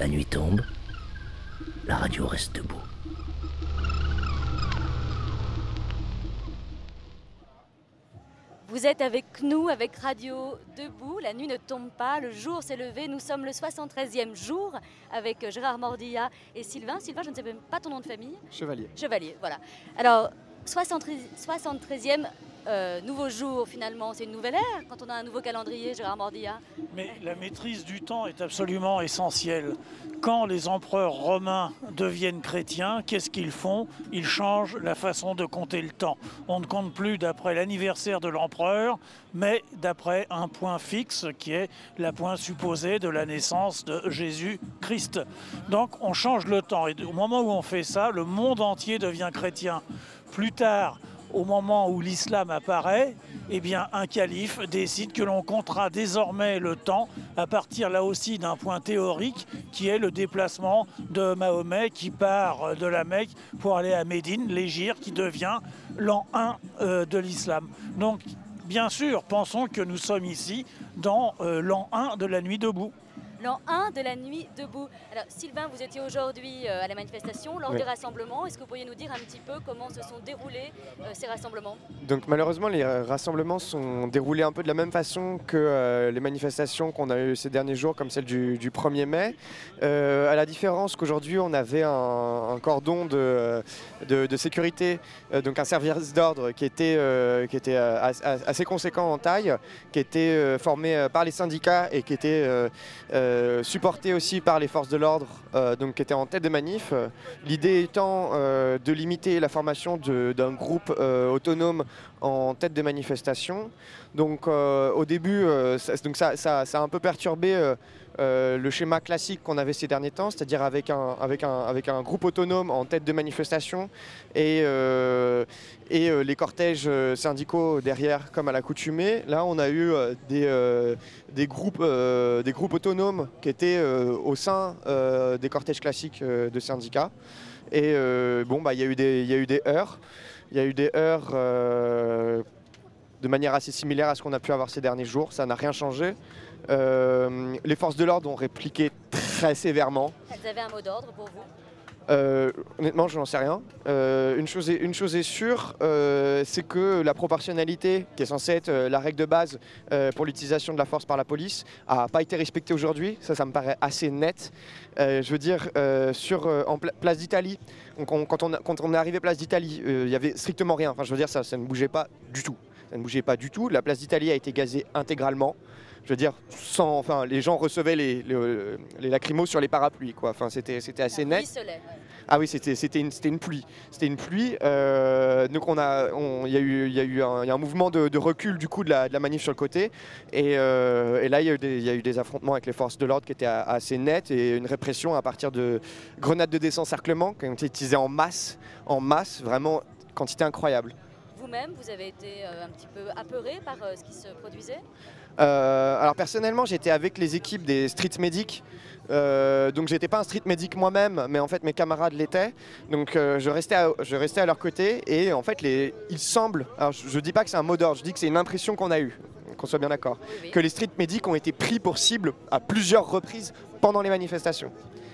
La nuit tombe, la radio reste debout. Vous êtes avec nous, avec Radio Debout. La nuit ne tombe pas, le jour s'est levé. Nous sommes le 73e jour avec Gérard Mordillat et Sylvain. Sylvain, je ne sais même pas ton nom de famille. Chevalier. Chevalier, voilà. Alors, 73e nouveau jour finalement, c'est une nouvelle ère quand on a un nouveau calendrier, Gérard Mordillat. Mais la maîtrise du temps est absolument essentielle. Quand les empereurs romains deviennent chrétiens, qu'est-ce qu'ils font? Ils changent la façon de compter le temps. On ne compte plus d'après l'anniversaire de l'empereur, mais d'après un point fixe qui est la point supposée de la naissance de Jésus-Christ. Donc on change le temps et au moment où on fait ça, le monde entier devient chrétien. Plus tard, au moment où l'islam apparaît, eh bien, un calife décide que l'on comptera désormais le temps à partir là aussi d'un point théorique qui est le déplacement de Mahomet qui part de la Mecque pour aller à Médine, l'Hégire qui devient l'an 1 de l'islam. Donc, bien sûr, pensons que nous sommes ici dans l'an 1 de la nuit debout. L'an 1 de la nuit debout. Alors Sylvain, vous étiez aujourd'hui à la manifestation lors des rassemblements. Est-ce que vous pourriez nous dire un petit peu comment se sont déroulés ces rassemblements? Donc malheureusement, les rassemblements sont déroulés un peu de la même façon que les manifestations qu'on a eues ces derniers jours, comme celle du 1er mai. À la différence qu'aujourd'hui, on avait un cordon de sécurité, donc un service d'ordre qui était assez conséquent en taille, qui était formé par les syndicats et qui était supporté aussi par les forces de l'ordre, donc qui étaient en tête de manif. L'idée étant de limiter la formation d'un groupe autonome en tête de manifestation. Donc au début, ça a un peu perturbé le schéma classique qu'on avait ces derniers temps, c'est-à-dire avec un groupe autonome en tête de manifestation et les cortèges syndicaux derrière comme à l'accoutumée. Là, on a eu des groupes autonomes qui étaient au sein des cortèges classiques de syndicats. Et il y a eu des heurts. Il y a eu des heurts de manière assez similaire à ce qu'on a pu avoir ces derniers jours. Ça n'a rien changé. Les forces de l'ordre ont répliqué très sévèrement. Elles avaient un mot d'ordre pour vous? Honnêtement, je n'en sais rien. Une chose est sûre, c'est que la proportionnalité, qui est censée être la règle de base pour l'utilisation de la force par la police, n'a pas été respectée aujourd'hui. Ça me paraît assez net. Je veux dire, en place d'Italie, quand on est arrivé place d'Italie, il n'y avait strictement rien. Enfin, je veux dire, ça ne bougeait pas du tout. Ça ne bougeait pas du tout. La place d'Italie a été gazée intégralement. Je veux dire, les gens recevaient les lacrymos sur les parapluies, quoi. Enfin, c'était assez net. Ah oui, c'était une pluie. C'était une pluie. Donc il y a un mouvement de recul du coup de la manif sur le côté. Et là, il y a eu des affrontements avec les forces de l'ordre qui étaient assez nets et une répression à partir de grenades de désencerclement qui ont été utilisées en masse, vraiment quantité incroyable. Vous-même, vous avez été un petit peu apeuré par ce qui se produisait? Alors personnellement, j'étais avec les équipes des street medics. Donc j'étais pas un street medic moi-même, mais en fait mes camarades l'étaient. Donc je restais à leur côté et en fait il semble, alors je dis pas que c'est un mot d'ordre, je dis que c'est une impression qu'on a eue, qu'on soit bien d'accord, que les street medics ont été pris pour cible à plusieurs reprises pendant les manifestations.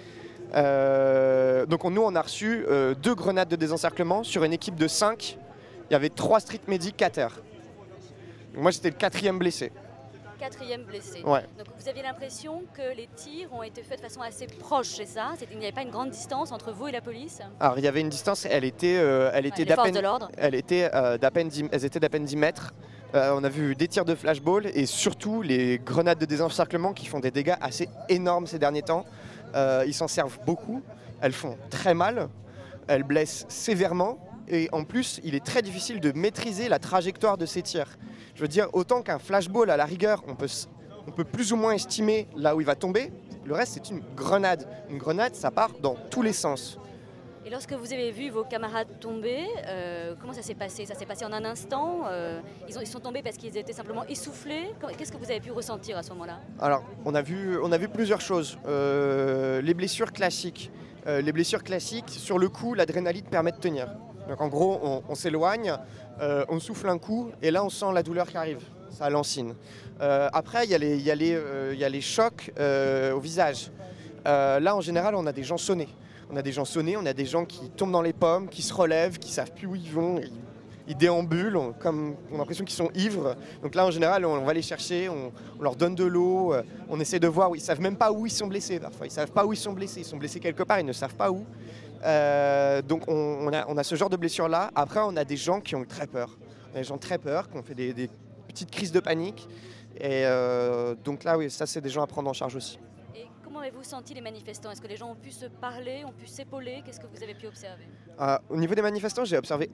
Donc nous on a reçu 2 grenades de désencerclement sur une équipe de 5. Il y avait 3 street medics à terre. Donc moi j'étais le 4e blessé. 4e blessé. Ouais. Donc vous aviez l'impression que les tirs ont été faits de façon assez proche, c'est ça? Il n'y avait pas une grande distance entre vous et la police? Alors il y avait une distance, elle était les forces de l'ordre. Elles étaient d'à peine 10 mètres. On a vu des tirs de flashball et surtout les grenades de désencerclement qui font des dégâts assez énormes ces derniers temps. Ils s'en servent beaucoup, elles font très mal, elles blessent sévèrement. Et en plus, il est très difficile de maîtriser la trajectoire de ces tirs. Je veux dire, autant qu'un flashball, à la rigueur, on peut plus ou moins estimer là où il va tomber. Le reste, c'est une grenade. Une grenade, ça part dans tous les sens. Et lorsque vous avez vu vos camarades tomber, comment ça s'est passé? Ça s'est passé en un instant? Ils sont tombés parce qu'ils étaient simplement essoufflés? Qu'est-ce que vous avez pu ressentir à ce moment-là? Alors, on a vu plusieurs choses. Les blessures classiques. Sur le coup, l'adrénaline permet de tenir. Donc en gros, on s'éloigne, on souffle un coup et là on sent la douleur qui arrive. Ça lancine. Après, il y a les chocs au visage. Là, en général, on a des gens sonnés. On a des gens qui tombent dans les pommes, qui se relèvent, qui savent plus où ils vont. Ils déambulent, on a l'impression qu'ils sont ivres. Donc là, en général, on va les chercher, on leur donne de l'eau, on essaie de voir. Ils ne savent même pas où ils sont blessés parfois. Ils ne savent pas où ils sont blessés quelque part, ils ne savent pas où. Donc on a ce genre de blessures-là. Après, on a des gens qui ont très peur. On a des gens très peur, qui ont fait des petites crises de panique. Et donc là, oui, ça, c'est des gens à prendre en charge aussi. Et comment avez-vous senti les manifestants? Est-ce que les gens ont pu se parler, ont pu s'épauler? Qu'est-ce que vous avez pu observer? Au niveau des manifestants, j'ai observé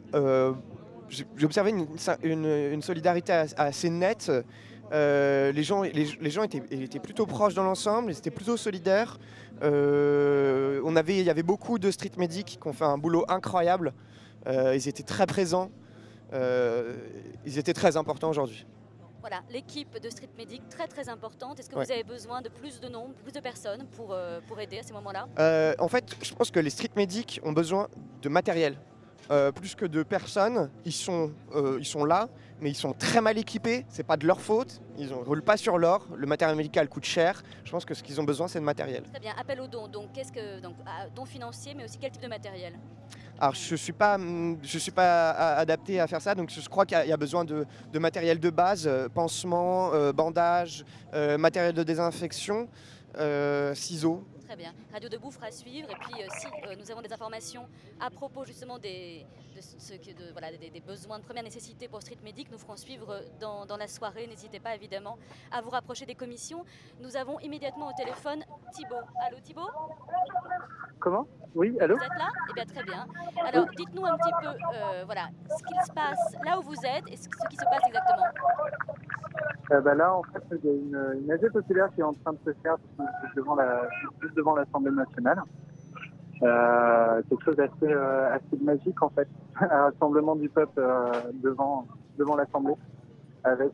une solidarité assez nette. Les gens étaient plutôt proches dans l'ensemble, ils étaient plutôt solidaires. Il y avait beaucoup de street medics qui ont fait un boulot incroyable. Ils étaient très présents. Ils étaient très importants aujourd'hui. Voilà, l'équipe de Street Medic, très très importante. Est-ce que vous avez besoin de plus de nombre, plus de personnes pour aider à ces moments-là? En fait, je pense que les street medics ont besoin de matériel. Plus que de personnes, ils sont là, mais ils sont très mal équipés, c'est pas de leur faute, ils ne roulent pas sur l'or, le matériel médical coûte cher, je pense que ce qu'ils ont besoin c'est de matériel. Très bien, appel aux dons, donc dons financiers, mais aussi quel type de matériel? Alors je suis pas adapté à faire ça, donc je crois qu'il y a besoin de matériel de base, pansements, bandages, matériel de désinfection, ciseaux. Très bien. Radio Debout fera suivre. Et puis, si nous avons des informations à propos justement des besoins de première nécessité pour Street Medic, nous ferons suivre dans la soirée. N'hésitez pas évidemment à vous rapprocher des commissions. Nous avons immédiatement au téléphone Thibaut. Allô Thibaut? Comment? Oui, allô? Vous êtes là? Eh bien, très bien. Alors, dites-nous un petit peu ce qu'il se passe là où vous êtes et ce qui se passe exactement. Là, en fait, il y a une AG populaire qui est en train de se faire juste devant l'Assemblée nationale. Quelque chose d'assez magique, en fait. Un rassemblement du peuple devant l'Assemblée. Avec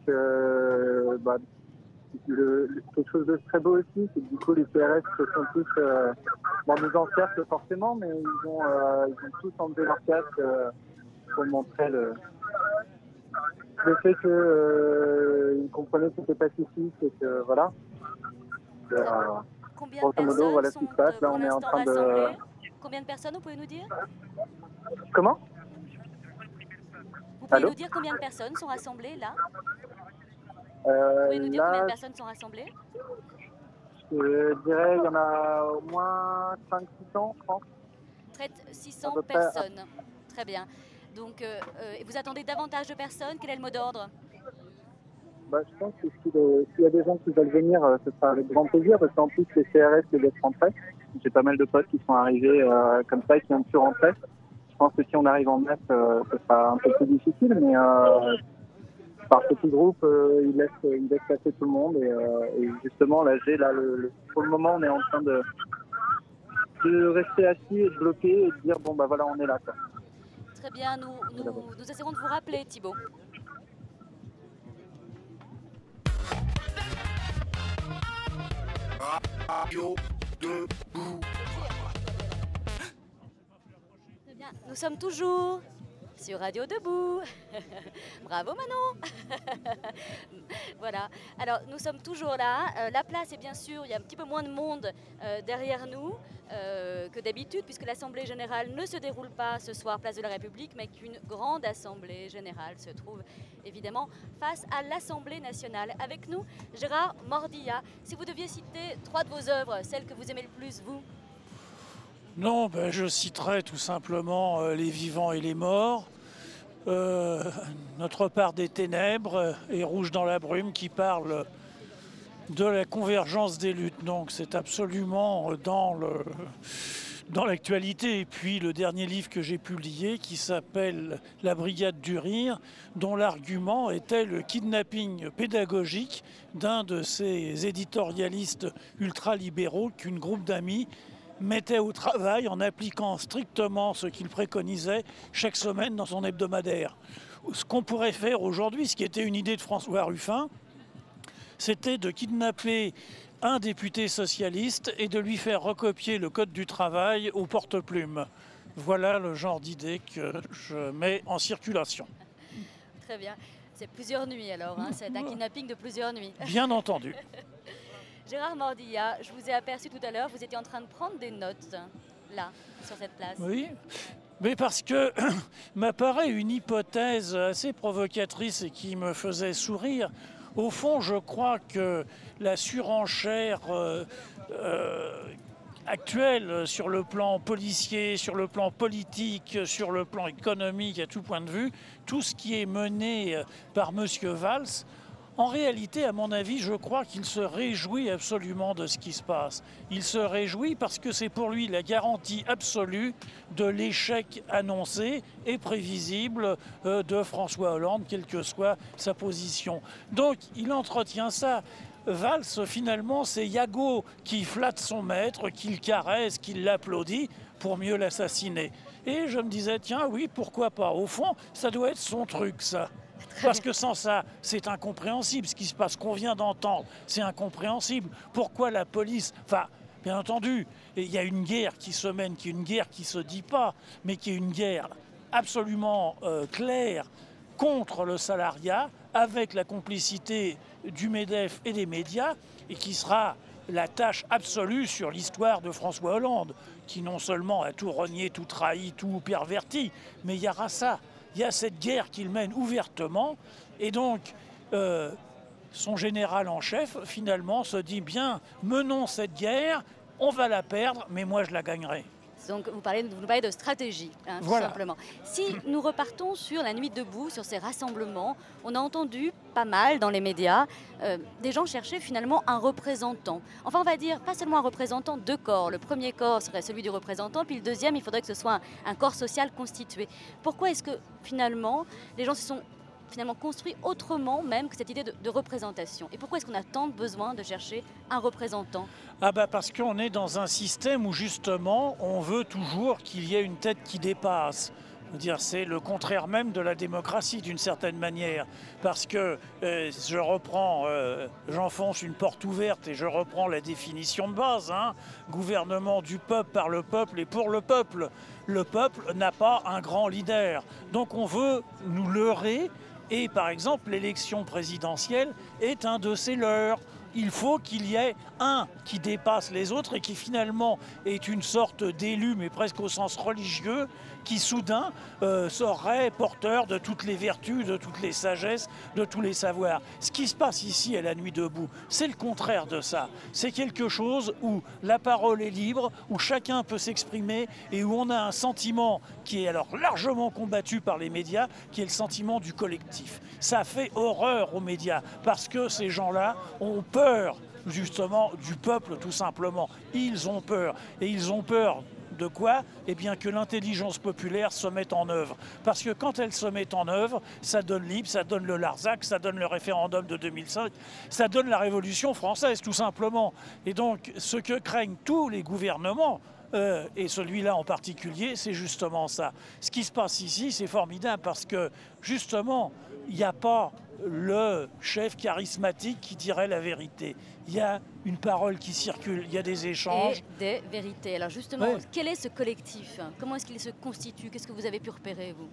quelque chose de très beau aussi, c'est que du coup, les CRS se sont tous... nous encerclent forcément, mais ils ont tous enlevé leur casque pour montrer le fait qu'ils comprenaient que c'était pacifique et que voilà. Combien de personnes modo, voilà ce qui se passe. Là, on est en train de... Combien de personnes, vous pouvez nous dire? Comment? Vous pouvez nous dire combien de personnes sont rassemblées là? Vous pouvez nous dire combien de personnes sont rassemblées? Je dirais qu'il y en a au moins 500-600, je pense. 600 personnes. Très bien. Donc, vous attendez davantage de personnes? Quel est le mot d'ordre? Je pense que s'il y a des gens qui veulent venir, ce sera avec grand plaisir, parce qu'en plus, les CRS viennent d'être rentrés. J'ai pas mal de potes qui sont arrivés comme ça et qui ont pu rentrer. Je pense que si on arrive en masse, ce sera un peu plus difficile, mais par petit groupe, ils laissent passer tout le monde. Et justement, l'AG, là, pour le moment, on est en train de rester assis et de bloquer et de dire, voilà, on est là, quoi. Très bien, nous essaierons de vous rappeler, Thibaut. Radio Debout. Très bien, nous sommes toujours sur Radio Debout. Bravo Manon. Voilà, alors nous sommes toujours là. La place est bien sûr, il y a un petit peu moins de monde derrière nous que d'habitude, puisque l'Assemblée Générale ne se déroule pas ce soir place de la République, mais qu'une grande Assemblée Générale se trouve évidemment face à l'Assemblée Nationale. Avec nous, Gérard Mordillat. Si vous deviez citer 3 de vos œuvres, celles que vous aimez le plus, vous? Non, je citerai tout simplement Les vivants et les morts, Notre part des ténèbres et Rouge dans la brume, qui parle de la convergence des luttes. Donc c'est absolument dans l'actualité. Et puis le dernier livre que j'ai publié qui s'appelle La Brigade du Rire, dont l'argument était le kidnapping pédagogique d'un de ces éditorialistes ultralibéraux qu'une groupe d'amis mettait au travail en appliquant strictement ce qu'il préconisait chaque semaine dans son hebdomadaire. Ce qu'on pourrait faire aujourd'hui, ce qui était une idée de François Ruffin, c'était de kidnapper un député socialiste et de lui faire recopier le code du travail au porte-plume. Voilà le genre d'idée que je mets en circulation. Très bien. C'est plusieurs nuits alors, hein. C'est un kidnapping de plusieurs nuits. Bien entendu. Gérard Mordillat, je vous ai aperçu tout à l'heure, vous étiez en train de prendre des notes, là, sur cette place. Oui, mais parce que m'apparaît une hypothèse assez provocatrice et qui me faisait sourire. Au fond, je crois que la surenchère actuelle sur le plan policier, sur le plan politique, sur le plan économique, à tout point de vue, tout ce qui est mené par M. Valls, en réalité, à mon avis, je crois qu'il se réjouit absolument de ce qui se passe. Il se réjouit parce que c'est pour lui la garantie absolue de l'échec annoncé et prévisible de François Hollande, quelle que soit sa position. Donc, il entretient ça. Valls, finalement, c'est Yago qui flatte son maître, qui le caresse, qui l'applaudit pour mieux l'assassiner. Et je me disais, tiens, oui, pourquoi pas. Au fond, ça doit être son truc, ça. Parce que sans ça, c'est incompréhensible. Ce qui se passe, qu'on vient d'entendre, c'est incompréhensible. Pourquoi la police... Enfin, bien entendu, il y a une guerre qui se mène, qui est une guerre qui ne se dit pas, mais qui est une guerre absolument claire contre le salariat, avec la complicité du MEDEF et des médias, et qui sera la tâche absolue sur l'histoire de François Hollande, qui non seulement a tout renié, tout trahi, tout perverti, mais il y aura ça. Il y a cette guerre qu'il mène ouvertement, et donc son général en chef, finalement, se dit bien, menons cette guerre, on va la perdre, mais moi je la gagnerai. Donc vous nous parlez de stratégie, hein, Voilà. tout simplement. Si nous repartons sur la nuit debout, sur ces rassemblements, on a entendu pas mal dans les médias, des gens chercher finalement un représentant. Enfin, on va dire pas seulement un représentant, deux corps. Le premier corps serait celui du représentant, puis le deuxième, il faudrait que ce soit un corps social constitué. Pourquoi est-ce que finalement les gens se sont construits autrement même que cette idée de représentation? Et pourquoi est-ce qu'on a tant besoin de chercher un représentant? Ah bah parce qu'on est dans un système où justement on veut toujours qu'il y ait une tête qui dépasse. Je veux dire, c'est le contraire même de la démocratie d'une certaine manière. Parce que j'enfonce une porte ouverte et je reprends la définition de base. Gouvernement du peuple, par le peuple et pour le peuple. Le peuple n'a pas un grand leader. Donc on veut nous leurrer. Et par exemple, l'élection présidentielle est un de ces leurres. Il faut qu'il y ait un qui dépasse les autres et qui finalement est une sorte d'élu, mais presque au sens religieux, qui soudain serait porteur de toutes les vertus, de toutes les sagesses, de tous les savoirs. Ce qui se passe ici à la nuit debout, c'est le contraire de ça. C'est quelque chose où la parole est libre, où chacun peut s'exprimer et où on a un sentiment qui est alors largement combattu par les médias, qui est le sentiment du collectif. Ça fait horreur aux médias parce que ces gens-là ont peur justement du peuple tout simplement. Ils ont peur. Et ils ont peur de quoi? Eh bien que l'intelligence populaire se mette en œuvre. Parce que quand elle se met en œuvre, ça donne Libre, ça donne le Larzac, ça donne le référendum de 2005, ça donne la Révolution française tout simplement. Et donc ce que craignent tous les gouvernements, et celui-là en particulier, c'est justement ça. Ce qui se passe ici, c'est formidable parce que justement, il n'y a pas le chef charismatique qui dirait la vérité. Il y a une parole qui circule, il y a des échanges. Et des vérités. Alors justement, Ouais. quel est ce collectif? Comment est-ce qu'il se constitue? Qu'est-ce que vous avez pu repérer, vous?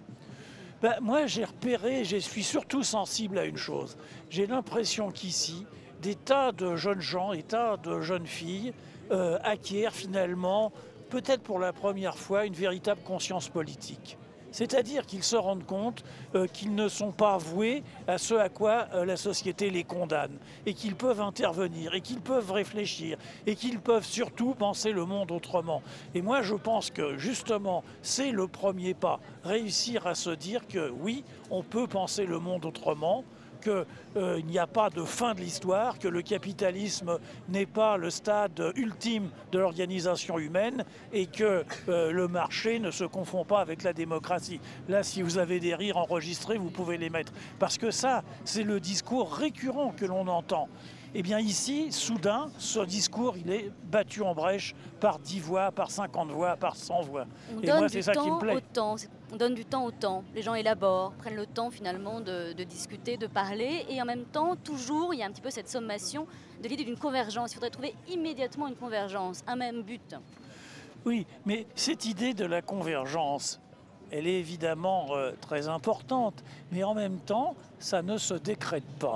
Moi, j'ai repéré, je suis surtout sensible à une chose. J'ai l'impression qu'ici, des tas de jeunes gens, des tas de jeunes filles acquièrent finalement, peut-être pour la première fois, une véritable conscience politique. C'est-à-dire qu'ils se rendent compte qu'ils ne sont pas voués à ce à quoi la société les condamne, et qu'ils peuvent intervenir, et qu'ils peuvent réfléchir, et qu'ils peuvent surtout penser le monde autrement. Et moi, je pense que justement, c'est le premier pas, réussir à se dire que oui, on peut penser le monde autrement, qu'il n'y a pas de fin de l'histoire, que le capitalisme n'est pas le stade ultime de l'organisation humaine et que le marché ne se confond pas avec la démocratie. Là, si vous avez des rires enregistrés, vous pouvez les mettre. Parce que ça, c'est le discours récurrent que l'on entend. Eh bien ici, soudain, ce discours, il est battu en brèche par 10 voix, par 50 voix, par 100 voix. On Et donne moi, du c'est ça qui me temps plaît. au temps. On donne du temps au temps. Les gens élaborent, prennent le temps finalement de discuter, de parler. Et en même temps, toujours, il y a un petit peu cette sommation de l'idée d'une convergence. Il faudrait trouver immédiatement une convergence, un même but. Oui, mais cette idée de la convergence, elle est évidemment très importante, mais en même temps, ça ne se décrète pas.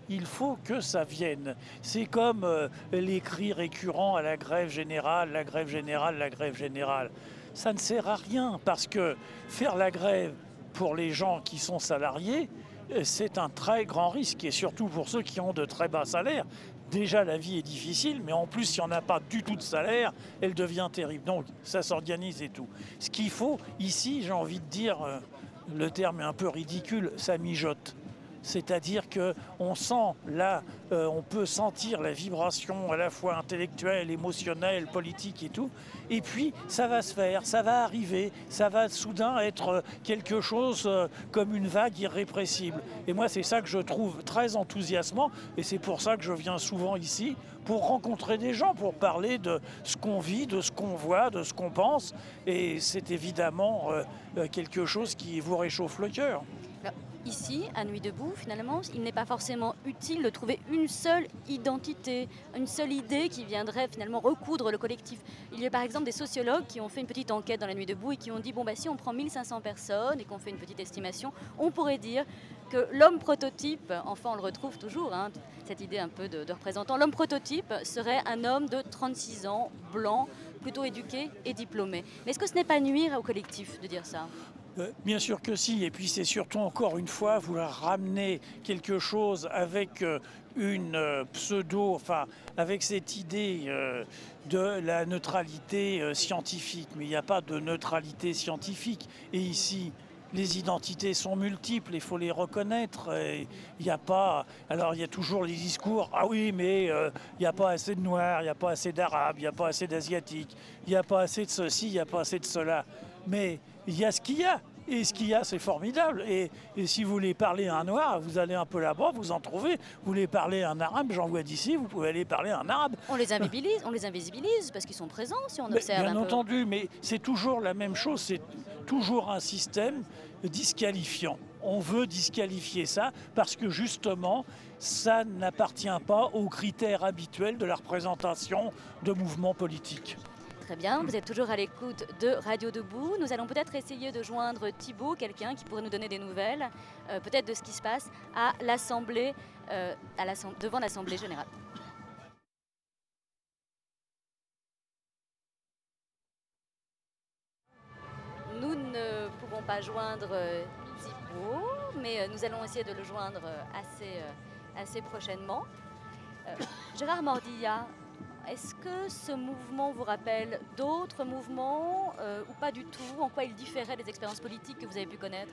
il faut que ça vienne. C'est comme les cris récurrents à la grève générale, la grève générale, la grève générale. Ça ne sert à rien parce que faire la grève pour les gens qui sont salariés, c'est un très grand risque et surtout pour ceux qui ont de très bas salaires. Déjà, la vie est difficile, mais en plus, si on n'a pas du tout de salaire, elle devient terrible. Donc, ça s'organise et tout. Ce qu'il faut, ici, j'ai envie de dire, le terme est un peu ridicule, ça mijote. C'est-à-dire qu'on sent là, on peut sentir la vibration à la fois intellectuelle, émotionnelle, politique et tout. Et puis, ça va se faire, ça va arriver, ça va soudain être quelque chose comme une vague irrépressible. Et moi, c'est ça que je trouve très enthousiasmant. Et c'est pour ça que je viens souvent ici, pour rencontrer des gens, pour parler de ce qu'on vit, de ce qu'on voit, de ce qu'on pense. Et c'est évidemment quelque chose qui vous réchauffe le cœur. Ici, à Nuit debout, finalement, il n'est pas forcément utile de trouver une seule identité, une seule idée qui viendrait finalement recoudre le collectif. Il y a par exemple des sociologues qui ont fait une petite enquête dans la Nuit debout et qui ont dit bon, si on prend 1500 personnes et qu'on fait une petite estimation, on pourrait dire que l'homme prototype, enfin on le retrouve toujours, cette idée un peu de représentant, l'homme prototype serait un homme de 36 ans, blanc, plutôt éduqué et diplômé. Mais est-ce que ce n'est pas nuire au collectif de dire ça ? Bien sûr que si, et puis c'est surtout encore une fois vouloir ramener quelque chose avec une avec cette idée de la neutralité scientifique. Mais il n'y a pas de neutralité scientifique. Et ici, les identités sont multiples, il faut les reconnaître. Il n'y a pas. Alors il y a toujours les discours. Ah oui, mais il n'y a pas assez de Noirs, il n'y a pas assez d'Arabes, il n'y a pas assez d'Asiatiques, il n'y a pas assez de ceci, il n'y a pas assez de cela. Mais il y a ce qu'il y a. Et ce qu'il y a, c'est formidable. Et si vous voulez parler à un Noir, vous allez un peu là-bas, vous en trouvez. Vous voulez parler à un Arabe, j'en vois d'ici, vous pouvez aller parler à un Arabe. On les invisibilise parce qu'ils sont présents si on observe bien un peu. Bien entendu, mais c'est toujours la même chose. C'est toujours un système disqualifiant. On veut disqualifier ça parce que justement, ça n'appartient pas aux critères habituels de la représentation de mouvements politiques. Très bien, vous êtes toujours à l'écoute de Radio Debout. Nous allons peut-être essayer de joindre Thibaut, quelqu'un qui pourrait nous donner des nouvelles, peut-être de ce qui se passe à l'Assemblée, devant l'Assemblée générale. Nous ne pouvons pas joindre Thibaut, mais nous allons essayer de le joindre assez prochainement. Gérard Mordillat, est-ce que ce mouvement vous rappelle d'autres mouvements ou pas du tout? En quoi il différait des expériences politiques que vous avez pu connaître?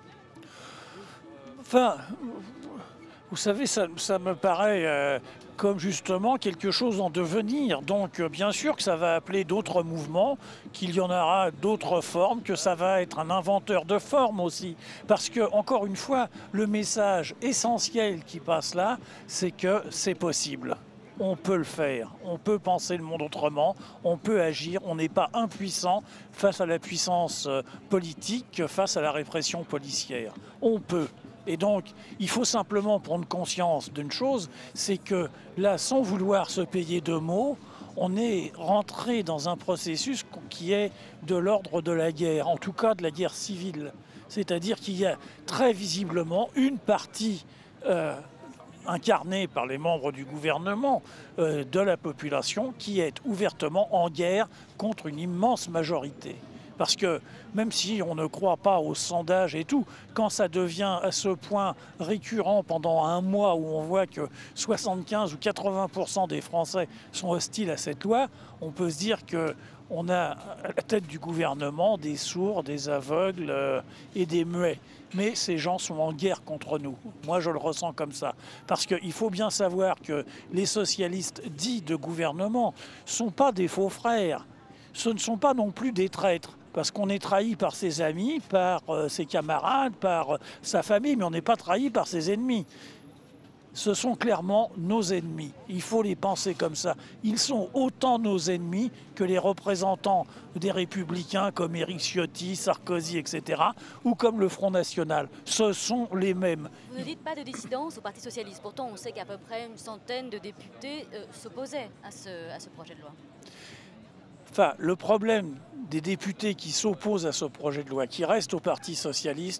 Enfin, vous savez, ça me paraît comme justement quelque chose en devenir. Donc bien sûr que ça va appeler d'autres mouvements, qu'il y en aura d'autres formes, que ça va être un inventeur de formes aussi. Parce que, encore une fois, le message essentiel qui passe là, c'est que c'est possible. On peut le faire, on peut penser le monde autrement, on peut agir, on n'est pas impuissant face à la puissance politique, face à la répression policière. On peut. Et donc, il faut simplement prendre conscience d'une chose, c'est que là, sans vouloir se payer de mots, on est rentré dans un processus qui est de l'ordre de la guerre, en tout cas de la guerre civile. C'est-à-dire qu'il y a très visiblement une partie incarnée par les membres du gouvernement, de la population, qui est ouvertement en guerre contre une immense majorité. Parce que même si on ne croit pas aux sondages et tout, quand ça devient à ce point récurrent pendant un mois où on voit que 75 ou 80% des Français sont hostiles à cette loi, on peut se dire qu'on a à la tête du gouvernement des sourds, des aveugles et des muets. Mais ces gens sont en guerre contre nous. Moi, je le ressens comme ça. Parce qu'il faut bien savoir que les socialistes dits de gouvernement ne sont pas des faux frères. Ce ne sont pas non plus des traîtres. Parce qu'on est trahi par ses amis, par ses camarades, par sa famille, mais on n'est pas trahi par ses ennemis. Ce sont clairement nos ennemis. Il faut les penser comme ça. Ils sont autant nos ennemis que les représentants des Républicains comme Éric Ciotti, Sarkozy, etc. ou comme le Front National. Ce sont les mêmes. Vous ne dites pas de dissidence au Parti Socialiste. Pourtant, on sait qu'à peu près une centaine de députés s'opposaient à ce projet de loi. Enfin, le problème des députés qui s'opposent à ce projet de loi, qui restent au Parti Socialiste,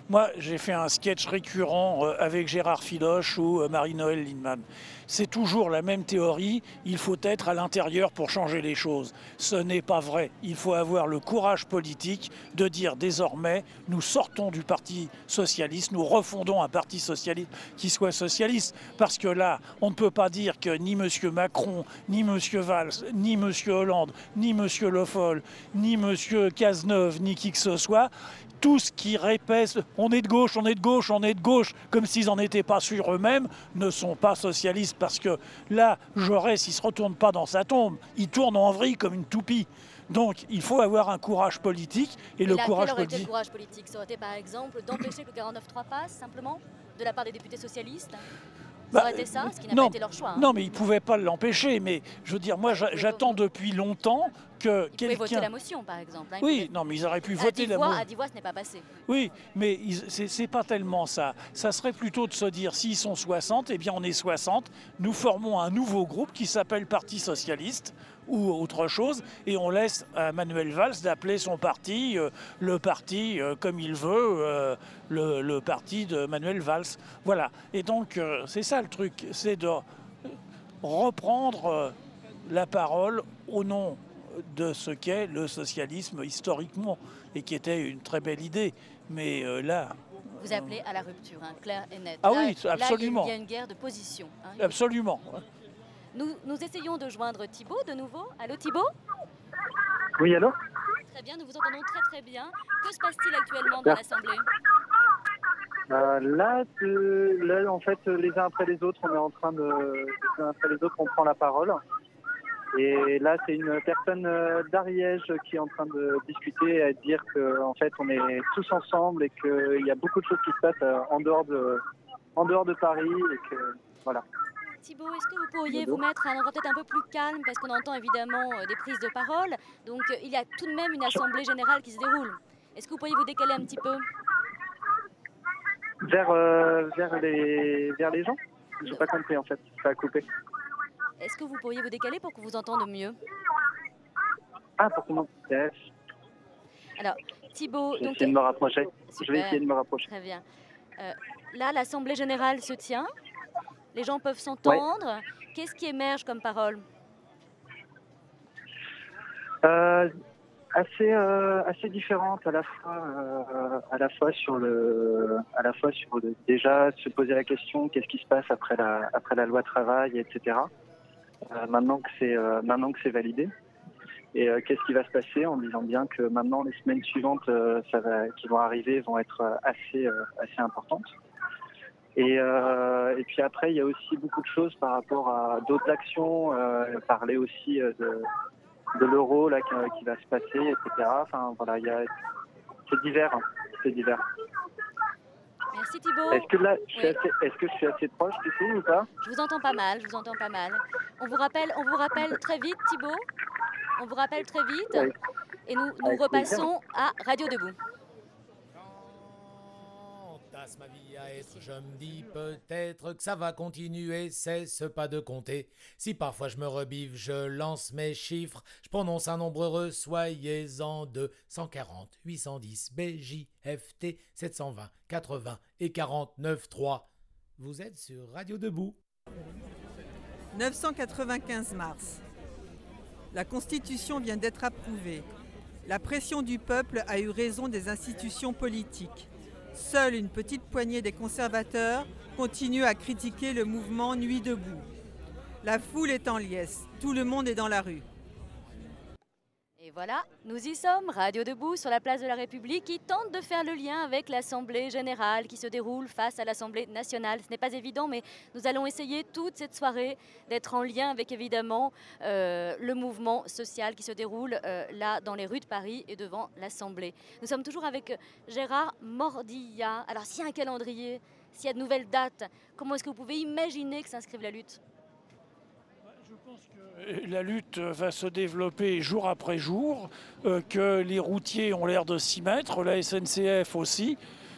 Moi, j'ai fait un sketch récurrent avec Gérard Filoche ou Marie-Noël Lindemann. C'est toujours la même théorie, il faut être à l'intérieur pour changer les choses. Ce n'est pas vrai. Il faut avoir le courage politique de dire désormais, nous sortons du Parti socialiste, nous refondons un Parti socialiste qui soit socialiste. Parce que là, on ne peut pas dire que ni M. Macron, ni M. Valls, ni M. Hollande, ni M. Le Foll, ni M. Cazeneuve, ni qui que ce soit, tous qui répètent « on est de gauche, on est de gauche, on est de gauche », comme s'ils n'en étaient pas sûrs eux-mêmes, ne sont pas socialistes. Parce que là, Jaurès, il ne se retourne pas dans sa tombe, il tourne en vrille comme une toupie. Donc il faut avoir un courage politique. Et le courage quel aurait été politique... le courage politique? Ça aurait été par exemple d'empêcher que le 49.3 passe, simplement, de la part des députés socialistes? Ça aurait été ça, ce qui n'a pas été leur choix. Hein. Non, mais ils ne pouvaient pas l'empêcher. Mais je veux dire, moi, j'attends depuis longtemps que quelqu'un... Ils pouvaient voter la motion, par exemple. Hein, oui, non, mais ils auraient pu voter la motion. À 10 voix, ce n'est pas passé. Oui, mais c'est pas tellement ça. Ça serait plutôt de se dire, s'ils sont 60, eh bien on est 60. Nous formons un nouveau groupe qui s'appelle Parti Socialiste ou autre chose, et on laisse à Manuel Valls d'appeler son parti le parti comme il veut, le parti de Manuel Valls. Voilà. Et donc c'est ça le truc, c'est de reprendre la parole au nom de ce qu'est le socialisme historiquement, et qui était une très belle idée. Mais là... Vous appelez à la rupture, hein, clair et net. Ah là, oui, absolument. Là, il y a une guerre de position. Hein, absolument. Nous essayons de joindre Thibault de nouveau. Allô Thibault? Oui, allô? Très bien, nous vous entendons très très bien. Que se passe-t-il actuellement dans l'Assemblée? Là, en fait, les uns après les autres, on est en train de... Les uns après les autres, on prend la parole. Et là, c'est une personne d'Ariège qui est en train de discuter et de dire qu'en fait, on est tous ensemble et qu'il y a beaucoup de choses qui se passent en dehors de Paris et que, voilà. Thibault, est-ce que vous pourriez vous mettre à un endroit peut-être un peu plus calme, parce qu'on entend évidemment des prises de parole. Donc il y a tout de même une assemblée générale qui se déroule. Est-ce que vous pourriez vous décaler un petit peu? Vers les gens? J'ai pas compris en fait, ça a coupé. Est-ce que vous pourriez vous décaler pour qu'on vous entende mieux? Ah, pour qu'on m'entende. Alors, Thibault... Je vais essayer de me rapprocher. Super, je vais essayer de me rapprocher. Très bien. Là, l'Assemblée générale se tient. Les gens peuvent s'entendre. Ouais. Qu'est-ce qui émerge comme parole? Assez différente à la fois sur déjà se poser la question qu'est-ce qui se passe après la loi travail, etc. Maintenant que c'est validé, et qu'est-ce qui va se passer en disant bien que maintenant les semaines suivantes qui vont arriver vont être assez importantes. Et puis après, il y a aussi beaucoup de choses par rapport à d'autres actions, parler aussi de l'euro là qui va se passer, etc. Enfin voilà, c'est divers, c'est divers. Merci Thibault. Est-ce que là, est-ce que je suis assez proche du coup ou pas? Je vous entends pas mal, On vous rappelle très vite Thibault. On vous rappelle très vite. Oui. Et nous repassons à Radio Debout. Ma vie à être, je me dis peut-être que ça va continuer, cesse pas de compter. Si parfois je me rebive, je lance mes chiffres, je prononce un nombre heureux, soyez-en 240, 810, BJFT, 720, 80 et 49, 3. Vous êtes sur Radio Debout. 995 mars. La Constitution vient d'être approuvée. La pression du peuple a eu raison des institutions politiques. Seule une petite poignée des conservateurs continue à critiquer le mouvement Nuit debout. La foule est en liesse, tout le monde est dans la rue. Et voilà, nous y sommes, Radio Debout sur la place de la République qui tente de faire le lien avec l'Assemblée générale qui se déroule face à l'Assemblée nationale. Ce n'est pas évident, mais nous allons essayer toute cette soirée d'être en lien avec évidemment le mouvement social qui se déroule là dans les rues de Paris et devant l'Assemblée. Nous sommes toujours avec Gérard Mordilla. Alors s'il y a un calendrier, s'il y a de nouvelles dates, comment est-ce que vous pouvez imaginer que s'inscrive la lutte ? Je pense que la lutte va se développer jour après jour, que les routiers ont l'air de s'y mettre, la SNCF aussi.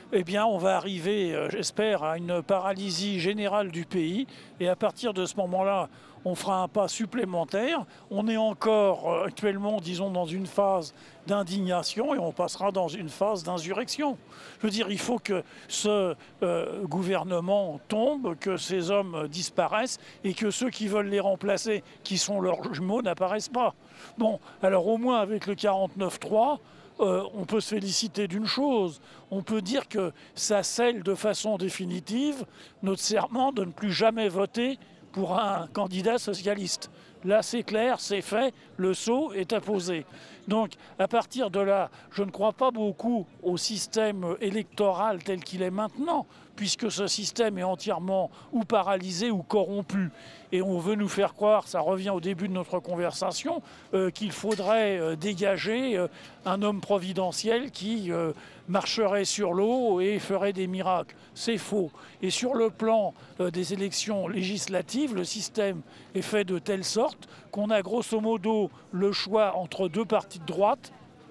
eh bien, on va arriver, j'espère, à une paralysie générale du pays. Et à partir de ce moment-là, on fera un pas supplémentaire. On est encore actuellement, disons, dans une phase d'indignation et on passera dans une phase d'insurrection. Je veux dire, il faut que ce gouvernement tombe, que ces hommes disparaissent et que ceux qui veulent les remplacer, qui sont leurs jumeaux, n'apparaissent pas. Bon, alors au moins avec le 49-3, on peut se féliciter d'une chose. On peut dire que ça scelle de façon définitive notre serment de ne plus jamais voter pour un candidat socialiste. Là, c'est clair, c'est fait, le sceau est apposé. Donc, à partir de là, je ne crois pas beaucoup au système électoral tel qu'il est maintenant, puisque ce système est entièrement ou paralysé ou corrompu. Et on veut nous faire croire, ça revient au début de notre conversation, qu'il faudrait dégager un homme providentiel qui marcherait sur l'eau et ferait des miracles. C'est faux. Et sur le plan des élections législatives, le système est fait de telle sorte qu'on a grosso modo le choix entre deux partis de droite.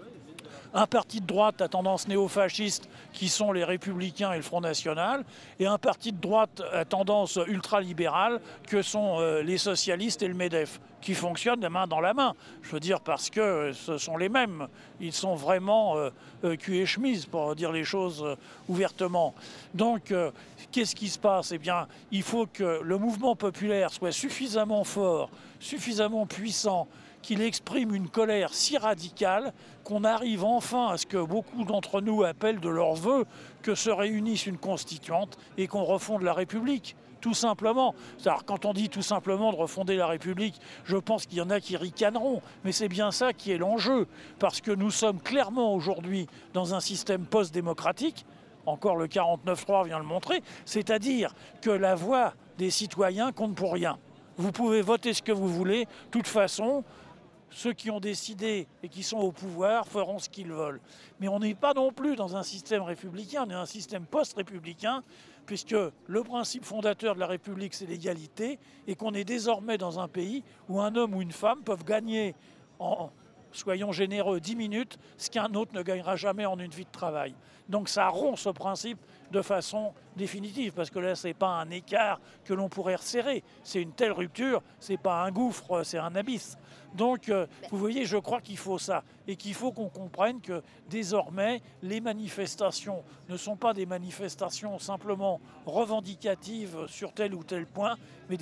Un parti de droite à tendance néofasciste qui sont les Républicains et le Front National, et un parti de droite à tendance ultralibérale que sont les socialistes et le MEDEF, qui fonctionnent de main dans la main. Je veux dire parce que ce sont les mêmes. Ils sont vraiment cul et chemise, pour dire les choses ouvertement. Donc, qu'est-ce qui se passe? Eh bien, il faut que le mouvement populaire soit suffisamment fort, suffisamment puissant, qu'il exprime une colère si radicale qu'on arrive enfin à ce que beaucoup d'entre nous appellent de leur vœu, que se réunisse une constituante et qu'on refonde la République. Tout simplement. Alors, quand on dit tout simplement de refonder la République, je pense qu'il y en a qui ricaneront. Mais c'est bien ça qui est l'enjeu. Parce que nous sommes clairement aujourd'hui dans un système post-démocratique. Encore le 49.3 vient le montrer. C'est-à-dire que la voix des citoyens compte pour rien. Vous pouvez voter ce que vous voulez. De toute façon, ceux qui ont décidé et qui sont au pouvoir feront ce qu'ils veulent. Mais on n'est pas non plus dans un système républicain, on est un système post-républicain, puisque le principe fondateur de la République, c'est l'égalité, et qu'on est désormais dans un pays où un homme ou une femme peuvent gagner, soyons généreux, 10 minutes, ce qu'un autre ne gagnera jamais en une vie de travail. Donc ça rompt ce principe de façon définitive, parce que là, ce n'est pas un écart que l'on pourrait resserrer. C'est une telle rupture, ce n'est pas un gouffre, c'est un abysse. Donc, vous voyez, je crois qu'il faut ça. Et qu'il faut qu'on comprenne que désormais, les manifestations ne sont pas des manifestations simplement revendicatives sur tel ou tel point, mais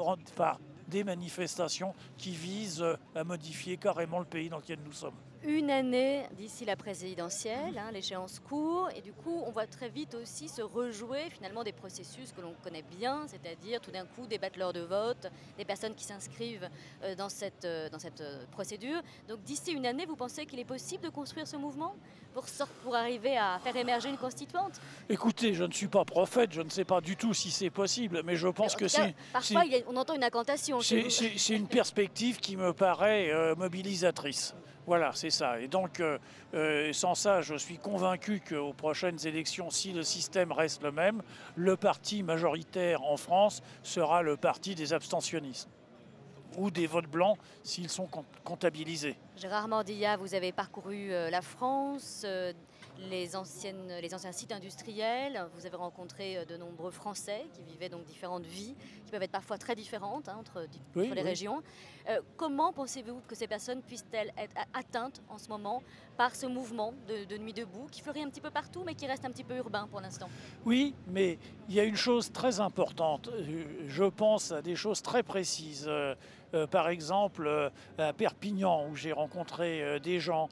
des manifestations qui visent à modifier carrément le pays dans lequel nous sommes. Une année d'ici la présidentielle, l'échéance court, et du coup on voit très vite aussi se rejouer finalement des processus que l'on connaît bien, c'est-à-dire tout d'un coup des battleurs de vote, des personnes qui s'inscrivent dans cette procédure. Donc d'ici une année, vous pensez qu'il est possible de construire ce mouvement pour arriver à faire émerger une constituante? Écoutez, je ne suis pas prophète, je ne sais pas du tout si c'est possible, mais je pense que c'est... Parfois on entend une incantation. C'est une perspective qui me paraît mobilisatrice. Voilà, c'est ça. Et donc, sans ça, je suis convaincu qu'aux prochaines élections, si le système reste le même, le parti majoritaire en France sera le parti des abstentionnistes ou des votes blancs s'ils sont comptabilisés. Gérard Mordillat, vous avez parcouru la France, les anciens sites industriels. Vous avez rencontré de nombreux Français qui vivaient donc différentes vies, qui peuvent être parfois très différentes entre les régions. Comment pensez-vous que ces personnes puissent-elles être atteintes en ce moment par ce mouvement de Nuit debout qui fleurit un petit peu partout mais qui reste un petit peu urbain pour l'instant? Oui, mais il y a une chose très importante. Je pense à des choses très précises. Par exemple, à Perpignan, où j'ai rencontré des gens,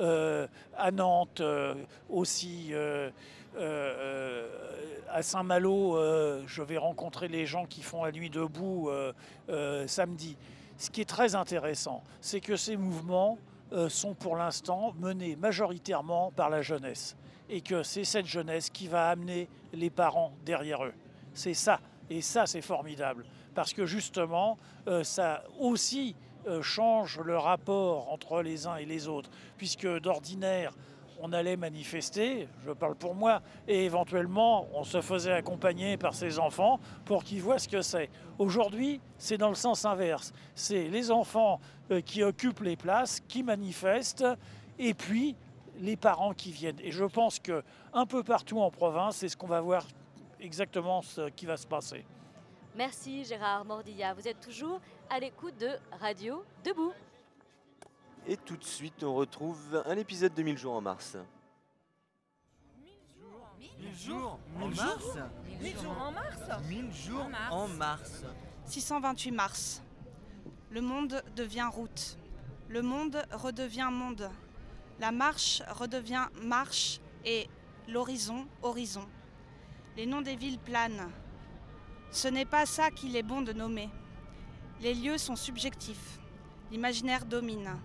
à Nantes aussi, à Saint-Malo, je vais rencontrer les gens qui font la Nuit debout samedi. Ce qui est très intéressant, c'est que ces mouvements sont pour l'instant menés majoritairement par la jeunesse, et que c'est cette jeunesse qui va amener les parents derrière eux. C'est ça, et ça c'est formidable. Parce que justement, ça aussi change le rapport entre les uns et les autres. Puisque d'ordinaire, on allait manifester, je parle pour moi, et éventuellement, on se faisait accompagner par ses enfants pour qu'ils voient ce que c'est. Aujourd'hui, c'est dans le sens inverse. C'est les enfants qui occupent les places, qui manifestent, et puis les parents qui viennent. Et je pense qu'un peu partout en province, c'est ce qu'on va voir exactement ce qui va se passer. Merci Gérard Mordilla. Vous êtes toujours à l'écoute de Radio Debout. Et tout de suite, on retrouve un épisode de 1000 jours en mars. 1000 jours en mars 1000 jours en mars 1000 jours en mars 628 mars. Le monde devient route. Le monde redevient monde. La marche redevient marche et l'horizon, horizon. Les noms des villes planent. Ce n'est pas ça qu'il est bon de nommer. Les lieux sont subjectifs. L'imaginaire domine.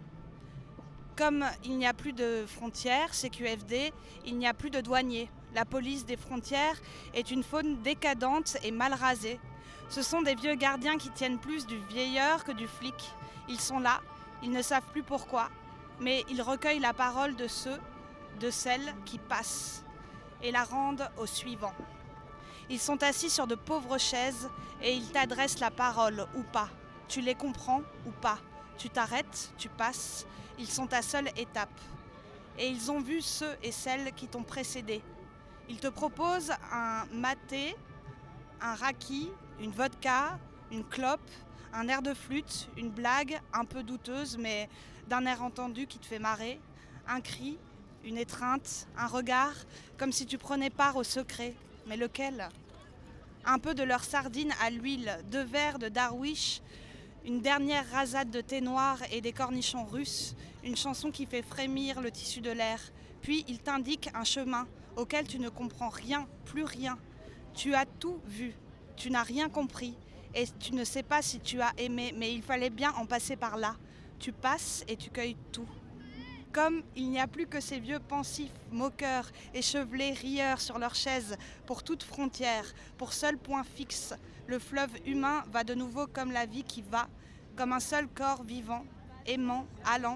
Comme il n'y a plus de frontières, CQFD, il n'y a plus de douaniers. La police des frontières est une faune décadente et mal rasée. Ce sont des vieux gardiens qui tiennent plus du vieilleur que du flic. Ils sont là, ils ne savent plus pourquoi, mais ils recueillent la parole de ceux, de celles qui passent et la rendent au suivant. Ils sont assis sur de pauvres chaises et ils t'adressent la parole ou pas. Tu les comprends ou pas. Tu t'arrêtes, tu passes. Ils sont ta seule étape. Et ils ont vu ceux et celles qui t'ont précédé. Ils te proposent un maté, un raki, une vodka, une clope, un air de flûte, une blague un peu douteuse mais d'un air entendu qui te fait marrer, un cri, une étreinte, un regard, comme si tu prenais part au secret. Mais lequel ? Un peu de leur sardine à l'huile, 2 verres de darwish, une dernière rasade de thé noir et des cornichons russes, une chanson qui fait frémir le tissu de l'air. Puis ils t'indiquent un chemin auquel tu ne comprends rien, plus rien. Tu as tout vu, tu n'as rien compris et tu ne sais pas si tu as aimé, mais il fallait bien en passer par là. Tu passes et tu cueilles tout. Comme il n'y a plus que ces vieux pensifs, moqueurs, échevelés, rieurs sur leurs chaises, pour toute frontière, pour seul point fixe, le fleuve humain va de nouveau comme la vie qui va, comme un seul corps vivant, aimant, allant.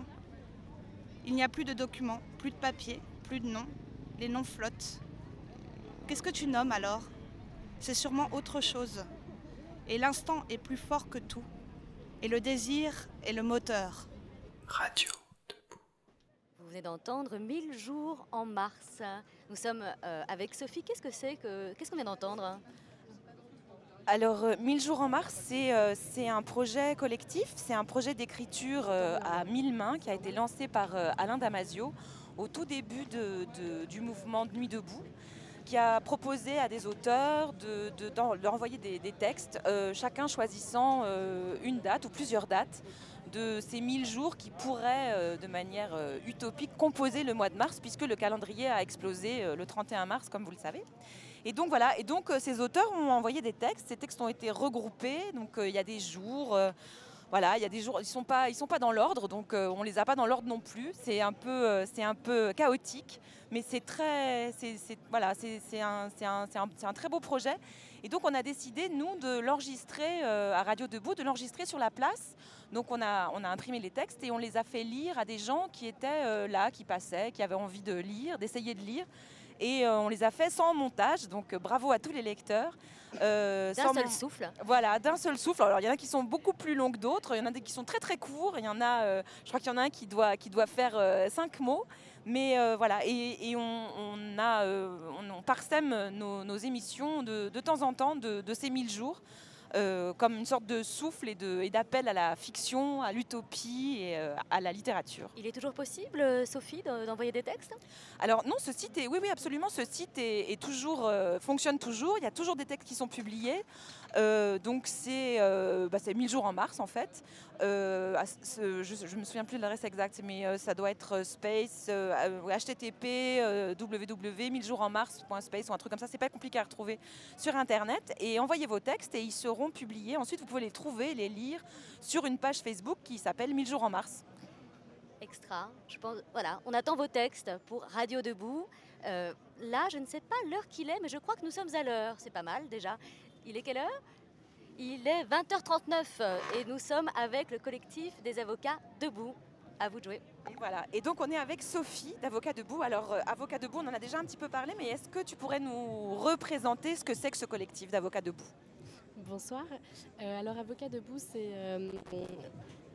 Il n'y a plus de documents, plus de papier, plus de noms, les noms flottent. Qu'est-ce que tu nommes alors ? C'est sûrement autre chose. Et l'instant est plus fort que tout. Et le désir est le moteur. Radio. Vous venez d'entendre 1000 jours en mars. Nous sommes avec Sophie. Qu'est-ce qu'on vient d'entendre ? Alors, 1000 jours en mars, c'est un projet collectif, c'est un projet d'écriture à 1000 mains qui a été lancé par Alain Damasio au tout début du mouvement de Nuit debout, qui a proposé à des auteurs de leur envoyer des textes, chacun choisissant une date ou plusieurs dates de ces 1000 jours qui pourraient, de manière utopique, composer le mois de mars, puisque le calendrier a explosé le 31 mars, comme vous le savez. Et donc voilà, ces auteurs ont envoyé des textes, ces textes ont été regroupés, donc il y a des jours... Voilà, il y a des jours, ils sont pas dans l'ordre, donc on les a pas dans l'ordre non plus. C'est un peu chaotique, mais c'est un très beau projet. Et donc on a décidé nous de l'enregistrer à Radio Debout, de l'enregistrer sur la place. Donc on a imprimé les textes et on les a fait lire à des gens qui étaient là, qui passaient, qui avaient envie de lire, d'essayer de lire. Et on les a fait sans montage, donc bravo à tous les lecteurs. D'un seul souffle. Voilà, d'un seul souffle. Alors il y en a qui sont beaucoup plus longs que d'autres, il y en a des qui sont très très courts, il y en a, je crois qu'il y en a un qui doit faire 5 mots. Mais voilà, et on parsème nos émissions de temps en temps de ces 1000 jours. Comme une sorte de souffle et d'appel à la fiction, à l'utopie et à la littérature. Il est toujours possible, Sophie, d'envoyer des textes ? Alors non, ce site est, oui absolument, ce site est toujours, fonctionne toujours, il y a toujours des textes qui sont publiés, donc c'est 1000 jours en mars en fait. Je me souviens plus de l'adresse exacte, mais ça doit être space, http www.1000joursenmars.space ou un truc comme ça, c'est pas compliqué à retrouver sur internet, et envoyez vos textes et ils seront publiés. Ensuite vous pouvez les trouver, les lire sur une page Facebook qui s'appelle 1000 jours en mars. Extra, je pense, voilà, on attend vos textes pour Radio Debout. Là, je ne sais pas l'heure qu'il est, mais je crois que nous sommes à l'heure. C'est pas mal déjà. Il est quelle heure ? Il est 20h39 et nous sommes avec le collectif des avocats Debout. À vous de jouer. Et voilà. Et donc on est avec Sophie d'Avocats Debout. Alors Avocats Debout, on en a déjà un petit peu parlé, mais est-ce que tu pourrais nous représenter ce que c'est que ce collectif d'Avocats Debout ? Bonsoir. Alors Avocats Debout,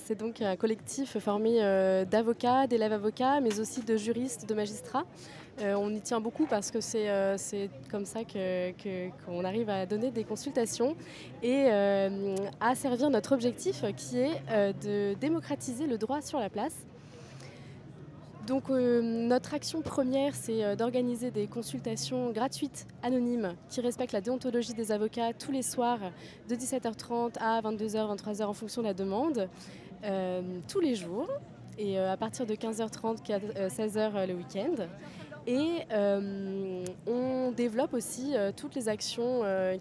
c'est donc un collectif formé d'avocats, d'élèves avocats, mais aussi de juristes, de magistrats. On y tient beaucoup parce que c'est comme ça qu'on arrive à donner des consultations et à servir notre objectif qui est de démocratiser le droit sur la place. Donc notre action première, c'est d'organiser des consultations gratuites, anonymes, qui respectent la déontologie des avocats tous les soirs de 17h30 à 22h, 23h en fonction de la demande, tous les jours, et à partir de 15h30, 16h le week-end. Et on développe aussi toutes les actions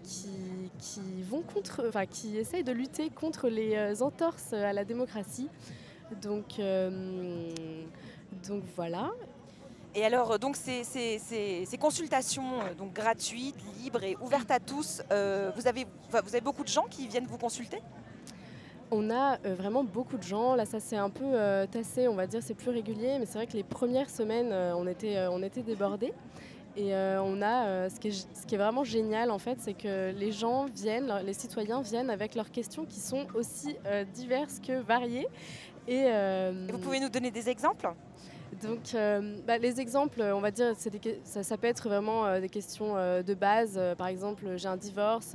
qui essayent de lutter contre les entorses à la démocratie. Donc voilà. Et alors, donc ces consultations donc gratuites, libres et ouvertes à tous, vous avez beaucoup de gens qui viennent vous consulter ? On a vraiment beaucoup de gens. Là, ça s'est un peu tassé, on va dire, c'est plus régulier. Mais c'est vrai que les premières semaines, on était débordés. Et ce qui est vraiment génial, en fait, c'est que les gens viennent, les citoyens viennent avec leurs questions qui sont aussi diverses que variées. Et vous pouvez nous donner des exemples ? Donc, les exemples, on va dire, ça peut être vraiment des questions de base. Par exemple, j'ai un divorce.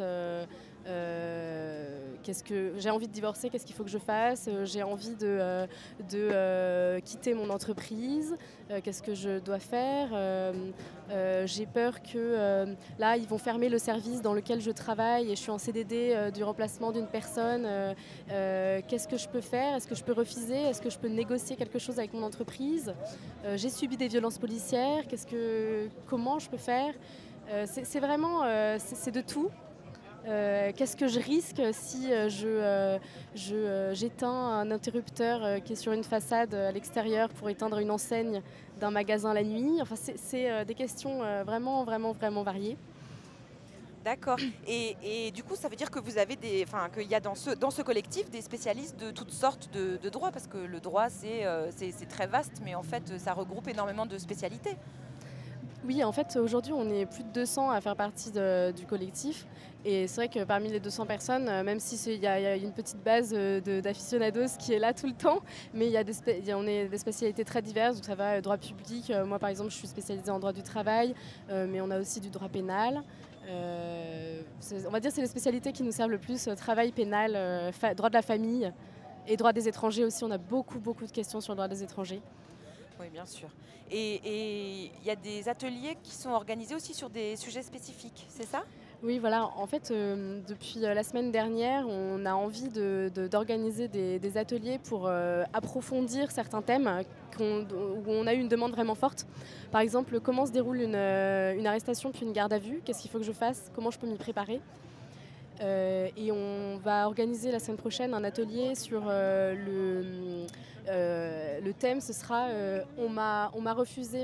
J'ai envie de divorcer, qu'est-ce qu'il faut que je fasse ? J'ai envie de quitter mon entreprise, qu'est-ce que je dois faire ? J'ai peur que là, ils vont fermer le service dans lequel je travaille et je suis en CDD du remplacement d'une personne. Qu'est-ce que je peux faire ? Est-ce que je peux refuser ? Est-ce que je peux négocier quelque chose avec mon entreprise ? J'ai subi des violences policières, comment je peux faire ? C'est vraiment c'est de tout. Qu'est-ce que je risque si j'éteins un interrupteur qui est sur une façade à l'extérieur pour éteindre une enseigne d'un magasin la nuit ? Enfin, c'est des questions vraiment, vraiment, vraiment variées. D'accord. Et du coup, ça veut dire que vous avez qu'il y a dans ce collectif des spécialistes de toutes sortes de droits, parce que le droit, c'est très vaste, mais en fait, ça regroupe énormément de spécialités. Oui, en fait, aujourd'hui, on est plus de 200 à faire partie du collectif. Et c'est vrai que parmi les 200 personnes, même s'il y a une petite base d'aficionados qui est là tout le temps, mais on est des spécialités très diverses. Donc ça va, droit public. Moi, par exemple, je suis spécialisée en droit du travail, mais on a aussi du droit pénal. On va dire que c'est les spécialités qui nous servent le plus. Travail pénal, droit de la famille et droit des étrangers aussi. On a beaucoup, beaucoup de questions sur le droit des étrangers. Oui, bien sûr. Et il y a des ateliers qui sont organisés aussi sur des sujets spécifiques, c'est ça ? Oui, voilà. En fait, depuis la semaine dernière, on a envie d'organiser des ateliers pour approfondir certains thèmes où on a eu une demande vraiment forte. Par exemple, comment se déroule une arrestation puis une garde à vue ? Qu'est-ce qu'il faut que je fasse ? Comment je peux m'y préparer ? Et on va organiser la semaine prochaine un atelier sur le thème. Ce sera on m'a refusé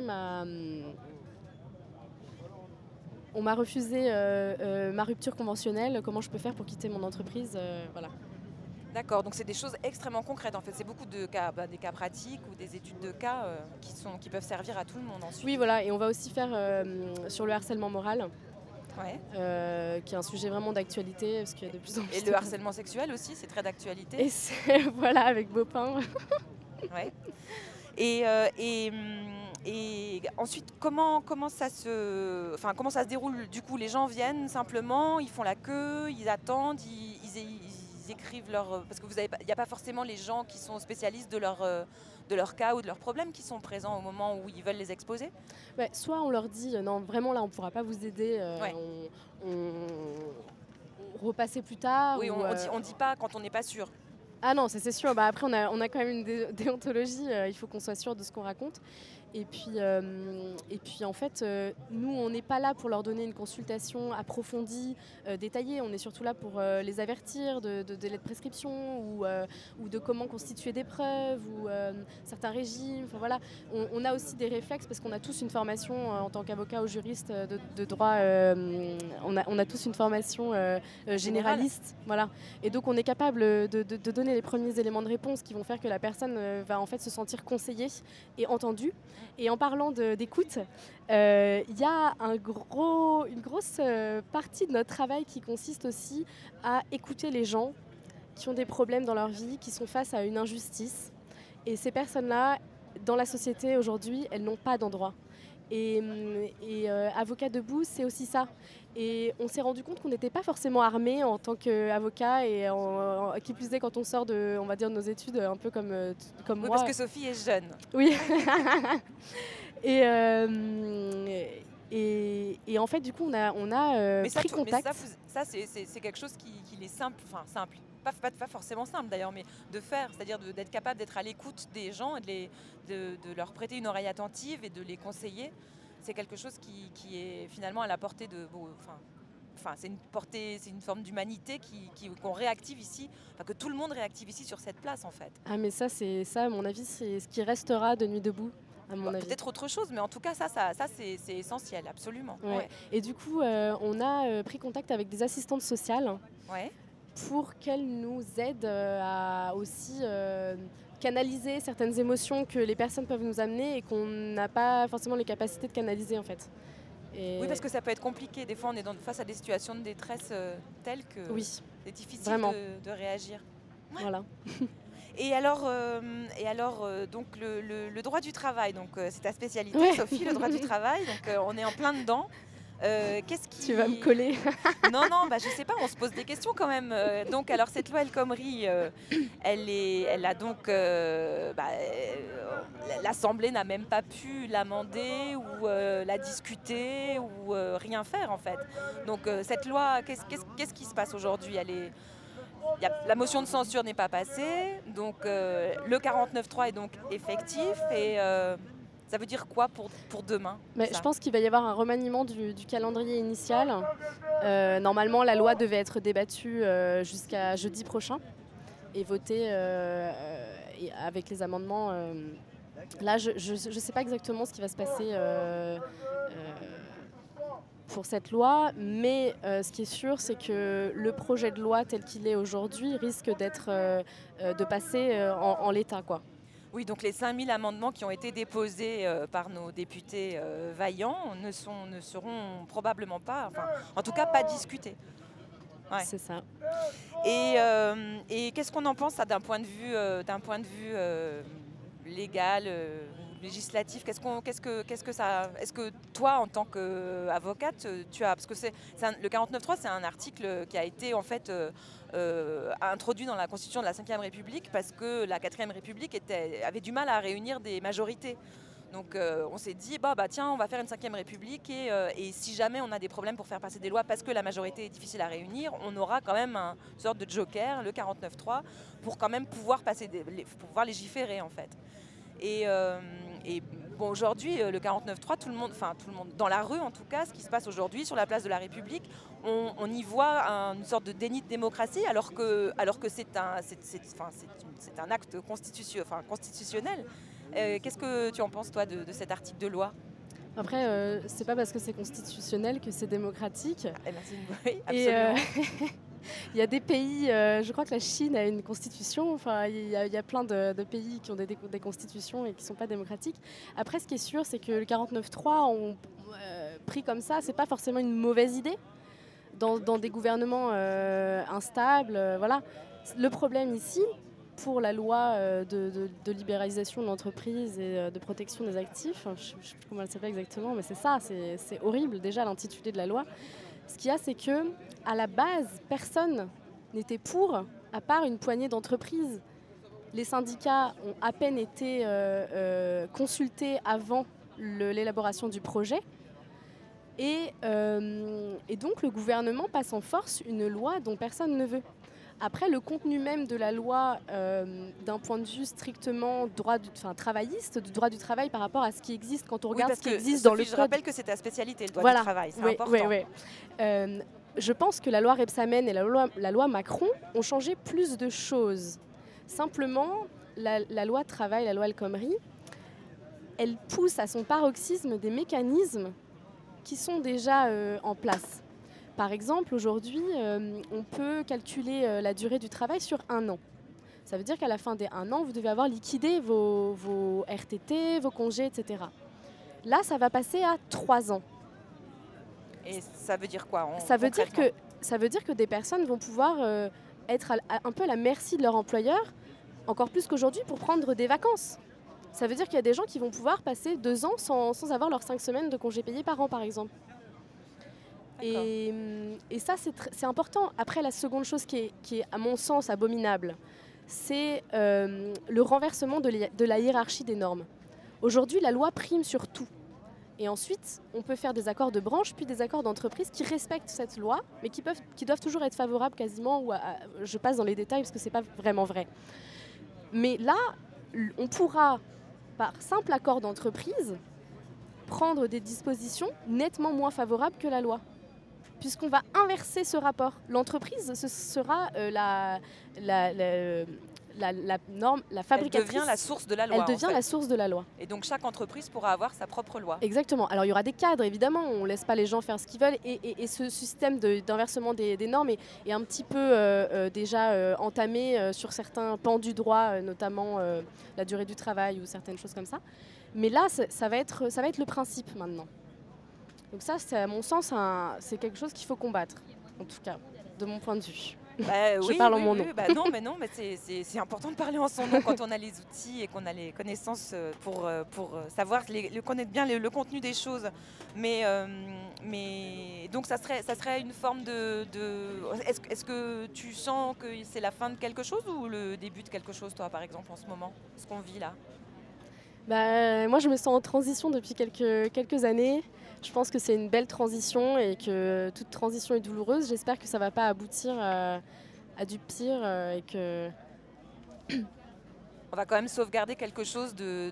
ma rupture conventionnelle. Comment je peux faire pour quitter mon entreprise ? Voilà. D'accord, donc c'est des choses extrêmement concrètes en fait. C'est beaucoup de cas, des cas pratiques ou des études de cas qui peuvent servir à tout le monde ensuite. Oui, voilà. Et on va aussi faire sur le harcèlement moral. Ouais. Qui est un sujet vraiment d'actualité parce qu'il y a de plus en plus. Et le harcèlement sexuel aussi, c'est très d'actualité. Et voilà, avec Beaupin. Ouais. Et ensuite, comment ça se déroule du coup ? Les gens viennent simplement, ils font la queue, ils attendent, ils écrivent leur... Parce que il n'y a pas forcément les gens qui sont spécialistes de leur cas ou de leurs problèmes qui sont présents au moment où ils veulent les exposer. Ouais, soit on leur dit non, vraiment là on ne pourra pas vous aider, on repassez plus tard. Oui, on dit pas quand on n'est pas sûr. Ah non, c'est sûr. Après, on a quand même une déontologie. Il faut qu'on soit sûr de ce qu'on raconte. Et puis en fait, nous, on n'est pas là pour leur donner une consultation approfondie, détaillée. On est surtout là pour les avertir de délai de prescription ou de comment constituer des preuves ou certains régimes. Enfin, voilà. On a aussi des réflexes parce qu'on a tous une formation en tant qu'avocat ou juriste de droit. On a tous une formation généraliste. Voilà. Et donc, on est capable de donner les premiers éléments de réponse qui vont faire que la personne va en fait se sentir conseillée et entendue. Et en parlant d'écoute, il y a une grosse partie de notre travail qui consiste aussi à écouter les gens qui ont des problèmes dans leur vie, qui sont face à une injustice. Et ces personnes-là, dans la société aujourd'hui, elles n'ont pas d'endroit. Et Avocats Debout, c'est aussi ça. Et on s'est rendu compte qu'on n'était pas forcément armé en tant qu'avocat, et qui plus est quand on sort de, on va dire, de nos études, un peu comme Oui, moi. parce que Sophie est jeune. Oui. Et en fait, du coup, on a pris contact. Mais ça, c'est quelque chose qui est simple, enfin simple, pas forcément simple d'ailleurs, mais de faire, c'est-à-dire d'être capable d'être à l'écoute des gens, et de leur prêter une oreille attentive et de les conseiller. C'est quelque chose qui est finalement à la portée de... Enfin, c'est une forme d'humanité qu'on réactive ici, enfin, que tout le monde réactive ici sur cette place en fait. Ah mais ça, à mon avis, c'est ce qui restera de Nuit Debout. Peut-être autre chose, mais en tout cas, ça c'est essentiel, absolument. Ouais. Ouais. Et du coup, on a pris contact avec des assistantes sociales pour qu'elles nous aident à aussi canaliser certaines émotions que les personnes peuvent nous amener et qu'on n'a pas forcément les capacités de canaliser en fait. Oui, parce que ça peut être compliqué. Des fois, on est face à des situations de détresse telles que c'est difficile de réagir. Ouais. Voilà. Et alors, donc le droit du travail, donc c'est ta spécialité, Sophie, le droit du travail. Donc on est en plein dedans. Tu vas me coller. Non, je sais pas, on se pose des questions quand même. Donc, alors cette loi El Khomri, elle a donc, l'Assemblée n'a même pas pu l'amender ou la discuter ou rien faire en fait. Donc cette loi, qu'est-ce qui se passe aujourd'hui? La motion de censure n'est pas passée, donc le 49.3 est donc effectif et ça veut dire quoi pour demain? Je pense qu'il va y avoir un remaniement du calendrier initial. Normalement, la loi devait être débattue jusqu'à jeudi prochain et votée avec les amendements. Là, je ne sais pas exactement ce qui va se passer pour cette loi, mais ce qui est sûr, c'est que le projet de loi tel qu'il est aujourd'hui risque de passer en l'état, quoi. Oui, donc les 5000 amendements qui ont été déposés par nos députés vaillants ne seront probablement pas, en tout cas pas discutés. Ouais. C'est ça. Et qu'est-ce qu'on en pense d'un point de vue légal, législatif? Est-ce que toi, en tant qu'avocate, tu as, parce que le 49.3, c'est un article qui a été en fait introduit dans la Constitution de la Ve République parce que la 4e République avait du mal à réunir des majorités. Donc on s'est dit, tiens, on va faire une 5e République et si jamais on a des problèmes pour faire passer des lois parce que la majorité est difficile à réunir, on aura quand même une sorte de joker, le 49.3, pour quand même pouvoir pouvoir légiférer en fait. Et bon, aujourd'hui, le 49.3, tout le monde, dans la rue en tout cas, ce qui se passe aujourd'hui sur la place de la République, on y voit une sorte de déni de démocratie, alors que c'est un acte constitutionnel. Qu'est-ce que tu en penses, toi, de cet article de loi ? Après, c'est pas parce que c'est constitutionnel que c'est démocratique. Oui, absolument. Il y a des pays, je crois que la Chine a une constitution, il y a plein de pays qui ont des constitutions et qui ne sont pas démocratiques. Après, ce qui est sûr, c'est que le 49.3, pris comme ça, c'est pas forcément une mauvaise idée dans des gouvernements instables. Voilà. Le problème ici, pour la loi de libéralisation de l'entreprise et de protection des actifs, je ne sais plus comment elle s'appelle exactement, mais c'est ça, c'est horrible déjà l'intitulé de la loi. Ce qu'il y a, c'est que à la base, personne n'était pour, à part une poignée d'entreprises. Les syndicats ont à peine été consultés avant l'élaboration du projet. Et donc, le gouvernement passe en force une loi dont personne ne veut. Après, le contenu même de la loi, d'un point de vue strictement travailliste, du droit du travail par rapport à ce qui existe, quand on regarde ce qui existe dans le code... Je rappelle que c'est ta spécialité, le droit du travail, c'est important. Oui. Je pense que la loi Rebsamen et la loi Macron ont changé plus de choses. Simplement, la loi travail, la loi El Khomri, elle pousse à son paroxysme des mécanismes qui sont déjà en place. Par exemple, aujourd'hui, on peut calculer la durée du travail sur 1 an. Ça veut dire qu'à la fin des 1 an, vous devez avoir liquidé vos RTT, vos congés, etc. Là, ça va passer à 3 ans. Et ça veut dire quoi ça veut dire que des personnes vont pouvoir être un peu à la merci de leur employeur, encore plus qu'aujourd'hui, pour prendre des vacances. Ça veut dire qu'il y a des gens qui vont pouvoir passer 2 ans sans avoir leurs 5 semaines de congés payés par an, par exemple. Et ça, c'est important. Après, la seconde chose qui est, à mon sens, abominable, c'est le renversement de la hiérarchie des normes. Aujourd'hui, la loi prime sur tout. Et ensuite, on peut faire des accords de branche, puis des accords d'entreprise qui respectent cette loi, mais qui doivent toujours être favorables quasiment, je passe dans les détails parce que ce n'est pas vraiment vrai. Mais là, on pourra, par simple accord d'entreprise, prendre des dispositions nettement moins favorables que la loi. Puisqu'on va inverser ce rapport. L'entreprise, ce sera la norme, la fabricatrice. Elle devient la source de la loi. Elle devient la source de la loi. Et donc chaque entreprise pourra avoir sa propre loi. Exactement. Alors il y aura des cadres, évidemment, on ne laisse pas les gens faire ce qu'ils veulent. Et ce système d'inversement des normes est un petit peu déjà entamé sur certains pans du droit, notamment la durée du travail ou certaines choses comme ça. Mais là, ça va être le principe maintenant. Donc ça, à mon sens, c'est quelque chose qu'il faut combattre, en tout cas, de mon point de vue. Je parle en mon nom. Non, mais c'est important de parler en son nom quand on a les outils et qu'on a les connaissances pour savoir connaître bien le contenu des choses. Mais donc ça serait une forme de... Est-ce que tu sens que c'est la fin de quelque chose ou le début de quelque chose, toi, par exemple, en ce moment, ce qu'on vit là? Moi, je me sens en transition depuis quelques années. Je pense que c'est une belle transition et que toute transition est douloureuse. J'espère que ça ne va pas aboutir à du pire et que... On va quand même sauvegarder quelque chose de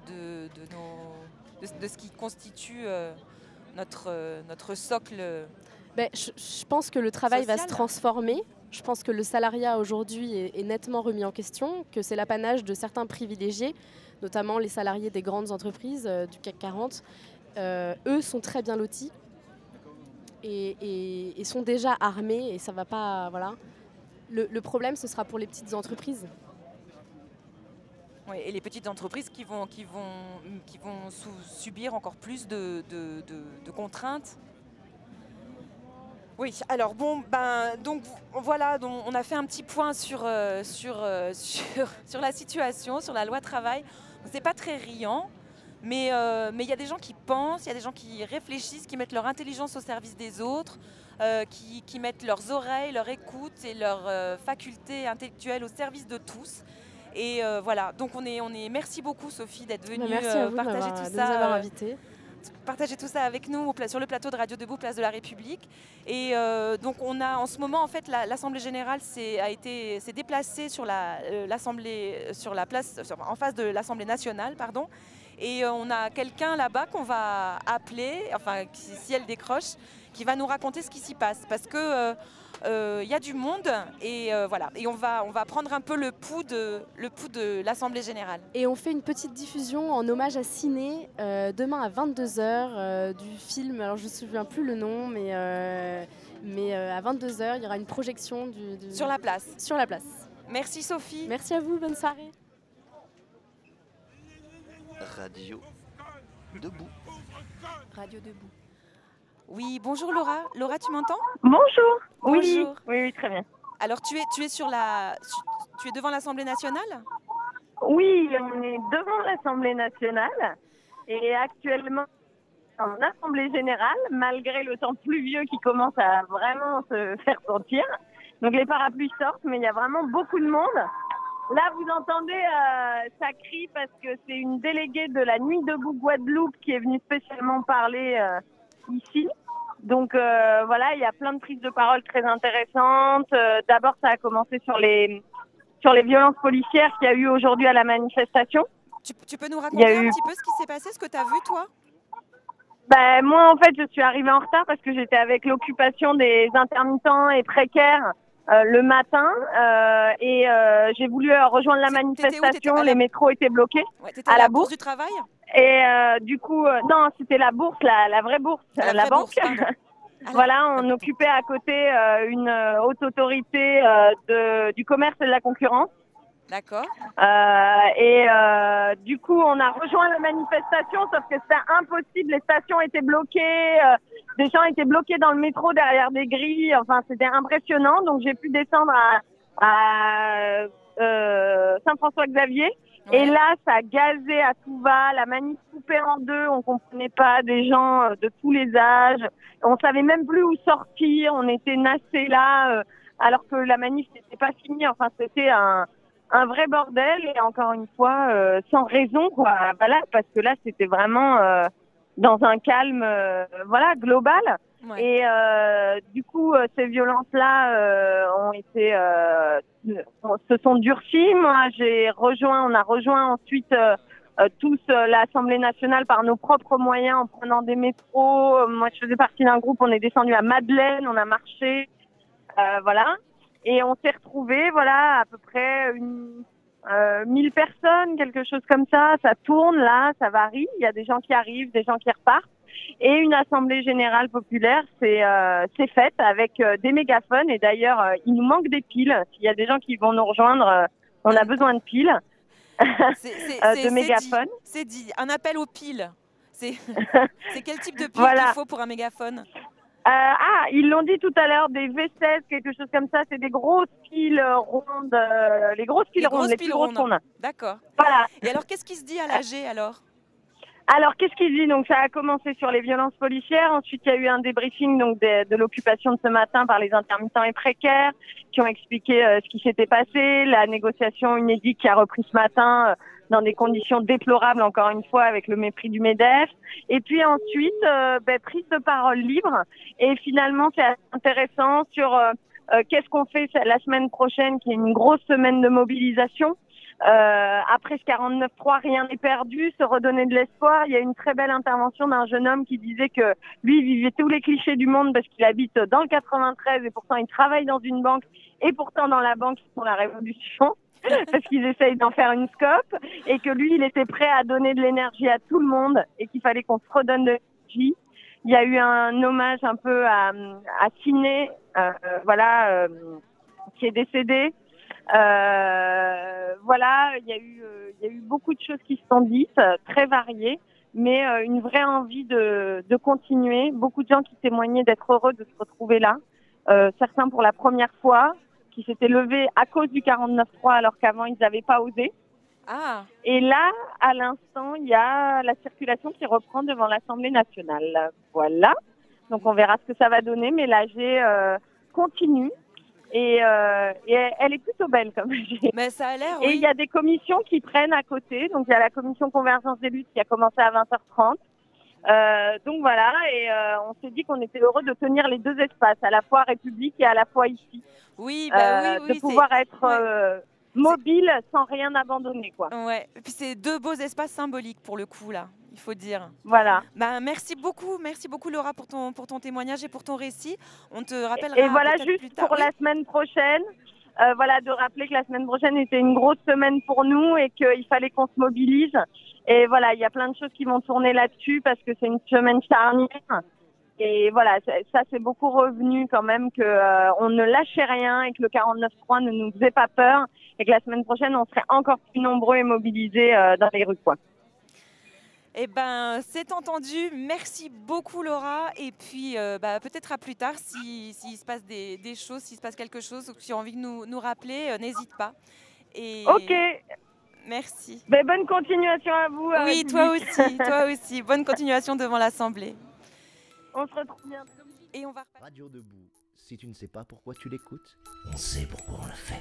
ce qui constitue notre socle. Je pense que le travail va se transformer. Je pense que le salariat aujourd'hui est nettement remis en question, que c'est l'apanage de certains privilégiés, notamment les salariés des grandes entreprises du CAC 40. Eux sont très bien lotis et sont déjà armés et ça va pas. Voilà. Le problème, ce sera pour les petites entreprises. Oui, et les petites entreprises qui vont subir encore plus de contraintes. Oui, alors donc voilà, on a fait un petit point sur la situation, sur la loi travail. C'est pas très riant. Mais il y a des gens qui pensent, il y a des gens qui réfléchissent, qui mettent leur intelligence au service des autres, qui mettent leurs oreilles, leur écoute et leurs facultés intellectuelles au service de tous. Et voilà, donc merci beaucoup Sophie d'être venue partager tout ça. De nous avoir invités. Partager tout ça avec nous sur le plateau de Radio Debout, place de la République. Et donc on a en ce moment en fait l'Assemblée générale s'est déplacée sur en face de l'Assemblée nationale, pardon. Et on a quelqu'un là-bas qu'on va appeler, enfin si elle décroche, qui va nous raconter ce qui s'y passe. Parce que y a du monde et voilà. Et on va prendre un peu le pouls de l'Assemblée générale. Et on fait une petite diffusion en hommage à Ciné demain à 22h du film. Alors je ne me souviens plus le nom, mais à 22h, il y aura une projection sur la place. Sur la place. Merci Sophie. Merci à vous, bonne soirée. Radio Debout. Radio Debout. Oui, bonjour Laura. Laura, tu m'entends? Bonjour. Bonjour. Oui, très bien. Alors tu es devant l'Assemblée nationale? Oui, on est devant l'Assemblée nationale et actuellement en Assemblée générale, malgré le temps pluvieux qui commence à vraiment se faire sentir. Donc les parapluies sortent, mais il y a vraiment beaucoup de monde. Là, vous entendez, ça crie parce que c'est une déléguée de la Nuit debout Guadeloupe qui est venue spécialement parler ici. Donc voilà, il y a plein de prises de parole très intéressantes. D'abord, ça a commencé sur les violences policières qu'il y a eu aujourd'hui à la manifestation. Tu peux nous raconter un petit peu ce qui s'est passé, ce que tu as vu, toi? Moi, en fait, je suis arrivée en retard parce que j'étais avec l'occupation des intermittents et précaires le matin et j'ai voulu rejoindre la manifestation. Les métros étaient bloqués à la Bourse du Travail. Et du coup, non, c'était la bourse, la vraie bourse, la banque. Voilà, on occupait à côté une haute autorité du commerce et de la concurrence. D'accord. Du coup, on a rejoint la manifestation, sauf que c'était impossible. Les stations étaient bloquées, des gens étaient bloqués dans le métro derrière des grilles. Enfin, c'était impressionnant. Donc, j'ai pu descendre à Saint-François-Xavier. Ouais. Et là, ça gazait à tout va, la manif coupée en deux, on comprenait pas, des gens de tous les âges. On savait même plus où sortir, on était nassés là, alors que la manif n'était pas finie. Enfin, c'était un vrai bordel et encore une fois, sans raison, quoi. Voilà, parce que là, c'était vraiment dans un calme, global. Ouais. Et du coup, ces violences-là se sont durcies. Moi, on a rejoint ensuite tous l'Assemblée nationale par nos propres moyens en prenant des métros. Moi, je faisais partie d'un groupe, on est descendu à Madeleine, on a marché, voilà. Et on s'est retrouvés, voilà, à peu près 1000 personnes, quelque chose comme ça. Ça tourne là, ça varie. Il y a des gens qui arrivent, des gens qui repartent. Et une assemblée générale populaire c'est faite avec des mégaphones. Et d'ailleurs, il nous manque des piles. S'il y a des gens qui vont nous rejoindre, on a besoin de piles, de mégaphones. C'est dit. Un appel aux piles. C'est quel type de pile qu'il faut pour un mégaphone? Ils l'ont dit tout à l'heure, des V16, quelque chose comme ça. C'est des grosses piles rondes, les grosses piles rondes, les plus grosses qu'on a. D'accord. Voilà. Et alors, qu'est-ce qui se dit à l'AG alors? Alors, qu'est-ce qu'il dit? Donc, ça a commencé sur les violences policières. Ensuite, il y a eu un débriefing donc de l'occupation de ce matin par les intermittents et précaires qui ont expliqué ce qui s'était passé, la négociation inédite qui a repris ce matin dans des conditions déplorables, encore une fois, avec le mépris du MEDEF. Et puis ensuite, prise de parole libre. Et finalement, c'est assez intéressant sur qu'est-ce qu'on fait la semaine prochaine, qui est une grosse semaine de mobilisation. Après ce 49.3, rien n'est perdu, se redonner de l'espoir. Il y a une très belle intervention d'un jeune homme qui disait que lui, il vivait tous les clichés du monde parce qu'il habite dans le 93 et pourtant il travaille dans une banque et pourtant dans la banque, ils font la révolution parce qu'ils essayent d'en faire une scope et que lui, il était prêt à donner de l'énergie à tout le monde et qu'il fallait qu'on se redonne de l'énergie. Il y a eu un hommage un peu à Ciné, qui est décédé. Il y a eu beaucoup de choses qui se sont dites, très variées, mais une vraie envie de continuer. Beaucoup de gens qui témoignaient d'être heureux de se retrouver là. Certains pour la première fois, qui s'étaient levés à cause du 49.3 alors qu'avant ils n'avaient pas osé. Et là, à l'instant, il y a la circulation qui reprend devant l'Assemblée nationale. Voilà. Donc on verra ce que ça va donner, mais l'AG continue. Et elle est plutôt belle comme AG. Mais ça a l'air, oui. Et il y a des commissions qui prennent à côté. Donc il y a la commission Convergence des luttes qui a commencé à 20h30. Donc voilà, et on s'est dit qu'on était heureux de tenir les deux espaces, à la fois République et à la fois ici. Oui, de pouvoir être mobile sans rien abandonner, quoi. Ouais. Et puis c'est deux beaux espaces symboliques pour le coup là, il faut dire. Voilà. Merci beaucoup Laura pour ton témoignage et pour ton récit. On te rappellera. Et voilà, juste plus tard, pour la semaine prochaine. De rappeler que la semaine prochaine était une grosse semaine pour nous et qu'il fallait qu'on se mobilise. Et voilà, il y a plein de choses qui vont tourner là-dessus parce que c'est une semaine charnière. Et voilà, ça c'est beaucoup revenu quand même on ne lâchait rien et que le 49.3 ne nous faisait pas peur et que la semaine prochaine on serait encore plus nombreux et mobilisés dans les rues, quoi. Eh ben, c'est entendu. Merci beaucoup, Laura. Et puis, peut-être à plus tard, s'il se passe des choses, s'il se passe quelque chose, ou que tu as envie de nous rappeler, n'hésite pas. Ok. Merci. Bonne continuation à vous. Oui, toi aussi. Bonne continuation devant l'Assemblée. On se retrouve bientôt. Et on va... Radio Debout. Si tu ne sais pas pourquoi tu l'écoutes, on sait pourquoi on le fait.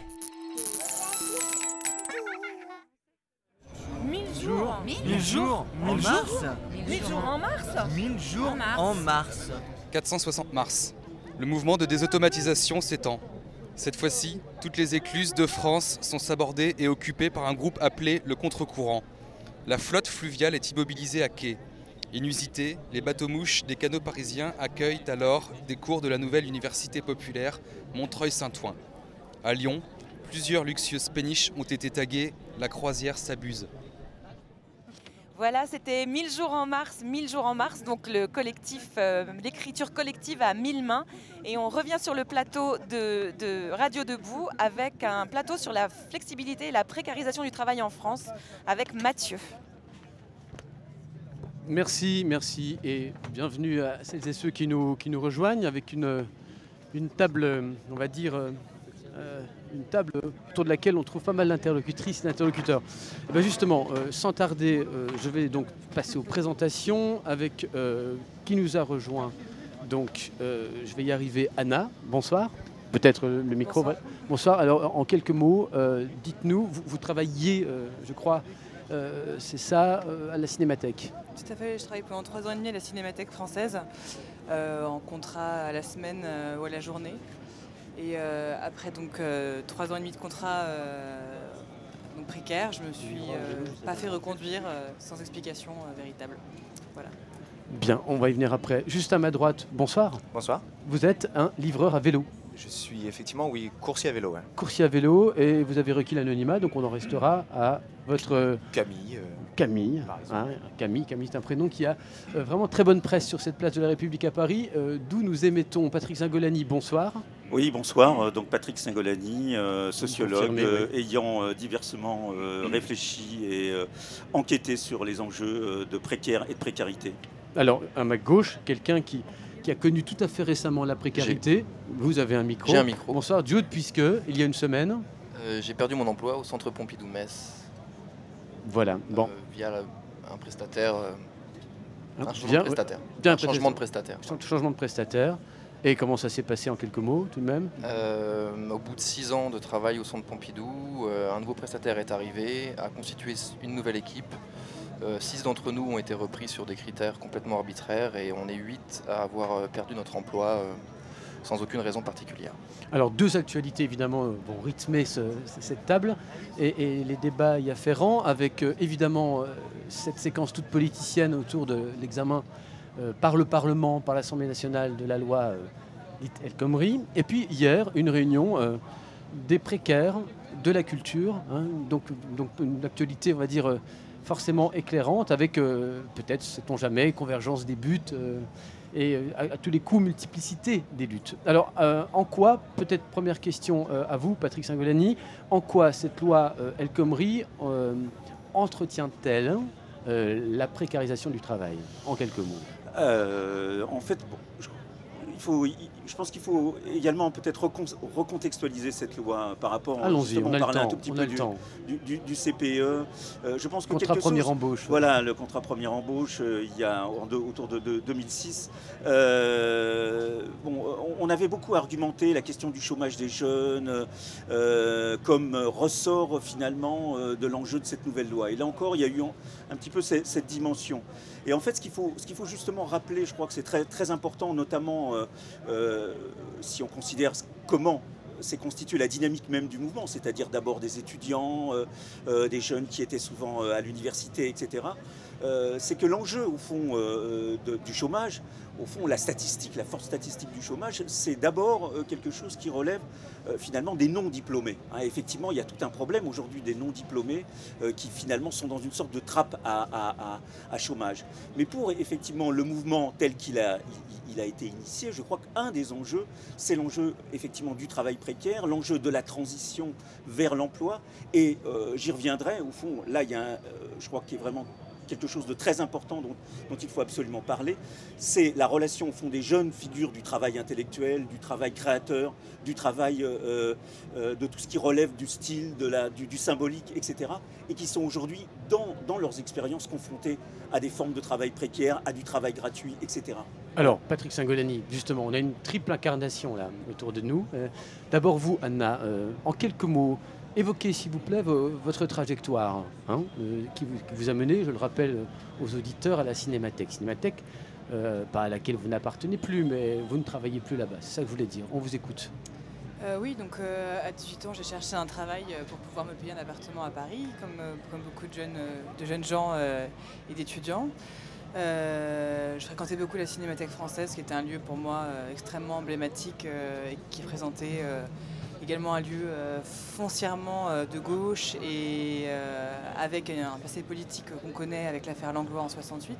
1000 jours. 1000 jours en mars. 1000 jours en mars. 1000 jours en mars. 460 mars. Le mouvement de désautomatisation s'étend. Cette fois-ci, toutes les écluses de France sont sabordées et occupées par un groupe appelé le Contre-Courant. La flotte fluviale est immobilisée à quai. Inusité, les bateaux-mouches des canaux parisiens accueillent alors des cours de la nouvelle université populaire Montreuil-Saint-Ouen. À Lyon, plusieurs luxueuses péniches ont été taguées « La croisière s'abuse ». Voilà, c'était 1000 jours en mars, donc le collectif, l'écriture collective à 1000 mains. Et on revient sur le plateau de Radio Debout avec un plateau sur la flexibilité et la précarisation du travail en France avec Mathieu. Merci et bienvenue à celles et ceux qui nous rejoignent avec une table, on va dire, une table autour de laquelle on trouve pas mal d'interlocutrices et d'interlocuteurs. Et bien justement, sans tarder, je vais donc passer aux présentations avec qui nous a rejoint. Donc, je vais y arriver. Anna, bonsoir. Peut-être le micro. Bonsoir. Bonsoir. Alors, en quelques mots, dites-nous, vous travaillez, je crois, c'est ça, à la Cinémathèque. Tout à fait, je travaille pendant 3 ans et demi à la Cinémathèque française, en contrat à la semaine ou à la journée. Et après donc 3 ans et demi de contrat donc précaire, je me suis pas fait reconduire sans explication véritable. Voilà. Bien, on va y venir après. Juste à ma droite, bonsoir. Bonsoir. Vous êtes un livreur à vélo. Je suis effectivement, oui, coursier à vélo. Ouais. Coursier à vélo, et vous avez requis l'anonymat, donc on en restera à votre... Camille. Camille, hein, Camille, c'est un prénom qui a vraiment très bonne presse sur cette place de la République à Paris, d'où nous émettons. Patrick Singolani, bonsoir. Oui, bonsoir. Donc Patrick Singolani, sociologue, ayant diversement réfléchi et enquêté sur les enjeux de précaire et de précarité. Alors, à ma gauche, quelqu'un qui a connu tout à fait récemment la précarité. Vous avez un micro. J'ai un micro. Bonsoir, Jude, puisque il y a une semaine... j'ai perdu mon emploi au Centre Pompidou-Metz. Voilà, bon. Via un prestataire... un changement de prestataire. Changement de prestataire. Et comment ça s'est passé en quelques mots, tout de même? Au bout de 6 ans de travail au Centre Pompidou, un nouveau prestataire est arrivé, a constitué une nouvelle équipe. 6 d'entre nous ont été repris sur des critères complètement arbitraires et on est 8 à avoir perdu notre emploi sans aucune raison particulière. Alors 2 actualités évidemment vont rythmer cette table et les débats y afférents avec évidemment cette séquence toute politicienne autour de l'examen par le Parlement, par l'Assemblée nationale de la loi dite El Khomri. Et puis hier, une réunion des précaires de la culture, hein, donc une actualité on va dire forcément éclairante avec peut-être, sait-on jamais, convergence des buts et à tous les coups multiplicité des luttes. Alors en quoi, peut-être première question à vous Patrick Singolani, en quoi cette loi El Khomri entretient-elle la précarisation du travail, en quelques mots? En fait, je pense qu'il faut également peut-être recontextualiser cette loi par rapport à on parler un tout petit peu du CPE. Je pense que contrat première embauche. Voilà, le contrat première embauche, il y a autour de 2006. On avait beaucoup argumenté la question du chômage des jeunes comme ressort finalement de l'enjeu de cette nouvelle loi. Et là encore, il y a eu un petit peu cette dimension. Et en fait, ce qu'il faut justement rappeler, je crois que c'est très, très important, notamment si on considère comment s'est constituée la dynamique même du mouvement, c'est-à-dire d'abord des étudiants, des jeunes qui étaient souvent à l'université, etc. C'est que l'enjeu, au fond, du chômage, au fond, la force statistique du chômage, c'est d'abord quelque chose qui relève finalement des non-diplômés. Hein, effectivement, il y a tout un problème aujourd'hui des non-diplômés qui finalement sont dans une sorte de trappe à chômage. Mais pour effectivement le mouvement tel qu'il a été initié, je crois qu'un des enjeux, c'est l'enjeu effectivement du travail précaire, l'enjeu de la transition vers l'emploi. Et j'y reviendrai, au fond, là, il y a je crois qu'il y a vraiment quelque chose de très important dont il faut absolument parler, c'est la relation au fond des jeunes figures du travail intellectuel, du travail créateur, du travail de tout ce qui relève du style, du symbolique, etc. Et qui sont aujourd'hui dans leurs expériences confrontés à des formes de travail précaires, à du travail gratuit, etc. Alors, Patrick Singolani, justement, on a une triple incarnation là autour de nous. D'abord vous, Anna, en quelques mots, évoquez, s'il vous plaît, votre trajectoire qui vous a mené, je le rappelle aux auditeurs, à la Cinémathèque. Cinémathèque, pas à laquelle vous n'appartenez plus, mais vous ne travaillez plus là-bas. C'est ça que je voulais dire. On vous écoute. Oui, donc à 18 ans, j'ai cherché un travail pour pouvoir me payer un appartement à Paris, comme beaucoup de jeunes gens et d'étudiants. Je fréquentais beaucoup la Cinémathèque française, qui était un lieu pour moi extrêmement emblématique et qui présentait également un lieu foncièrement de gauche et avec un passé politique qu'on connaît avec l'affaire Langlois en 68.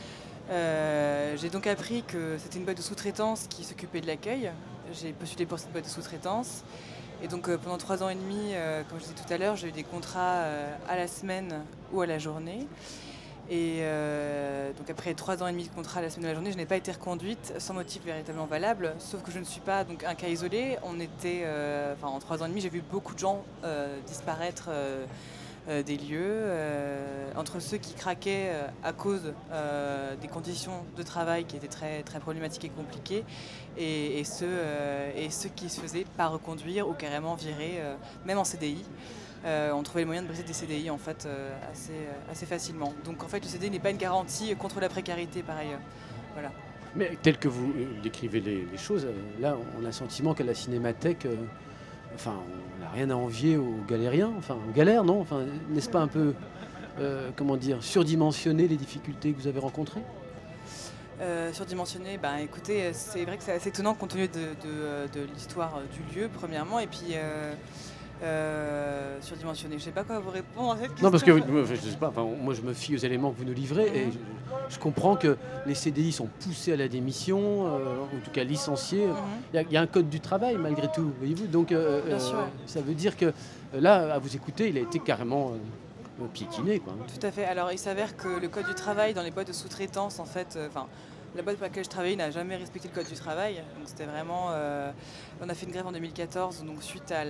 J'ai donc appris que c'était une boîte de sous-traitance qui s'occupait de l'accueil. J'ai postulé pour cette boîte de sous-traitance. Et donc pendant 3 ans et demi, comme je disais tout à l'heure, j'ai eu des contrats à la semaine ou à la journée. Et donc après 3 ans et demi de contrat à la semaine de la journée, je n'ai pas été reconduite sans motif véritablement valable, sauf que je ne suis pas donc un cas isolé. En 3 ans et demi, j'ai vu beaucoup de gens disparaître des lieux, entre ceux qui craquaient à cause des conditions de travail qui étaient très, très problématiques et compliquées, et ceux qui se faisaient pas reconduire ou carrément virer, même en CDI. On trouvait le moyen de briser des CDI en fait assez facilement. Donc en fait le CDI n'est pas une garantie contre la précarité par ailleurs. Voilà. Mais tel que vous décrivez les choses, là on a le sentiment qu'à la Cinémathèque, on n'a rien à envier aux galériens, aux galères, non ? N'est-ce pas un peu, surdimensionner les difficultés que vous avez rencontrées ? Surdimensionné, écoutez, c'est vrai que c'est assez étonnant compte tenu de l'histoire du lieu premièrement, et puis surdimensionné. Je ne sais pas quoi vous répondre à cette question. Non, parce que je sais pas, moi je me fie aux éléments que vous nous livrez et je comprends que les CDI sont poussés à la démission, en tout cas licenciés. Il y a un code du travail malgré tout, voyez-vous. Donc ça veut dire que là, à vous écouter, il a été carrément piétiné, quoi. Tout à fait. Alors il s'avère que le code du travail dans les boîtes de sous-traitance, en fait, la boîte pour laquelle je travaillais n'a jamais respecté le code du travail. Donc c'était vraiment. On a fait une grève en 2014, donc suite à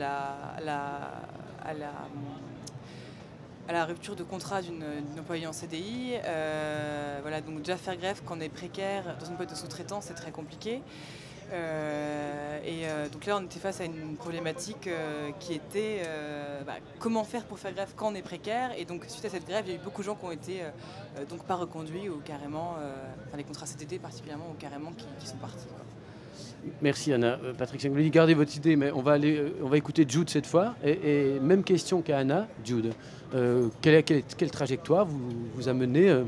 la rupture de contrat d'une employée en CDI. Donc déjà faire grève quand on est précaire dans une boîte de sous-traitance, c'est très compliqué. Donc là, on était face à une problématique qui était comment faire pour faire grève quand on est précaire. Et donc, suite à cette grève, il y a eu beaucoup de gens qui ont été donc pas reconduits ou carrément, les contrats CDD particulièrement, ou carrément qui sont partis, quoi. Merci Anna. Patrick Sengolini, gardez votre idée, mais on va écouter Jude cette fois. Et même question qu'à Anna, Jude. Quelle trajectoire vous a mené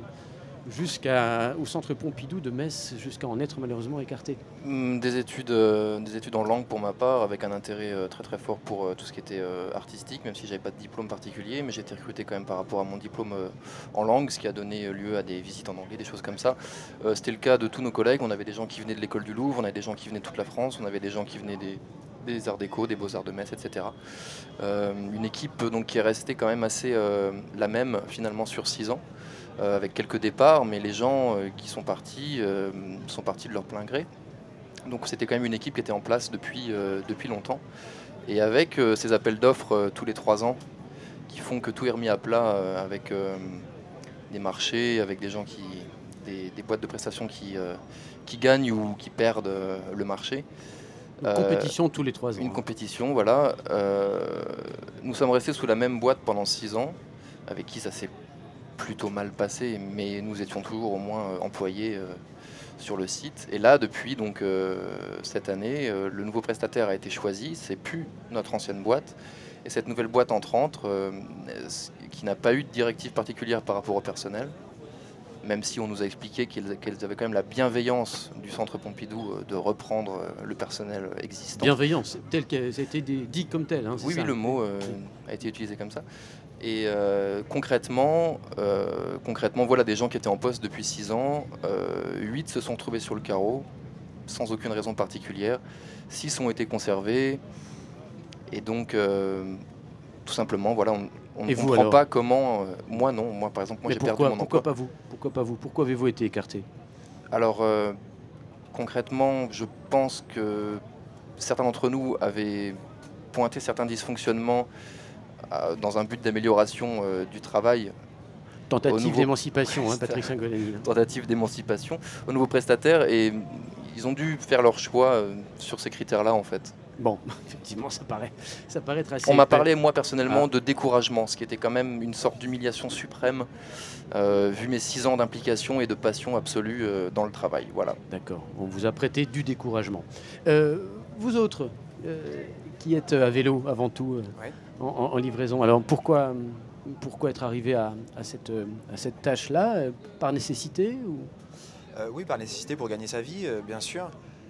jusqu'au centre Pompidou de Metz, jusqu'à en être malheureusement écarté? Des études en langue pour ma part, avec un intérêt très très fort pour tout ce qui était artistique, même si j'avais pas de diplôme particulier, mais j'ai été recruté quand même par rapport à mon diplôme en langue, ce qui a donné lieu à des visites en anglais, des choses comme ça. C'était le cas de tous nos collègues. On avait des gens qui venaient de l'école du Louvre, on avait des gens qui venaient de toute la France, on avait des gens qui venaient des arts déco, des beaux-arts de Metz, etc. Une équipe donc, qui est restée quand même assez la même finalement sur 6 ans. Avec quelques départs, mais les gens qui sont partis de leur plein gré. Donc c'était quand même une équipe qui était en place depuis longtemps. Et avec ces appels d'offres tous les 3 ans, qui font que tout est remis à plat avec des marchés, avec des gens des boîtes de prestations qui gagnent ou qui perdent le marché. Une compétition tous les 3 ans. Une compétition, voilà. Nous sommes restés sous la même boîte pendant 6 ans, avec qui ça s'est plutôt mal passé, mais nous étions toujours au moins employés sur le site. Et là, depuis donc cette année, le nouveau prestataire a été choisi. C'est plus notre ancienne boîte. Et cette nouvelle boîte entrante, qui n'a pas eu de directive particulière par rapport au personnel, même si on nous a expliqué qu'elles avaient quand même la bienveillance du centre Pompidou de reprendre le personnel existant. Bienveillance, tel que ça a été dit comme tel. Hein, oui, le mot a été utilisé comme ça. Et concrètement, voilà des gens qui étaient en poste depuis 6 ans. 8 se sont trouvés sur le carreau, sans aucune raison particulière. 6 ont été conservés. Et donc, tout simplement, voilà, on ne comprend pas comment... moi, non. Moi, par exemple, j'ai perdu mon emploi. Pourquoi pas vous ? Pourquoi avez-vous été écarté ? Alors, concrètement, je pense que certains d'entre nous avaient pointé certains dysfonctionnements dans un but d'amélioration du travail. Tentative d'émancipation, Patrick Sengolini. Tentative d'émancipation au nouveau prestataire, et ils ont dû faire leur choix sur ces critères-là, en fait. Bon, effectivement, ça paraît être assez... On m'a parlé, moi, personnellement, de découragement, ce qui était quand même une sorte d'humiliation suprême, vu mes 6 ans d'implication et de passion absolue dans le travail. Voilà. D'accord, on vous a prêté du découragement. Vous autres, qui êtes à vélo avant tout, en livraison, alors pourquoi être arrivé à cette tâche-là, par nécessité ou... Oui, par nécessité pour gagner sa vie, bien sûr.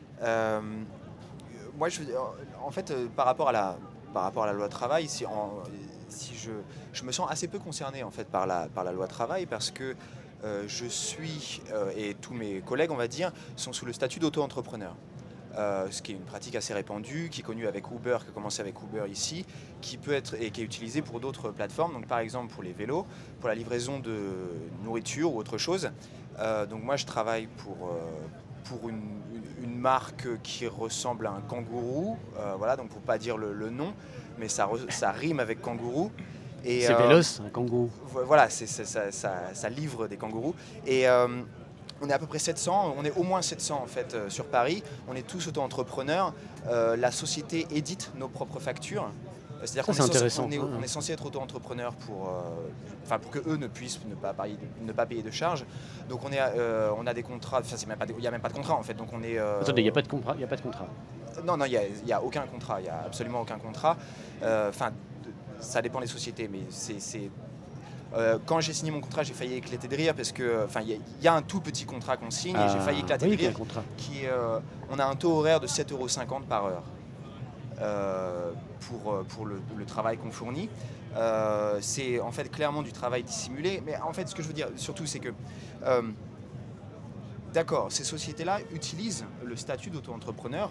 Moi, en fait, par rapport à la loi travail, je me sens assez peu concerné en fait par la loi travail, parce que je suis et tous mes collègues, on va dire, sont sous le statut d'auto-entrepreneur. ce qui est une pratique assez répandue, qui est connue avec Uber, qui a commencé avec Uber ici, qui peut être et qui est utilisée pour d'autres plateformes, donc par exemple pour les vélos, pour la livraison de nourriture ou autre chose. Donc moi je travaille pour une marque qui ressemble à un kangourou, voilà, donc pour pas dire le nom, mais ça rime avec kangourou. C'est véloce, un kangourou. Voilà, ça livre des kangourous. Et on est à peu près 700, on est au moins 700 en fait sur Paris. On est tous auto-entrepreneurs. La société édite nos propres factures. C'est-à-dire qu'on est censé être auto-entrepreneur pour que eux ne puissent ne pas payer de charges. Donc on a des contrats. Enfin, il n'y a même pas de contrat en fait. Donc on est. Attendez, il n'y a pas de contrat. Non, il n'y a aucun contrat. Il n'y a absolument aucun contrat. Ça dépend des sociétés, mais quand j'ai signé mon contrat, j'ai failli éclater de rire parce que, il y a un tout petit contrat qu'on signe et j'ai failli éclater de rire. On a un taux horaire de 7,50 € par heure pour le travail qu'on fournit. C'est en fait clairement du travail dissimulé, mais en fait ce que je veux dire surtout c'est que d'accord, ces sociétés-là utilisent le statut d'auto-entrepreneur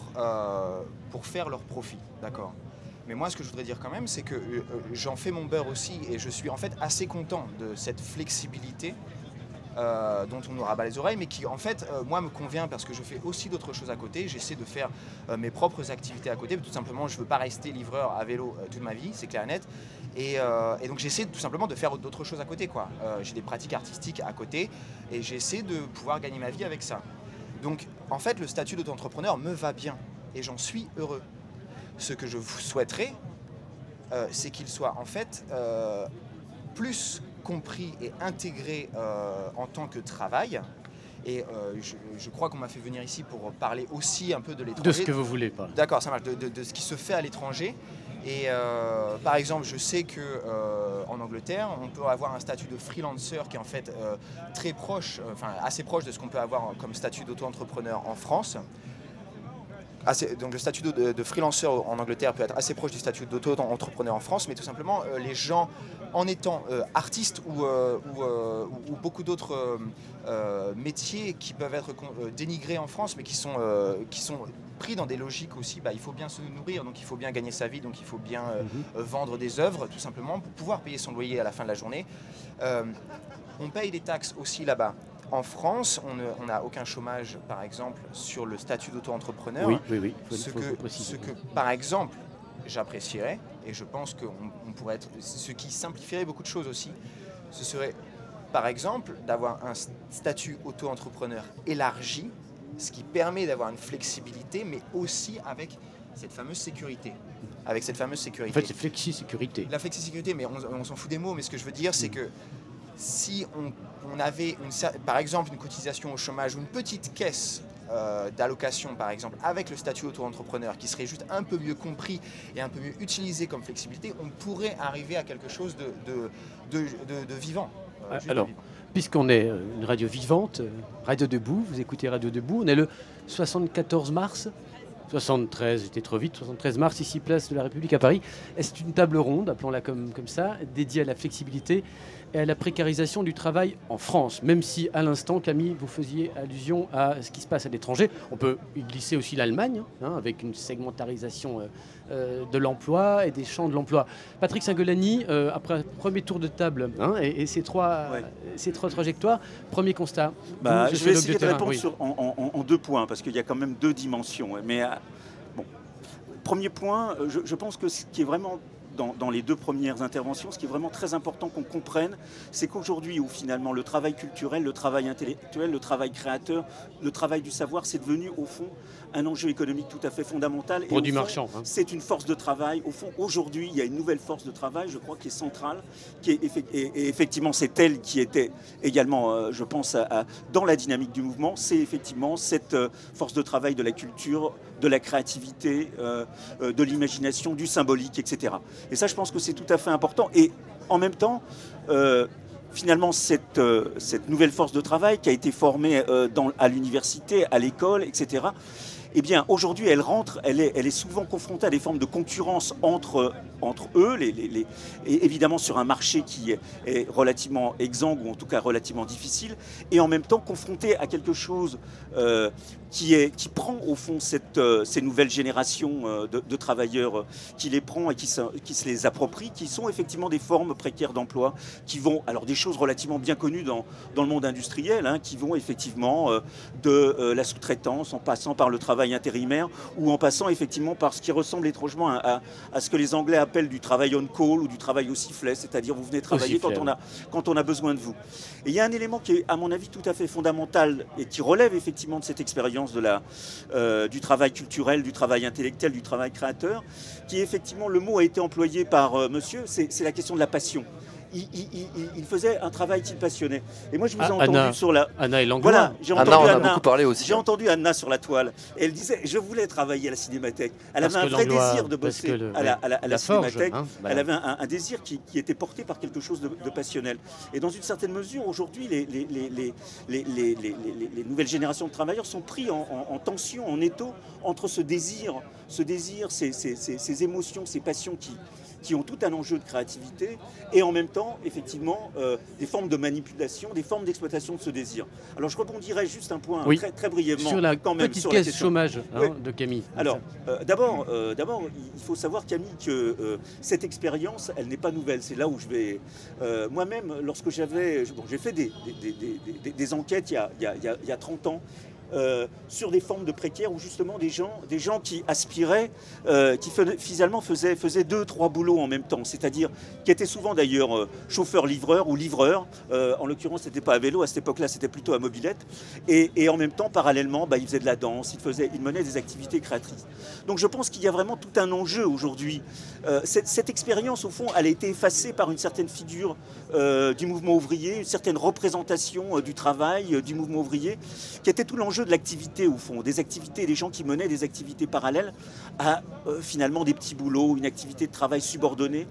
pour faire leur profit, d'accord. Mais moi, ce que je voudrais dire quand même, c'est que j'en fais mon beurre aussi et je suis en fait assez content de cette flexibilité dont on nous rabat les oreilles, mais qui en fait, moi, me convient parce que je fais aussi d'autres choses à côté. J'essaie de faire mes propres activités à côté. Tout simplement, je ne veux pas rester livreur à vélo toute ma vie, c'est clair et net. Et donc, j'essaie tout simplement de faire d'autres choses à côté, quoi. J'ai des pratiques artistiques à côté et j'essaie de pouvoir gagner ma vie avec ça. Donc, en fait, le statut d'auto-entrepreneur me va bien et j'en suis heureux. Ce que je vous souhaiterais, c'est qu'il soit en fait plus compris et intégré en tant que travail. Et je crois qu'on m'a fait venir ici pour parler aussi un peu de l'étranger. De ce que vous voulez pas. D'accord, ça marche, de ce qui se fait à l'étranger. Et par exemple, je sais qu'en Angleterre, on peut avoir un statut de freelancer qui est en fait très proche, assez proche de ce qu'on peut avoir comme statut d'auto-entrepreneur en France. Donc le statut de freelancer en Angleterre peut être assez proche du statut d'auto-entrepreneur en France, mais tout simplement les gens en étant artistes ou beaucoup d'autres métiers qui peuvent être dénigrés en France, mais qui sont pris dans des logiques aussi, il faut bien se nourrir, donc il faut bien gagner sa vie, donc il faut bien vendre des œuvres tout simplement pour pouvoir payer son loyer à la fin de la journée. On paye des taxes aussi là-bas. En France, on n'a aucun chômage, par exemple, sur le statut d'auto-entrepreneur. Oui. Ce que, par exemple, j'apprécierais, et je pense qu'on pourrait être... Ce qui simplifierait beaucoup de choses aussi, ce serait, par exemple, d'avoir un statut auto-entrepreneur élargi, ce qui permet d'avoir une flexibilité, mais aussi avec cette fameuse sécurité. En fait, c'est flexi-sécurité. La flexi-sécurité, mais on s'en fout des mots, mais ce que je veux dire, c'est que si on avait par exemple une cotisation au chômage ou une petite caisse d'allocation par exemple avec le statut auto-entrepreneur qui serait juste un peu mieux compris et un peu mieux utilisé comme flexibilité, on pourrait arriver à quelque chose de vivant. Alors, puisqu'on est une radio vivante, Radio Debout, vous écoutez Radio Debout, on est le 74 mars 73, j'étais trop vite, 73 mars, ici, place de la République à Paris. C'est une table ronde, appelons-la comme ça, dédiée à la flexibilité et à la précarisation du travail en France. Même si, à l'instant, Camille, vous faisiez allusion à ce qui se passe à l'étranger. On peut y glisser aussi l'Allemagne, avec une segmentarisation de l'emploi et des champs de l'emploi. Patrick Singolani, après un premier tour de table et ces trois trajectoires, premier constat. Je vais essayer de répondre en 2 points, parce qu'il y a quand même 2 dimensions. Mais premier point, je pense que ce qui est vraiment dans les 2 premières interventions, ce qui est vraiment très important qu'on comprenne, c'est qu'aujourd'hui où finalement le travail culturel, le travail intellectuel, le travail créateur, le travail du savoir, c'est devenu au fond un enjeu économique tout à fait fondamental. Produit marchand. C'est une force de travail. Au fond, aujourd'hui, il y a une nouvelle force de travail, je crois, qui est centrale, et effectivement, c'est elle qui était également, je pense, dans la dynamique du mouvement. C'est effectivement cette force de travail de la culture, de la créativité, de l'imagination, du symbolique, etc. Et ça, je pense que c'est tout à fait important. Et en même temps, finalement, cette nouvelle force de travail qui a été formée à l'université, à l'école, etc., eh bien aujourd'hui elle est souvent confrontée à des formes de concurrence entre eux, et évidemment sur un marché qui est relativement exsangue ou en tout cas relativement difficile, et en même temps confrontée à quelque chose qui prend au fond ces nouvelles générations de travailleurs, qui les prend et qui se les approprie, qui sont effectivement des formes précaires d'emploi, qui vont, alors des choses relativement bien connues dans le monde industriel, hein, qui vont effectivement de la sous-traitance, en passant par le travail intérimaire, ou en passant effectivement par ce qui ressemble étrangement à ce que les Anglais appellent du travail on call ou du travail au sifflet, c'est-à-dire vous venez travailler quand on a besoin de vous. Et il y a un élément qui est à mon avis tout à fait fondamental et qui relève effectivement de cette expérience du travail culturel, du travail intellectuel, du travail créateur, qui effectivement, le mot a été employé par monsieur, c'est la question de la passion. Il faisait un travail qu'il passionnait. Et moi, je vous ai entendu Anna, sur la... Anna et Langlois. Voilà, j'ai entendu Anna, on a beaucoup parlé aussi. J'ai entendu Anna sur la toile. Et elle disait, je voulais travailler à la Cinémathèque. Elle Parce avait un que vrai Langlois- désir de parce bosser que à la Forge, Cinémathèque. hein, voilà. Elle avait un désir qui était porté par quelque chose de passionnel. Et dans une certaine mesure, aujourd'hui, les nouvelles générations de travailleurs sont pris en tension, en étau entre ce désir, ces émotions, ces passions qui ont tout un enjeu de créativité, et en même temps, effectivement, des formes de manipulation, des formes d'exploitation de ce désir. Alors, je rebondirais juste un point Oui. très, très brièvement. Sur la quand même, petite sur la caisse question. chômage Oui. de Camille. Alors, d'abord, il faut savoir, Camille, que cette expérience, elle n'est pas nouvelle. C'est là où je vais... moi-même, lorsque j'ai fait des enquêtes il y a 30 ans, sur des formes de précaires où justement des gens qui aspiraient, qui finalement faisaient 2-3 boulots en même temps, c'est-à-dire qui étaient souvent d'ailleurs chauffeurs-livreurs ou livreurs, en l'occurrence c'était pas à vélo, à cette époque-là c'était plutôt à mobilette, et en même temps parallèlement ils faisaient de la danse, ils menaient des activités créatrices. Donc je pense qu'il y a vraiment tout un enjeu aujourd'hui. Cette expérience au fond elle a été effacée par une certaine figure du mouvement ouvrier, une certaine représentation du travail, du mouvement ouvrier, qui était tout l'enjeu de l'activité au fond, des activités, des gens qui menaient des activités parallèles à finalement des petits boulots, une activité de travail subordonné,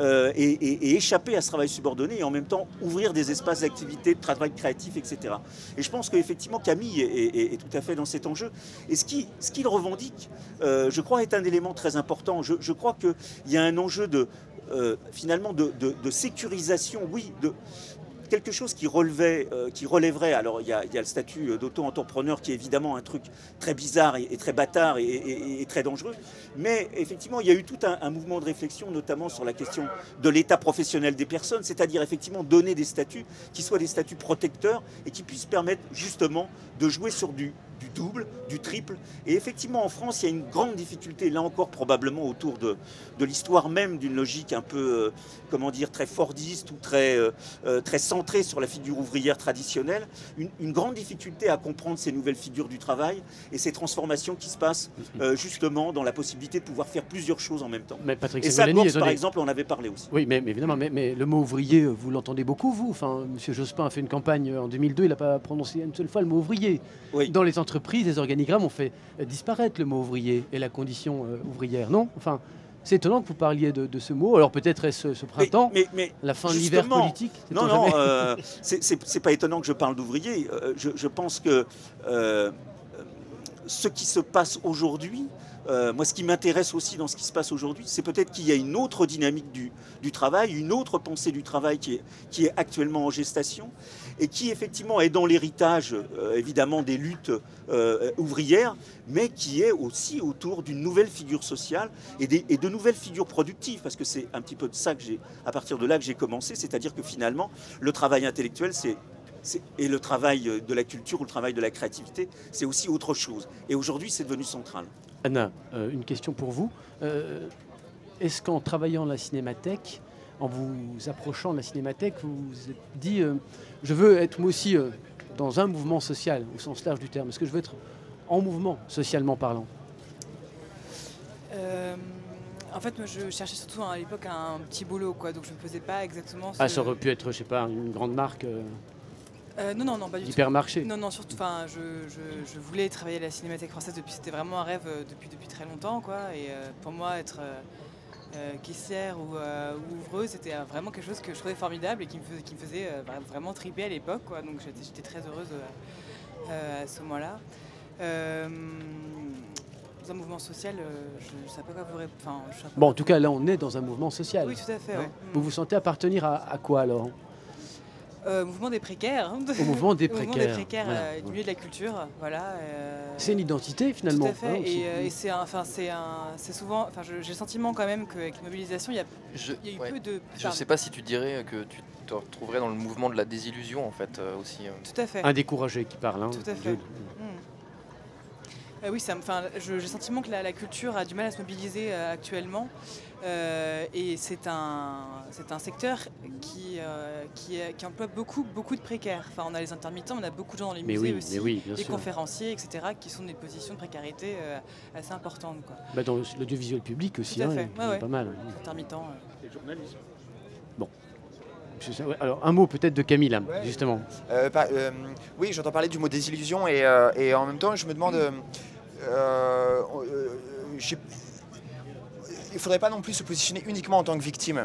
et échapper à ce travail subordonné et en même temps ouvrir des espaces d'activité, de travail créatif, etc. Et je pense qu'effectivement Camille est tout à fait dans cet enjeu. Et ce qu'il revendique, je crois, est un élément très important. Je crois qu'il y a un enjeu finalement de sécurisation, oui, de quelque chose qui relèverait, alors il y a le statut d'auto-entrepreneur qui est évidemment un truc très bizarre et très bâtard et très dangereux, mais effectivement il y a eu tout un mouvement de réflexion, notamment sur la question de l'état professionnel des personnes, c'est-à-dire effectivement donner des statuts qui soient des statuts protecteurs et qui puissent permettre justement de jouer sur du double, du triple. Et effectivement, en France, il y a une grande difficulté, là encore probablement autour de l'histoire même d'une logique un peu, très fordiste ou très centrée sur la figure ouvrière traditionnelle, une grande difficulté à comprendre ces nouvelles figures du travail et ces transformations qui se passent justement dans la possibilité de pouvoir faire plusieurs choses en même temps. Mais Patrick et ça, Sengoleni, par exemple, on en avait parlé aussi. Oui, mais évidemment, mais le mot ouvrier, vous l'entendez beaucoup, vous. Enfin, M. Jospin a fait une campagne en 2002, il n'a pas prononcé une seule fois le mot ouvrier. Oui. Dans les entreprises, les organigrammes ont fait disparaître le mot ouvrier et la condition ouvrière, non? Enfin, c'est étonnant que vous parliez de ce mot. Alors peut-être est-ce ce printemps, mais la fin de l'hiver politique? Non, c'est pas étonnant que je parle d'ouvrier. Je pense que ce qui se passe aujourd'hui, moi, ce qui m'intéresse aussi dans ce qui se passe aujourd'hui, c'est peut-être qu'il y a une autre dynamique du travail, une autre pensée du travail qui est actuellement en gestation et qui, effectivement, est dans l'héritage, évidemment, des luttes ouvrières, mais qui est aussi autour d'une nouvelle figure sociale et de nouvelles figures productives, parce que c'est un petit peu de ça à partir de là que j'ai commencé, c'est-à-dire que, finalement, le travail intellectuel, et le travail de la culture ou le travail de la créativité, c'est aussi autre chose. Et aujourd'hui, c'est devenu central. Anna, une question pour vous. Est-ce qu'en travaillant la Cinémathèque, en vous approchant de la Cinémathèque, vous vous êtes dit je veux être moi aussi dans un mouvement social, au sens large du terme? Est-ce que je veux être en mouvement, socialement parlant? En fait, moi, je cherchais surtout à l'époque un petit boulot, quoi. Donc je ne faisais pas exactement... Ah, ça aurait pu être, je sais pas, une grande marque non, pas du tout. Hypermarché. Non, surtout, je voulais travailler à la Cinémathèque française c'était vraiment un rêve depuis très longtemps, quoi. Et pour moi, être caissière ou ouvreuse, c'était vraiment quelque chose que je trouvais formidable et qui me faisait vraiment triper à l'époque, quoi. Donc j'étais très heureuse à ce moment-là. dans un mouvement social, je ne sais pas quoi vous répondre. Bon, en tout cas, là, on est dans un mouvement social. Oui, tout à fait. Hein. Ouais. Vous vous sentez appartenir à quoi, alors? Mouvement des précaires. Au mouvement des Au mouvement précaires. des précaires Voilà. du milieu de la culture. Voilà. C'est une identité, finalement. Tout à fait. Hein, aussi. Et c'est souvent. Enfin, j'ai le sentiment quand même qu'avec la mobilisation, il y a eu peu de. Je ne sais pas si tu dirais que tu te retrouverais dans le mouvement de la désillusion, en fait, aussi. Tout à fait. Un découragé qui parle. Hein, tout à fait. Oui, j'ai le sentiment que la culture a du mal à se mobiliser actuellement. Et c'est un secteur qui emploie beaucoup de précaires. Enfin, on a les intermittents, on a beaucoup de gens dans les musées aussi, les conférenciers, etc., qui sont dans des positions de précarité assez importantes. Quoi. Bah dans l'audiovisuel public aussi, tout à fait. Il y a pas mal. Les intermittents. Les journalistes. Bon. Alors, un mot peut-être de Camille, là, justement. Oui, j'entends parler du mot désillusion et en même temps, je me demande... il ne faudrait pas non plus se positionner uniquement en tant que victime.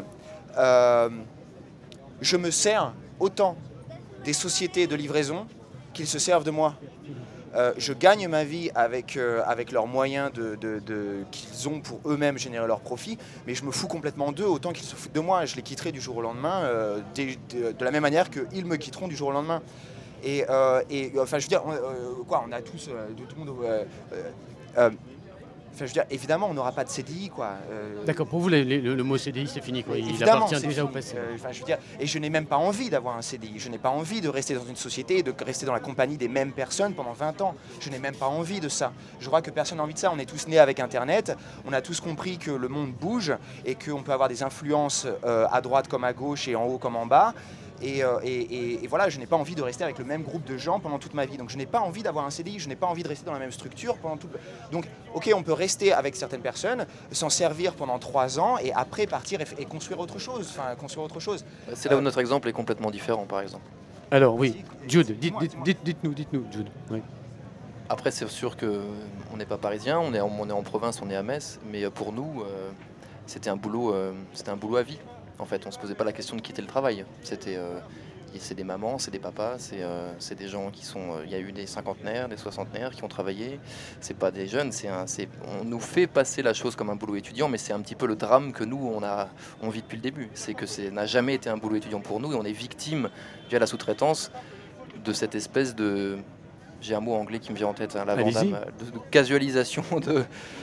Je me sers autant des sociétés de livraison qu'ils se servent de moi. Je gagne ma vie avec leurs moyens qu'ils ont pour eux-mêmes générer leurs profits, mais je me fous complètement d'eux autant qu'ils se foutent de moi. Je les quitterai du jour au lendemain de la même manière qu'ils me quitteront du jour au lendemain. Et enfin, je veux dire, on a tous, tout le monde... Enfin, je veux dire, évidemment, on n'aura pas de CDI, quoi. D'accord, pour vous, le mot CDI, c'est fini, quoi. Il Évidemment, appartient déjà au passé. Enfin, je veux dire, et je n'ai même pas envie d'avoir un CDI. Je n'ai pas envie de rester dans une société et de rester dans la compagnie des mêmes personnes pendant 20 ans. Je n'ai même pas envie de ça. Je crois que personne n'a envie de ça. On est tous nés avec Internet. On a tous compris que le monde bouge et qu'on peut avoir des influences à droite comme à gauche et en haut comme en bas. Et voilà, je n'ai pas envie de rester avec le même groupe de gens pendant toute ma vie. Donc je n'ai pas envie d'avoir un CDI, je n'ai pas envie de rester dans la même structure pendant tout... Donc ok, on peut rester avec certaines personnes, s'en servir pendant 3 ans et après partir et construire autre chose. Enfin, construire autre chose. C'est là où notre exemple est complètement différent, par exemple. Alors oui, Jude, dites-nous, Jude. Oui. Après, c'est sûr qu'on n'est pas parisien, on est en province, on est à Metz, mais pour nous, c'était un boulot à vie. En fait, on se posait pas la question de quitter le travail. C'est des mamans, c'est des papas, c'est des gens qui sont... Il y a eu des cinquantenaires, des soixantenaires qui ont travaillé. C'est pas des jeunes, on nous fait passer la chose comme un boulot étudiant, mais c'est un petit peu le drame que nous, on vit depuis le début. C'est que ça n'a jamais été un boulot étudiant pour nous et on est victime, via la sous-traitance, de cette espèce de... J'ai un mot anglais qui me vient en tête, de casualisation de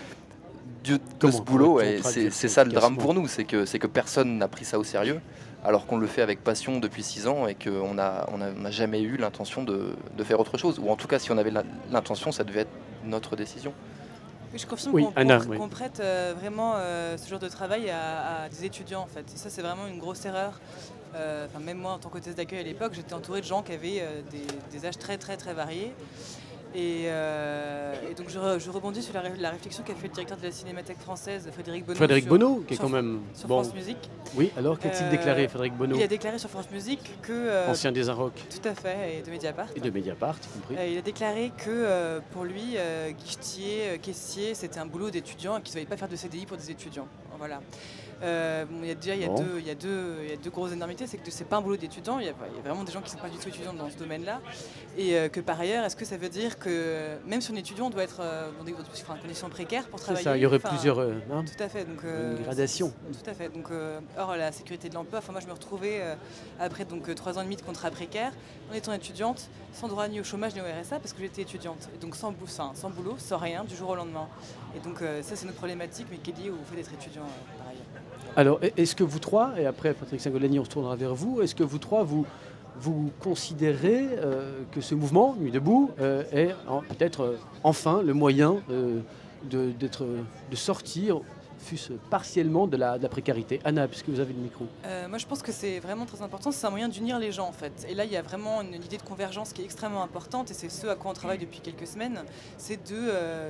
ce boulot, et c'est ça le drame pour nous, c'est que personne n'a pris ça au sérieux, alors qu'on le fait avec passion depuis 6 ans et qu'on n'a jamais eu l'intention de faire autre chose, ou en tout cas si on avait l'intention, ça devait être notre décision. Oui, je confirme qu'on prête vraiment ce genre de travail à des étudiants en fait, et ça c'est vraiment une grosse erreur. Même moi en tant qu'hôtesse d'accueil à l'époque, j'étais entourée de gens qui avaient des âges très très très variés. Et donc je rebondis sur la réflexion qu'a fait le directeur de la Cinémathèque française, Frédéric Bonneau. Frédéric Bonneau, qui est quand même... Sur France Musique. Oui, alors qu'a-t-il déclaré, Frédéric Bonneau? Il a déclaré sur France Musique que... Ancien des Inrocks. Tout à fait, et de Mediapart. Et de Mediapart, y compris. Il a déclaré que pour lui, guichetier, caissier, c'était un boulot d'étudiant et qu'il ne fallait pas faire de CDI pour des étudiants. Voilà. Il y a deux grosses énormités, c'est que c'est pas un boulot d'étudiant, il y a vraiment des gens qui ne sont pas du tout étudiants dans ce domaine-là, et que par ailleurs, est-ce que ça veut dire que même si on est étudiant, on doit être dans des conditions précaires pour travailler? C'est ça, il y aurait plusieurs... tout à fait. Donc, une gradation. Tout à fait. Donc, or, la sécurité de l'emploi, moi je me retrouvais après 3 ans et demi de contrat précaire, en étant étudiante, sans droit ni au chômage ni au RSA, parce que j'étais étudiante, et donc sans boulot, sans rien, du jour au lendemain. Et donc ça c'est notre problématique, mais qui est liée au fait d'être étudiant par ailleurs. Alors, est-ce que vous trois, et après Patrick Singolani, on se tournera vers vous, est-ce que vous trois, vous considérez que ce mouvement, Nuit debout, est peut-être enfin le moyen de sortir, fût-ce partiellement, de la précarité? Anna, puisque vous avez le micro. Moi, je pense que c'est vraiment très important. C'est un moyen d'unir les gens, en fait. Et là, il y a vraiment une idée de convergence qui est extrêmement importante, et c'est ce à quoi on travaille depuis quelques semaines. C'est de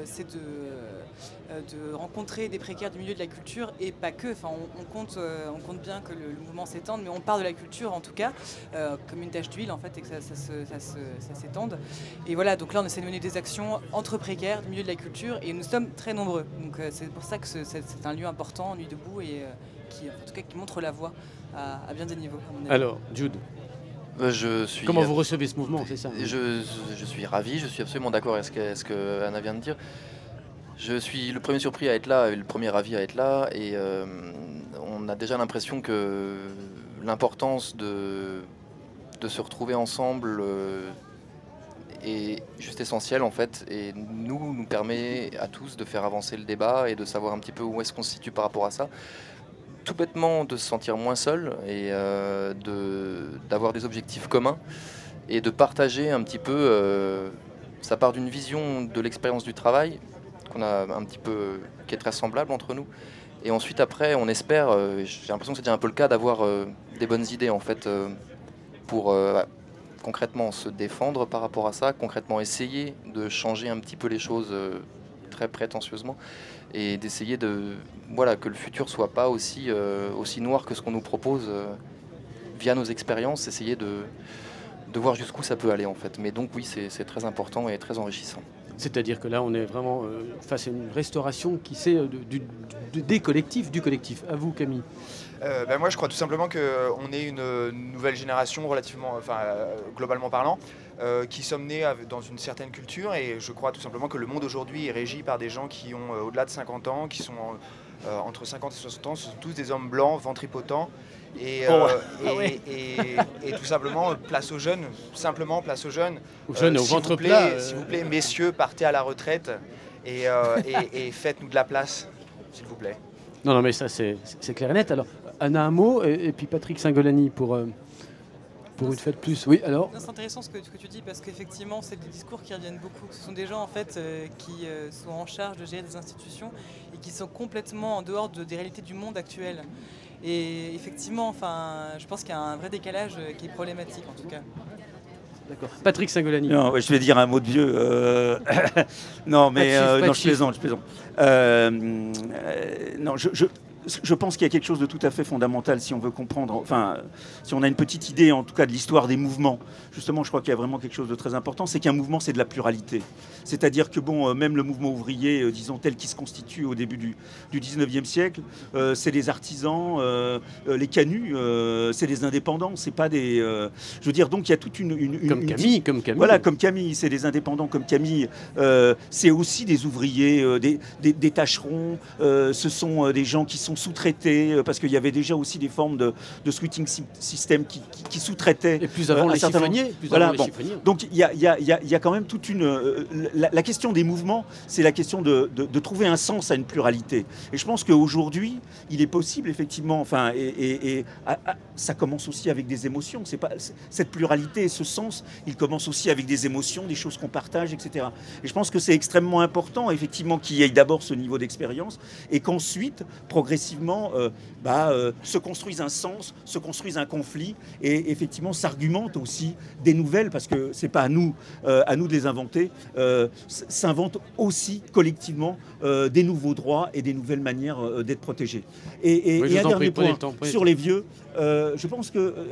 rencontrer des précaires du milieu de la culture, et pas que. Enfin, on compte bien que le mouvement s'étende, mais on part de la culture, en tout cas, comme une tache d'huile, en fait, et que ça s'étende. Et voilà, donc là, on essaie de mener des actions entre précaires du milieu de la culture, et nous sommes très nombreux. Donc c'est pour ça que c'est un lieu important, Nuit debout, et qui montre la voie à bien des niveaux. Alors, Jude, comment vous recevez ce mouvement, c'est ça? Je suis ravi, je suis absolument d'accord avec ce que Anna vient de dire. Je suis le premier surpris à être là, et le premier ravi à être là, et on a déjà l'impression que l'importance de se retrouver ensemble est juste essentielle en fait, et nous permet à tous de faire avancer le débat et de savoir un petit peu où est-ce qu'on se situe par rapport à ça. Tout bêtement de se sentir moins seul et d'avoir des objectifs communs et de partager un petit peu, ça part d'une vision de l'expérience du travail qu'on a un petit peu, qui est très semblable entre nous, et ensuite après on espère, j'ai l'impression que c'est déjà un peu le cas, d'avoir des bonnes idées en fait pour concrètement se défendre par rapport à ça, concrètement essayer de changer un petit peu les choses très prétentieusement, et d'essayer que le futur soit pas aussi noir que ce qu'on nous propose via nos expériences, essayer de voir jusqu'où ça peut aller en fait. Mais donc oui, c'est très important et très enrichissant. C'est-à-dire que là, on est vraiment face à une restauration qui c'est des collectifs, du collectif. À vous, Camille. Moi, je crois tout simplement qu'on est une nouvelle génération, globalement parlant, qui sommes nés dans une certaine culture, et je crois tout simplement que le monde aujourd'hui est régi par des gens qui ont au-delà de 50 ans, qui sont entre 50 et 60 ans. Ce sont tous des hommes blancs, ventripotents, et tout simplement place aux jeunes, Aux jeunes, au ventre plat. S'il vous plaît, messieurs, partez à la retraite et faites-nous de la place, s'il vous plaît. Non, mais ça, c'est clair et net. Alors, Anna, un mot, et puis Patrick Singolani pour une fois de plus. Oui, alors C'est intéressant ce que tu dis, parce qu'effectivement, c'est des discours qui reviennent beaucoup. Ce sont des gens en fait qui sont en charge de gérer des institutions et qui sont complètement en dehors des réalités du monde actuel. Et effectivement, je pense qu'il y a un vrai décalage qui est problématique en tout cas. D'accord. Patrick Singolani. Non, je vais dire un mot de vieux. Non, mais je plaisante. Non, je pense qu'il y a quelque chose de tout à fait fondamental si on veut comprendre, si on a une petite idée en tout cas de l'histoire des mouvements. Justement, je crois qu'il y a vraiment quelque chose de très important, c'est qu'un mouvement, c'est de la pluralité. C'est-à-dire que même le mouvement ouvrier, disons tel qu'il se constitue au début du 19e siècle, c'est des artisans, les canuts, c'est des indépendants, c'est pas des... je veux dire, donc il y a toute une comme Camille. Voilà, comme Camille, c'est des indépendants comme Camille. C'est aussi des ouvriers, des tâcherons, ce sont des gens qui sont sous-traités, parce qu'il y avait déjà aussi des formes de switching system qui sous-traitaient. Et plus avant les chiffonniers. Donc il y a quand même toute une... La question des mouvements, c'est la question de trouver un sens à une pluralité. Et je pense qu'aujourd'hui, il est possible, effectivement, ça commence aussi avec des émotions. Cette pluralité, ce sens, il commence aussi avec des émotions, des choses qu'on partage, etc. Et je pense que c'est extrêmement important, effectivement, qu'il y ait d'abord ce niveau d'expérience, et qu'ensuite, progressivement, se construise un sens, se construise un conflit, et effectivement s'argumente aussi des nouvelles, parce que c'est pas à nous de les inventer, s'inventent aussi collectivement des nouveaux droits et des nouvelles manières d'être protégés. Et un dernier point sur les vieux, je pense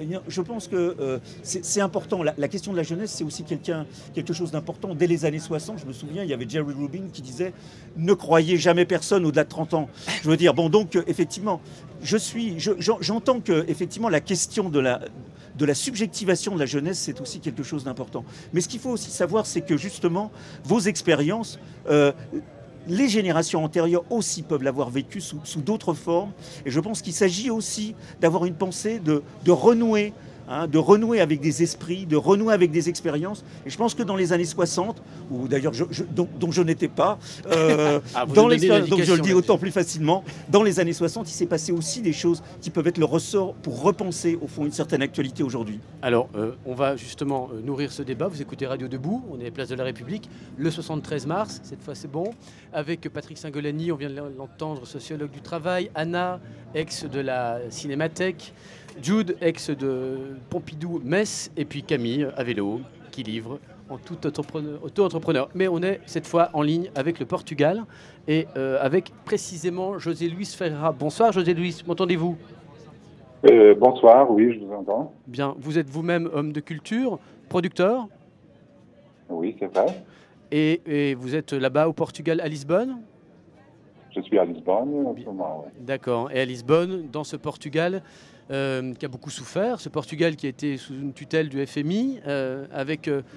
que c'est important. La question de la jeunesse, c'est aussi quelque chose d'important. Dès les années 60, je me souviens, il y avait Jerry Rubin qui disait « Ne croyez jamais personne au-delà de 30 ans ». Je veux dire, donc effectivement, j'entends que effectivement la question de la subjectivation de la jeunesse, c'est aussi quelque chose d'important. Mais ce qu'il faut aussi savoir, c'est que justement, vos expériences, les générations antérieures aussi peuvent l'avoir vécu sous d'autres formes. Et je pense qu'il s'agit aussi d'avoir une pensée de renouer. De renouer avec des esprits, de renouer avec des expériences. Et je pense que dans les années 60, ou d'ailleurs dont je n'étais pas, donc je le dis autant plus facilement, dans les années 60, il s'est passé aussi des choses qui peuvent être le ressort pour repenser au fond une certaine actualité aujourd'hui. Alors, on va justement nourrir ce débat. Vous écoutez Radio Debout, on est à Place de la République, le 73 mars, cette fois c'est bon, avec Patrick Singolani, on vient de l'entendre, sociologue du travail, Anna, ex de la Cinémathèque, Jude, ex de Pompidou, Metz, et puis Camille, à vélo, qui livre en tout auto-entrepreneur. Mais on est cette fois en ligne avec le Portugal et avec précisément José Luis Ferreira. Bonsoir José Luis, m'entendez-vous ? Bonsoir, oui, je vous entends. Bien, vous êtes vous-même homme de culture, producteur ? Oui, c'est vrai. Et vous êtes là-bas au Portugal, à Lisbonne ? Je suis à Lisbonne en ce moment, oui. D'accord, et à Lisbonne, dans ce Portugal qui a beaucoup souffert, ce Portugal qui a été sous une tutelle du FMI, avec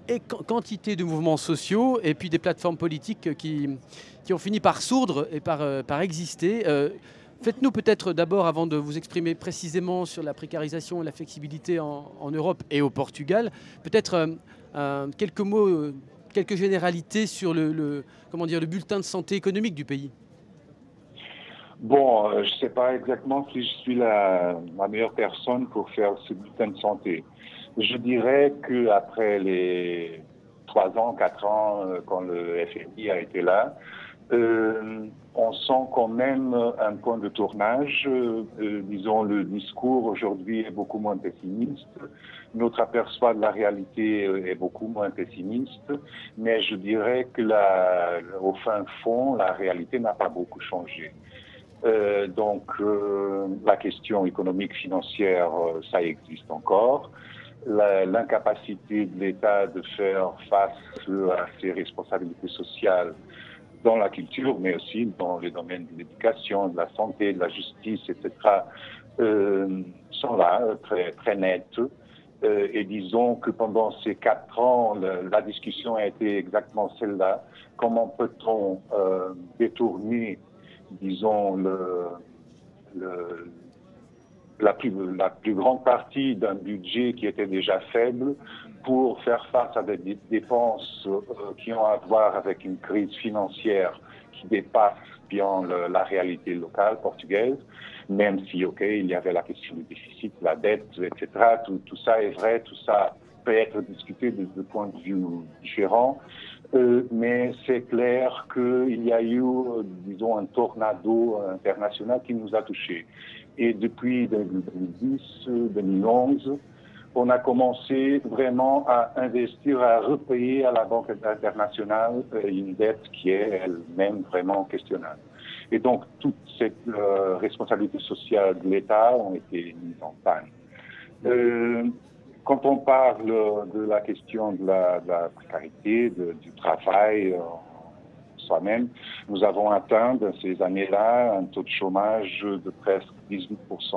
et quantité de mouvements sociaux et puis des plateformes politiques qui ont fini par sourdre et par exister. Faites-nous peut-être d'abord, avant de vous exprimer précisément sur la précarisation et la flexibilité en Europe et au Portugal, peut-être quelques mots, quelques généralités sur le bulletin de santé économique du pays. Bon, je ne sais pas exactement si je suis la meilleure personne pour faire ce bulletin de santé. Je dirais qu'après les 3 ans, 4 ans, quand le FMI a été là, on sent quand même un point de tournage. Disons, le discours aujourd'hui est beaucoup moins pessimiste. Notre aperçu de la réalité est beaucoup moins pessimiste. Mais je dirais que au fin fond, la réalité n'a pas beaucoup changé. Donc, la question économique, financière, ça existe encore. L'incapacité de l'État de faire face à ses responsabilités sociales dans la culture, mais aussi dans les domaines de l'éducation, de la santé, de la justice, etc., sont là, très, très nettes. Et disons que pendant ces 4 ans, la discussion a été exactement celle-là. Comment peut-on détourner, disons, la plus grande partie d'un budget qui était déjà faible pour faire face à des dépenses qui ont à voir avec une crise financière qui dépasse bien la réalité locale portugaise, même si, il y avait la question du déficit, la dette, etc. Tout ça est vrai, tout ça peut être discuté de points de vue différents. Mais c'est clair qu'il y a eu, disons, un tornado international qui nous a touchés. Et depuis 2010, 2011, on a commencé vraiment à investir, à repayer à la Banque internationale une dette qui est elle-même vraiment questionnable. Et donc, toute cette responsabilité sociale de l'État ont été mises en panne. Quand on parle de la question de la précarité, du travail soi-même, nous avons atteint dans ces années-là un taux de chômage de presque 18%,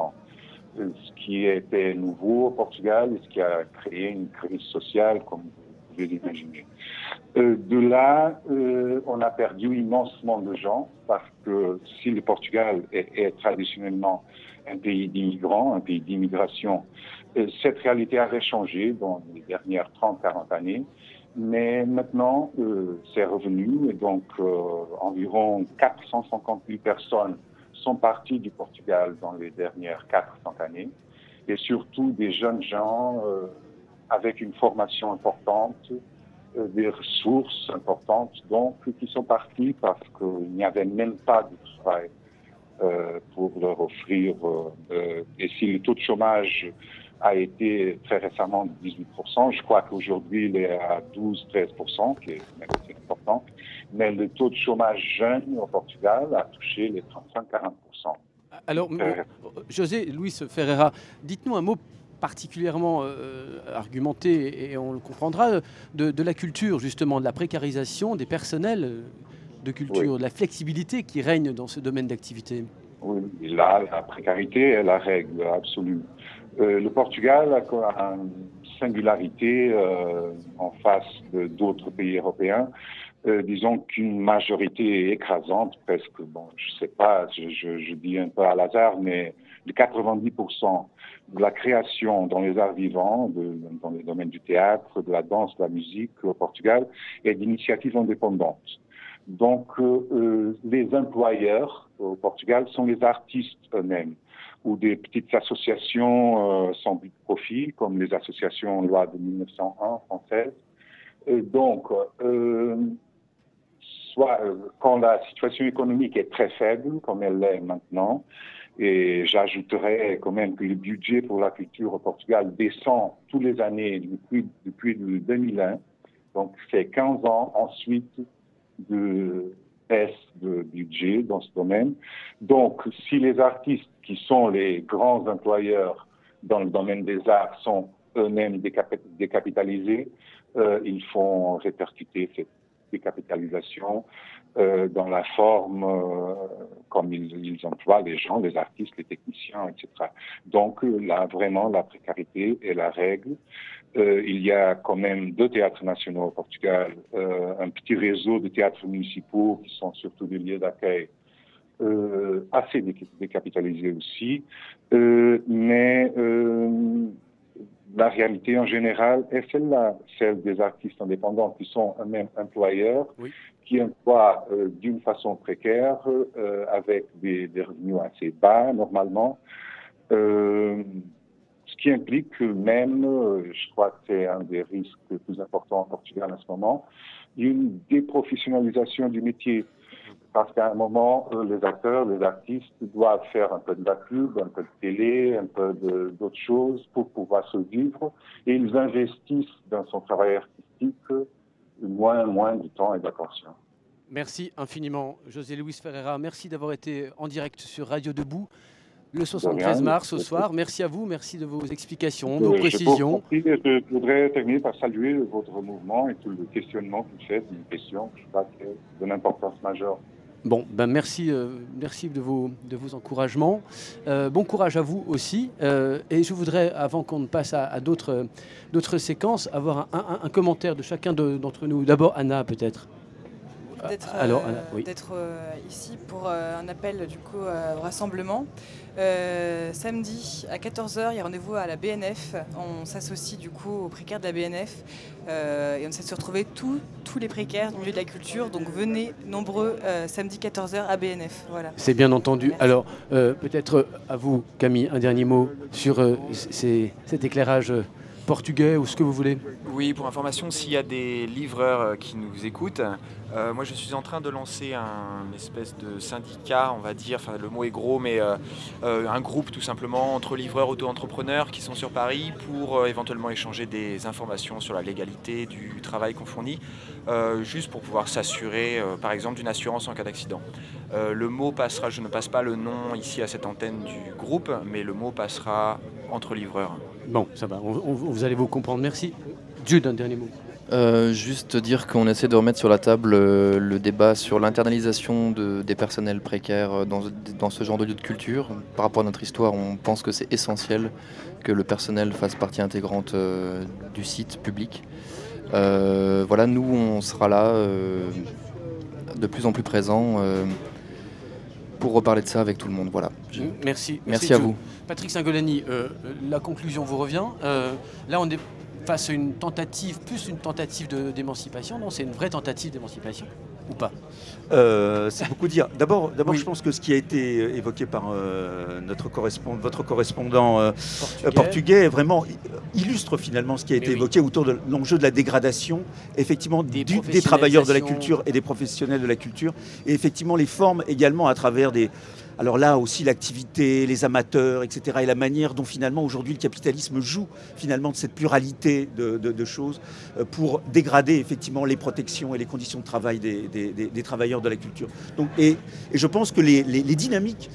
ce qui était nouveau au Portugal et ce qui a créé une crise sociale, comme vous pouvez l'imaginer. De là, on a perdu immensément de gens parce que si le Portugal est traditionnellement un pays d'immigrants, un pays d'immigration, cette réalité avait changé dans les dernières 30-40 années, mais maintenant c'est revenu et donc environ 450 000 personnes sont parties du Portugal dans les dernières 4-5 années et surtout des jeunes gens avec une formation importante, des ressources importantes, donc qui sont partis parce qu'il n'y avait même pas de travail pour leur offrir. Et si le taux de chômage a été très récemment de 18%, je crois qu'aujourd'hui il est à 12-13%, qui est assez important, mais le taux de chômage jeune au Portugal a touché les 35-40%. Alors, José Luis Ferreira, dites-nous un mot particulièrement argumenté, et on le comprendra, de la culture, justement, de la précarisation des personnels de culture, de la flexibilité qui règne dans ce domaine d'activité. Oui, là, la précarité est la règle absolue. Le Portugal a une singularité en face d'autres pays européens. Disons qu'une majorité écrasante, presque, bon, je sais pas, je dis un peu à hasard, mais de 90% de la création dans les arts vivants, dans les domaines du théâtre, de la danse, de la musique au Portugal, est d'initiatives indépendantes. Donc, les employeurs au Portugal sont les artistes eux-mêmes, ou des petites associations sans but de profit, comme les associations loi de 1901 françaises. Donc, soit quand la situation économique est très faible, comme elle l'est maintenant, et j'ajouterais quand même que le budget pour la culture au Portugal descend tous les années depuis 2001, donc c'est 15 ans ensuite de baisse de budget dans ce domaine. Donc, si les artistes qui sont les grands employeurs dans le domaine des arts sont eux-mêmes décapitalisés, ils font répercuter décapitalisation dans la forme comme ils emploient les gens, les artistes, les techniciens, etc. Donc là, vraiment, la précarité est la règle. Il y a quand même 2 théâtres nationaux au Portugal, un petit réseau de théâtres municipaux qui sont surtout des lieux d'accueil assez décapitalisés aussi, mais la réalité en général est celle-là, celle des artistes indépendants qui sont eux-mêmes employeurs, qui emploient d'une façon précaire, avec des revenus assez bas normalement, ce qui implique que même, je crois que c'est un des risques les plus importants au Portugal en ce moment, une déprofessionnalisation du métier. Parce qu'à un moment, les acteurs, les artistes doivent faire un peu de la pub, un peu de télé, un peu d'autres choses pour pouvoir se vivre. Et ils investissent dans son travail artistique moins du temps et de l'attention. Merci infiniment, José Luis Ferreira. Merci d'avoir été en direct sur Radio Debout le 73 mars ce soir. Merci à vous, merci de vos explications, de vos précisions. Je voudrais terminer par saluer votre mouvement et tout le questionnement que vous faites, une question, je crois, qui est d'une importance majeure. Bon, ben merci de vos encouragements. Bon courage à vous aussi. Et je voudrais, avant qu'on ne passe à d'autres séquences, avoir un commentaire de chacun d'entre nous. D'abord, Anna, peut-être. D'être ici pour un appel du coup au rassemblement. Samedi à 14h, il y a rendez-vous à la BNF. On s'associe du coup aux précaires de la BNF et on essaie de se retrouver tous les précaires du milieu de la culture. Donc venez nombreux samedi 14h à BNF. Voilà. C'est bien entendu. Merci. Alors peut-être à vous, Camille, un dernier mot sur cet éclairage portugais ou ce que vous voulez. Oui, pour information, s'il y a des livreurs qui nous écoutent, moi je suis en train de lancer un espèce de syndicat, on va dire, enfin le mot est gros, mais un groupe tout simplement entre livreurs auto-entrepreneurs qui sont sur Paris pour éventuellement échanger des informations sur la légalité du travail qu'on fournit, juste pour pouvoir s'assurer par exemple d'une assurance en cas d'accident. Le mot passera, je ne passe pas le nom ici à cette antenne du groupe, mais le mot passera entre livreurs. Bon, ça va, vous allez vous comprendre. Merci. Jude, un dernier mot. Juste dire qu'on essaie de remettre sur la table le débat sur l'internalisation des personnels précaires dans ce genre de lieu de culture. Par rapport à notre histoire, on pense que c'est essentiel que le personnel fasse partie intégrante du site public. Voilà, nous, on sera là de plus en plus présents pour reparler de ça avec tout le monde. Voilà. Merci à vous. Patrick Singolani, la conclusion vous revient. Là, on est face à une tentative d'émancipation. Non, c'est une vraie tentative d'émancipation ou pas? C'est beaucoup dire. D'abord, je pense que ce qui a été évoqué par votre correspondant portugais vraiment illustre finalement ce qui a été évoqué autour de l'enjeu de la dégradation, effectivement, des travailleurs de la culture et des professionnels de la culture, et effectivement les formes également à travers des... Alors là aussi l'activité, les amateurs, etc. et la manière dont finalement aujourd'hui le capitalisme joue finalement de cette pluralité de choses pour dégrader effectivement les protections et les conditions de travail des travailleurs de la culture. Donc, et je pense que les dynamiques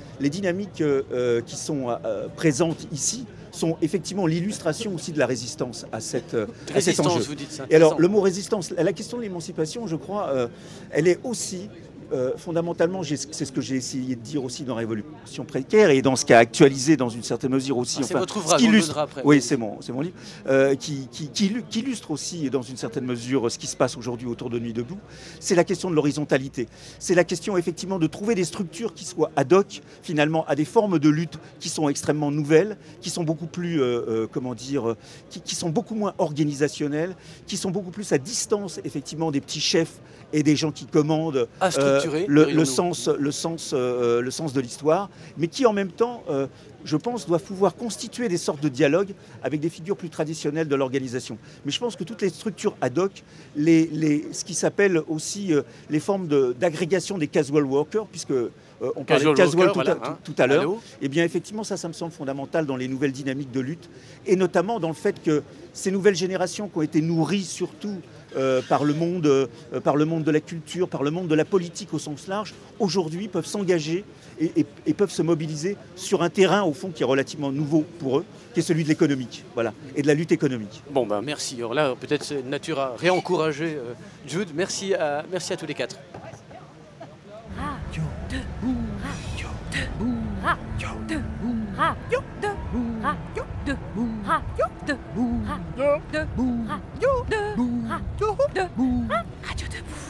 qui sont présentes ici sont effectivement l'illustration aussi de la résistance à cet enjeu. Vous dites ça. Et alors le mot résistance, la question de l'émancipation, je crois, elle est aussi... fondamentalement, c'est ce que j'ai essayé de dire aussi dans Révolution précaire et dans ce qu'a actualisé dans une certaine mesure aussi. C'est votre ouvrage, on le donnera après. Oui, c'est mon livre, qui illustre aussi dans une certaine mesure ce qui se passe aujourd'hui autour de Nuit debout. C'est la question de l'horizontalité. C'est la question effectivement de trouver des structures qui soient ad hoc finalement à des formes de lutte qui sont extrêmement nouvelles, qui sont beaucoup plus, qui sont beaucoup moins organisationnelles, qui sont beaucoup plus à distance effectivement des petits chefs et des gens qui commandent le sens de l'histoire, mais qui en même temps, je pense, doivent pouvoir constituer des sortes de dialogues avec des figures plus traditionnelles de l'organisation. Mais je pense que toutes les structures ad hoc, ce qui s'appelle aussi les formes d'agrégation des casual workers, puisque on parlait de casual tout à l'heure. Allô. Eh bien, effectivement, ça me semble fondamental dans les nouvelles dynamiques de lutte, et notamment dans le fait que ces nouvelles générations qui ont été nourries surtout par le monde de la culture, par le monde de la politique au sens large, aujourd'hui peuvent s'engager et peuvent se mobiliser sur un terrain, au fond, qui est relativement nouveau pour eux, qui est celui de l'économique, voilà, et de la lutte économique. Bon, ben merci. Alors là, peut-être c'est nature à réencourager Jude. Merci à tous les quatre. Radio Debout, Radio Debout, Radio Debout, Radio Debout, Radio Debout, Radio Debout, Radio Debout, Radio Debout, Radio Debout, Radio Debout.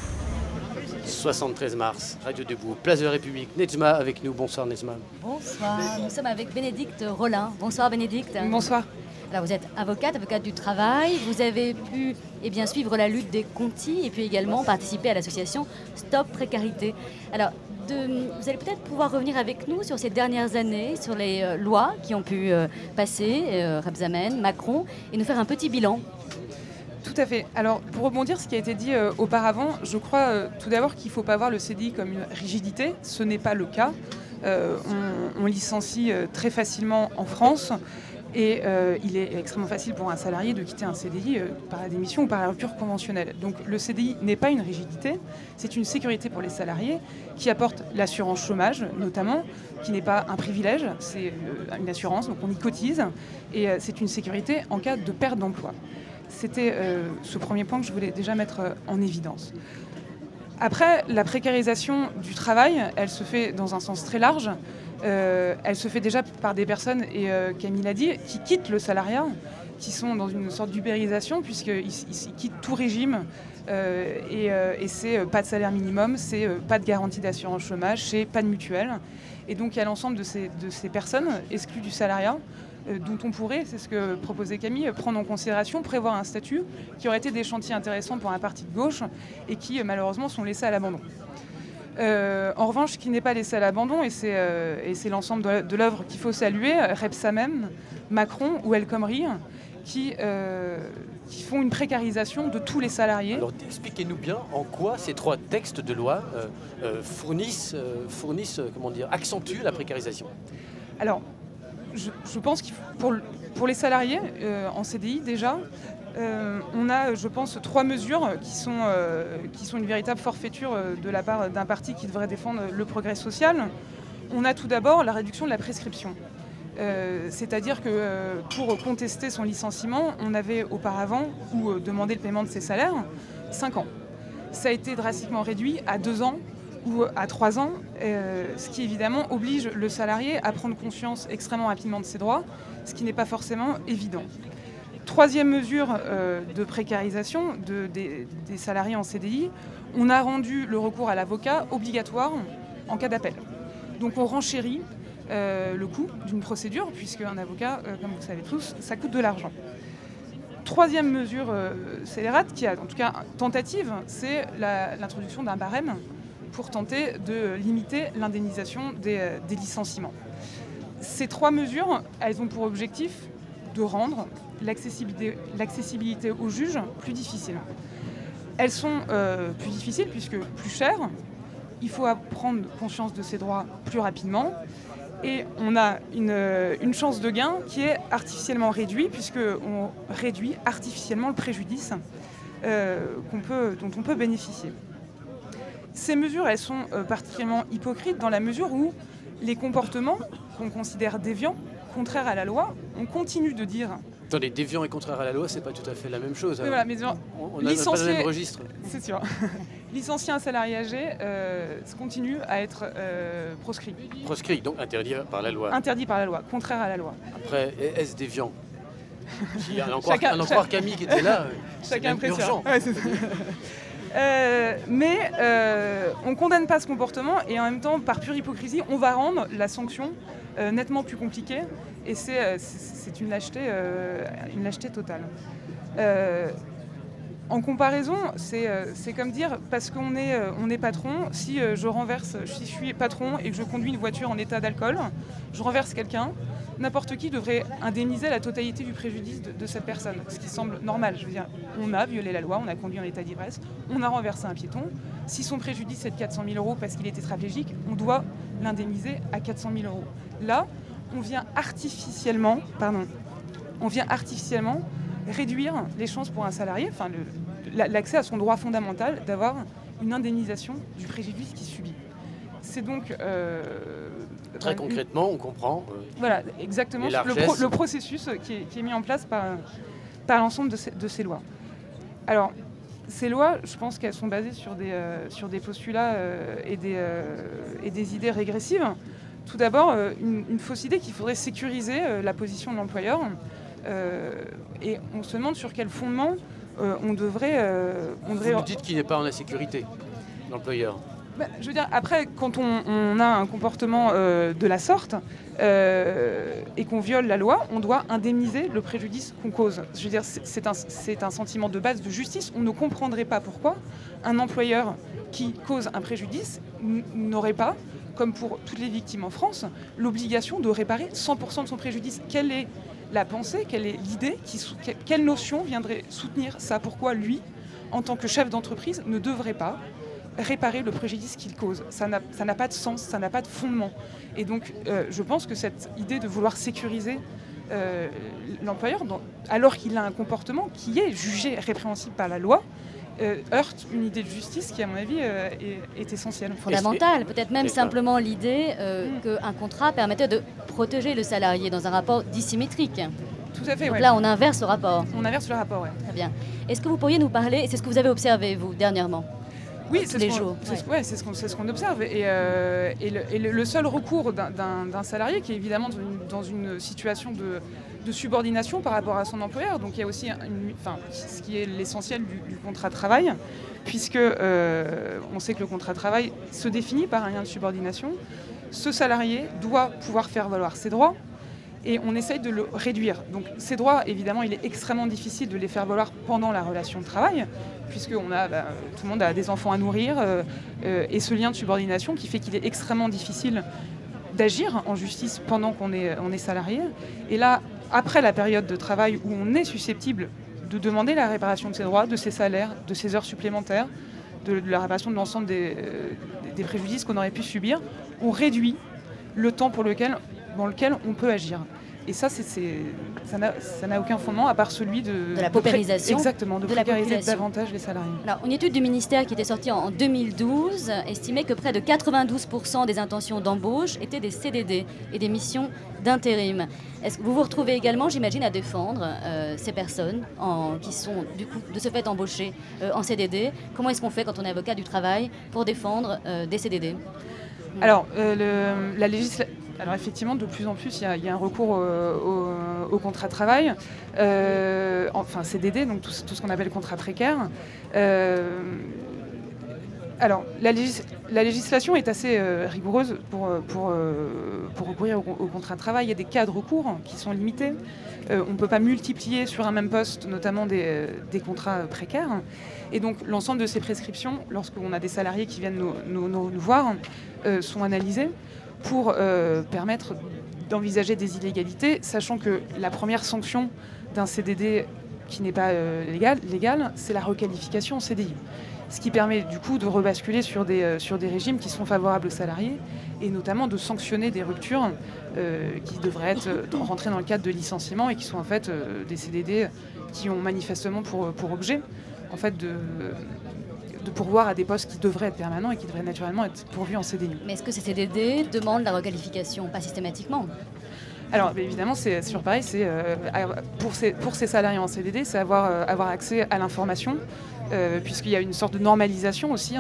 73 mars, Radio Debout, place de la République. Nejma avec nous. Bonsoir Nejma. Bonsoir, nous sommes avec Bénédicte Rollin. Bonsoir Bénédicte. Bonsoir. Alors vous êtes avocate du travail, vous avez pu suivre la lutte des Conti et puis également participer à l'association Stop Précarité. Alors vous allez peut-être pouvoir revenir avec nous sur ces dernières années, sur les lois qui ont pu passer, Rebsamen, Macron, et nous faire un petit bilan. Tout à fait. Alors, pour rebondir sur ce qui a été dit auparavant, je crois tout d'abord qu'il ne faut pas voir le CDI comme une rigidité. Ce n'est pas le cas. On licencie très facilement en France. Et il est extrêmement facile pour un salarié de quitter un CDI par la démission ou par la rupture conventionnelle. Donc le CDI n'est pas une rigidité, c'est une sécurité pour les salariés qui apporte l'assurance chômage notamment, qui n'est pas un privilège, c'est une assurance, donc on y cotise, et c'est une sécurité en cas de perte d'emploi. C'était ce premier point que je voulais déjà mettre en évidence. Après, la précarisation du travail, elle se fait dans un sens très large. Elle se fait déjà par des personnes, et Camille l'a dit, qui quittent le salariat, qui sont dans une sorte d'ubérisation, puisqu'ils quittent tout régime, et c'est pas de salaire minimum, c'est pas de garantie d'assurance chômage, c'est pas de mutuelle. Et donc il y a l'ensemble de ces personnes exclues du salariat, dont on pourrait, c'est ce que proposait Camille, prendre en considération, prévoir un statut qui aurait été des chantiers intéressants pour un parti de gauche et qui malheureusement sont laissés à l'abandon. En revanche, ce qui n'est pas laissé à l'abandon, et c'est l'ensemble de l'œuvre qu'il faut saluer, Rebsamen, Macron ou El Khomri, qui font une précarisation de tous les salariés. Alors expliquez-nous bien en quoi ces trois textes de loi accentuent la précarisation. Alors, je pense que pour les salariés en CDI déjà, on a, je pense, trois mesures qui sont une véritable forfaiture de la part d'un parti qui devrait défendre le progrès social. On a tout d'abord la réduction de la prescription. C'est-à-dire que pour contester son licenciement, on avait auparavant, ou demander le paiement de ses salaires, 5 ans. Ça a été drastiquement réduit à 2 ans ou à 3 ans, ce qui évidemment oblige le salarié à prendre conscience extrêmement rapidement de ses droits, ce qui n'est pas forcément évident. Troisième mesure de précarisation des salariés en CDI, on a rendu le recours à l'avocat obligatoire en cas d'appel. Donc on renchérit le coût d'une procédure, puisque un avocat, comme vous le savez tous, ça coûte de l'argent. Troisième mesure scélérate, qui a en tout cas tentative, c'est l'introduction d'un barème pour tenter de limiter l'indemnisation des licenciements. Ces trois mesures, elles ont pour objectif de rendre l'accessibilité aux juges plus difficile. Elles sont plus difficiles puisque plus chères, il faut prendre conscience de ses droits plus rapidement, et on a une chance de gain qui est artificiellement réduite, puisqu'on réduit artificiellement le préjudice dont on peut bénéficier. Ces mesures, elles sont particulièrement hypocrites dans la mesure où les comportements qu'on considère déviants, contraires à la loi, on continue de dire... Attendez, déviant et contraire à la loi, c'est pas tout à fait la même chose. Mais voilà, mais on n'a pas le même registre. C'est sûr. Licencier un salarié âgé continue à être proscrit. Proscrit, donc interdit par la loi. Interdit par la loi, contraire à la loi. Après, est-ce déviant? Il y a encore Camille qui était là. Chacun c'est urgent. Ouais, mais on ne condamne pas ce comportement, et en même temps, par pure hypocrisie, on va rendre la sanction nettement plus compliquée, et c'est une lâcheté totale. En comparaison, c'est comme dire, parce qu'on est patron, si je suis patron et que je conduis une voiture en état d'alcool, je renverse quelqu'un, n'importe qui devrait indemniser la totalité du préjudice de cette personne, ce qui semble normal. Je veux dire, on a violé la loi, on a conduit en état d'ivresse, on a renversé un piéton. Si son préjudice est de 400 000 € parce qu'il est tétraplégique, on doit l'indemniser à 400 000 €. Là, on vient artificiellement réduire les chances pour un salarié, enfin l'accès à son droit fondamental d'avoir une indemnisation du préjudice qu'il subit. C'est donc... Très concrètement, on comprend. Voilà, exactement le processus qui est mis en place par l'ensemble de ces lois. Alors, ces lois, je pense qu'elles sont basées sur des postulats et des idées régressives. Tout d'abord, une fausse idée qu'il faudrait sécuriser la position de l'employeur. Et on se demande sur quel fondement on devrait... Vous nous dites qu'il n'est pas en insécurité, l'employeur. Je veux dire, après, quand on a un comportement de la sorte et qu'on viole la loi, on doit indemniser le préjudice qu'on cause. Je veux dire, c'est un sentiment de base de justice. On ne comprendrait pas pourquoi un employeur qui cause un préjudice n'aurait pas, comme pour toutes les victimes en France, l'obligation de réparer 100% de son préjudice. Quelle est la pensée, quelle est l'idée, quelle notion viendrait soutenir ça? Pourquoi lui, en tant que chef d'entreprise, ne devrait pas réparer le préjudice qu'il cause? Ça n'a pas de sens, ça n'a pas de fondement. Et donc, je pense que cette idée de vouloir sécuriser l'employeur, alors qu'il a un comportement qui est jugé répréhensible par la loi, heurte une idée de justice qui, à mon avis, est essentielle. Fondamentale, peut-être même simplement l'idée qu'un contrat permettait de protéger le salarié dans un rapport dissymétrique. Tout à fait, donc là, on inverse le rapport. On inverse le rapport, oui. Très bien. Est-ce que vous pourriez nous parler, c'est ce que vous avez observé, vous, dernièrement? Oui, c'est ce qu'on observe. Et le seul recours d'un salarié qui est évidemment dans une situation de subordination par rapport à son employeur. Donc il y a aussi ce qui est l'essentiel du contrat de travail, puisque on sait que le contrat de travail se définit par un lien de subordination. Ce salarié doit pouvoir faire valoir ses droits. Et on essaye de le réduire. Donc ces droits, évidemment, il est extrêmement difficile de les faire valoir pendant la relation de travail, puisque tout le monde a des enfants à nourrir, et ce lien de subordination qui fait qu'il est extrêmement difficile d'agir en justice pendant qu'on est salarié. Et là, après la période de travail où on est susceptible de demander la réparation de ses droits, de ses salaires, de ses heures supplémentaires, de la réparation de l'ensemble des préjudices qu'on aurait pu subir, on réduit le temps dans lequel on peut agir. Et ça n'a aucun fondement à part celui de la paupérisation. Exactement, de précariser davantage les salariés. Alors, une étude du ministère qui était sortie en 2012 estimait que près de 92% des intentions d'embauche étaient des CDD et des missions d'intérim. Est-ce que vous vous retrouvez également, j'imagine, à défendre ces personnes qui sont du coup de ce fait embauchées en CDD? Comment est-ce qu'on fait quand on est avocat du travail pour défendre des CDD? Alors, Alors effectivement, de plus en plus, il y a un recours au contrat de travail, enfin CDD, donc tout ce qu'on appelle contrat précaire. Alors, la législation est assez rigoureuse pour recourir au contrat de travail. Il y a des cas de recours qui sont limités. On ne peut pas multiplier sur un même poste, notamment des contrats précaires. Et donc, l'ensemble de ces prescriptions, lorsqu'on a des salariés qui viennent nous voir, sont analysées pour permettre d'envisager des illégalités, sachant que la première sanction d'un CDD qui n'est pas légal, c'est la requalification en CDI. Ce qui permet du coup de rebasculer sur des régimes qui sont favorables aux salariés et notamment de sanctionner des ruptures qui devraient rentrer dans le cadre de licenciements et qui sont en fait des CDD qui ont manifestement pour objet en fait de pourvoir à des postes qui devraient être permanents et qui devraient naturellement être pourvus en CDI. Mais est-ce que ces CDD demandent la requalification? Pas systématiquement. Alors évidemment, c'est toujours pareil, pour ces salariés en CDD, c'est avoir accès à l'information, puisqu'il y a une sorte de normalisation aussi.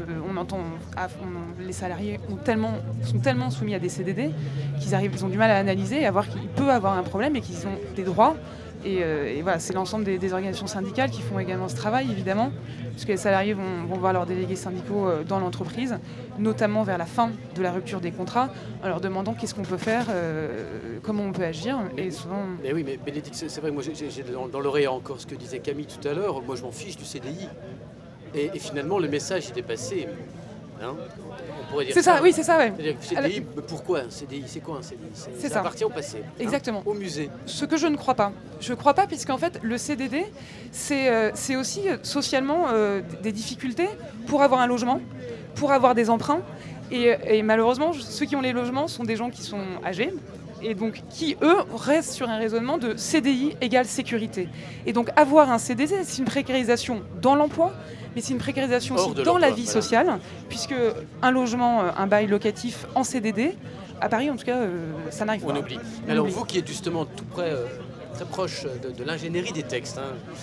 Les salariés sont tellement soumis à des CDD qu'ils ont du mal à analyser et à voir qu'il peut avoir un problème et qu'ils ont des droits. Et voilà, c'est l'ensemble des organisations syndicales qui font également ce travail, évidemment, puisque les salariés vont voir leurs délégués syndicaux dans l'entreprise, notamment vers la fin de la rupture des contrats, en leur demandant qu'est-ce qu'on peut faire, comment on peut agir. Et souvent... Mais oui, mais Bénédicte, c'est vrai, moi j'ai dans l'oreille encore ce que disait Camille tout à l'heure, moi je m'en fiche du CDI. Et finalement, le message il est passé. Hein, on pourrait dire C'est ça, oui, c'est ça, ouais. C'est-à-dire que CDI, mais pourquoi un CDI? C'est quoi un CDI? C'est Ça ça. appartient au passé. Exactement. Au musée. Ce que je ne crois pas. Je ne crois pas puisqu'en fait, le CDD, c'est aussi socialement des difficultés pour avoir un logement, pour avoir des emprunts. Et malheureusement, ceux qui ont les logements sont des gens qui sont âgés et donc qui, eux, restent sur un raisonnement de CDI égale sécurité. Et donc avoir un CDD, c'est une précarisation dans l'emploi, mais c'est une précarisation aussi dans la vie sociale, puisque un logement, un bail locatif en CDD, à Paris en tout cas, ça n'arrive pas. On oublie. Alors vous qui êtes justement tout près, très proche de l'ingénierie des textes,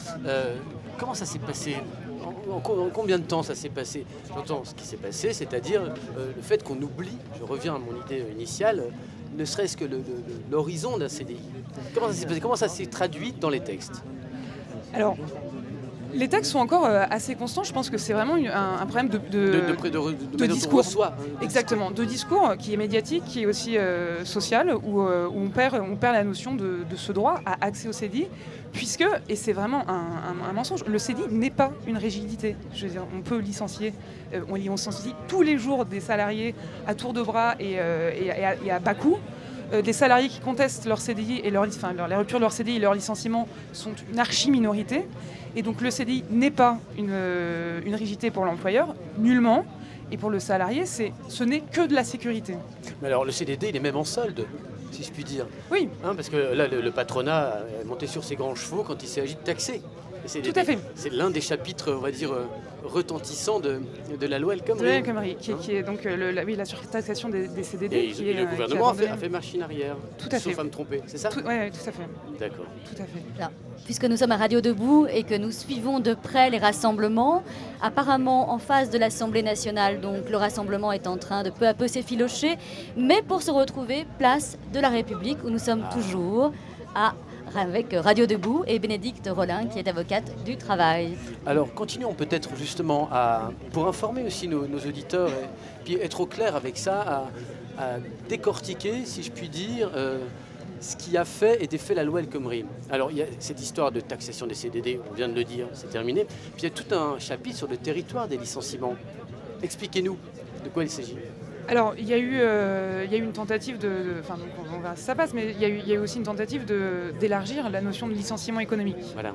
comment ça s'est passé? En combien de temps ça s'est passé? J'entends ce qui s'est passé, c'est-à-dire le fait qu'on oublie, je reviens à mon idée initiale, ne serait-ce que l'horizon d'un CDI. Comment ça s'est passé? Comment ça s'est traduit dans les textes? Alors, les textes sont encore assez constants. Je pense que c'est vraiment un problème de discours. Exactement, de discours qui est médiatique, qui est aussi social, où on perd la notion de ce droit à accès au CDI, puisque, et c'est vraiment un mensonge, le CDI n'est pas une rigidité. Je veux dire, on peut licencier, on licencie tous les jours des salariés à tour de bras et à bas coût. Des salariés qui contestent leur CDI et la rupture de leur CDI et leur licenciement sont une archi-minorité. Et donc le CDI n'est pas une rigidité pour l'employeur, nullement. Et pour le salarié, ce n'est que de la sécurité. Mais alors le CDD, il est même en solde, si je puis dire. Oui. Parce que là, le patronat est monté sur ses grands chevaux quand il s'agit de taxer. Tout à fait. C'est l'un des chapitres, on va dire, retentissants de la loi El Khomri. De la El Khomri, qui est donc la surtaxation des CDD. Et le gouvernement a fait machine arrière. Tout à fait. Sauf à me tromper, c'est ça? Oui, tout à fait. D'accord. Tout à fait. Alors, puisque nous sommes à Radio Debout et que nous suivons de près les rassemblements, apparemment en face de l'Assemblée nationale, donc le rassemblement est en train de peu à peu s'effilocher, mais pour se retrouver place de la République où nous sommes toujours avec Radio Debout et Bénédicte Rollin qui est avocate du travail. Alors continuons peut-être justement pour informer aussi nos auditeurs et puis être au clair avec ça, à décortiquer, si je puis dire, ce qui a fait et défait la loi El Khomri. Alors il y a cette histoire de taxation des CDD, on vient de le dire, c'est terminé. Puis il y a tout un chapitre sur le territoire des licenciements. Expliquez-nous de quoi il s'agit. Alors, il y a eu une tentative enfin, on verra si ça passe, mais il y a eu aussi une tentative d'élargir la notion de licenciement économique. Voilà.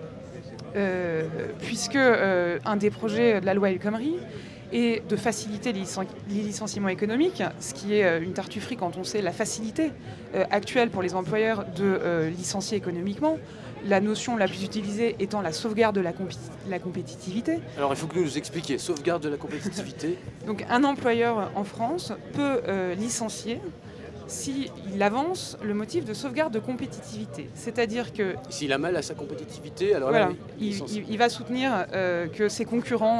Puisque un des projets de la loi El Khomri est de faciliter les licenciements économiques, ce qui est une tartufferie quand on sait la facilité actuelle pour les employeurs de licencier économiquement. La notion la plus utilisée étant la sauvegarde de la compétitivité. Alors il faut que vous nous expliquiez, sauvegarde de la compétitivité. Donc un employeur en France peut licencier s'il avance le motif de sauvegarde de compétitivité. C'est-à-dire que... S'il a mal à sa compétitivité, alors voilà, là, il va soutenir que ses concurrents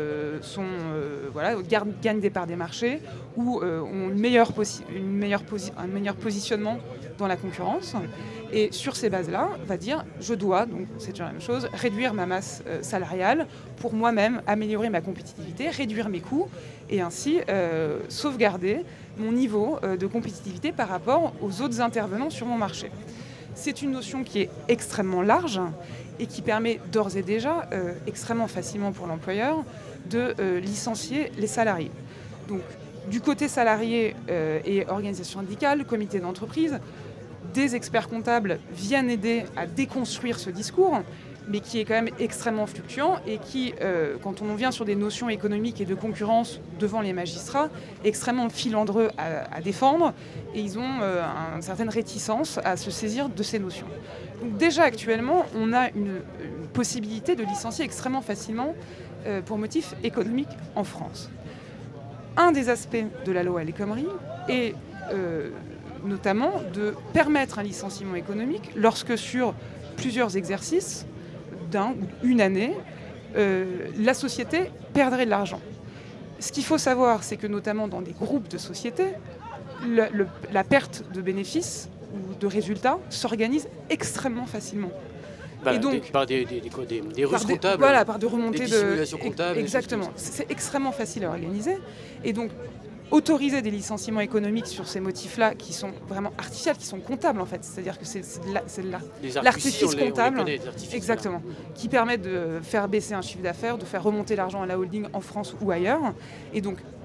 gagnent des parts des marchés ou ont un meilleur positionnement dans la concurrence. Et sur ces bases-là, va dire, je dois, donc c'est toujours la même chose, réduire ma masse salariale pour moi-même améliorer ma compétitivité, réduire mes coûts et ainsi sauvegarder mon niveau de compétitivité par rapport aux autres intervenants sur mon marché. C'est une notion qui est extrêmement large et qui permet d'ores et déjà extrêmement facilement pour l'employeur de licencier les salariés. Donc du côté salarié et organisation syndicale, comité d'entreprise, des experts comptables viennent aider à déconstruire ce discours, mais qui est quand même extrêmement fluctuant et qui, quand on vient sur des notions économiques et de concurrence devant les magistrats, est extrêmement filandreux à défendre et ils ont une certaine réticence à se saisir de ces notions. Donc déjà actuellement, on a une possibilité de licencier extrêmement facilement pour motif économique en France. Un des aspects de la loi El Khomri est notamment de permettre un licenciement économique lorsque sur plusieurs exercices une année, la société perdrait de l'argent. Ce qu'il faut savoir, c'est que notamment dans des groupes de sociétés, la perte de bénéfices ou de résultats s'organise extrêmement facilement. Et donc, par des ruses comptables, voilà, par des remontées des dissimulations comptables. Exactement. C'est extrêmement facile à organiser. Et donc, autoriser des licenciements économiques sur ces motifs-là qui sont vraiment artificiels, qui sont comptables en fait. C'est-à-dire que c'est l'artifice comptable, exactement, qui permet de faire baisser un chiffre d'affaires, de faire remonter l'argent à la holding en France ou ailleurs. Et donc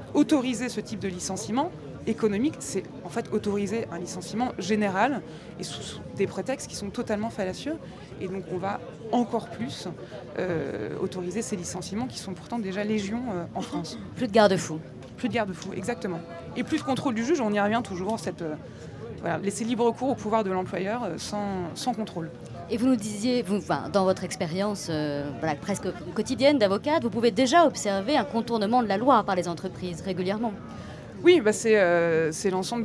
autoriser ce type de licenciement économique, c'est en fait autoriser un licenciement général et sous des prétextes qui sont totalement fallacieux. Et donc on va encore plus autoriser ces licenciements qui sont pourtant déjà légion en France. Plus de garde-fous. Plus de garde-fous, exactement. Et plus de contrôle du juge, on y revient toujours, laisser libre cours au pouvoir de l'employeur sans contrôle. Et vous nous disiez, dans votre expérience presque quotidienne d'avocate, vous pouvez déjà observer un contournement de la loi par les entreprises régulièrement. Oui, c'est l'ensemble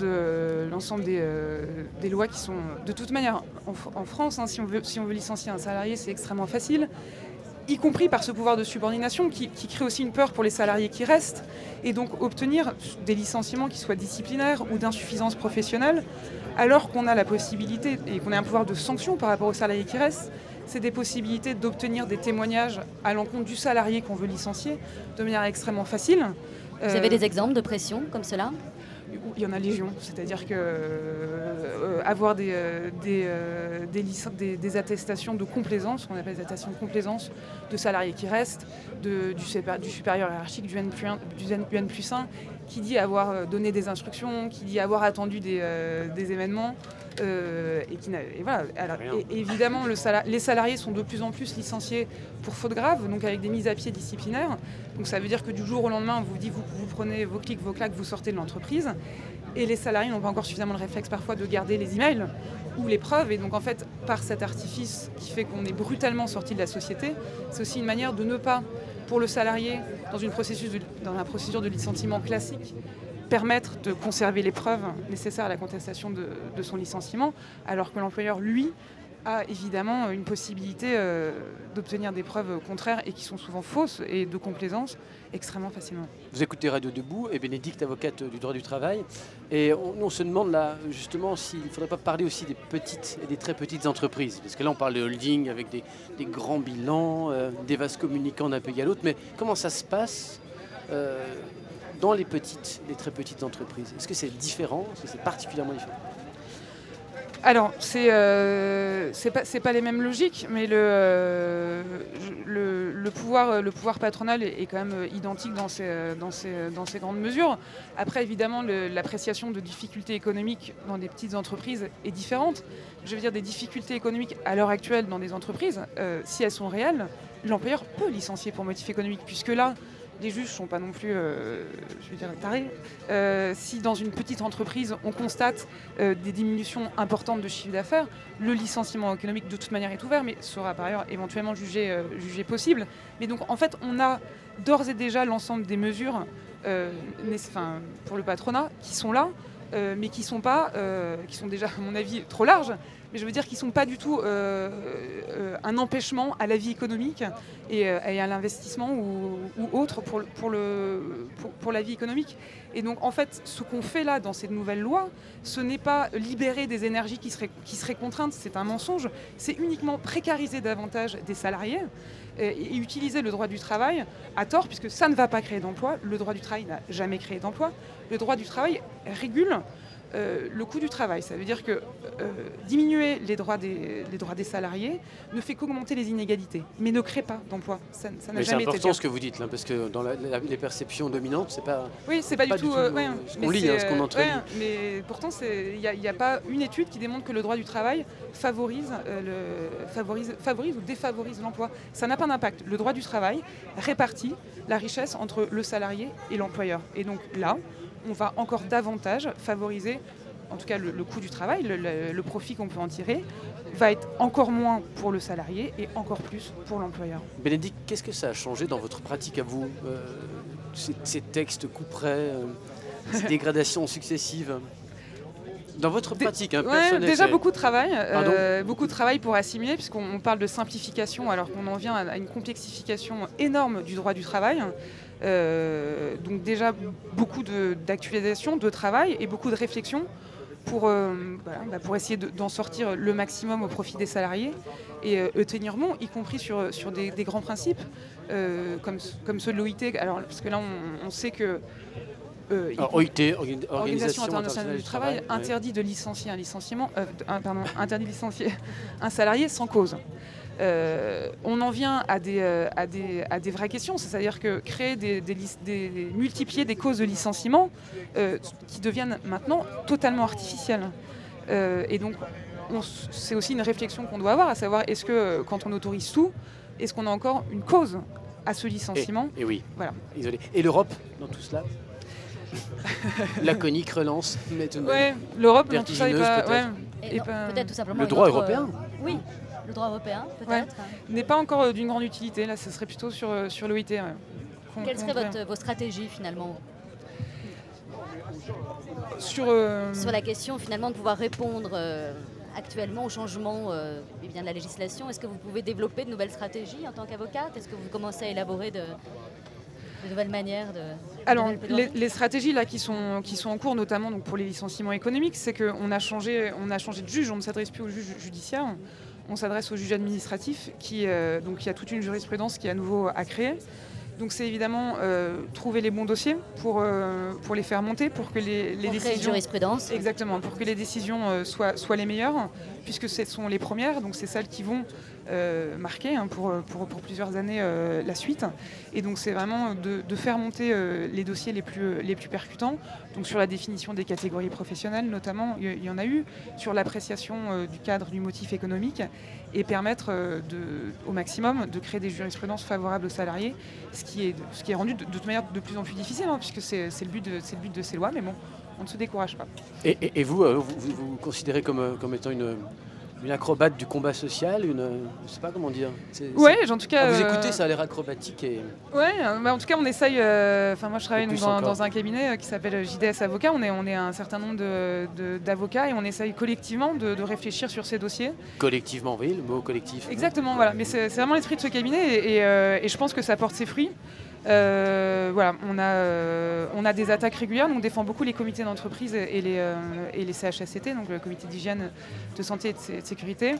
des lois qui sont... De toute manière, en France, si on veut licencier un salarié, c'est extrêmement facile, y compris par ce pouvoir de subordination qui crée aussi une peur pour les salariés qui restent. Et donc obtenir des licenciements qui soient disciplinaires ou d'insuffisance professionnelle, alors qu'on a la possibilité et qu'on a un pouvoir de sanction par rapport aux salariés qui restent, c'est des possibilités d'obtenir des témoignages à l'encontre du salarié qu'on veut licencier de manière extrêmement facile. Vous avez des exemples de pression comme cela ? Il y en a légion, c'est-à-dire que avoir des attestations de complaisance, qu'on appelle des attestations de complaisance de salariés qui restent, du supérieur hiérarchique, du N+1, qui dit avoir donné des instructions, qui dit avoir attendu des événements. Évidemment, les salariés sont de plus en plus licenciés pour faute grave, donc avec des mises à pied disciplinaires. Donc ça veut dire que du jour au lendemain, vous prenez vos clics, vos claques, vous sortez de l'entreprise. Et les salariés n'ont pas encore suffisamment le réflexe parfois de garder les emails ou les preuves. Et donc en fait, par cet artifice qui fait qu'on est brutalement sorti de la société, c'est aussi une manière de ne pas, pour le salarié, dans un procédure de licenciement classique, permettre de conserver les preuves nécessaires à la contestation de son licenciement, alors que l'employeur, lui, a évidemment une possibilité d'obtenir des preuves contraires et qui sont souvent fausses et de complaisance extrêmement facilement. Vous écoutez Radio Debout et Bénédicte, avocate du droit du travail. Et on se demande là justement s'il ne faudrait pas parler aussi des petites et des très petites entreprises. Parce que là on parle de holding avec des grands bilans, des vases communicants d'un pays à l'autre. Mais comment ça se passe dans les très petites entreprises? Est-ce que c'est différent? Est-ce que c'est particulièrement différent? Alors, c'est pas les mêmes logiques, mais le pouvoir patronal est quand même identique dans ces grandes mesures. Après, évidemment, l'appréciation de difficultés économiques dans des petites entreprises est différente. Je veux dire, des difficultés économiques à l'heure actuelle dans des entreprises, si elles sont réelles, l'employeur peut licencier pour motif économique, puisque là, les juges ne sont pas non plus tarés. Si dans une petite entreprise, on constate des diminutions importantes de chiffre d'affaires, le licenciement économique de toute manière est ouvert, mais sera par ailleurs éventuellement jugé possible. Mais donc en fait, on a d'ores et déjà l'ensemble des mesures pour le patronat qui sont là, mais qui sont déjà, à mon avis, trop larges. Mais je veux dire qu'ils ne sont pas du tout un empêchement à la vie économique et à l'investissement ou autre pour la vie économique. Et donc, en fait, ce qu'on fait là dans ces nouvelles lois, ce n'est pas libérer des énergies qui seraient contraintes, c'est un mensonge. C'est uniquement précariser davantage des salariés et utiliser le droit du travail à tort, puisque ça ne va pas créer d'emploi. Le droit du travail n'a jamais créé d'emploi. Le droit du travail régule le coût du travail. Ça veut dire que diminuer les droits des salariés ne fait qu'augmenter les inégalités, mais ne crée pas d'emploi. Ça n'a jamais été. C'est important ce que vous dites là, parce que dans les perceptions dominantes, c'est pas. Oui, c'est pas du tout. Ce qu'on lit, ce qu'on entrelit. Mais pourtant, il n'y a pas une étude qui démontre que le droit du travail favorise ou défavorise l'emploi. Ça n'a pas d'impact. Le droit du travail répartit la richesse entre le salarié et l'employeur. Et donc là, on va encore davantage favoriser, en tout cas le coût du travail, le profit qu'on peut en tirer, va être encore moins pour le salarié et encore plus pour l'employeur. Bénédicte, qu'est-ce que ça a changé dans votre pratique à vous, ces textes couperets, ces dégradations successives dans votre pratique personnelle? Déjà beaucoup de travail pour assimiler, puisqu'on parle de simplification alors qu'on en vient à une complexification énorme du droit du travail. Donc déjà beaucoup d'actualisation, de travail et beaucoup de réflexion pour essayer d'en sortir le maximum au profit des salariés et tenir bon, y compris sur des grands principes comme ceux de l'OIT. Alors, parce que là on sait que OIT, Organisation internationale du travail, interdit de licencier interdit de licencier un salarié sans cause. On en vient à des vraies questions, c'est-à-dire que créer multiplier des causes de licenciement qui deviennent maintenant totalement artificielles. Et donc, c'est aussi une réflexion qu'on doit avoir, à savoir, est-ce que quand on autorise tout, est-ce qu'on a encore une cause à ce licenciement ? Et oui, voilà. Isolé. Et l'Europe dans tout cela laconique relance, mais tout de même l'Europe dans tout ça est pas... peut-être tout simplement le droit européen. Oui, le droit européen, peut-être. N'est pas encore d'une grande utilité, là, ce serait plutôt sur l'OIT. Quelle serait vos stratégies, finalement sur la question, finalement, de pouvoir répondre actuellement au changement de la législation. Est-ce que vous pouvez développer de nouvelles stratégies en tant qu'avocate ? Est-ce que vous commencez à élaborer de nouvelles manières de... Alors, les stratégies là, qui sont en cours, notamment donc, pour les licenciements économiques, c'est qu'on a changé de juge, on ne s'adresse plus au juge judiciaire, on s'adresse au juge administratif, donc il y a toute une jurisprudence qui est à nouveau à créer. Donc c'est évidemment trouver les bons dossiers pour les faire monter, pour que les décisions... jurisprudence. Exactement, pour que les décisions soient les meilleures, puisque ce sont les premières, donc c'est celles qui vont marquer pour plusieurs années la suite. Et donc c'est vraiment de faire monter les dossiers les plus percutants. Donc sur la définition des catégories professionnelles notamment, il y en a eu, sur l'appréciation du cadre du motif économique, et permettre au maximum de créer des jurisprudences favorables aux salariés, ce qui est rendu de toute manière de plus en plus difficile, puisque c'est le but de ces lois, mais bon, on ne se décourage pas. Et vous considérez comme étant une acrobate du combat social, je ne sais pas comment dire. Oui, en tout cas... vous écoutez, ça a l'air acrobatique. Oui, en tout cas, on essaye... moi, je travaille dans un cabinet qui s'appelle JDS Avocats. On est un certain nombre d'avocats et on essaye collectivement de réfléchir sur ces dossiers. Collectivement, oui, le mot collectif. Exactement, voilà. Mais c'est vraiment l'esprit de ce cabinet et je pense que ça porte ses fruits. Voilà, on a des attaques régulières, donc on défend beaucoup les comités d'entreprise et les CHSCT, donc le comité d'hygiène, de santé et de sécurité,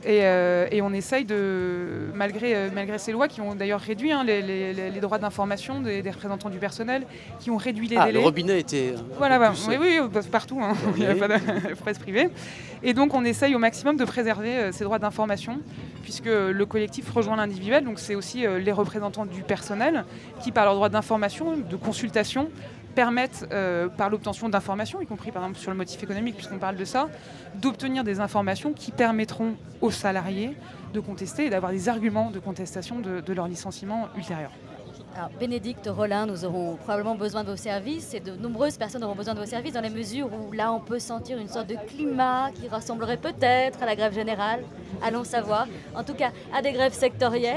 et on essaye malgré ces lois qui ont d'ailleurs réduit les droits d'information des représentants du personnel, qui ont réduit les délais. Le robinet était... Oui, partout, il n'y a pas de presse privée. Et donc on essaye au maximum de préserver ces droits d'information, puisque le collectif rejoint l'individuel, donc c'est aussi les représentants du personnel qui, par leur droit d'information, de consultation, permettent, par l'obtention d'informations, y compris par exemple sur le motif économique, puisqu'on parle de ça, d'obtenir des informations qui permettront aux salariés de contester et d'avoir des arguments de contestation de leur licenciement ultérieur. Alors, Bénédicte Rollin, nous aurons probablement besoin de vos services et de nombreuses personnes auront besoin de vos services dans la mesure où là on peut sentir une sorte de climat qui ressemblerait peut-être à la grève générale, allons savoir, en tout cas à des grèves sectorielles.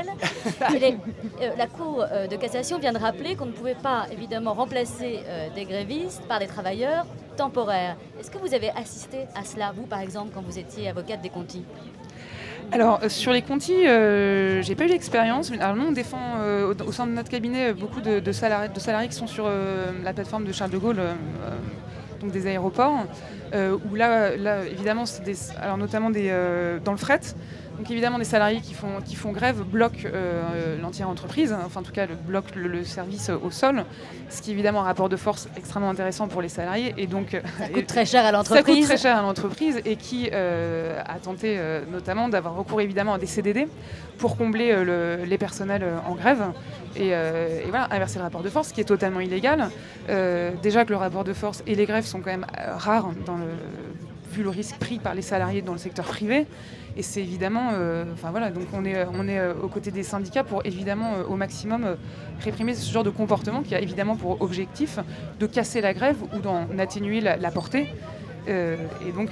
La Cour de cassation vient de rappeler qu'on ne pouvait pas évidemment remplacer des grévistes par des travailleurs temporaires. Est-ce que vous avez assisté à cela, vous par exemple, quand vous étiez avocate des Contis ? Alors, sur les Contis, j'ai pas eu l'expérience. Alors, nous, on défend au sein de notre cabinet beaucoup de salariés qui sont sur la plateforme de Charles de Gaulle, donc des aéroports, où là évidemment, alors notamment dans le fret. Donc évidemment, des salariés qui font grève bloquent l'entière entreprise, enfin en tout cas bloquent le service au sol, ce qui est évidemment un rapport de force extrêmement intéressant pour les salariés. Et donc, ça coûte très cher à l'entreprise. Ça coûte très cher à l'entreprise et qui a tenté notamment d'avoir recours évidemment à des CDD pour combler les personnels en grève et voilà, inverser le rapport de force, ce qui est totalement illégal. Déjà que le rapport de force et les grèves sont quand même rares vu le risque pris par les salariés dans le secteur privé. Et c'est évidemment, donc on est aux côtés des syndicats pour évidemment au maximum réprimer ce genre de comportement qui a évidemment pour objectif de casser la grève ou d'en atténuer la portée et donc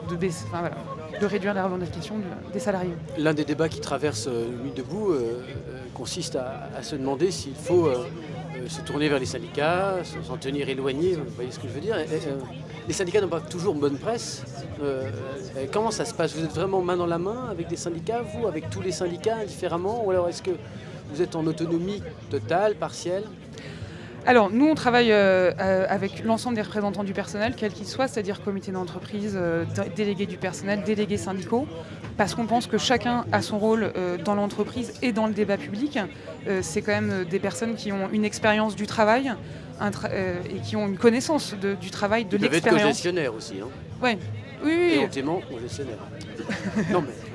de réduire la revendication des salariés. L'un des débats qui traverse Nuit debout consiste à se demander s'il faut se tourner vers les syndicats, s'en tenir éloigné, vous voyez ce que je veux dire. Les syndicats n'ont pas toujours bonne presse. Comment ça se passe ? Vous êtes vraiment main dans la main avec des syndicats, vous, avec tous les syndicats indifféremment ? Ou alors est-ce que vous êtes en autonomie totale, partielle ? Alors, nous, on travaille avec l'ensemble des représentants du personnel, quels qu'ils soient, c'est-à-dire comité d'entreprise, délégués du personnel, délégués syndicaux, parce qu'on pense que chacun a son rôle dans l'entreprise et dans le débat public. C'est quand même des personnes qui ont une expérience du travail et qui ont une connaissance du travail, de l'expérience. Ils peuvent être co-gestionnaires aussi. Hein. Ouais. Oui. Et on t'aimant co-gestionnaire. Non, mais...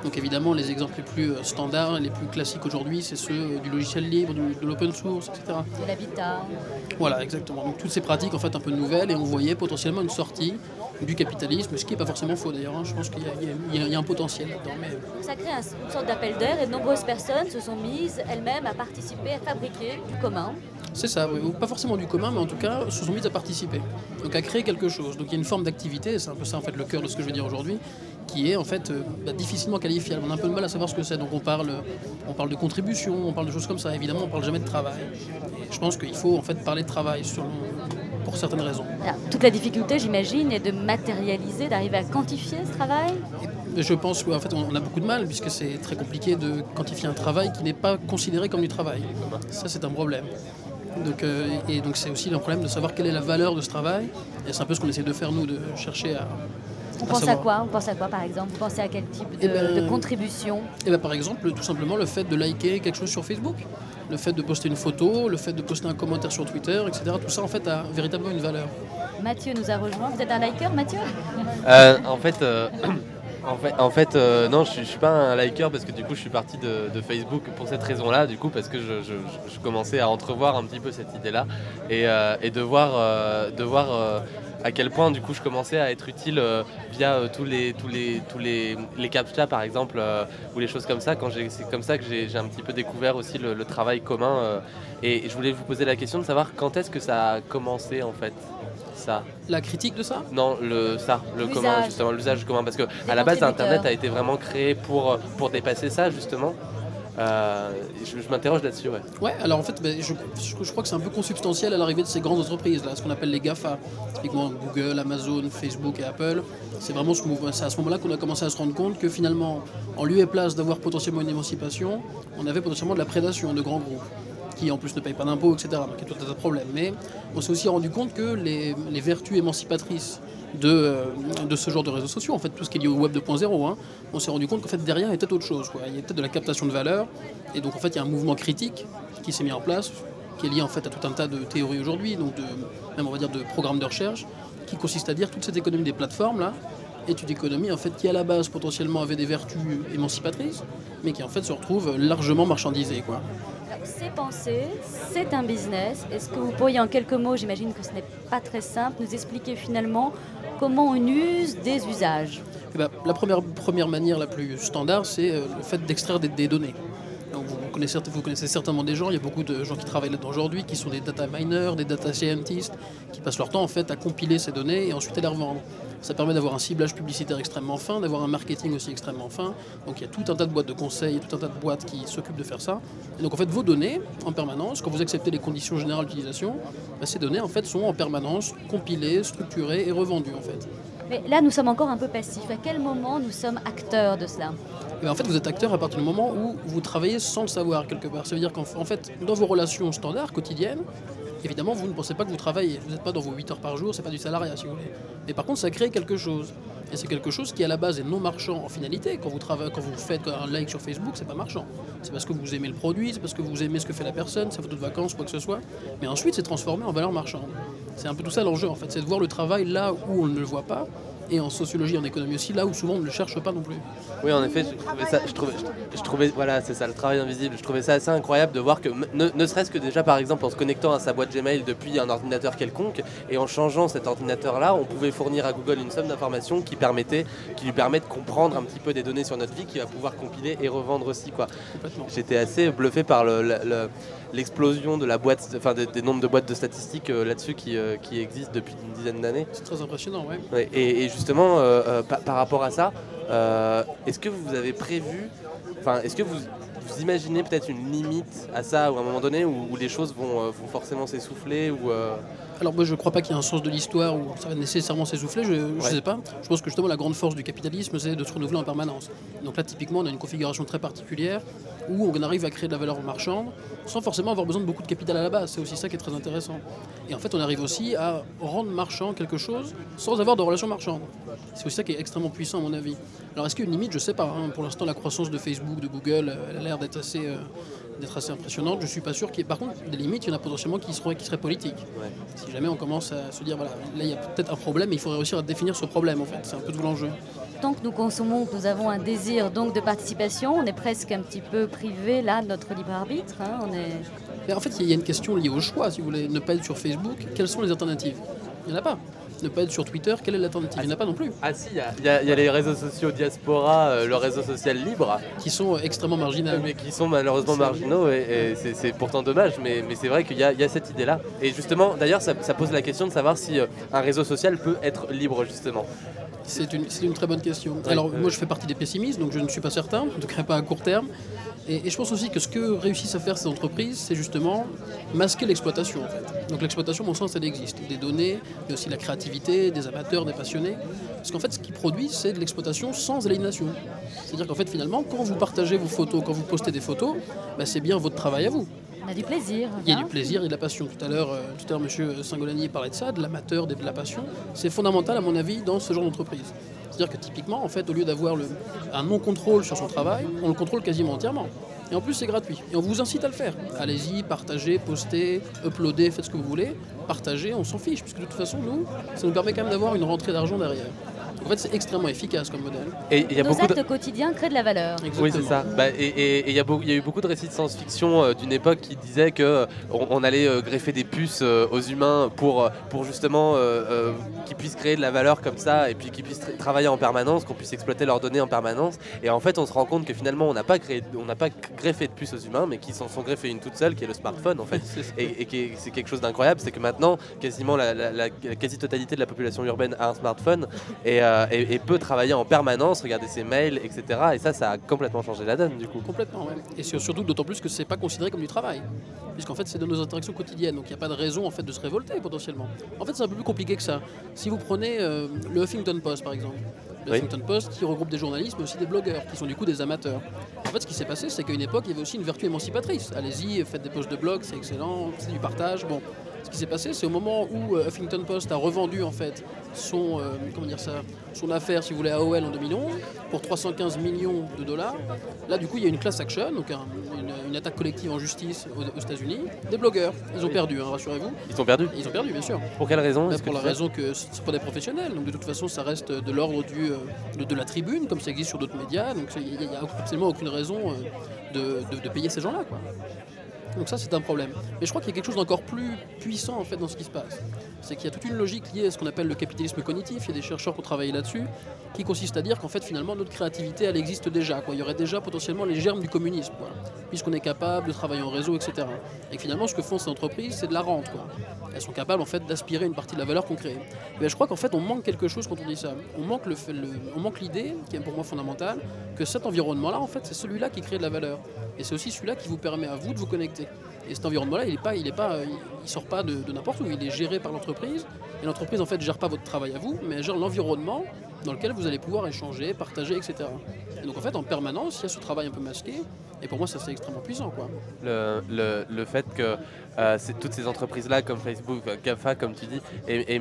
Donc évidemment, les exemples les plus standards, les plus classiques aujourd'hui, c'est ceux du logiciel libre, de l'open source, etc. De l'habitat. Voilà, exactement. Donc toutes ces pratiques en fait un peu nouvelles, et on voyait potentiellement une sortie du capitalisme, ce qui n'est pas forcément faux d'ailleurs. Je pense qu'il y a un potentiel là-dedans. Mais... Ça crée une sorte d'appel d'air et de nombreuses personnes se sont mises elles-mêmes à participer, à fabriquer du commun. C'est ça, oui. Ou pas forcément du commun, mais en tout cas se sont mises à participer, donc à créer quelque chose. Donc il y a une forme d'activité, c'est un peu ça en fait le cœur de ce que je vais dire aujourd'hui, qui est en fait difficilement qualifiable. On a un peu de mal à savoir ce que c'est, donc on parle de contribution, on parle de choses comme ça. Évidemment, on parle jamais de travail. Et je pense qu'il faut en fait parler de travail pour certaines raisons. Alors, toute la difficulté, j'imagine, est de matérialiser, d'arriver à quantifier ce travail. Je pense qu'en fait, on a beaucoup de mal, puisque c'est très compliqué de quantifier un travail qui n'est pas considéré comme du travail. Ça, c'est un problème. Donc c'est aussi un problème de savoir quelle est la valeur de ce travail. Et c'est un peu ce qu'on essaie de faire, nous, de chercher à... On pense à quoi ? On pense à quoi, par exemple ? Vous pensez à quel type de contribution ? Par exemple, tout simplement, le fait de liker quelque chose sur Facebook, le fait de poster une photo, le fait de poster un commentaire sur Twitter, etc. Tout ça, en fait, a véritablement une valeur. Mathieu nous a rejoint. Vous êtes un liker, Mathieu ? En fait, non, je suis pas un liker parce que du coup je suis parti de Facebook pour cette raison-là, du coup parce que je commençais à entrevoir un petit peu cette idée-là et de voir à quel point du coup je commençais à être utile via tous les captcha par exemple ou les choses comme ça. C'est comme ça que j'ai un petit peu découvert aussi le travail commun et je voulais vous poser la question de savoir quand est-ce que ça a commencé en fait. Ça. La critique de ça ? Non, le commun, justement, l'usage du commun. Parce que à la base, Internet a été vraiment créé pour dépasser ça, justement. Je m'interroge là-dessus, ouais. Ouais, alors en fait, je crois que c'est un peu consubstantiel à l'arrivée de ces grandes entreprises, là, ce qu'on appelle les GAFA, typiquement Google, Amazon, Facebook et Apple. C'est vraiment c'est à ce moment-là qu'on a commencé à se rendre compte que finalement, en lieu et place d'avoir potentiellement une émancipation, on avait potentiellement de la prédation de grands groupes, qui en plus ne payent pas d'impôts, etc. Donc il y a tout un tas de problèmes. Mais on s'est aussi rendu compte que les vertus émancipatrices de ce genre de réseaux sociaux, en fait tout ce qui est lié au web 2.0, on s'est rendu compte qu'en fait derrière il y a peut-être autre chose, quoi. Il y a peut-être de la captation de valeur, et donc en fait il y a un mouvement critique qui s'est mis en place, qui est lié en fait à tout un tas de théories aujourd'hui, donc même on va dire de programmes de recherche, qui consiste à dire toute cette économie des plateformes là est une économie en fait qui à la base potentiellement avait des vertus émancipatrices, mais qui en fait se retrouve largement marchandisée, quoi. C'est pensé, c'est un business. Est-ce que vous pourriez en quelques mots, j'imagine que ce n'est pas très simple, nous expliquer finalement comment on use des usages ? La première manière la plus standard, c'est le fait d'extraire des données. Donc vous connaissez certainement des gens, il y a beaucoup de gens qui travaillent là-dedans aujourd'hui, qui sont des data miners, des data scientists, qui passent leur temps en fait à compiler ces données et ensuite à les revendre. Ça permet d'avoir un ciblage publicitaire extrêmement fin, d'avoir un marketing aussi extrêmement fin. Donc il y a tout un tas de boîtes de conseils, tout un tas de boîtes qui s'occupent de faire ça. Et donc en fait vos données, en permanence, quand vous acceptez les conditions générales d'utilisation, ces données en fait sont en permanence compilées, structurées et revendues en fait. Mais là nous sommes encore un peu passifs. À quel moment nous sommes acteurs de cela ? En fait, vous êtes acteur à partir du moment où vous travaillez sans le savoir quelque part. Ça veut dire qu'en fait, dans vos relations standards, quotidiennes, évidemment, vous ne pensez pas que vous travaillez. Vous n'êtes pas dans vos 8 heures par jour, c'est pas du salariat, si vous voulez. Mais par contre, ça crée quelque chose. Et c'est quelque chose qui, à la base, est non marchand en finalité. Quand vous faites un like sur Facebook, c'est pas marchand. C'est parce que vous aimez le produit, c'est parce que vous aimez ce que fait la personne, sa photo de vacances, quoi que ce soit. Mais ensuite, c'est transformé en valeur marchande. C'est un peu tout ça l'enjeu, en fait. C'est de voir le travail là où on ne le voit pas. Et en sociologie, en économie aussi, là où souvent on ne le cherche pas non plus. Oui, en effet, je trouvais voilà, c'est ça, le travail invisible. Je trouvais ça assez incroyable de voir que, ne serait-ce que déjà, par exemple, en se connectant à sa boîte Gmail depuis un ordinateur quelconque, et en changeant cet ordinateur-là, on pouvait fournir à Google une somme d'informations qui lui permet de comprendre un petit peu des données sur notre vie, qui va pouvoir compiler et revendre aussi, quoi. J'étais assez bluffé par l'explosion de la boîte, enfin des nombres de boîtes de statistiques là-dessus qui existent depuis une dizaine d'années. C'est très impressionnant, ouais. Ouais, et justement, par rapport à ça, est-ce que vous avez prévu, est-ce que vous imaginez peut-être une limite à ça, ou à un moment donné où les choses vont forcément s'essouffler ou Alors moi je ne crois pas qu'il y ait un sens de l'histoire où ça va nécessairement s'essouffler, je ne sais pas. Je pense que justement la grande force du capitalisme c'est de se renouveler en permanence. Donc là typiquement on a une configuration très particulière où on arrive à créer de la valeur marchande sans forcément avoir besoin de beaucoup de capital à la base, c'est aussi ça qui est très intéressant. Et en fait on arrive aussi à rendre marchand quelque chose sans avoir de relation marchande. C'est aussi ça qui est extrêmement puissant à mon avis. Alors est-ce qu'il y a une limite ? Je ne sais pas. Pour l'instant la croissance de Facebook, de Google, elle a l'air d'être assez impressionnante. Je ne suis pas sûr qu'il y ait par contre des limites, il y en a potentiellement qui seraient politiques. Ouais. Si jamais on commence à se dire, voilà, là il y a peut-être un problème, mais il faudrait réussir à définir ce problème en fait. C'est un peu tout l'enjeu. autant que nous consommons, que nous avons un désir donc de participation, on est presque un petit peu privé là de notre libre arbitre. Hein, Mais en fait, il y a une question liée au choix. Si vous voulez ne pas être sur Facebook, quelles sont les alternatives? Il n'y en a pas. Ne pas être sur Twitter, quelle est l'alternative? Il n'y en a pas non plus. Ah si, il y a les réseaux sociaux diaspora, le réseau social libre. Qui sont extrêmement marginaux. Mais qui sont malheureusement marginaux et c'est pourtant dommage, mais c'est vrai qu'il y a cette idée-là. Et justement, d'ailleurs, ça pose la question de savoir si un réseau social peut être libre, justement. C'est une très bonne question. Alors moi je fais partie des pessimistes, donc je ne suis pas certain, en tout cas pas à court terme. Et je pense aussi que ce que réussissent à faire ces entreprises, c'est justement masquer l'exploitation en fait. Donc l'exploitation, à mon sens, elle existe. Des données, mais aussi la créativité, des amateurs, des passionnés. Parce qu'en fait, ce qu'ils produisent, c'est de l'exploitation sans aliénation. C'est-à-dire qu'en fait, finalement, quand vous partagez vos photos, quand vous postez des photos, bah, c'est bien votre travail à vous. On a du plaisir. Il y a du plaisir et de la passion. Tout à l'heure, M. Singolani parlait de ça, de l'amateur, de la passion. C'est fondamental, à mon avis, dans ce genre d'entreprise. C'est-à-dire que typiquement, en fait, au lieu d'avoir un non-contrôle sur son travail, on le contrôle quasiment entièrement. Et en plus, c'est gratuit. Et on vous incite à le faire. Allez-y, partagez, postez, uploadez, faites ce que vous voulez. Partagez, on s'en fiche. Puisque de toute façon, nous, ça nous permet quand même d'avoir une rentrée d'argent derrière. En fait, c'est extrêmement efficace comme modèle. Et y a nos actes quotidiens créent de la valeur. Exactement. Oui, c'est ça. Bah, et il y a eu beaucoup de récits de science-fiction d'une époque qui disaient qu'on allait greffer des puces aux humains pour justement qu'ils puissent créer de la valeur comme ça et puis qu'ils puissent travailler en permanence, qu'on puisse exploiter leurs données en permanence. Et en fait, on se rend compte que finalement, on n'a pas greffé de puces aux humains, mais qu'ils s'en sont greffés une toute seule, qui est le smartphone en fait. Et c'est quelque chose d'incroyable, c'est que maintenant, quasiment la quasi-totalité de la population urbaine a un smartphone et peut travailler en permanence, regarder ses mails, etc. Et ça a complètement changé la donne du coup. Complètement, ouais. Et surtout d'autant plus que c'est pas considéré comme du travail, puisqu'en fait c'est dans nos interactions quotidiennes, donc il n'y a pas de raison en fait de se révolter potentiellement. En fait c'est un peu plus compliqué que ça. Si vous prenez le Huffington Post par exemple, le Huffington Post qui regroupe des journalistes mais aussi des blogueurs qui sont du coup des amateurs. En fait ce qui s'est passé c'est qu'à une époque il y avait aussi une vertu émancipatrice. Allez-y, faites des posts de blog, c'est excellent, c'est du partage. Bon. Ce qui s'est passé, c'est au moment où Huffington Post a revendu en fait son affaire, si vous voulez, à AOL en 2011 pour 315 millions de dollars. Là, du coup, il y a une class action, donc une attaque collective en justice aux États-Unis. Des blogueurs, ils ont perdu, hein, rassurez-vous. Ils ont perdu. Ils ont perdu, bien sûr. Pour quelle raison? Pour la raison que c'est pas des professionnels, donc de toute façon, ça reste de l'ordre de la tribune, comme ça existe sur d'autres médias. Donc il n'y a absolument aucune raison de payer ces gens-là, quoi. Donc ça c'est un problème. Mais je crois qu'il y a quelque chose d'encore plus puissant en fait dans ce qui se passe. C'est qu'il y a toute une logique liée à ce qu'on appelle le capitalisme cognitif, il y a des chercheurs qui ont travaillé là-dessus, qui consiste à dire qu'en fait finalement notre créativité elle existe déjà, quoi. Il y aurait déjà potentiellement les germes du communisme, quoi. Puisqu'on est capable de travailler en réseau, etc. Et que finalement ce que font ces entreprises c'est de la rente, quoi. Elles sont capables en fait d'aspirer une partie de la valeur qu'on crée. Mais je crois qu'en fait on manque quelque chose quand on dit ça. On manque l'idée, qui est pour moi fondamentale, que cet environnement-là en fait c'est celui-là qui crée de la valeur. Et c'est aussi celui-là qui vous permet à vous de vous connecter. Et cet environnement-là, il sort pas de n'importe où. Il est géré par l'entreprise. Et l'entreprise, en fait, gère pas votre travail à vous, mais elle gère l'environnement dans lequel vous allez pouvoir échanger, partager, etc. Et donc, en fait, en permanence, il y a ce travail un peu masqué. Et pour moi, ça, c'est extrêmement puissant, quoi. Le fait que toutes ces entreprises-là, comme Facebook, GAFA, comme tu dis,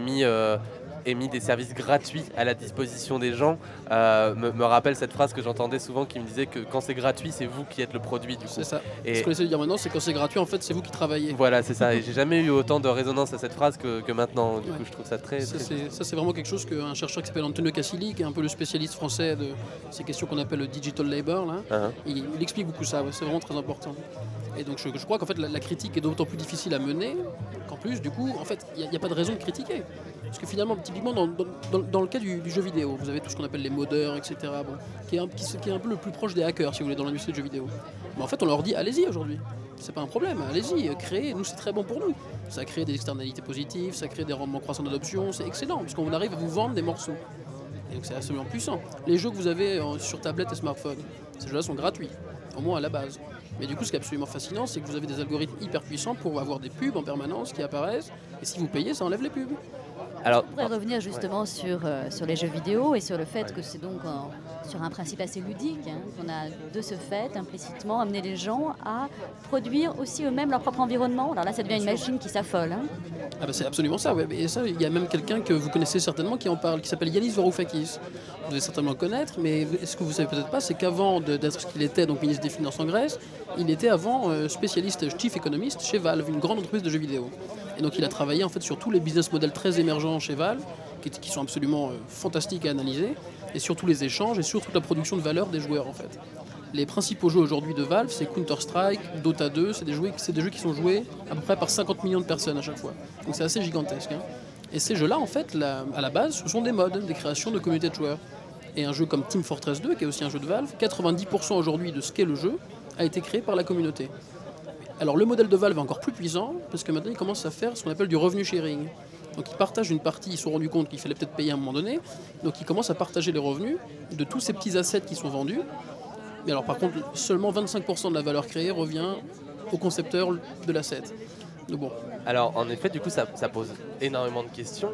aient mis des services gratuits à la disposition des gens, me rappelle cette phrase que j'entendais souvent qui me disait que quand c'est gratuit, c'est vous qui êtes le produit du coup. C'est ça. Et ce qu'on essaie de dire maintenant, c'est que quand c'est gratuit, en fait, c'est vous qui travaillez. Voilà, c'est ça. Et j'ai jamais eu autant de résonance à cette phrase que maintenant. Du coup, je trouve ça très... Ça, c'est vraiment quelque chose qu'un chercheur qui s'appelle Antonio Casilli, qui est un peu le spécialiste français de ces questions qu'on appelle le digital labor, là, il explique beaucoup ça. Ouais, c'est vraiment très important. Et donc je crois qu'en fait la critique est d'autant plus difficile à mener qu'en plus du coup en fait il n'y a pas de raison de critiquer. Parce que finalement typiquement dans le cas du jeu vidéo, vous avez tout ce qu'on appelle les modeurs, etc. Bon, qui est un peu le plus proche des hackers si vous voulez dans l'industrie du jeu vidéo. Mais en fait on leur dit allez-y aujourd'hui, c'est pas un problème, allez-y, créez, nous c'est très bon pour nous. Ça crée des externalités positives, ça crée des rendements croissants d'adoption, c'est excellent puisqu'on arrive à vous vendre des morceaux. Et donc c'est absolument puissant. Les jeux que vous avez sur tablette et smartphone, ces jeux-là sont gratuits, au moins à la base. Mais du coup, ce qui est absolument fascinant, c'est que vous avez des algorithmes hyper puissants pour avoir des pubs en permanence qui apparaissent. Et si vous payez, ça enlève les pubs. Alors, on pourrait revenir justement sur les jeux vidéo et sur le fait que c'est donc sur un principe assez ludique, hein, qu'on a de ce fait implicitement amené les gens à produire aussi eux-mêmes leur propre environnement. Alors là, ça devient une machine qui s'affole. Hein. Ah bah c'est absolument ça, ouais. Et ça, il y a même quelqu'un que vous connaissez certainement qui en parle, qui s'appelle Yanis Varoufakis. Vous devez certainement le connaître, mais ce que vous savez peut-être pas, c'est qu'avant d'être ce qu'il était, donc ministre des Finances en Grèce, il était avant spécialiste, chief économiste chez Valve, une grande entreprise de jeux vidéo. Et donc il a travaillé en fait sur tous les business models très émergents chez Valve, qui sont absolument fantastiques à analyser. et sur tous les échanges et sur toute la production de valeur des joueurs en fait. Les principaux jeux aujourd'hui de Valve, c'est Counter-Strike, Dota 2, c'est des jeux qui sont joués à peu près par 50 millions de personnes à chaque fois. Donc c'est assez gigantesque. Hein. Et ces jeux-là, en fait, à la base, ce sont des mods, des créations de communautés de joueurs. Et un jeu comme Team Fortress 2, qui est aussi un jeu de Valve, 90% aujourd'hui de ce qu'est le jeu a été créé par la communauté. Alors le modèle de Valve est encore plus puissant, parce que maintenant ils commencent à faire ce qu'on appelle du revenu sharing. Donc ils partagent une partie, ils se sont rendus compte qu'il fallait peut-être payer à un moment donné, donc ils commencent à partager les revenus de tous ces petits assets qui sont vendus. Mais alors par contre, seulement 25% de la valeur créée revient au concepteur de l'asset. Donc bon. Alors en effet, du coup, ça pose énormément de questions.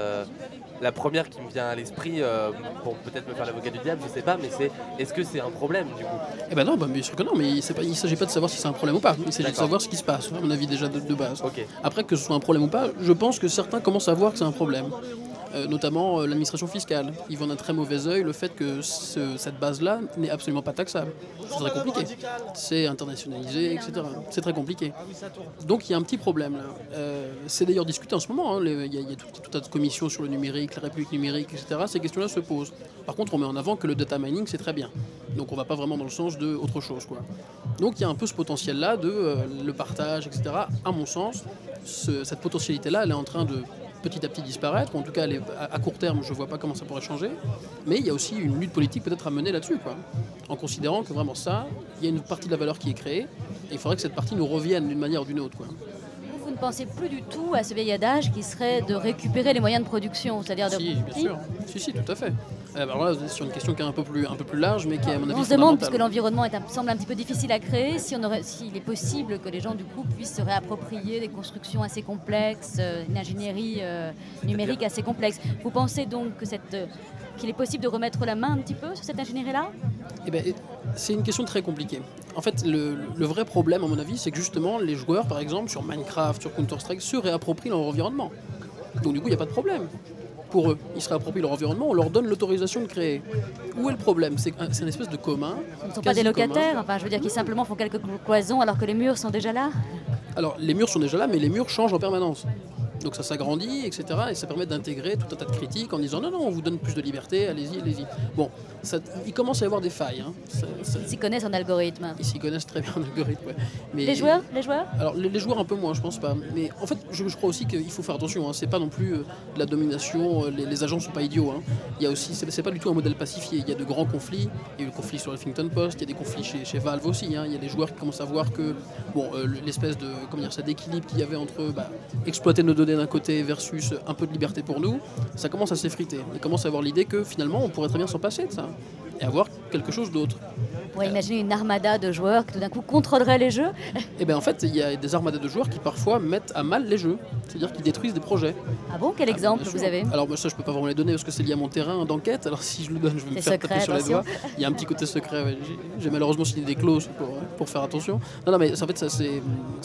La première qui me vient à l'esprit, pour peut-être me faire l'avocat du diable, je sais pas, mais c'est est-ce que c'est un problème du coup? Eh ben non, bien sûr que non, mais il ne s'agit pas de savoir si c'est un problème ou pas. Il s'agit de savoir ce qui se passe, à mon avis déjà de base. Okay. Après que ce soit un problème ou pas, je pense que certains commencent à voir que c'est un problème. Notamment l'administration fiscale. Ils voient d'un très mauvais œil le fait que cette base-là n'est absolument pas taxable. C'est très compliqué. C'est internationalisé, etc. C'est très compliqué. Donc il y a un petit problème là. C'est d'ailleurs discuté en ce moment. Il y a tout un tas de commissions sur le numérique, la République numérique, etc. Ces questions-là se posent. Par contre, on met en avant que le data mining, c'est très bien. Donc on ne va pas vraiment dans le sens d'autre chose, quoi. Donc il y a un peu ce potentiel-là de le partage, etc. À mon sens, cette potentialité-là, elle est en train de petit à petit disparaître, ou en tout cas à court terme je ne vois pas comment ça pourrait changer, mais il y a aussi une lutte politique peut-être à mener là-dessus, quoi. En considérant que vraiment ça, il y a une partie de la valeur qui est créée, et il faudrait que cette partie nous revienne d'une manière ou d'une autre, quoi. Vous ne pensez plus du tout à ce vieil adage qui serait de récupérer les moyens de production, c'est-à-dire Si, bien sûr, si, tout à fait. Alors là, c'est sur une question qui est un peu plus large, mais qui est à mon avis on se demande, puisque l'environnement semble un petit peu difficile à créer, s'il est possible que les gens du coup puissent se réapproprier des constructions assez complexes, une ingénierie numérique assez complexe. Vous pensez donc qu'il est possible de remettre la main un petit peu sur cette ingénierie-là? Eh bien, c'est une question très compliquée. En fait, le vrai problème, à mon avis, c'est que justement, les joueurs, par exemple, sur Minecraft, sur Counter-Strike, se réapproprient leur environnement. Donc du coup, il n'y a pas de problème. Pour eux, ils se réapproprient leur environnement, on leur donne l'autorisation de créer. Où est le problème? C'est une espèce de commun. Ce ne sont pas des locataires, enfin, je veux dire qu'ils simplement font quelques cloisons alors que les murs sont déjà là. Alors, les murs sont déjà là, mais les murs changent en permanence. Donc ça s'agrandit, etc. Et ça permet d'intégrer tout un tas de critiques en disant non, on vous donne plus de liberté, allez-y. Bon, il commence à y avoir des failles. Hein. Ils s'y connaissent en algorithme. Ils s'y connaissent très bien en algorithme, ouais. Mais, les joueurs Alors les joueurs un peu moins, je pense pas. Mais en fait, je crois aussi qu'il faut faire attention. Hein. C'est pas non plus de la domination. Les agents sont pas idiots. Hein. Il y a aussi, c'est pas du tout un modèle pacifié. Il y a de grands conflits. Il y a eu le conflit sur Huffington Post. Il y a des conflits chez Valve aussi. Hein. Il y a des joueurs qui commencent à voir que l'espèce de d'équilibre qu'il y avait entre exploiter nos données d'un côté versus un peu de liberté pour nous, ça commence à s'effriter. On commence à avoir l'idée que finalement on pourrait très bien s'en passer de ça et avoir quelque chose d'autre. On pourrait imaginer une armada de joueurs qui tout d'un coup contrôlerait les jeux. Et bien en fait, il y a des armadas de joueurs qui parfois mettent à mal les jeux, c'est-à-dire qu'ils détruisent des projets. Ah bon, quel exemple vous avez? Alors ça, je peux pas vraiment les donner parce que c'est lié à mon terrain d'enquête. Alors si je le donne, je vais me faire taper sur les doigts. Il y a un petit côté secret. Ouais. J'ai malheureusement signé des clauses pour faire attention. Non, mais en fait, ça c'est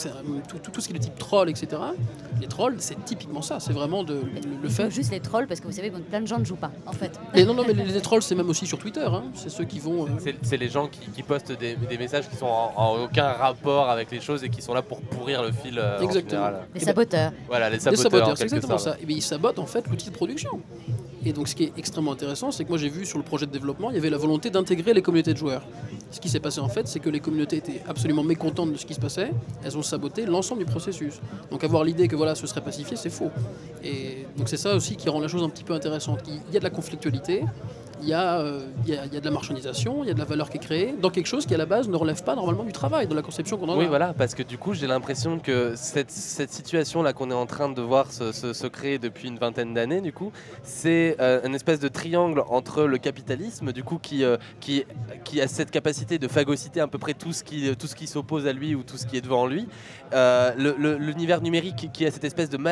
tout ce qui est de type troll, etc. Les trolls, c'est typiquement ça. C'est vraiment le fait. Juste les trolls, parce que vous savez, plein de gens ne jouent pas, en fait. Mais non, mais les trolls, c'est même aussi sur Twitter. Hein. C'est ceux qui vont. C'est les gens qui postent des messages qui sont en aucun rapport avec les choses et qui sont là pour pourrir le fil. Exactement. Les saboteurs. Voilà, les saboteurs. C'est exactement ça. Et bien, ils sabotent en fait l'outil de production. Et donc, ce qui est extrêmement intéressant, c'est que moi j'ai vu sur le projet de développement, il y avait la volonté d'intégrer les communautés de joueurs. Ce qui s'est passé en fait, c'est que les communautés étaient absolument mécontentes de ce qui se passait. Elles ont saboté l'ensemble du processus. Donc, avoir l'idée que voilà, ce serait pacifié, c'est faux. Et donc, c'est ça aussi qui rend la chose un petit peu intéressante. Il y a de la conflictualité. Il y a de la marchandisation, il y a de la valeur qui est créée dans quelque chose qui à la base ne relève pas normalement du travail, de la conception qu'on en a. Oui, voilà, parce que du coup j'ai l'impression que cette situation-là qu'on est en train de voir se créer depuis une vingtaine d'années, du coup, c'est une espèce de triangle entre le capitalisme, du coup, qui a cette capacité de phagocyter à peu près tout ce qui s'oppose à lui ou tout ce qui est devant lui, l'univers numérique qui a cette espèce de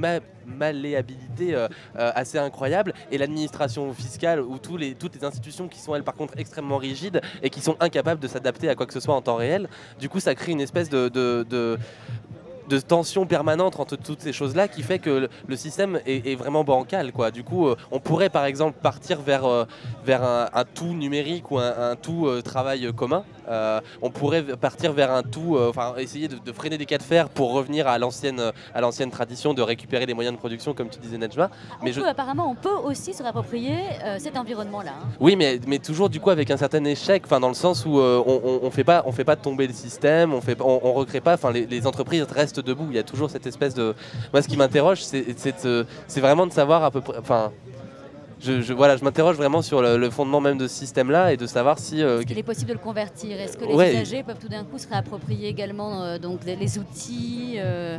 malléabilité assez incroyable, et l'administration fiscale où toutes les institutions qui sont elles par contre extrêmement rigides et qui sont incapables de s'adapter à quoi que ce soit en temps réel. Du coup ça crée une espèce de tension permanente entre toutes ces choses-là qui fait que le système est vraiment bancal, quoi. Du coup, on pourrait par exemple partir vers un tout numérique ou un tout travail commun On pourrait partir vers un tout, essayer de freiner des cas de fer pour revenir à l'ancienne tradition de récupérer les moyens de production, comme tu disais, Nejma. Apparemment, on peut aussi se réapproprier cet environnement-là. Hein. Oui, mais toujours du coup avec un certain échec, dans le sens où on fait pas tomber le système, on recrée pas, les entreprises restent debout. Il y a toujours cette espèce de... Moi, ce qui m'interroge, c'est vraiment de savoir à peu près... Je m'interroge vraiment sur le fondement même de ce système-là et de savoir si... Est-ce qu'il est possible de le convertir? Est-ce que les usagers peuvent tout d'un coup se réapproprier également les outils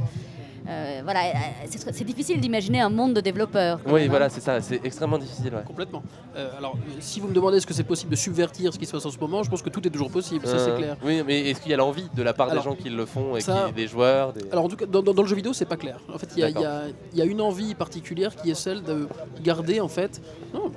c'est difficile d'imaginer un monde de développeurs. Oui, voilà, c'est ça, c'est extrêmement difficile. Ouais. Complètement. Alors, si vous me demandez est-ce que c'est possible de subvertir ce qui se passe en ce moment, je pense que tout est toujours possible, ça c'est clair. Oui, mais est-ce qu'il y a l'envie de la part des gens qui le font et des joueurs Alors, en tout cas, dans le jeu vidéo, c'est pas clair. En fait, il y a une envie particulière qui est celle de garder, en fait... Non,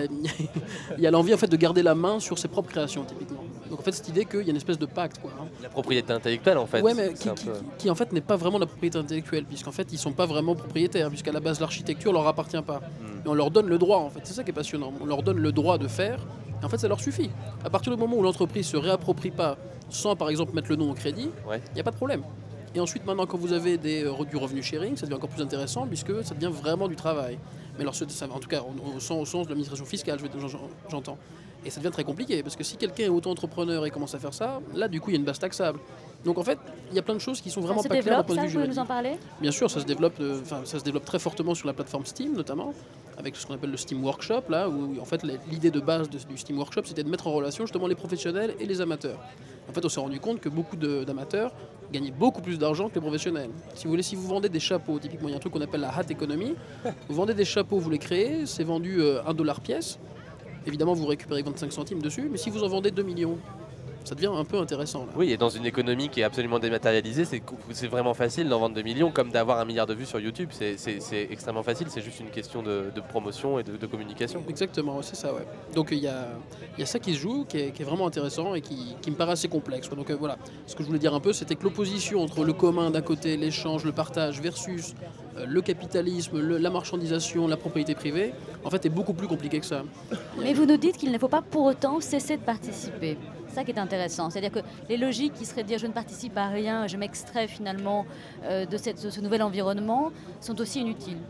il y a l'envie en fait de garder la main sur ses propres créations typiquement. Donc en fait cette idée qu'il y a une espèce de pacte quoi. La propriété intellectuelle en fait. Ouais mais qui en fait n'est pas vraiment la propriété intellectuelle puisqu'en fait ils sont pas vraiment propriétaires puisqu'à la base l'architecture leur appartient pas. Et on leur donne le droit en fait, c'est ça qui est passionnant. On leur donne le droit de faire et en fait ça leur suffit. À partir du moment où l'entreprise se réapproprie pas sans par exemple mettre le nom au crédit, il n'y a pas de problème. Et ensuite maintenant quand vous avez du revenu sharing, ça devient encore plus intéressant puisque ça devient vraiment du travail. Mais alors, en tout cas, au sens de l'administration fiscale, j'entends. Et ça devient très compliqué, parce que si quelqu'un est auto-entrepreneur et commence à faire ça, là, du coup, il y a une base taxable. Donc, en fait, il y a plein de choses qui sont vraiment pas claires d'un point de vue juridique. Vous pouvez nous en parler ? Bien sûr, ça se développe très fortement sur la plateforme Steam, notamment, avec ce qu'on appelle le Steam Workshop, là, où, en fait, l'idée de base du Steam Workshop, c'était de mettre en relation, justement, les professionnels et les amateurs. En fait, on s'est rendu compte que beaucoup d'amateurs gagnaient beaucoup plus d'argent que les professionnels. Si vous vendez des chapeaux, typiquement, il y a un truc qu'on appelle la hat economy. Vous vendez des chapeaux, vous les créez, c'est vendu $1 pièce. Évidemment, vous récupérez 25 centimes dessus, mais si vous en vendez 2 millions, ça devient un peu intéressant. Là. Oui, et dans une économie qui est absolument dématérialisée, c'est vraiment facile d'en vendre 2 millions, comme d'avoir 1 milliard de vues sur YouTube. C'est extrêmement facile, c'est juste une question de promotion et de communication. Exactement, c'est ça, ouais. Donc il y a ça qui se joue, qui est vraiment intéressant et qui me paraît assez complexe. Donc voilà, ce que je voulais dire un peu, c'était que l'opposition entre le commun d'un côté, l'échange, le partage, versus le capitalisme, la marchandisation, la propriété privée, en fait, est beaucoup plus compliqué que ça. Mais vous nous dites qu'il ne faut pas pour autant cesser de participer. C'est ça qui est intéressant. C'est-à-dire que les logiques qui seraient de dire je ne participe à rien, je m'extrais finalement de ce nouvel environnement, sont aussi inutiles.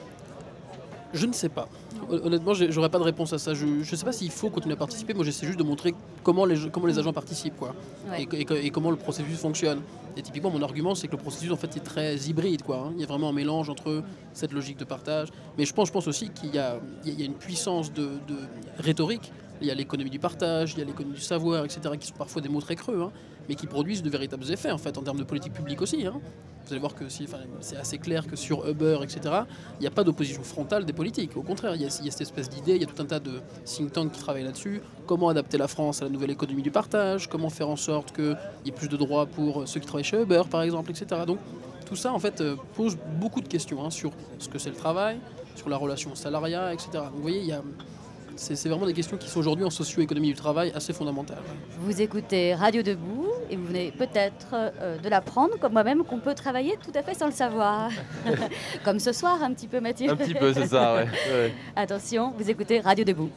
Je ne sais pas. Honnêtement, j'aurais pas de réponse à ça. Je ne sais pas s'il faut continuer à participer. Moi, j'essaie juste de montrer comment les agents participent, quoi, et comment le processus fonctionne. Et typiquement, mon argument, c'est que le processus en fait est très hybride, quoi. Hein. Il y a vraiment un mélange entre cette logique de partage. Mais je pense aussi qu'il y a une puissance de rhétorique. Il y a l'économie du partage, il y a l'économie du savoir, etc., qui sont parfois des mots très creux, hein, mais qui produisent de véritables effets, en fait, en termes de politique publique aussi. Hein. Vous allez voir que c'est assez clair que sur Uber, etc., il n'y a pas d'opposition frontale des politiques. Au contraire, il y a cette espèce d'idée, il y a tout un tas de think tanks qui travaillent là-dessus. Comment adapter la France à la nouvelle économie du partage, comment faire en sorte qu'il y ait plus de droits pour ceux qui travaillent chez Uber, par exemple, etc. Donc tout ça, en fait, pose beaucoup de questions hein, sur ce que c'est le travail, sur la relation au salariat, etc. Donc vous voyez, c'est vraiment des questions qui sont aujourd'hui en socio-économie du travail assez fondamentales. Vous écoutez Radio Debout et vous venez peut-être de l'apprendre, comme moi-même, qu'on peut travailler tout à fait sans le savoir. Comme ce soir, un petit peu, Mathieu. Un petit peu, c'est ça, ouais. Attention, vous écoutez Radio Debout.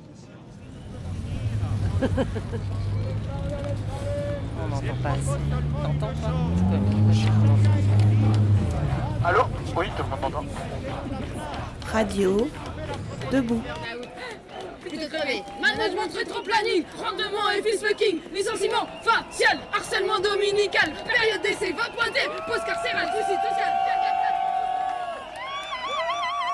On n'entend pas assez. T'entends pas ? Allô ? Oui, tout le monde m'entend. Radio Debout. Putain de crevé. Management rétro-planning, rendement et fist fucking, licenciement facial, harcèlement dominical, période d'essai, va pointer, post-carcéral, suicide social. Allô ?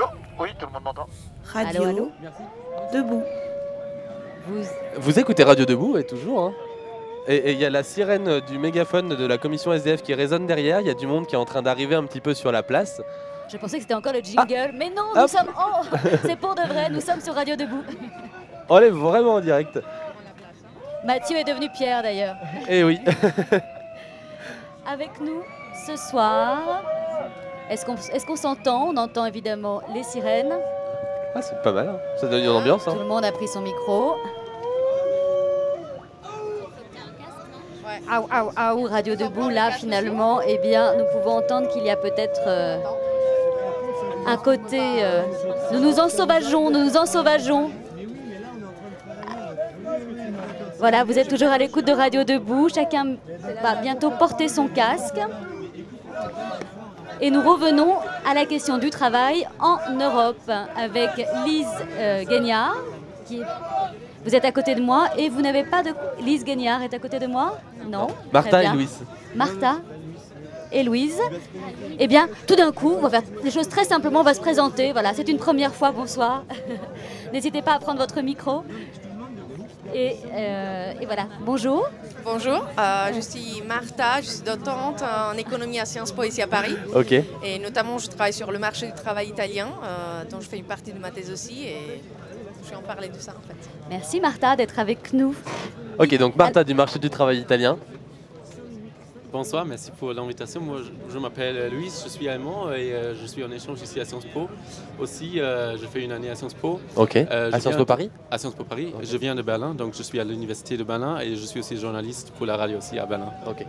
Oui, tout le monde m'entend. Radio allô. Debout. Vous écoutez Radio Debout, et toujours, hein. Et il y a la sirène du mégaphone de la commission SDF qui résonne derrière, il y a du monde qui est en train d'arriver un petit peu sur la place. Je pensais que c'était encore le jingle, mais non, nous sommes... Oh, c'est pour de vrai, nous sommes sur Radio Debout. On est vraiment en direct. Mathieu est devenu Pierre, d'ailleurs. Eh oui. Avec nous, ce soir, est-ce qu'on s'entend ? On entend évidemment les sirènes. Ah, c'est pas mal, hein. Ça donne une ambiance. Hein. Tout le monde a pris son micro. Radio Debout, là, finalement, eh bien, nous pouvons entendre qu'il y a peut-être... un côté... nous nous ensauvageons. Voilà, vous êtes toujours à l'écoute de Radio Debout. Chacun va bientôt porter son casque. Et nous revenons à la question du travail en Europe avec Lise Guignard. Vous êtes à côté de moi et vous n'avez pas de... Lise Guignard est à côté de moi? Non. Martha et Louise. Martha et Louise. Eh bien, tout d'un coup, on va faire des choses très simplement. On va se présenter. Voilà, c'est une première fois. Bonsoir. N'hésitez pas à prendre votre micro. Et voilà. Bonjour. Bonjour, je suis Martha, je suis doctorante en économie à Sciences Po ici à Paris. Ok. Et notamment, je travaille sur le marché du travail italien, dont je fais une partie de ma thèse aussi. Et je vais en parler de ça en fait. Merci Martha d'être avec nous. Ok, donc Martha du marché du travail italien. Bonsoir, merci pour l'invitation. Moi, je m'appelle Louise, je suis allemand et je suis en échange ici à Sciences Po. Aussi, je fais une année à Sciences Po. Ok, à Sciences Po Paris? À Sciences Po Paris. Okay. Je viens de Berlin, donc je suis à l'université de Berlin et je suis aussi journaliste pour la radio aussi à Berlin. Ok.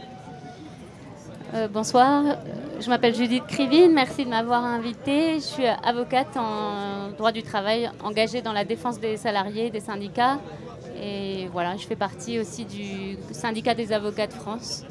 Bonsoir, je m'appelle Judith Krivine, merci de m'avoir invitée. Je suis avocate en droit du travail, engagée dans la défense des salariés, des syndicats. Et voilà, je fais partie aussi du syndicat des avocats de France.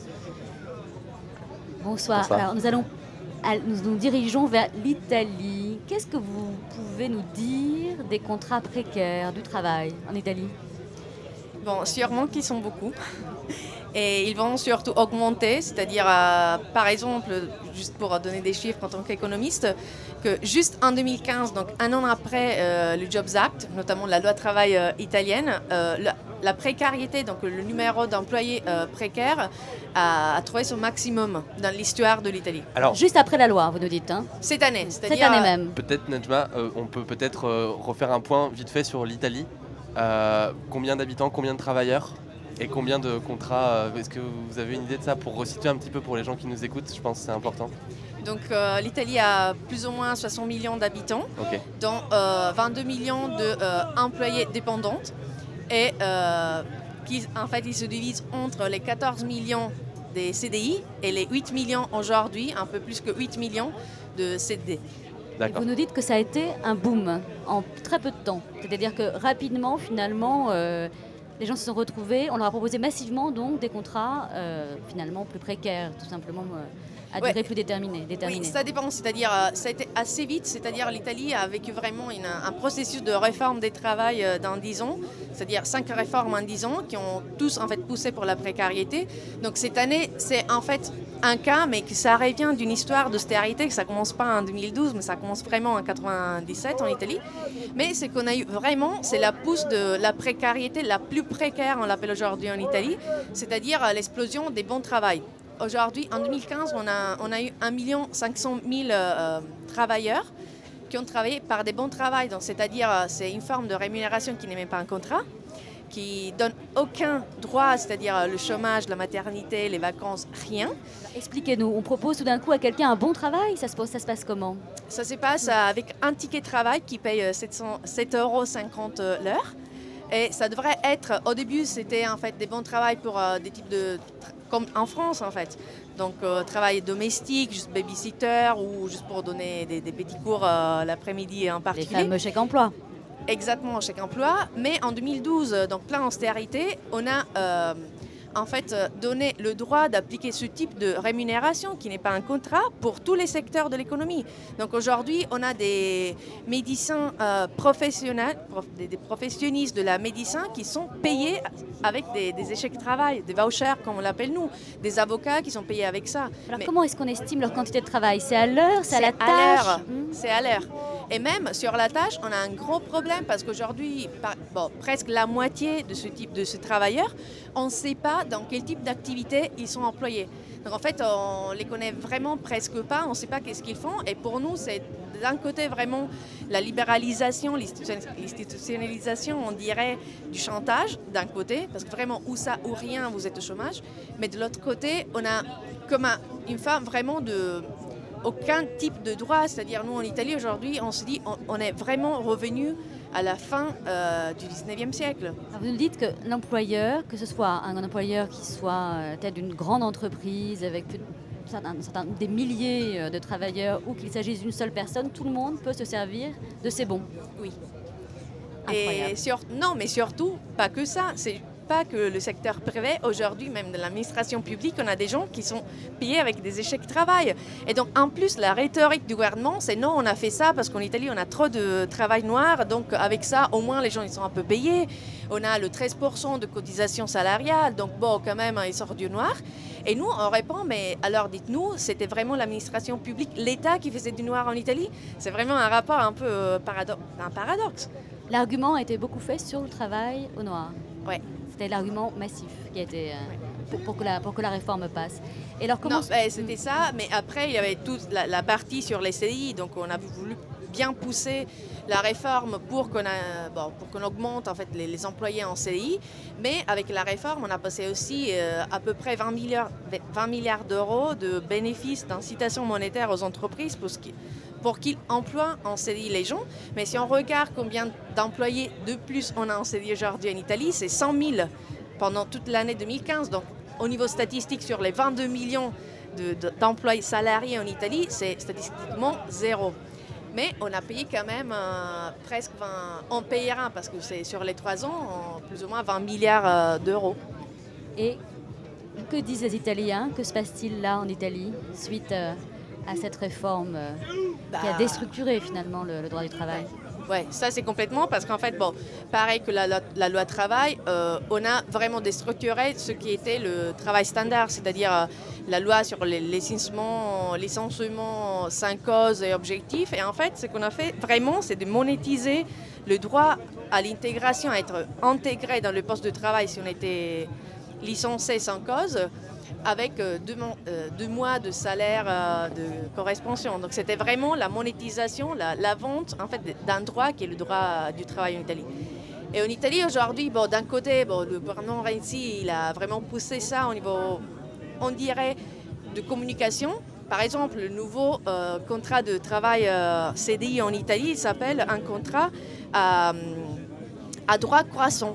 Bonsoir. Alors, nous nous dirigeons vers l'Italie. Qu'est-ce que vous pouvez nous dire des contrats précaires du travail en Italie? Bon, sûrement qu'ils sont beaucoup. Et ils vont surtout augmenter, c'est-à-dire, par exemple, juste pour donner des chiffres en tant qu'économiste, que juste en 2015, donc un an après le Jobs Act, notamment la loi travail italienne, la précarité, donc le numéro d'employés précaires, a trouvé son maximum dans l'histoire de l'Italie. Alors, juste après la loi, vous nous dites, hein? Cette année, c'est-à-dire... Cette année même. Peut-être, Najma, on peut peut-être refaire un point vite fait sur l'Italie. Combien d'habitants, combien de travailleurs et combien de contrats? Est-ce que vous avez une idée de ça pour resituer un petit peu pour les gens qui nous écoutent? Je pense que c'est important. Donc l'Italie a plus ou moins 60 millions d'habitants, okay, dont 22 millions d'employés dépendants. Et en fait, ils se divisent entre les 14 millions des CDI et les 8 millions aujourd'hui, un peu plus que 8 millions de CDD. Vous nous dites que ça a été un boom en très peu de temps. C'est-à-dire que rapidement, finalement, les gens se sont retrouvés. On leur a proposé massivement donc des contrats finalement plus précaires, tout simplement à durée plus déterminée. Oui, ça dépend. C'est-à-dire, ça a été assez vite. C'est-à-dire, l'Italie a vécu vraiment un processus de réforme des travails dans 10 ans. C'est-à-dire 5 réformes en 10 ans qui ont tous en fait poussé pour la précarité. Donc cette année, c'est en fait un cas, mais que ça revient d'une histoire d'austérité, que ça commence pas en 2012, mais ça commence vraiment en 97 en Italie. Mais ce qu'on a eu vraiment, c'est la pousse de la précarité la plus précaire, on l'appelle aujourd'hui en Italie, c'est-à-dire l'explosion des bons travail. Aujourd'hui, en 2015, on a eu 1 500 000 travailleurs qui ont travaillé par des bons travails. Donc, c'est-à-dire, c'est une forme de rémunération qui n'est même pas un contrat, qui donne aucun droit, c'est-à-dire le chômage, la maternité, les vacances, rien. Expliquez-nous, on propose tout d'un coup à quelqu'un un bon travail, ça se passe comment? Ça se passe avec un ticket de travail qui paye 7,50 € l'heure. Et ça devrait être, au début, c'était en fait des bons travails pour des types de... comme en France en fait. Donc travail domestique, juste babysitter ou juste pour donner des petits cours l'après-midi en particulier. Les fameux chèques emploi. Exactement, chèque emploi. Mais en 2012, donc plein austérité, on a en fait donné le droit d'appliquer ce type de rémunération qui n'est pas un contrat pour tous les secteurs de l'économie. Donc aujourd'hui, on a des médecins professionnels, des professionnistes de la médecine qui sont payés avec des échecs de travail, des vouchers comme on l'appelle nous, des avocats qui sont payés avec ça. Alors comment est-ce qu'on estime leur quantité de travail? C'est à l'heure? C'est à la tâche? C'est à l'heure. Et même sur la tâche, on a un gros problème parce qu'aujourd'hui, presque la moitié de ces travailleurs, on ne sait pas dans quel type d'activité ils sont employés. Donc en fait, on les connaît vraiment presque pas, on ne sait pas qu'est-ce qu'ils font. Et pour nous, c'est d'un côté vraiment la libéralisation, l'institutionnalisation, on dirait, du chantage, d'un côté, parce que vraiment, ou ça ou rien, vous êtes au chômage. Mais de l'autre côté, on a comme une forme vraiment de... aucun type de droit, c'est-à-dire nous en Italie aujourd'hui, on se dit on est vraiment revenu à la fin du 19e siècle. Alors vous nous dites que l'employeur, que ce soit un employeur qui soit tête d'une grande entreprise avec des milliers de travailleurs ou qu'il s'agisse d'une seule personne, tout le monde peut se servir de ces bons. Oui. Incroyable. Non, mais surtout, pas que ça. pas que le secteur privé. Aujourd'hui, même dans l'administration publique, on a des gens qui sont payés avec des échecs de travail. Et donc, en plus, la rhétorique du gouvernement, c'est non, on a fait ça parce qu'en Italie, on a trop de travail noir. Donc, avec ça, au moins, les gens, ils sont un peu payés. On a le 13% de cotisation salariale. Donc, bon, quand même, ils sortent du noir. Et nous, on répond, mais alors dites-nous, c'était vraiment l'administration publique, l'État qui faisait du noir en Italie? C'est vraiment un rapport un peu un paradoxe. L'argument a été beaucoup fait sur le travail au noir. Ouais. C'était l'argument massif qui a été pour que la réforme passe. Et alors comment c'était ça, mais après il y avait toute la partie sur les CDI, donc on a voulu bien pousser la réforme pour qu'on augmente en fait les employés en CDI, mais avec la réforme on a passé aussi à peu près 20 milliards d'euros de bénéfices d'incitation monétaire aux entreprises pour qu'ils emploient en CDI les gens. Mais si on regarde combien d'employés de plus on a en CDI aujourd'hui en Italie, c'est 100 000 pendant toute l'année 2015. Donc au niveau statistique, sur les 22 millions d'employés salariés en Italie, c'est statistiquement zéro. Mais on a payé quand même presque 20... On payera, parce que c'est sur les 3 ans, plus ou moins 20 milliards d'euros. Et que disent les Italiens? Que se passe-t-il là en Italie suite à cette réforme qui a déstructuré finalement le droit du travail? Oui, ça c'est complètement parce qu'en fait, pareil que la loi travail, on a vraiment déstructuré ce qui était le travail standard, c'est-à-dire la loi sur les licenciements sans cause et objectif. Et en fait, ce qu'on a fait vraiment, c'est de monétiser le droit à l'intégration, à être intégré dans le poste de travail si on était licencié sans cause, avec 2 mois de salaire de corresponsion. Donc c'était vraiment la monétisation, la vente en fait, d'un droit qui est le droit du travail en Italie. Et en Italie aujourd'hui, d'un côté, le gouvernement Renzi il a vraiment poussé ça au niveau, on dirait, de communication. Par exemple, le nouveau contrat de travail CDI en Italie s'appelle un contrat à droit croissant,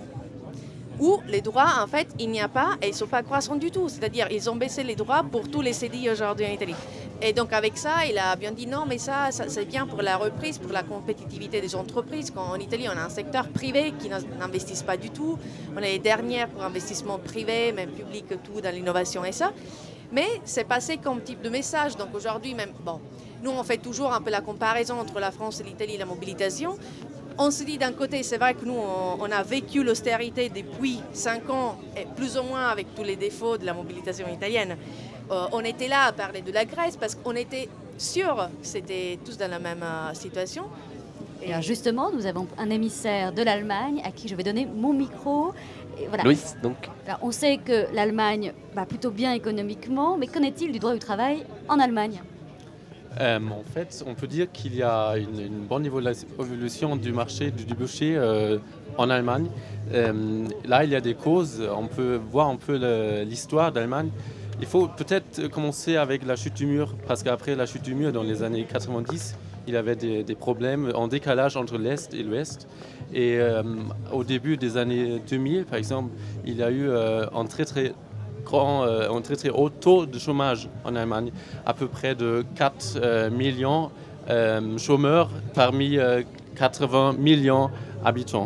où les droits, en fait, il n'y a pas et ils ne sont pas croissants du tout. C'est-à-dire ils ont baissé les droits pour tous les CDI aujourd'hui en Italie. Et donc avec ça, il a bien dit non, mais ça c'est bien pour la reprise, pour la compétitivité des entreprises. Quand en Italie, on a un secteur privé qui n'investisse pas du tout. On est les dernières pour investissement privé, même public, tout dans l'innovation et ça. Mais c'est passé comme type de message. Donc aujourd'hui, même, nous on fait toujours un peu la comparaison entre la France et l'Italie, la mobilisation. On se dit d'un côté, c'est vrai que nous, on a vécu l'austérité depuis 5 ans, et plus ou moins avec tous les défauts de la mobilisation italienne. On était là à parler de la Grèce parce qu'on était sûr que c'était tous dans la même situation. Et alors justement, nous avons un émissaire de l'Allemagne à qui je vais donner mon micro. Et voilà. Louis, donc. Alors, on sait que l'Allemagne va plutôt bien économiquement, mais qu'en est-il du droit du travail en Allemagne ? En fait, on peut dire qu'il y a une bonne évolution du marché du débouché en Allemagne. Là, il y a des causes. On peut voir un peu l'histoire d'Allemagne. Il faut peut-être commencer avec la chute du mur, parce qu'après la chute du mur, dans les années 90, il y avait des problèmes en décalage entre l'Est et l'Ouest. Et au début des années 2000, par exemple, il y a eu un très haut taux de chômage en Allemagne, à peu près de 4 millions chômeurs parmi 80 millions d'habitants.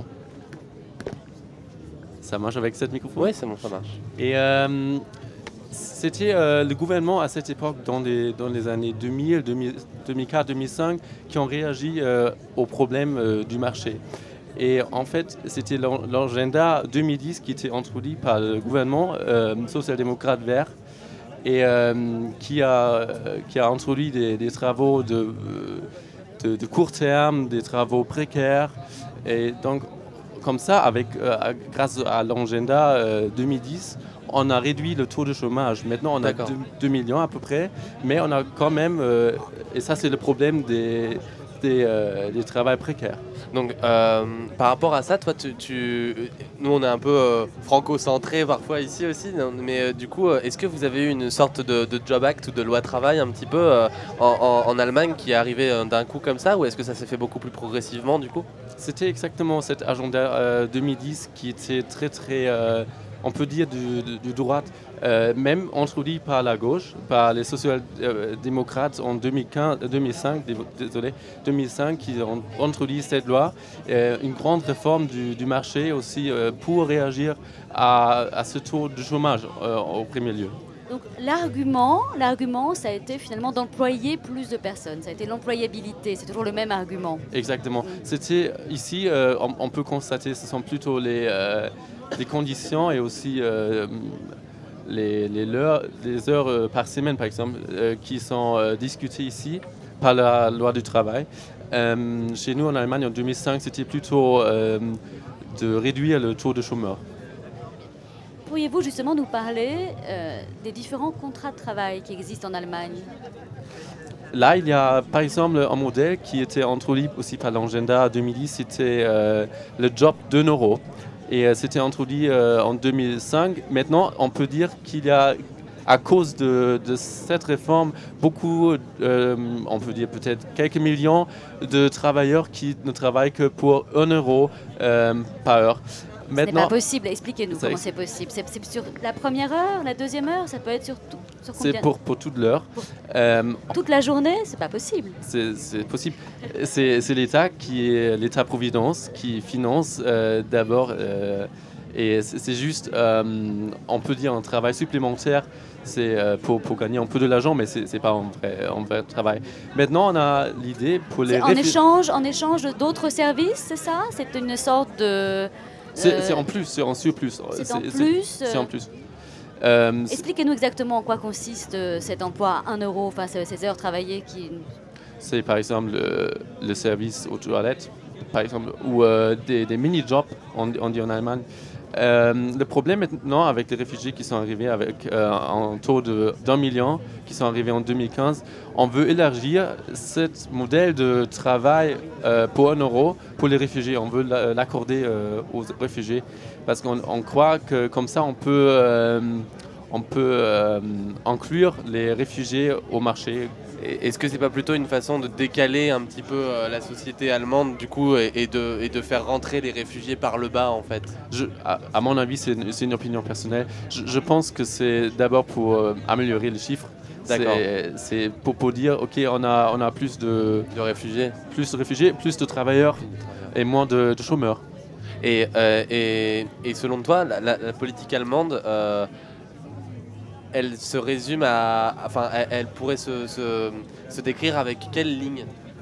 Ça marche avec cette microphone? Oui, c'est bon, ça marche. Et c'était le gouvernement à cette époque, dans les années 2000, 2004, 2005, qui ont réagi au problème du marché. Et en fait, c'était l'agenda 2010 qui était introduit par le gouvernement social-démocrate vert et qui a introduit des travaux de court terme, des travaux précaires. Et donc, comme ça, grâce à l'agenda 2010, on a réduit le taux de chômage. Maintenant, on a 2 millions à peu près, mais on a quand même, et ça c'est le problème des travails précaires. Donc, par rapport à ça, toi, nous, on est un peu franco-centré parfois ici aussi, mais du coup, est-ce que vous avez eu une sorte de Job Act ou de loi travail un petit peu en Allemagne qui est arrivée d'un coup comme ça, ou est-ce que ça s'est fait beaucoup plus progressivement du coup ? C'était exactement cet agenda 2010 qui était très on peut dire de droite, même introduit par la gauche, par les social-démocrates en 2005, qui ont introduit cette loi, une grande réforme du marché aussi pour réagir à ce taux de chômage au premier lieu. Donc l'argument, ça a été finalement d'employer plus de personnes. Ça a été l'employabilité. C'est toujours le même argument. Exactement. C'était ici, on peut constater, ce sont plutôt les conditions et aussi les heures par semaine, par exemple, qui sont discutées ici par la loi du travail. Chez nous, en Allemagne, en 2005, c'était plutôt de réduire le taux de chômeurs. Pourriez-vous justement nous parler des différents contrats de travail qui existent en Allemagne ? Là, il y a par exemple un modèle qui était introduit aussi par l'agenda 2010, c'était le job de €. Et c'était introduit en 2005. Maintenant, on peut dire qu'il y a, à cause de cette réforme, beaucoup, on peut dire peut-être quelques millions de travailleurs qui ne travaillent que pour €1 par heure. Ce n'est pas possible. Expliquez-nous comment c'est possible. C'est sur la première heure, la deuxième heure, ça peut être sur combien ? C'est pour toute l'heure. Toute la journée, c'est pas possible. C'est possible. C'est l'État l'État-providence qui finance d'abord. Et c'est juste, on peut dire un travail supplémentaire. C'est pour gagner un peu de l'argent, mais c'est pas un vrai travail. Maintenant, on a l'idée pour les en échange d'autres services, c'est ça ? C'est une sorte de... C'est en plus, c'est en surplus. C'est en plus. C'est en plus. Expliquez-nous exactement en quoi consiste cet emploi à €, enfin ces heures travaillées qui... C'est par exemple le service aux toilettes, par exemple, ou des mini-jobs, on dit en Allemagne. Le problème maintenant avec les réfugiés qui sont arrivés avec un taux d'1 million, qui sont arrivés en 2015, on veut élargir ce modèle de travail pour €1 pour les réfugiés. On veut l'accorder aux réfugiés parce qu'on croit que comme ça on peut inclure les réfugiés au marché. Est-ce que c'est pas plutôt une façon de décaler un petit peu la société allemande du coup et de faire rentrer les réfugiés par le bas en fait ? À mon avis, c'est une opinion personnelle. Je pense que c'est d'abord pour améliorer les chiffres. D'accord. C'est pour dire ok, on a plus de réfugiés, plus de travailleurs et moins de chômeurs. Et selon toi, la politique allemande elle se résume enfin, elle pourrait se décrire avec quelle ligne ?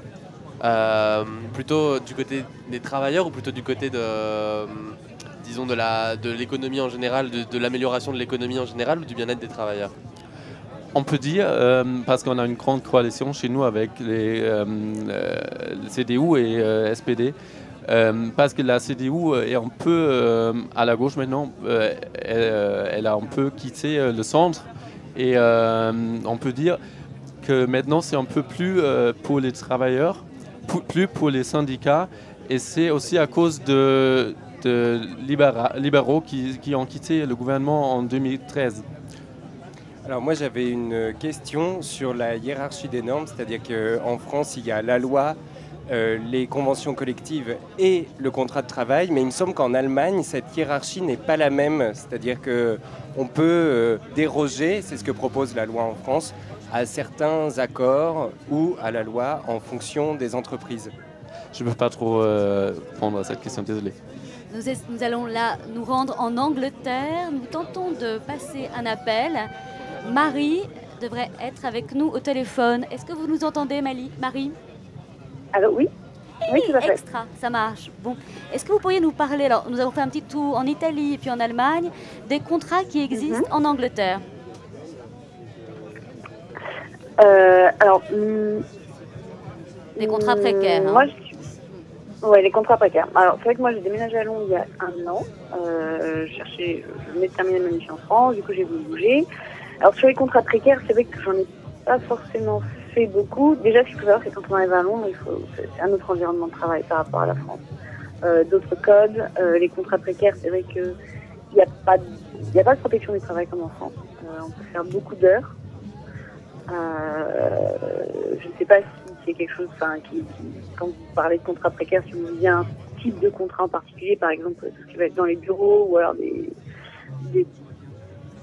Plutôt du côté des travailleurs ou plutôt du côté disons de l'économie en général, de l'amélioration de l'économie en général ou du bien-être des travailleurs ? On peut dire, parce qu'on a une grande coalition chez nous avec les CDU et SPD, parce que la CDU est un peu à la gauche maintenant, elle a un peu quitté le centre et on peut dire que maintenant c'est un peu plus pour les travailleurs, plus pour les syndicats et c'est aussi à cause de libéraux qui ont quitté le gouvernement en 2013. Alors moi j'avais une question sur la hiérarchie des normes, c'est-à-dire qu'en France il y a la loi, les conventions collectives et le contrat de travail, mais il me semble qu'en Allemagne, cette hiérarchie n'est pas la même. C'est-à-dire qu'on peut déroger, c'est ce que propose la loi en France, à certains accords ou à la loi en fonction des entreprises. Je ne peux pas trop répondre à cette question, désolé. Nous allons là nous rendre en Angleterre. Nous tentons de passer un appel. Marie devrait être avec nous au téléphone. Est-ce que vous nous entendez, Marie ? Allô, oui. Oui, tout à fait. Extra, ça marche. Bon, est-ce que vous pourriez nous parler, alors nous avons fait un petit tour en Italie et puis en Allemagne, des contrats qui existent en Angleterre. Des contrats précaires. Moi, ouais, les contrats précaires. Alors, c'est vrai que moi, j'ai déménagé à Londres il y a 1 an. Je venais de terminer ma mission en France, du coup, j'ai voulu bouger. Alors, sur les contrats précaires, c'est vrai que j'en ai pas forcément fait beaucoup. Déjà, ce qu'il faut savoir, c'est que quand on arrive à Londres, c'est un autre environnement de travail par rapport à la France. D'autres codes, les contrats précaires, c'est vrai qu'il n'y a pas de protection du travail comme en France. On peut faire beaucoup d'heures. Je ne sais pas si c'est quelque chose, quand vous parlez de contrat précaire, si vous visez un type de contrat en particulier, par exemple tout ce qui va être dans les bureaux ou alors des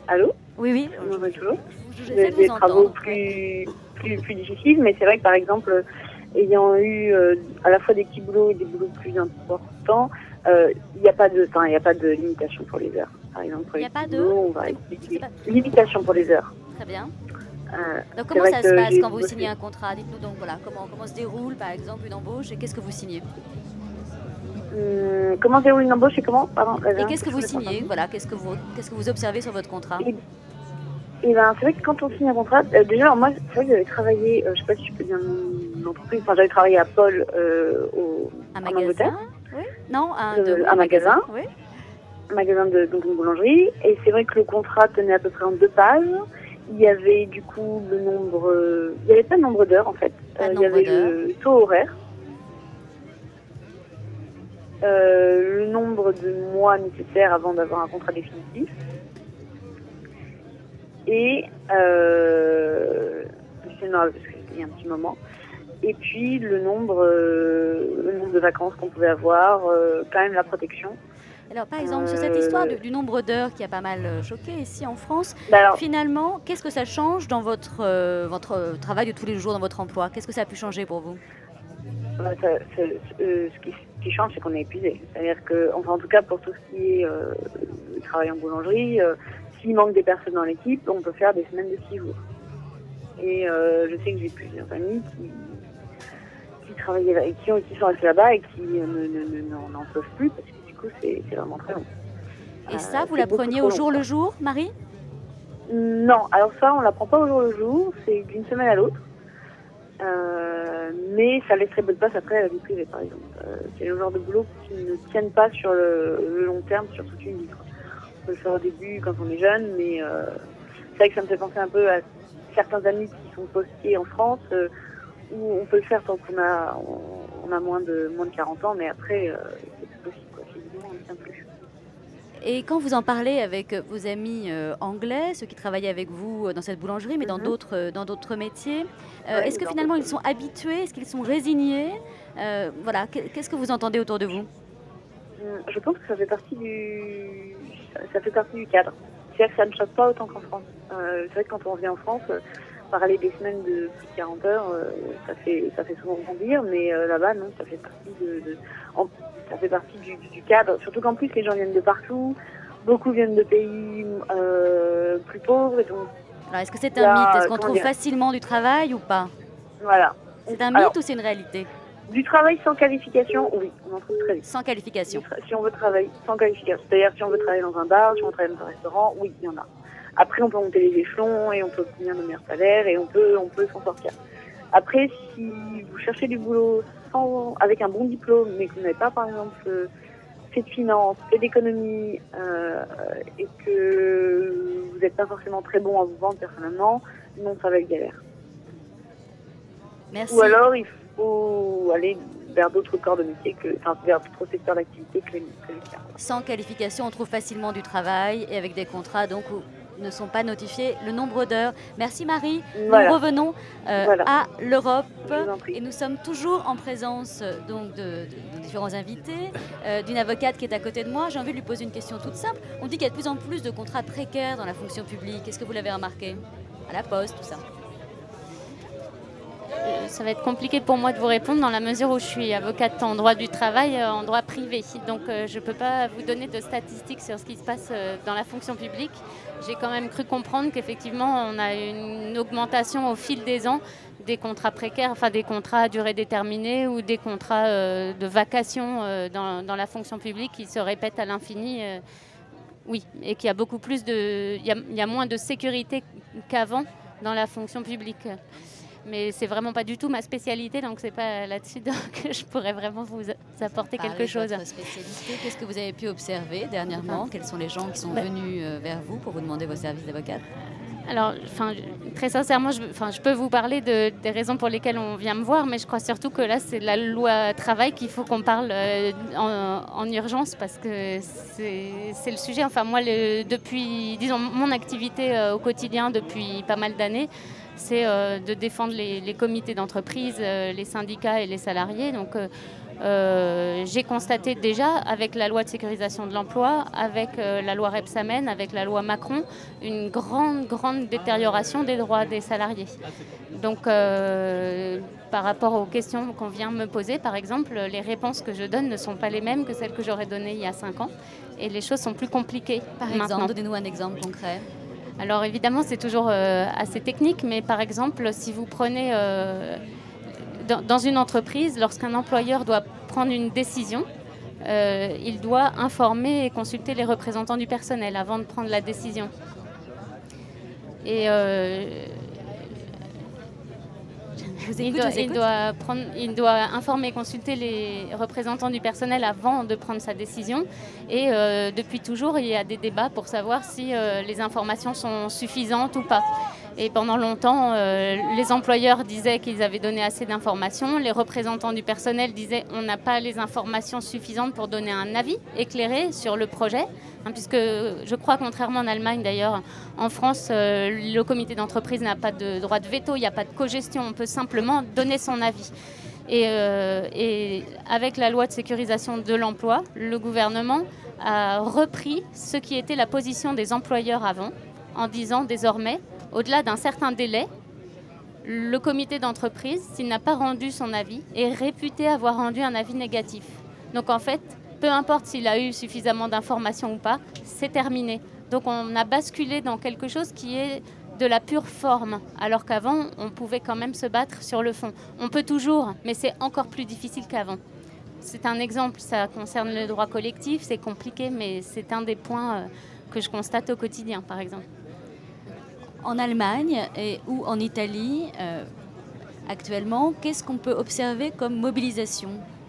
Allô? Oui. Vous m'entendez toujours? J'essaie de Des vous travaux entendre. plus difficiles, mais c'est vrai que par exemple, ayant eu à la fois des petits boulots et des boulots plus importants, il n'y a pas de limitation pour les heures. Par exemple, pour Il n'y les a pas petits de boulots, on va expliquer. Limitation pour les heures. Très bien. Donc c'est comment vrai ça que se passe j'ai quand vous bossé. signez un contrat? Dites-nous donc voilà comment se déroule par exemple une embauche et qu'est-ce que vous signez? Comment se déroule une embauche et comment? Pardon, Et qu'est-ce que vous signez? Voilà, qu'est-ce que vous observez sur votre contrat? Et ben, c'est vrai que quand on signe un contrat, déjà, alors moi, c'est vrai que j'avais travaillé, je sais pas si je peux dire l'entreprise, enfin, j'avais travaillé à Paul Un en Angleterre. Oui. Non, Un magasin. Oui. Un magasin donc une boulangerie. Et c'est vrai que le contrat tenait à peu près en 2 pages. Il y avait du coup le nombre, il n'y avait pas de nombre d'heures en fait. Il y avait le taux horaire. Le nombre de mois nécessaires avant d'avoir un contrat définitif. Et c'est normal parce que c'était il y a un petit moment. Et puis le nombre de vacances qu'on pouvait avoir, quand même la protection. Alors par exemple, sur cette histoire du nombre d'heures qui a pas mal choqué ici en France, alors, finalement, qu'est-ce que ça change dans votre travail de tous les jours, dans votre emploi? Qu'est-ce que ça a pu changer pour vous? Ce qui change, c'est qu'on est épuisé. C'est-à-dire que, enfin en tout cas pour tout ce qui est travail en boulangerie, s'il manque des personnes dans l'équipe, on peut faire des semaines de 6 jours. Et je sais que j'ai plusieurs amis qui travaillaient, qui sont restés là-bas et qui n'en peuvent plus parce que du coup c'est vraiment très long. Et ça, vous l'appreniez au jour le jour, Marie? Non, alors ça on l'apprend pas au jour le jour, c'est d'une semaine à l'autre. Mais ça laisse très bonne place après à la vie privée par exemple. C'est le genre de boulot qui ne tiennent pas sur le long terme, sur toute une vie. On peut le faire au début quand on est jeune, mais c'est vrai que ça me fait penser un peu à certains amis qui sont postiers en France, où on peut le faire tant qu'on a moins de 40 ans, mais après c'est plus possible, quoi. Physiquement, on ne tient plus. Et quand vous en parlez avec vos amis anglais, ceux qui travaillaient avec vous dans cette boulangerie, mais dans d'autres métiers, est-ce que finalement ils sont habitués, est-ce qu'ils sont résignés? Voilà, qu'est-ce que vous entendez autour de vous? Je pense que ça fait partie du cadre. C'est-à-dire que ça ne choque pas autant qu'en France. C'est vrai que quand on revient en France, parler des semaines de plus de 40 heures, ça fait souvent bondir, mais là-bas, non, ça fait partie du cadre. Surtout qu'en plus, les gens viennent de partout. Beaucoup viennent de pays plus pauvres. Et donc, alors, est-ce que c'est un mythe? Est-ce qu'on trouve facilement du travail ou pas? Voilà. C'est un mythe ou c'est une réalité? Du travail sans qualification, oui, on en trouve très vite. Sans qualification. Si on veut travailler sans qualification, c'est-à-dire si on veut travailler dans un bar, si on veut travailler dans un restaurant, oui, il y en a. Après, on peut monter les échelons et on peut obtenir de meilleurs salaires et on peut s'en sortir. Après, si vous cherchez du boulot avec un bon diplôme, mais que vous n'avez pas, par exemple, fait de finance, fait d'économie, et que vous n'êtes pas forcément très bon à vous vendre personnellement, non, ça va être galère. Merci. Ou alors, il faut aller vers d'autres corps de métier, vers d'autres secteurs d'activité que les tiens. Sans qualification, on trouve facilement du travail et avec des contrats donc où ne sont pas notifiés le nombre d'heures. Merci Marie. Voilà. Nous revenons à l'Europe et nous sommes toujours en présence donc de différents invités, d'une avocate qui est à côté de moi. J'ai envie de lui poser une question toute simple. On dit qu'il y a de plus en plus de contrats précaires dans la fonction publique. Est-ce que vous l'avez remarqué? À la poste, tout ça. Ça va être compliqué pour moi de vous répondre dans la mesure où je suis avocate en droit du travail, en droit privé. Donc je ne peux pas vous donner de statistiques sur ce qui se passe dans la fonction publique. J'ai quand même cru comprendre qu'effectivement on a une augmentation au fil des ans des contrats précaires, enfin des contrats à durée déterminée ou des contrats de vacation dans la fonction publique qui se répètent à l'infini. Oui, et qu'il y a beaucoup plus il y a moins de sécurité qu'avant dans la fonction publique. Mais c'est vraiment pas du tout ma spécialité, donc c'est pas là-dessus que je pourrais vraiment vous apporter quelque chose. Votre spécialité, qu'est-ce que vous avez pu observer dernièrement? Quels sont les gens qui sont venus vers vous pour vous demander vos services d'avocate? Alors, très sincèrement, je peux vous parler des raisons pour lesquelles on vient me voir, mais je crois surtout que là, c'est la loi travail qu'il faut qu'on parle en urgence parce que c'est le sujet. Enfin, moi, depuis, disons, mon activité au quotidien depuis pas mal d'années, c'est de défendre les comités d'entreprise, les syndicats et les salariés. Donc, j'ai constaté déjà, avec la loi de sécurisation de l'emploi, avec la loi Rebsamen, avec la loi Macron, une grande détérioration des droits des salariés. Donc, par rapport aux questions qu'on vient me poser, par exemple, les réponses que je donne ne sont pas les mêmes que celles que j'aurais données il y a 5 ans. Et les choses sont plus compliquées. Par exemple, donnez-nous un exemple concret. Alors évidemment, c'est toujours assez technique, mais par exemple, si vous prenez... dans une entreprise, lorsqu'un employeur doit prendre une décision, il doit informer et consulter les représentants du personnel avant de prendre la décision. Et il doit informer et consulter les représentants du personnel avant de prendre sa décision. Et depuis toujours, il y a des débats pour savoir si les informations sont suffisantes ou pas. Et pendant longtemps, les employeurs disaient qu'ils avaient donné assez d'informations. Les représentants du personnel disaient on n'a pas les informations suffisantes pour donner un avis éclairé sur le projet. Puisque je crois, contrairement en Allemagne d'ailleurs, en France, le comité d'entreprise n'a pas de droit de veto, il n'y a pas de cogestion, on peut simplement donner son avis. Et avec la loi de sécurisation de l'emploi, le gouvernement a repris ce qui était la position des employeurs avant, en disant désormais, au-delà d'un certain délai, le comité d'entreprise, s'il n'a pas rendu son avis, est réputé avoir rendu un avis négatif. Donc en fait, peu importe s'il a eu suffisamment d'informations ou pas, c'est terminé. Donc on a basculé dans quelque chose qui est de la pure forme, alors qu'avant, on pouvait quand même se battre sur le fond. On peut toujours, mais c'est encore plus difficile qu'avant. C'est un exemple, ça concerne le droit collectif, c'est compliqué, mais c'est un des points que je constate au quotidien, par exemple. En Allemagne ou en Italie, actuellement, qu'est-ce qu'on peut observer comme mobilisation ?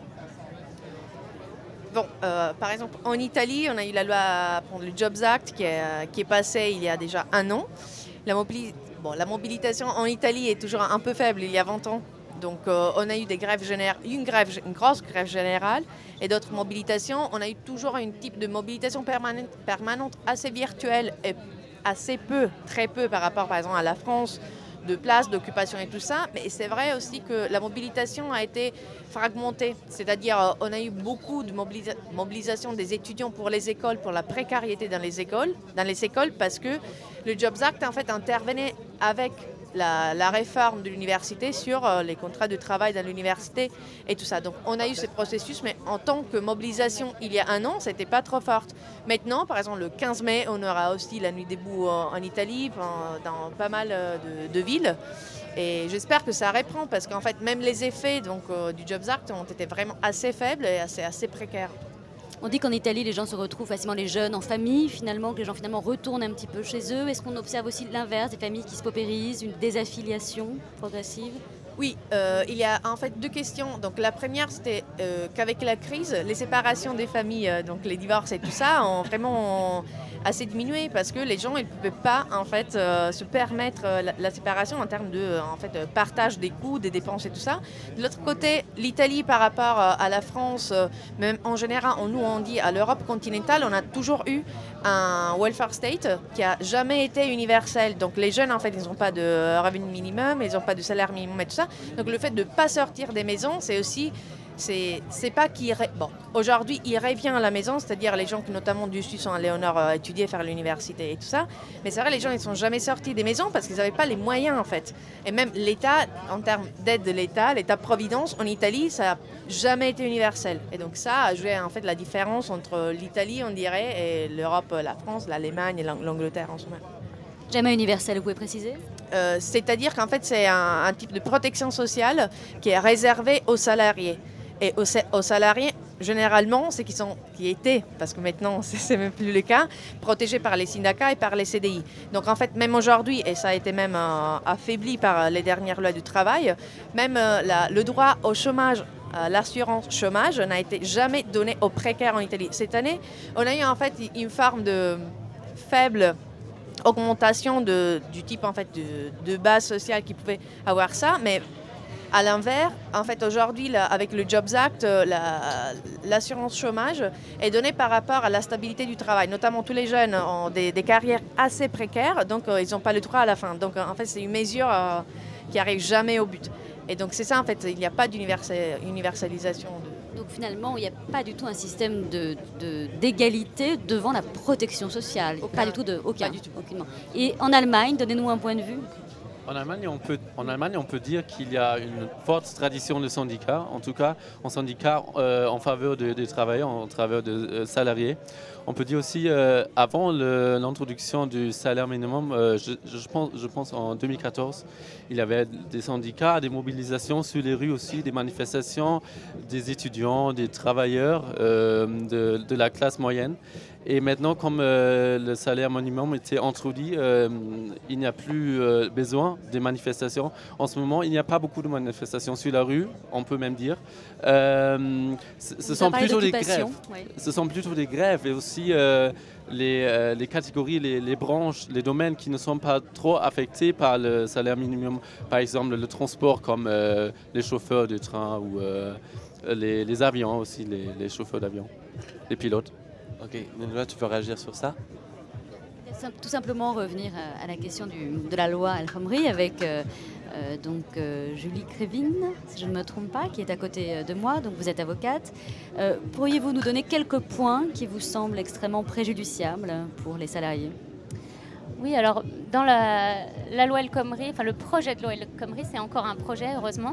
Bon, par exemple, en Italie, on a eu la loi, le Jobs Act qui est passé il y a déjà 1 an. La mobilisation en Italie est toujours un peu faible il y a 20 ans. Donc, on a eu des grèves une grosse grève générale et d'autres mobilisations. On a eu toujours un type de mobilisation permanente assez virtuelle et assez peu, très peu par rapport, par exemple, à la France, de places, d'occupation et tout ça. Mais c'est vrai aussi que la mobilisation a été fragmentée. C'est-à-dire, on a eu beaucoup de mobilisation des étudiants pour les écoles, pour la précarité dans les écoles, parce que le Jobs Act, en fait, intervenait avec la réforme de l'université sur les contrats de travail dans l'université et tout ça. Donc on a eu ce processus, mais en tant que mobilisation il y a 1 an, c'était pas trop forte. Maintenant, par exemple, le 15 mai, on aura aussi la nuit debout en Italie, dans pas mal de villes. Et j'espère que ça reprend, parce qu'en fait, même les effets du Jobs Act ont été vraiment assez faibles et assez précaires. On dit qu'en Italie, les gens se retrouvent facilement, les jeunes, en famille, finalement, que les gens finalement retournent un petit peu chez eux. Est-ce qu'on observe aussi l'inverse, des familles qui se paupérisent, une désaffiliation progressive ? Oui, il y a en fait 2 questions. Donc la première, c'était qu'avec la crise, les séparations des familles, donc les divorces et tout ça, ont vraiment assez diminué, parce que les gens ils ne pouvaient pas en fait se permettre la séparation en termes de partage des coûts, des dépenses et tout ça. De l'autre côté, l'Italie par rapport à la France, même en général, nous on dit à l'Europe continentale, on a toujours eu un welfare state qui a jamais été universel. Donc les jeunes en fait, ils n'ont pas de revenu minimum, ils n'ont pas de salaire minimum et tout ça. Donc le fait de ne pas sortir des maisons, c'est aussi... C'est pas qu'il... Bon, aujourd'hui, il revient à la maison, c'est-à-dire les gens qui, notamment du Sud, sont allés au Nord étudier, faire l'université et tout ça. Mais c'est vrai, les gens, ils ne sont jamais sortis des maisons parce qu'ils n'avaient pas les moyens, en fait. Et même l'État, en termes d'aide de l'État-providence, en Italie, ça n'a jamais été universel. Et donc ça a joué, en fait, la différence entre l'Italie, on dirait, et l'Europe, la France, l'Allemagne et l'Angleterre en ce moment. Jamais universel, vous pouvez préciser ? C'est-à-dire qu'en fait, c'est un type de protection sociale qui est réservé aux salariés. Et aux salariés, généralement, c'est qui étaient, parce que maintenant, c'est même plus le cas, protégés par les syndicats et par les CDI. Donc en fait, même aujourd'hui, et ça a été même affaibli par les dernières lois du travail, même le droit au chômage, l'assurance chômage n'a été jamais donné aux précaires en Italie. Cette année, on a eu en fait une forme de faible augmentation du type en fait de base sociale qui pouvait avoir ça, mais À l'inverse, en fait, aujourd'hui, avec le Jobs Act, l'assurance chômage est donnée par rapport à la stabilité du travail. Notamment, tous les jeunes ont des carrières assez précaires, donc ils n'ont pas le droit à la fin. Donc, en fait, c'est une mesure qui n'arrive jamais au but. Et donc, c'est ça, en fait, il n'y a pas d'universalisation. Donc finalement, il n'y a pas du tout un système d'égalité devant la protection sociale. Pas du tout. Aucunement. Et en Allemagne, donnez-nous un point de vue. En Allemagne, on peut dire qu'il y a une forte tradition de syndicats, en tout cas en syndicats en faveur des travailleurs, en faveur des salariés. On peut dire aussi, avant l'introduction du salaire minimum, je pense en 2014, il y avait des syndicats, des mobilisations sur les rues aussi, des manifestations des étudiants, des travailleurs de la classe moyenne. Et maintenant, comme le salaire minimum était introduit, il n'y a plus besoin des manifestations. En ce moment, il n'y a pas beaucoup de manifestations sur la rue, on peut même dire. Ce sont plutôt des grèves. Ouais. Ce sont plutôt des grèves et aussi les catégories, les branches, les domaines qui ne sont pas trop affectés par le salaire minimum. Par exemple, le transport comme les chauffeurs de train ou les avions aussi, les chauffeurs d'avion, les pilotes. Ok, Nenoula, tu peux réagir sur ça? Tout simplement revenir à la question de la loi El Khomri avec Julie Krivine, si je ne me trompe pas, qui est à côté de moi, donc vous êtes avocate. Pourriez-vous nous donner quelques points qui vous semblent extrêmement préjudiciables pour les salariés? Oui, alors dans la loi El Khomri, enfin le projet de loi El Khomri, c'est encore un projet, heureusement.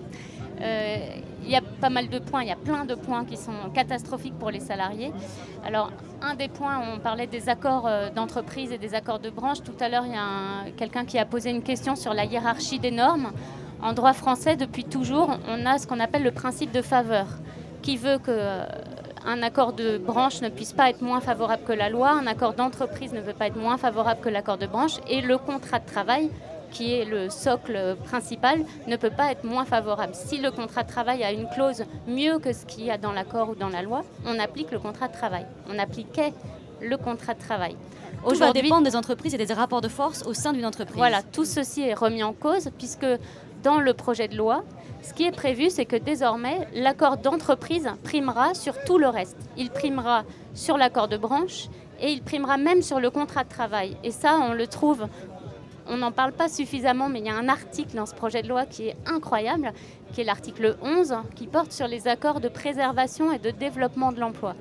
Il y a pas mal de points, il y a plein de points qui sont catastrophiques pour les salariés. Alors, un des points, on parlait des accords d'entreprise et des accords de branche. Tout à l'heure, il y a quelqu'un qui a posé une question sur la hiérarchie des normes. En droit français, depuis toujours, on a ce qu'on appelle le principe de faveur, qui veut qu'un accord de branche ne puisse pas être moins favorable que la loi, un accord d'entreprise ne peut pas être moins favorable que l'accord de branche, et le contrat de travail, qui est le socle principal, ne peut pas être moins favorable. Si le contrat de travail a une clause mieux que ce qu'il y a dans l'accord ou dans la loi, on applique le contrat de travail. On appliquait le contrat de travail. Tout va dépendre des entreprises et des rapports de force au sein d'une entreprise. Voilà, tout ceci est remis en cause puisque dans le projet de loi, ce qui est prévu, c'est que désormais, l'accord d'entreprise primera sur tout le reste. Il primera sur l'accord de branche et il primera même sur le contrat de travail. Et ça, on le trouve... On n'en parle pas suffisamment, mais il y a un article dans ce projet de loi qui est incroyable, qui est l'article 11, qui porte sur les accords de préservation et de développement de l'emploi.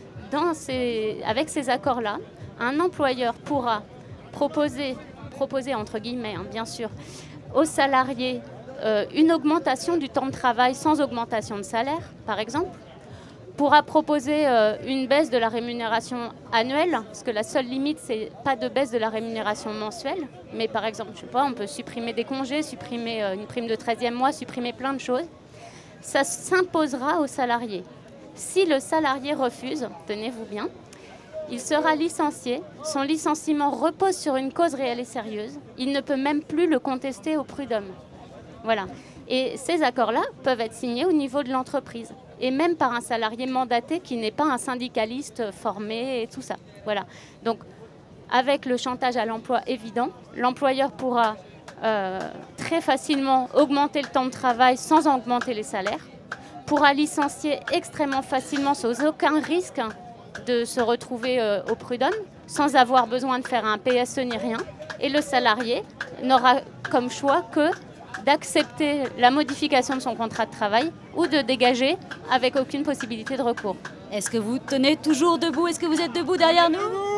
Avec ces accords-là, un employeur pourra proposer entre guillemets, bien sûr, aux salariés une augmentation du temps de travail sans augmentation de salaire, par exemple, pourra proposer une baisse de la rémunération annuelle, parce que la seule limite, c'est pas de baisse de la rémunération mensuelle, mais par exemple, je sais pas, on peut supprimer des congés, supprimer une prime de 13e mois, supprimer plein de choses. Ça s'imposera aux salariés. Si le salarié refuse, tenez-vous bien, il sera licencié. Son licenciement repose sur une cause réelle et sérieuse. Il ne peut même plus le contester au prud'homme. Voilà. Et ces accords-là peuvent être signés au niveau de l'entreprise. Et même par un salarié mandaté qui n'est pas un syndicaliste formé et tout ça. Voilà. Donc, avec le chantage à l'emploi évident, l'employeur pourra très facilement augmenter le temps de travail sans augmenter les salaires, pourra licencier extrêmement facilement sans aucun risque de se retrouver au prud'homme, sans avoir besoin de faire un PSE ni rien. Et le salarié n'aura comme choix que d'accepter la modification de son contrat de travail ou de dégager avec aucune possibilité de recours. Est-ce que vous tenez toujours debout? Est-ce que vous êtes debout derrière nous?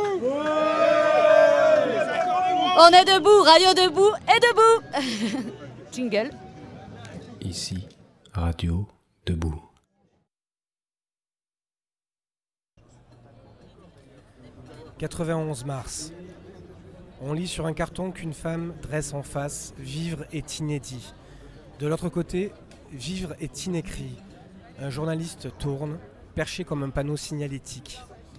On est debout, Radio Debout est debout. Jingle. Ici, Radio Debout. « 91 mars. On lit sur un carton qu'une femme dresse en face « Vivre est inédit ». De l'autre côté, « Vivre est inécrit ». Un journaliste tourne, perché comme un panneau signalétique.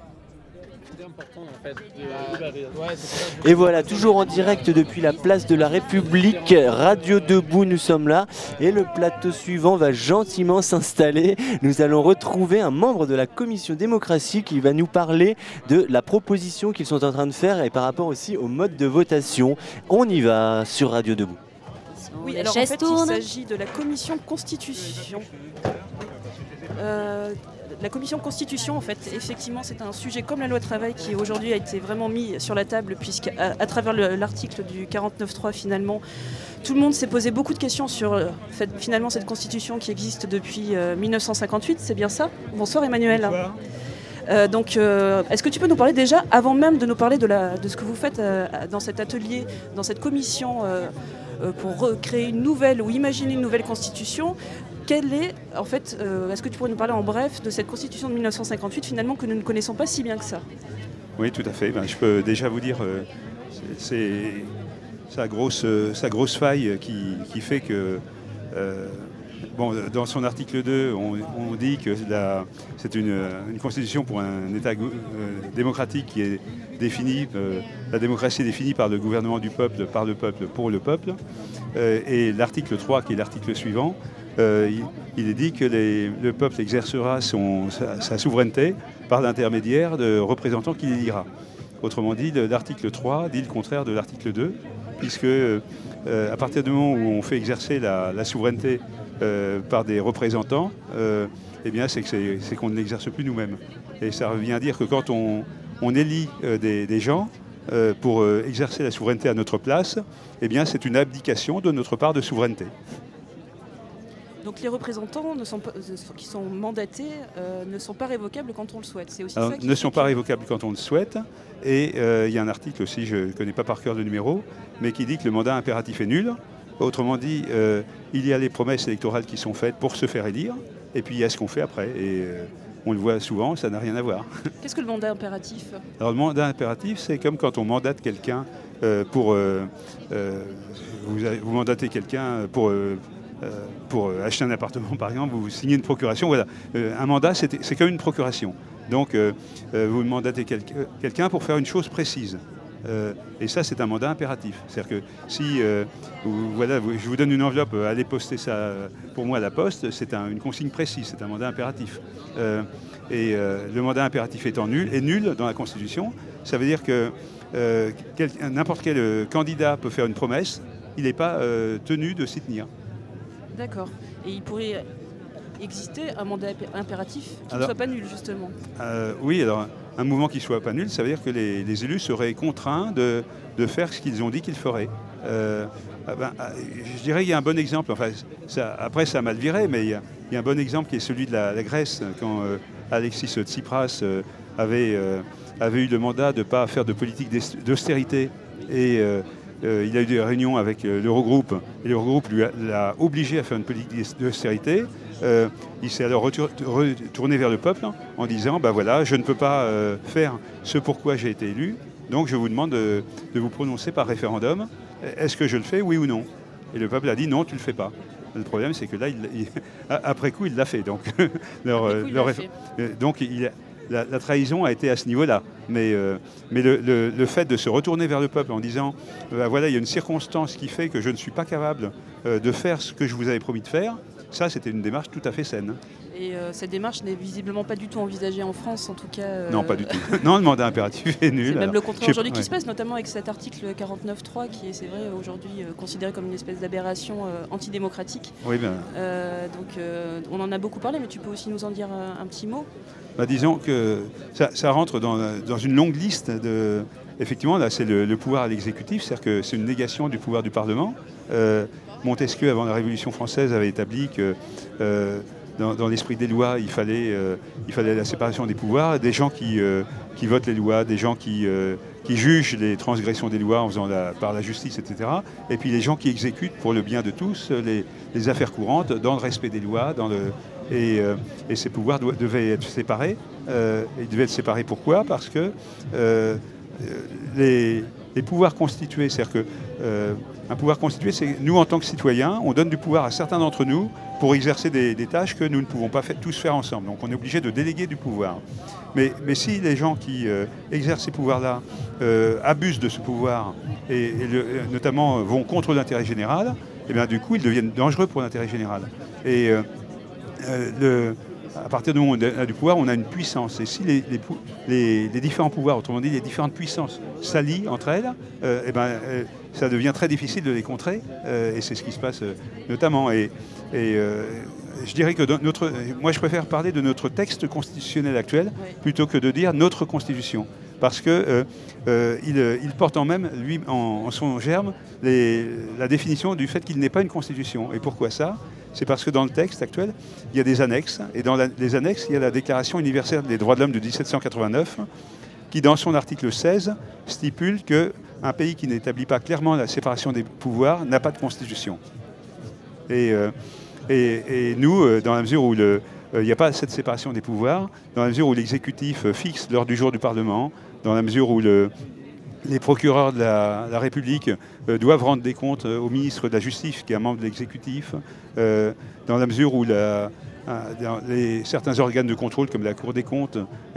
Et voilà, toujours en direct depuis la place de la République, Radio Debout, nous sommes là. Et le plateau suivant va gentiment s'installer. Nous allons retrouver un membre de la commission démocratie qui va nous parler de la proposition qu'ils sont en train de faire et par rapport aussi au mode de votation. On y va sur Radio Debout. Oui, les alors en chaises fait, tournent. il s'agit de la commission constitution. La commission constitution, en fait, effectivement, c'est un sujet comme la loi travail qui aujourd'hui a été vraiment mis sur la table, puisqu'à travers l'article du 49.3, finalement, tout le monde s'est posé beaucoup de questions sur finalement cette constitution qui existe depuis 1958, c'est bien ça? Bonsoir Emmanuel. Bonsoir. Est-ce que tu peux nous parler déjà, avant même de nous parler de ce que vous faites dans cet atelier, dans cette commission pour recréer une nouvelle ou imaginer une nouvelle constitution, est-ce que tu pourrais nous parler en bref de cette constitution de 1958 finalement que nous ne connaissons pas si bien que ça? Oui, tout à fait. Je peux déjà vous dire, c'est sa grosse faille qui fait que, dans son article 2, on dit que c'est une constitution pour un État démocratique qui est définie, la démocratie est définie par le gouvernement du peuple, par le peuple, pour le peuple. Et l'article 3, qui est l'article suivant, il est dit que le peuple exercera sa souveraineté par l'intermédiaire de représentants qu'il élira. Autrement dit, l'article 3 dit le contraire de l'article 2, puisque à partir du moment où on fait exercer la souveraineté par des représentants, c'est qu'on ne l'exerce plus nous-mêmes. Et ça revient à dire que quand on élit des gens pour exercer la souveraineté à notre place, c'est une abdication de notre part de souveraineté. Donc les représentants qui sont mandatés ne sont pas révocables quand on le souhaite. C'est aussi Alors, ça qui ne sont pas révocables quand on le souhaite. Et il y a un article aussi, je ne connais pas par cœur le numéro, mais qui dit que le mandat impératif est nul. Autrement dit, il y a les promesses électorales qui sont faites pour se faire élire, et puis il y a ce qu'on fait après. Et on le voit souvent, ça n'a rien à voir. Qu'est-ce que le mandat impératif? Alors le mandat impératif, c'est comme quand on mandate quelqu'un vous mandatez quelqu'un pour acheter un appartement, par exemple, vous signez une procuration. Voilà. Un mandat, c'est comme une procuration. Donc, vous mandatez quelqu'un pour faire une chose précise. Et ça, c'est un mandat impératif. C'est-à-dire que si je vous donne une enveloppe, allez poster ça pour moi à la poste, c'est une consigne précise, c'est un mandat impératif. Le mandat impératif étant nul dans la Constitution, ça veut dire que n'importe quel candidat peut faire une promesse, il n'est pas tenu de s'y tenir. D'accord. Et il pourrait exister un mandat impératif qui ne soit pas nul, justement. Oui, alors un mouvement qui ne soit pas nul, ça veut dire que les élus seraient contraints de faire ce qu'ils ont dit qu'ils feraient. Je dirais qu'il y a un bon exemple, enfin, après ça a mal viré, mais il y a un bon exemple qui est celui de la Grèce, quand Alexis Tsipras avait eu le mandat de ne pas faire de politique d'austérité. Et il a eu des réunions avec l'Eurogroupe, et l'Eurogroupe l'a obligé à faire une politique d'austérité. Il s'est alors retourné vers le peuple en disant je ne peux pas faire ce pourquoi j'ai été élu, donc je vous demande de vous prononcer par référendum. Est-ce que je le fais, oui ou non? Et le peuple a dit non, tu ne le fais pas. Le problème, c'est que là, après coup, il l'a fait. Donc, la trahison a été à ce niveau-là. Mais le fait de se retourner vers le peuple en disant il y a une circonstance qui fait que je ne suis pas capable de faire ce que je vous avais promis de faire, ça, c'était une démarche tout à fait saine. Et cette démarche n'est visiblement pas du tout envisagée en France, en tout cas. Non, pas du tout. Non, le mandat impératif est nul. C'est même le contraire aujourd'hui qui se passe, notamment avec cet article 49.3 qui est, c'est vrai, aujourd'hui considéré comme une espèce d'aberration antidémocratique. Oui, bien. On en a beaucoup parlé, mais tu peux aussi nous en dire un petit mot? Disons que ça rentre dans une longue liste de... Effectivement, là, c'est le pouvoir à l'exécutif, c'est-à-dire que c'est une négation du pouvoir du Parlement. Montesquieu, avant la Révolution française, avait établi que dans l'esprit des lois, il fallait la séparation des pouvoirs, des gens qui votent les lois, des gens qui jugent les transgressions des lois en faisant par la justice, etc. Et puis les gens qui exécutent pour le bien de tous les affaires courantes dans le respect des lois, et ces pouvoirs devaient être séparés. Ils devaient être séparés pourquoi? Parce que les pouvoirs constitués, c'est-à-dire qu'un pouvoir constitué, c'est nous en tant que citoyens, on donne du pouvoir à certains d'entre nous pour exercer des tâches que nous ne pouvons pas tous faire ensemble. Donc on est obligé de déléguer du pouvoir. Mais si les gens qui exercent ces pouvoirs-là abusent de ce pouvoir et notamment vont contre l'intérêt général, et bien du coup ils deviennent dangereux pour l'intérêt général. Et à partir du moment où on a du pouvoir, on a une puissance. Et si les différents pouvoirs, autrement dit les différentes puissances, s'allient entre elles, ça devient très difficile de les contrer. Et c'est ce qui se passe notamment. Je dirais que moi, je préfère parler de notre texte constitutionnel actuel plutôt que de dire notre Constitution. Parce qu'il porte en son germe la définition du fait qu'il n'est pas une Constitution. Et pourquoi ça ? C'est parce que dans le texte actuel, il y a des annexes. Et dans les annexes, il y a la Déclaration universelle des droits de l'homme de 1789, qui, dans son article 16, stipule qu'un pays qui n'établit pas clairement la séparation des pouvoirs n'a pas de Constitution. Et nous, dans la mesure où il n'y a pas cette séparation des pouvoirs, dans la mesure où l'exécutif fixe l'ordre du jour du Parlement, dans la mesure où les procureurs de la République doivent rendre des comptes au ministre de la Justice, qui est un membre de l'exécutif, dans la mesure où certains organes de contrôle, comme la Cour des comptes,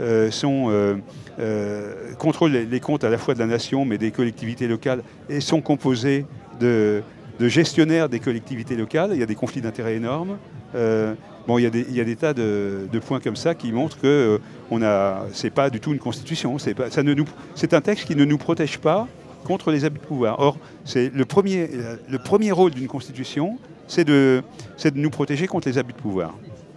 contrôlent les comptes à la fois de la nation, mais des collectivités locales, et sont composés de gestionnaires des collectivités locales. Il y a des conflits d'intérêts énormes. Il y a des tas de points comme ça qui montrent que c'est pas du tout une constitution. C'est un texte qui ne nous protège pas contre les abus de pouvoir. Or, c'est le premier rôle d'une constitution, c'est de nous protéger contre les abus de pouvoir.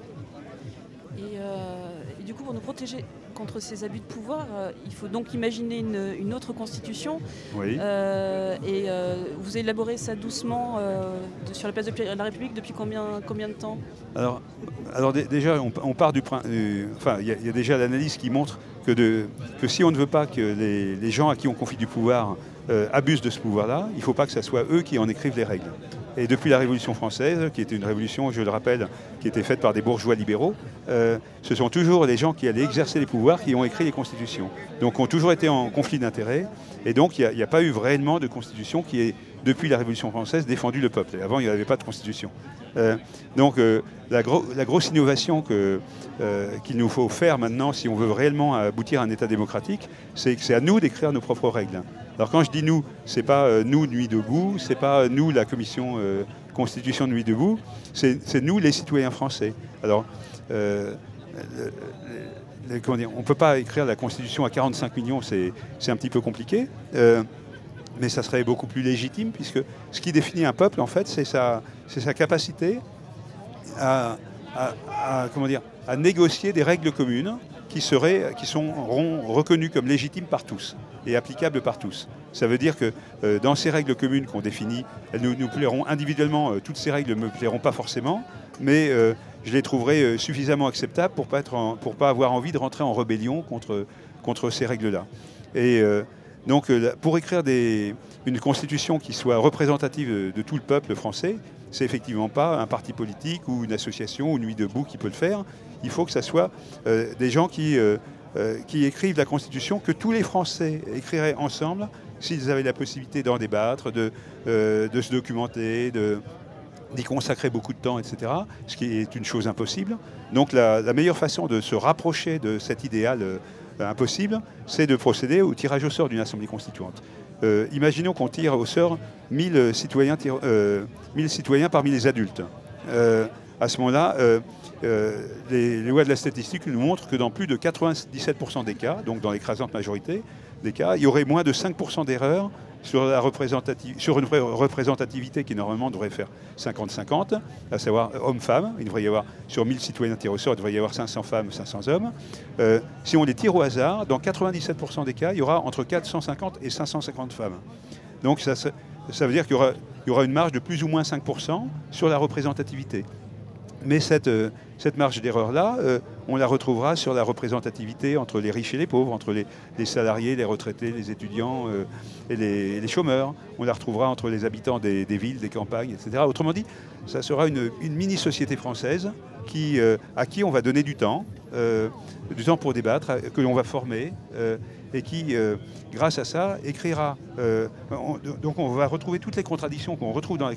Et du coup, pour nous protéger contre ces abus de pouvoir, il faut donc imaginer une autre constitution. Oui. Vous élaborez ça doucement sur la place de la République depuis combien de temps ? Alors déjà, on part du principe. Il y a déjà l'analyse qui montre que si on ne veut pas que les gens à qui on confie du pouvoir abusent de ce pouvoir-là, il ne faut pas que ce soit eux qui en écrivent les règles. Et depuis la Révolution française, qui était une révolution, je le rappelle, qui était faite par des bourgeois libéraux, ce sont toujours les gens qui allaient exercer les pouvoirs qui ont écrit les constitutions. Donc ont toujours été en conflit d'intérêts. Et donc il n'y a pas eu réellement de constitution qui ait, depuis la Révolution française, défendu le peuple. Et avant, il n'y avait pas de constitution. La grosse innovation qu'il nous faut faire maintenant, si on veut réellement aboutir à un État démocratique, c'est que c'est à nous d'écrire nos propres règles. Alors quand je dis nous, c'est pas nous Nuit debout, c'est pas nous la commission Constitution de Nuit debout, c'est nous les citoyens français. Alors on ne peut pas écrire la Constitution à 45 millions, c'est un petit peu compliqué. Mais ça serait beaucoup plus légitime, puisque ce qui définit un peuple, en fait, c'est sa capacité à négocier des règles communes qui seront reconnues comme légitimes par tous et applicables par tous. Ça veut dire que dans ces règles communes qu'on définit, elles nous plairont individuellement, toutes ces règles ne me plairont pas forcément, mais je les trouverai suffisamment acceptables pour pas avoir envie de rentrer en rébellion contre ces règles-là. Et donc, pour écrire une constitution qui soit représentative de tout le peuple français, c'est effectivement pas un parti politique ou une association ou Nuit debout qui peut le faire. Il faut que ce soit des gens qui écrivent la constitution, que tous les Français écriraient ensemble s'ils avaient la possibilité d'en débattre, de se documenter, d'y consacrer beaucoup de temps, etc., ce qui est une chose impossible. Donc la meilleure façon de se rapprocher de cet idéal impossible, c'est de procéder au tirage au sort d'une assemblée constituante. Imaginons qu'on tire au sort 1000 citoyens parmi les adultes. À ce moment-là, les lois de la statistique nous montrent que dans plus de 97% des cas, donc dans l'écrasante majorité des cas, il y aurait moins de 5% d'erreurs sur une représentativité qui normalement devrait faire 50-50, à savoir hommes-femmes. Il devrait y avoir, sur 1000 citoyens tirés au sort, il devrait y avoir 500 femmes, 500 hommes. Si on les tire au hasard, dans 97% des cas, il y aura entre 450 et 550 femmes. Donc ça veut dire qu'il y aura une marge de plus ou moins 5% sur la représentativité. Mais cette marge d'erreur-là, on la retrouvera sur la représentativité entre les riches et les pauvres, entre les salariés, les retraités, les étudiants et les chômeurs. On la retrouvera entre les habitants des villes, des campagnes, etc. Autrement dit, ça sera une mini-société française à qui on va donner du temps pour débattre, que l'on va former, et qui, grâce à ça, écrira. Donc on va retrouver toutes les contradictions qu'on retrouve dans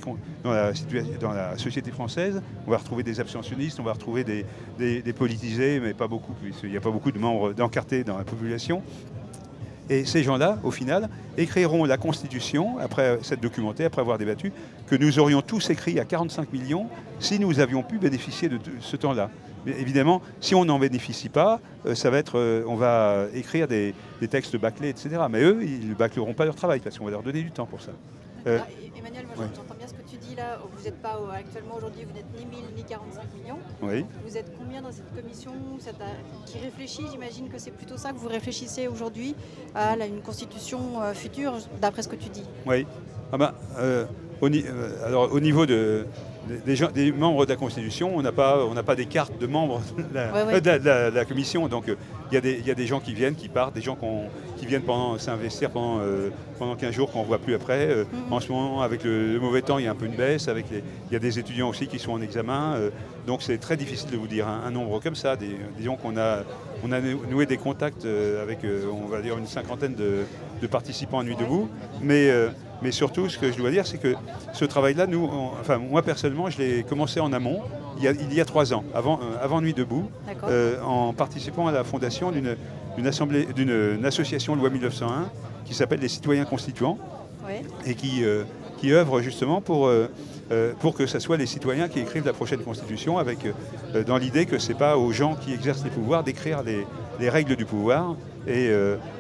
la société française. On va retrouver des abstentionnistes, on va retrouver des politisés, mais pas beaucoup, puisqu'il n'y a pas beaucoup de membres d'encartés dans la population. Et ces gens-là, au final, écriront la Constitution, après s'être documentés, après avoir débattu, que nous aurions tous écrit à 45 millions si nous avions pu bénéficier de ce temps-là. Mais évidemment, si on n'en bénéficie pas, ça va être, on va écrire des textes bâclés, etc. Mais eux, ils ne bâcleront pas leur travail parce qu'on va leur donner du temps pour ça. Emmanuel, moi j'entends bien ce que tu dis là. Vous n'êtes pas actuellement aujourd'hui, vous n'êtes ni 1000 ni 45 millions. Oui. Vous êtes combien dans cette commission qui réfléchit? J'imagine que c'est plutôt ça que vous réfléchissez aujourd'hui à une constitution future, d'après ce que tu dis. Oui. Alors au niveau des membres de la Constitution, on n'a pas des cartes de membres de la Commission. Donc il y a des gens qui viennent, qui partent, des gens qui viennent s'investir pendant 15 jours qu'on ne voit plus après. En ce moment, avec le mauvais temps, il y a un peu une baisse. Il y a des étudiants aussi qui sont en examen. Donc c'est très difficile de vous dire un nombre comme ça. Disons qu'on a noué des contacts avec, on va dire, une cinquantaine de participants à Nuit debout. Mais surtout, ce que je dois dire, c'est que ce travail-là, moi personnellement, je l'ai commencé en amont, il y a 3 ans, avant Nuit debout, en participant à la fondation d'une association loi 1901 qui s'appelle les Citoyens Constituants, et qui œuvre justement pour que ce soit les citoyens qui écrivent la prochaine Constitution, dans l'idée que ce n'est pas aux gens qui exercent les pouvoirs d'écrire les règles du pouvoir, et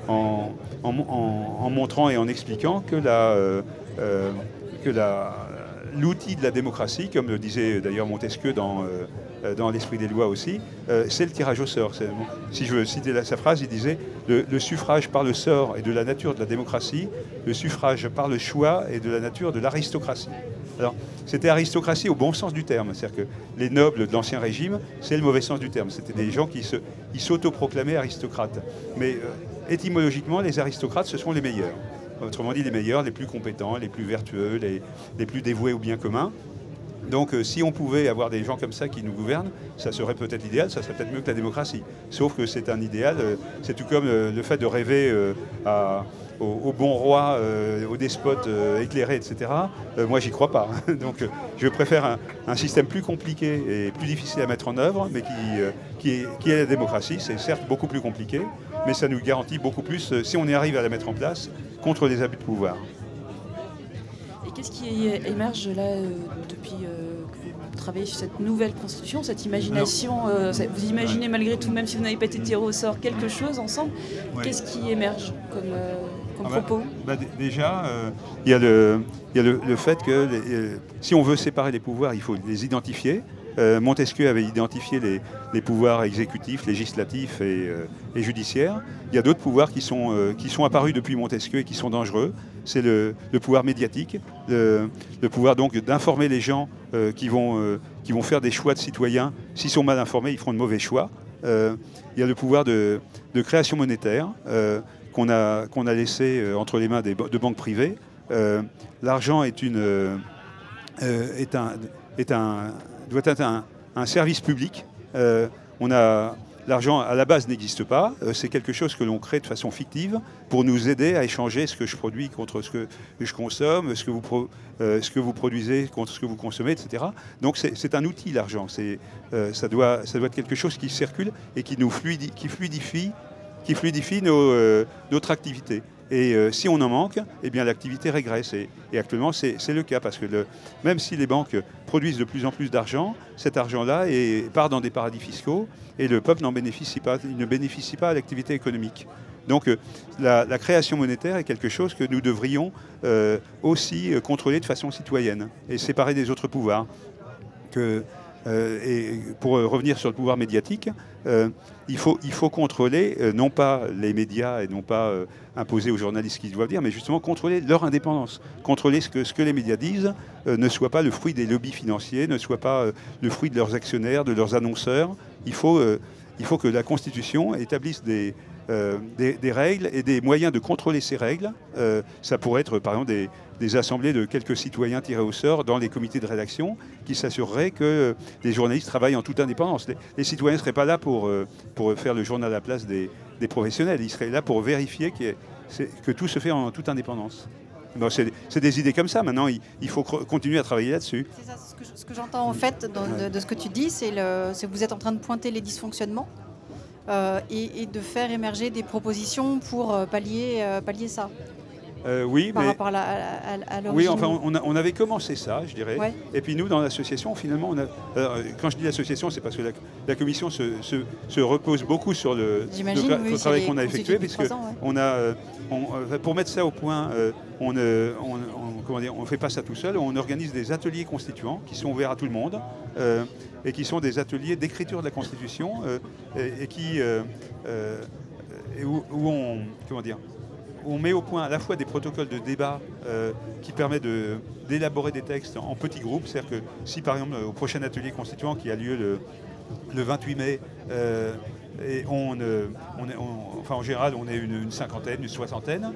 en montrant et en expliquant que l'outil de la démocratie, comme le disait d'ailleurs Montesquieu dans l'esprit des lois aussi, c'est le tirage au sort. Si je veux citer sa phrase, il disait le suffrage par le sort est de la nature de la démocratie, le suffrage par le choix est de la nature de l'aristocratie. Alors, c'était aristocratie au bon sens du terme, c'est-à-dire que les nobles de l'Ancien Régime, c'est le mauvais sens du terme. C'était des gens qui s'autoproclamaient aristocrates. Mais étymologiquement, les aristocrates, ce sont les meilleurs. Autrement dit, les meilleurs, les plus compétents, les plus vertueux, les plus dévoués au bien commun. Donc si on pouvait avoir des gens comme ça qui nous gouvernent, ça serait peut-être l'idéal, ça serait peut-être mieux que la démocratie. Sauf que c'est un idéal, c'est tout comme le fait de rêver au bon roi, aux despotes éclairés, etc. Moi, j'y crois pas. Donc je préfère un système plus compliqué et plus difficile à mettre en œuvre, mais qui est la démocratie. C'est certes beaucoup plus compliqué, mais ça nous garantit beaucoup plus, si on y arrive à la mettre en place, contre les abus de pouvoir. Et qu'est-ce qui émerge là depuis que vous travaillez sur cette nouvelle constitution, cette imagination vous imaginez malgré tout, même si vous n'avez pas été tiré au sort, quelque chose ensemble. Qu'est-ce qui émerge comme propos? Déjà, il y a le fait que si on veut séparer les pouvoirs, il faut les identifier. Montesquieu avait identifié les pouvoirs exécutifs, législatifs et judiciaires. Il y a d'autres pouvoirs qui sont apparus depuis Montesquieu et qui sont dangereux. C'est le pouvoir médiatique, le pouvoir donc d'informer les gens qui vont faire des choix de citoyens. S'ils sont mal informés, ils feront de mauvais choix. Il y a le pouvoir de création monétaire qu'on a laissé entre les mains de banques privées. L'argent doit être un service public. L'argent, à la base, n'existe pas. C'est quelque chose que l'on crée de façon fictive pour nous aider à échanger ce que je produis contre ce que je consomme, ce que vous produisez contre ce que vous consommez, etc. Donc c'est un outil, l'argent. Ça doit être quelque chose qui circule et qui fluidifie notre activité. Et si on en manque, eh bien l'activité régresse. Et actuellement, c'est le cas, parce que même si les banques produisent de plus en plus d'argent, cet argent-là part dans des paradis fiscaux et le peuple n'en bénéficie pas. Il ne bénéficie pas à l'activité économique. Donc la création monétaire est quelque chose que nous devrions aussi contrôler de façon citoyenne et séparer des autres pouvoirs. Et pour revenir sur le pouvoir médiatique, il faut contrôler non pas les médias et non pas imposer aux journalistes ce qu'ils doivent dire, mais justement contrôler leur indépendance. Contrôler ce que les médias disent ne soit pas le fruit des lobbies financiers, ne soit pas le fruit de leurs actionnaires, de leurs annonceurs. Il faut que la Constitution établisse des règles et des moyens de contrôler ces règles. Ça pourrait être par exemple des assemblées de quelques citoyens tirés au sort dans les comités de rédaction qui s'assureraient que les journalistes travaillent en toute indépendance. Les citoyens ne seraient pas là pour faire le journal à la place des professionnels. Ils seraient là pour vérifier que tout se fait en toute indépendance. Bon, c'est des idées comme ça. Maintenant, il faut continuer à travailler là-dessus. C'est ça, ce que j'entends en fait de ce que tu dis, c'est que vous êtes en train de pointer les dysfonctionnements. et de faire émerger des propositions pour pallier ça. Oui, par mais rapport à l'origine. oui, enfin, on avait commencé ça, je dirais. Ouais. Et puis nous, dans l'association, finalement, quand je dis l'association, c'est parce que la commission se repose beaucoup sur le travail qu'on a effectué, puisque on a, pour mettre ça au point, on ne fait pas ça tout seul. On organise des ateliers constituants qui sont ouverts à tout le monde et qui sont des ateliers d'écriture de la Constitution et qui où on met au point à la fois des protocoles de débat qui permettent d'élaborer des textes en petits groupes. C'est-à-dire que si par exemple au prochain atelier constituant qui a lieu le 28 mai, et en général on est une cinquantaine, une soixantaine,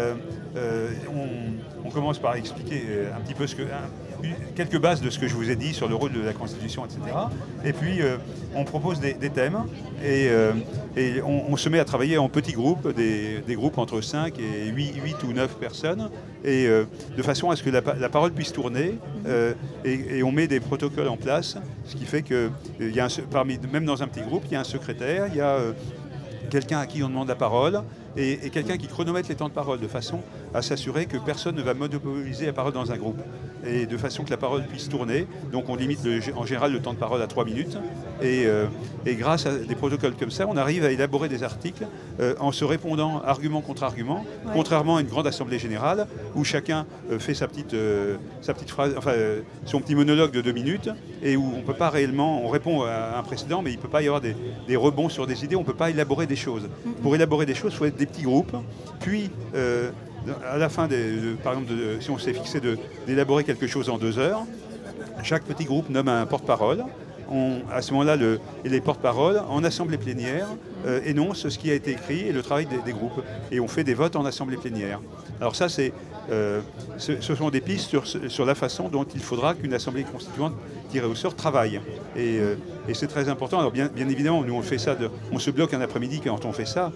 on commence par expliquer un petit peu quelques bases de ce que je vous ai dit sur le rôle de la Constitution, etc. Et puis on propose des thèmes et on se met à travailler en petits groupes, des groupes entre 5 et 8 ou 9 personnes, et de façon à ce que la parole puisse tourner, et on met des protocoles en place, ce qui fait que même dans un petit groupe, il y a un secrétaire, il y a quelqu'un à qui on demande la parole, et quelqu'un qui chronomètre les temps de parole de façon à s'assurer que personne ne va monopoliser la parole dans un groupe, et de façon que la parole puisse tourner. Donc on limite en général le temps de parole à 3 minutes, et grâce à des protocoles comme ça, on arrive à élaborer des articles en se répondant argument contre argument, contrairement à une grande assemblée générale où chacun fait sa petite phrase, son petit monologue de 2 minutes, et où on peut pas réellement, on répond à un précédent, mais il ne peut pas y avoir des rebonds sur des idées, on ne peut pas élaborer des choses. Pour élaborer des choses, il faut être des petits groupes, puis à la fin, par exemple, si on s'est fixé d'élaborer quelque chose en 2 heures, chaque petit groupe nomme un porte-parole. À ce moment-là, les porte-paroles, en assemblée plénière, énoncent ce qui a été écrit et le travail des groupes. Et on fait des votes en assemblée plénière. Alors ça, ce sont des pistes sur la façon dont il faudra qu'une assemblée constituante tirée au sort travaille. Et c'est très important. Alors bien évidemment, nous on fait ça, on se bloque un après-midi quand on fait ça.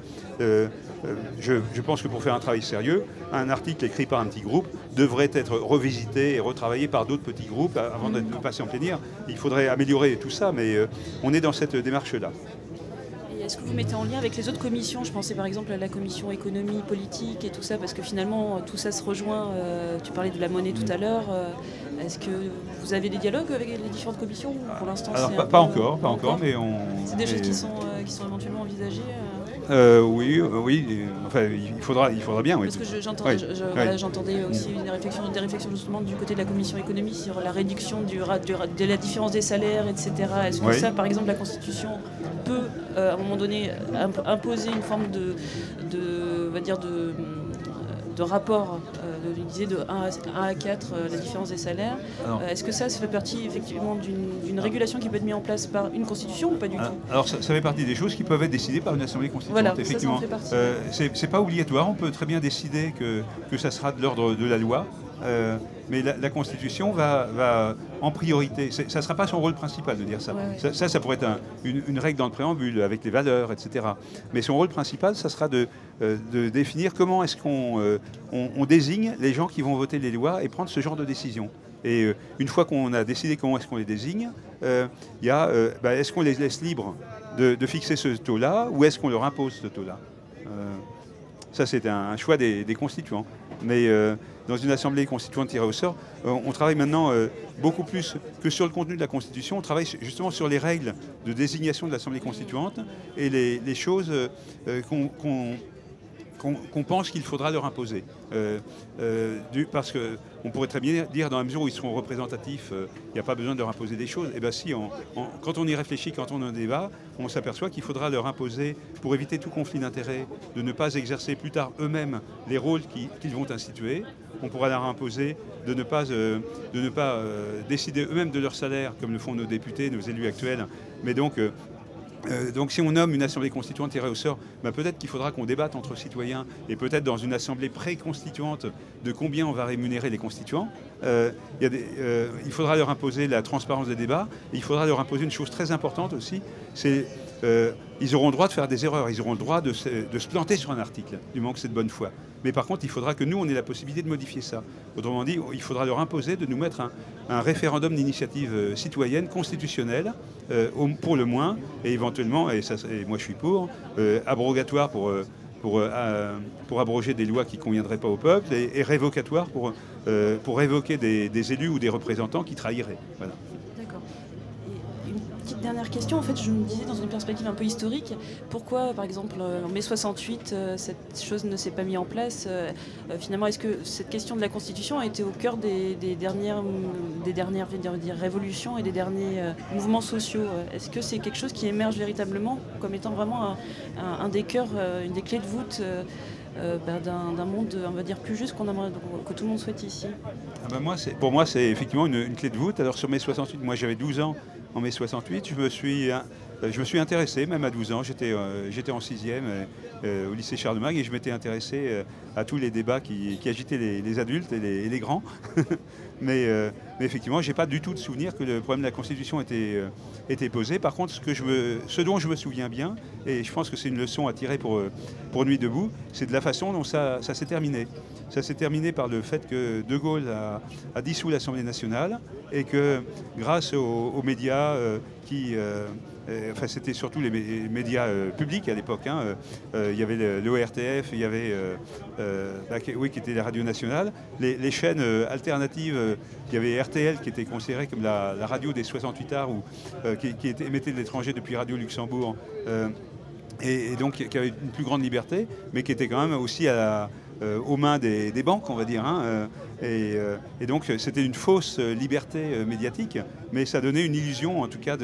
Je pense que pour faire un travail sérieux, un article écrit par un petit groupe devrait être revisité et retravaillé par d'autres petits groupes avant de passer en plénière. Il faudrait améliorer tout ça, mais on est dans cette démarche-là. Est-ce que vous mettez en lien avec les autres commissions? Je pensais par exemple à la commission économie, politique et tout ça, parce que finalement tout ça se rejoint. Tu parlais de la monnaie tout à l'heure. Est-ce que vous avez des dialogues avec les différentes commissions? Pour l'instant, alors pas encore, mais c'est des choses qui sont éventuellement envisagées. Oui. Enfin, il faudra bien. Oui. Parce que j'entendais aussi des réflexions justement du côté de la commission économie sur la réduction de la différence des salaires, etc. Est-ce que ça, par exemple, la Constitution peut, à un moment donné, imposer une forme de rapport, de 1 à 4, la différence des salaires. Est-ce que ça fait partie effectivement d'une régulation qui peut être mise en place par une constitution ou pas du tout? Alors ça fait partie des choses qui peuvent être décidées par une assemblée constituante, voilà, effectivement. C'est pas obligatoire, on peut très bien décider que ça sera de l'ordre de la loi. Mais la Constitution va en priorité. Ça ne sera pas son rôle principal de dire ça. Ça pourrait être une règle dans le préambule avec les valeurs, etc. Mais son rôle principal, ça sera de définir comment est-ce qu'on désigne les gens qui vont voter les lois et prendre ce genre de décision. Et une fois qu'on a décidé comment est-ce qu'on les désigne, est-ce qu'on les laisse libres de fixer ce taux-là ou est-ce qu'on leur impose ce taux-là? Ça, c'est un choix des constituants. Mais dans une assemblée constituante tirée au sort, on travaille maintenant beaucoup plus que sur le contenu de la Constitution. On travaille justement sur les règles de désignation de l'assemblée constituante et les choses qu'on pense qu'il faudra leur imposer. Parce qu'on pourrait très bien dire, dans la mesure où ils seront représentatifs, il n'y a pas besoin de leur imposer des choses. Et bien si, quand on y réfléchit, quand on en débat, on s'aperçoit qu'il faudra leur imposer, pour éviter tout conflit d'intérêts, de ne pas exercer plus tard eux-mêmes les rôles qu'ils vont instituer. On pourra leur imposer de ne pas décider eux-mêmes de leur salaire, comme le font nos députés, nos élus actuels. Mais donc si on nomme une assemblée constituante tirée au sort, peut-être qu'il faudra qu'on débatte entre citoyens et peut-être dans une assemblée pré-constituante de combien on va rémunérer les constituants. Il faudra leur imposer la transparence des débats. Et il faudra leur imposer une chose très importante aussi, c'est ils auront le droit de faire des erreurs, ils auront le droit de se planter sur un article, du moment que c'est de bonne foi. Mais par contre, il faudra que nous, on ait la possibilité de modifier ça. Autrement dit, il faudra leur imposer de nous mettre un référendum d'initiative citoyenne constitutionnelle, pour le moins, et éventuellement, et moi je suis pour, abrogatoire pour abroger des lois qui ne conviendraient pas au peuple, et révocatoire pour révoquer des élus ou des représentants qui trahiraient. Voilà. D'accord. Et une petite dernière question, en fait, je me disais dans une perspective un peu historique, pourquoi, par exemple, en mai 68, cette chose ne s'est pas mise en place finalement, est-ce que cette question de la Constitution a été au cœur des dernières révolutions et des derniers mouvements sociaux? Est-ce que c'est quelque chose qui émerge véritablement comme étant vraiment un des cœurs, une des clés de voûte d'un monde, on va dire, plus juste que tout le monde souhaite ici? Pour moi, c'est effectivement une clé de voûte. Alors sur mai 68, moi j'avais 12 ans en mai 68, je me suis intéressé, même à 12 ans, j'étais en 6e au lycée Charlemagne et je m'étais intéressé à tous les débats qui agitaient les adultes et les grands. mais effectivement, je n'ai pas du tout de souvenir que le problème de la Constitution était posé. Par contre, ce dont je me souviens bien, et je pense que c'est une leçon à tirer pour Nuit debout, c'est de la façon dont ça s'est terminé. Ça s'est terminé par le fait que De Gaulle a dissous l'Assemblée nationale et que grâce aux médias enfin, c'était surtout les médias publics à l'époque. Il y avait l'ORTF, il y avait qui était la radio nationale, les chaînes alternatives. Il y avait RTL qui était considérée comme la radio des 68 arts, qui émettait de l'étranger depuis Radio Luxembourg, et donc qui avait une plus grande liberté, mais qui était quand même aussi aux mains des banques, on va dire. Et donc c'était une fausse liberté médiatique, mais ça donnait une illusion en tout cas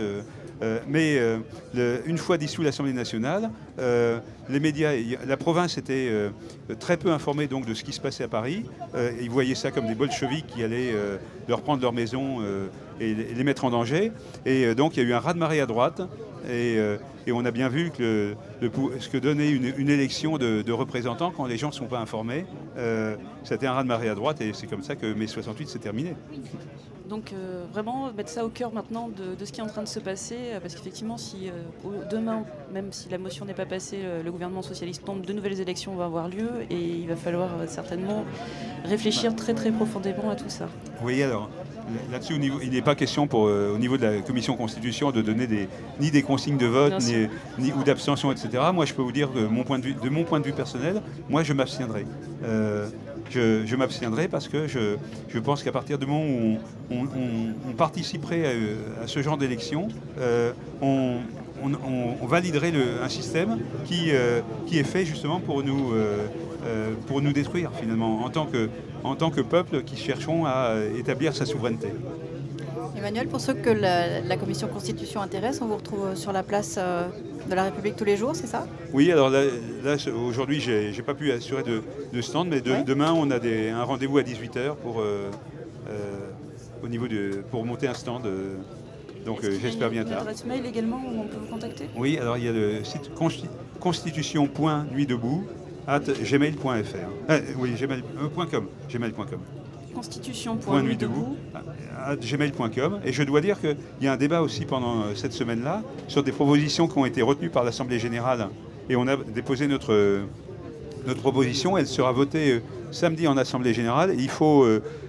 une fois dissous l'Assemblée nationale, les médias, la province était très peu informée donc de ce qui se passait à Paris. Ils voyaient ça comme des bolcheviks qui allaient leur prendre leur maison et les mettre en danger. Et donc il y a eu un raz-de-marée à droite. Et on a bien vu que ce que donnait une élection de représentants quand les gens ne sont pas informés, c'était un raz-de-marée à droite et c'est comme ça que mai 68 s'est terminé. Donc vraiment mettre ça au cœur maintenant de ce qui est en train de se passer, parce qu'effectivement si demain, même si la motion n'est pas passée, le gouvernement socialiste tombe, de nouvelles élections vont avoir lieu et il va falloir certainement réfléchir très très profondément à tout ça. Oui, alors là-dessus, il n'est pas question au niveau de la commission constitution de donner ni des consignes de vote ou d'abstention, etc. Moi, je peux vous dire que de mon point de vue personnel, moi, je m'abstiendrai. Je m'abstiendrai parce que je pense qu'à partir du moment où on participerait à ce genre d'élection, on validerait un système qui est fait justement pour nous détruire finalement en tant que peuple qui cherchons à établir sa souveraineté. Emmanuel, pour ceux que la commission constitution intéresse, on vous retrouve sur la place de la République tous les jours, c'est ça? Oui, alors là aujourd'hui, j'ai pas pu assurer de stand, mais demain, on a un rendez-vous à 18h pour monter un stand. Donc j'espère bien tard. Une adresse mail également où on peut vous contacter? Oui, alors il y a le site constitution.nuitdebout@gmail.fr. Oui, gmail.com. Constitution.nuitdebout@gmail.com. Et je dois dire qu'il y a un débat aussi pendant cette semaine-là sur des propositions qui ont été retenues par l'Assemblée générale. Et on a déposé notre proposition. Elle sera votée samedi en Assemblée générale. Et il faut...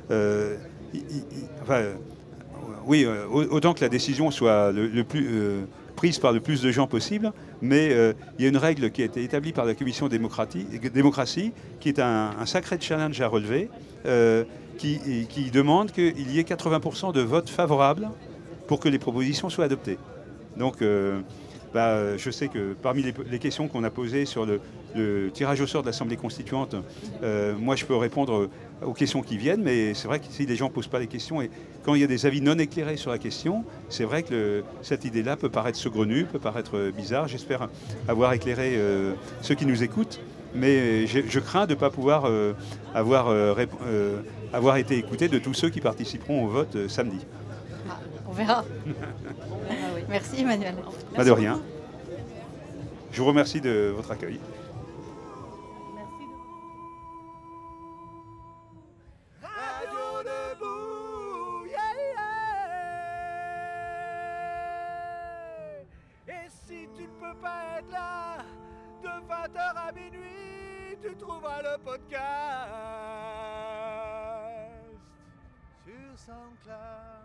autant que la décision soit prise par le plus de gens possible, mais il y a une règle qui a été établie par la Commission démocratie, qui est un sacré challenge à relever, qui demande qu'il y ait 80% de votes favorables pour que les propositions soient adoptées. Donc, je sais que parmi les questions qu'on a posées sur le tirage au sort de l'Assemblée constituante, moi je peux répondre aux questions qui viennent, mais c'est vrai que si les gens ne posent pas les questions, et quand il y a des avis non éclairés sur la question, c'est vrai que cette idée-là peut paraître saugrenue, peut paraître bizarre. J'espère avoir éclairé ceux qui nous écoutent, mais je crains de ne pas pouvoir avoir été écouté de tous ceux qui participeront au vote samedi. On verra. Merci Emmanuel. Pas de rien. Je vous remercie de votre accueil. Radio debout, Et si tu ne peux pas être là, de 20h à minuit, tu trouveras le podcast sur SoundCloud.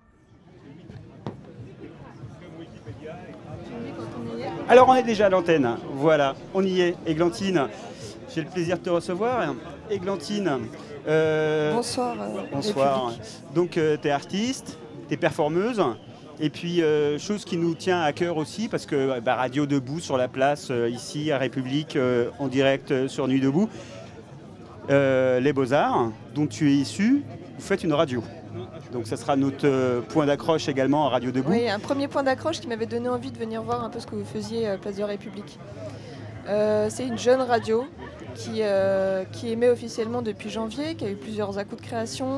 Alors on est déjà à l'antenne, voilà, on y est. Églantine, j'ai le plaisir de te recevoir. Églantine, bonsoir. Bonsoir. Donc tu es artiste, tu es performeuse. Et puis, chose qui nous tient à cœur aussi, parce que Radio Debout sur la place, ici à République, en direct sur Nuit Debout, les Beaux-Arts, dont tu es issu, vous faites une radio. Donc ça sera notre point d'accroche également à Radio Debout. Oui, un premier point d'accroche qui m'avait donné envie de venir voir un peu ce que vous faisiez à Place de la République. C'est une jeune radio qui émet officiellement depuis janvier, qui a eu plusieurs à-coups de création,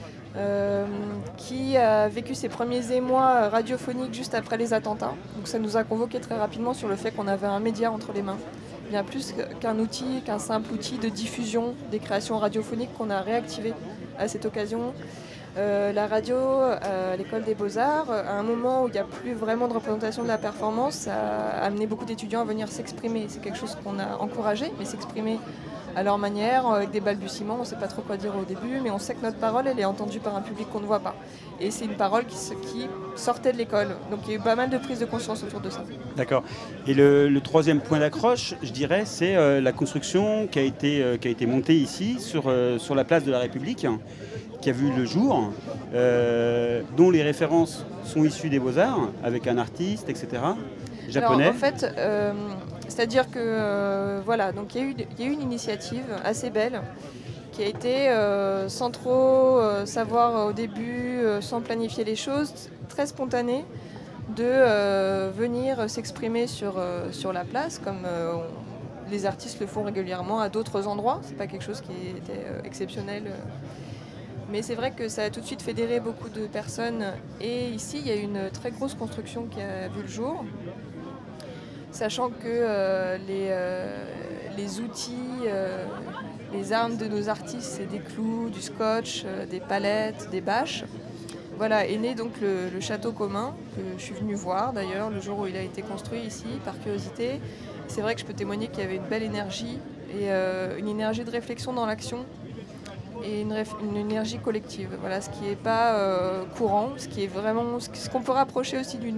qui a vécu ses premiers émois radiophoniques juste après les attentats. Donc ça nous a convoqué très rapidement sur le fait qu'on avait un média entre les mains. Bien plus qu'un outil, qu'un simple outil de diffusion des créations radiophoniques qu'on a réactivé à cette occasion. La radio à l'école des Beaux-Arts, à un moment où il n'y a plus vraiment de représentation de la performance, a amené beaucoup d'étudiants à venir s'exprimer. C'est quelque chose qu'on a encouragé, mais s'exprimer à leur manière, avec des balbutiements, on ne sait pas trop quoi dire au début, mais on sait que notre parole, elle est entendue par un public qu'on ne voit pas. Et c'est une parole qui sortait de l'école. Donc il y a eu pas mal de prise de conscience autour de ça. D'accord. Et le troisième point d'accroche, je dirais, c'est la construction qui a été montée ici, sur la place de la République, qui a vu le jour, dont les références sont issues des Beaux-Arts, avec un artiste, etc., japonais. Alors, en fait, c'est-à-dire que voilà, donc il y a eu une initiative assez belle qui a été sans trop savoir au début, sans planifier les choses, très spontanée, de venir s'exprimer sur la place, comme les artistes le font régulièrement à d'autres endroits. C'est pas quelque chose qui était exceptionnel. Mais c'est vrai que ça a tout de suite fédéré beaucoup de personnes. Et ici, il y a une très grosse construction qui a vu le jour. Sachant que les outils, les armes de nos artistes, c'est des clous, du scotch, des palettes, des bâches. Voilà, est né donc le château commun, que je suis venue voir d'ailleurs le jour où il a été construit ici, par curiosité. C'est vrai que je peux témoigner qu'il y avait une belle énergie, et une énergie de réflexion dans l'action, et une énergie collective. Voilà, ce qui n'est pas courant, ce qui est vraiment ce qu'on peut rapprocher aussi des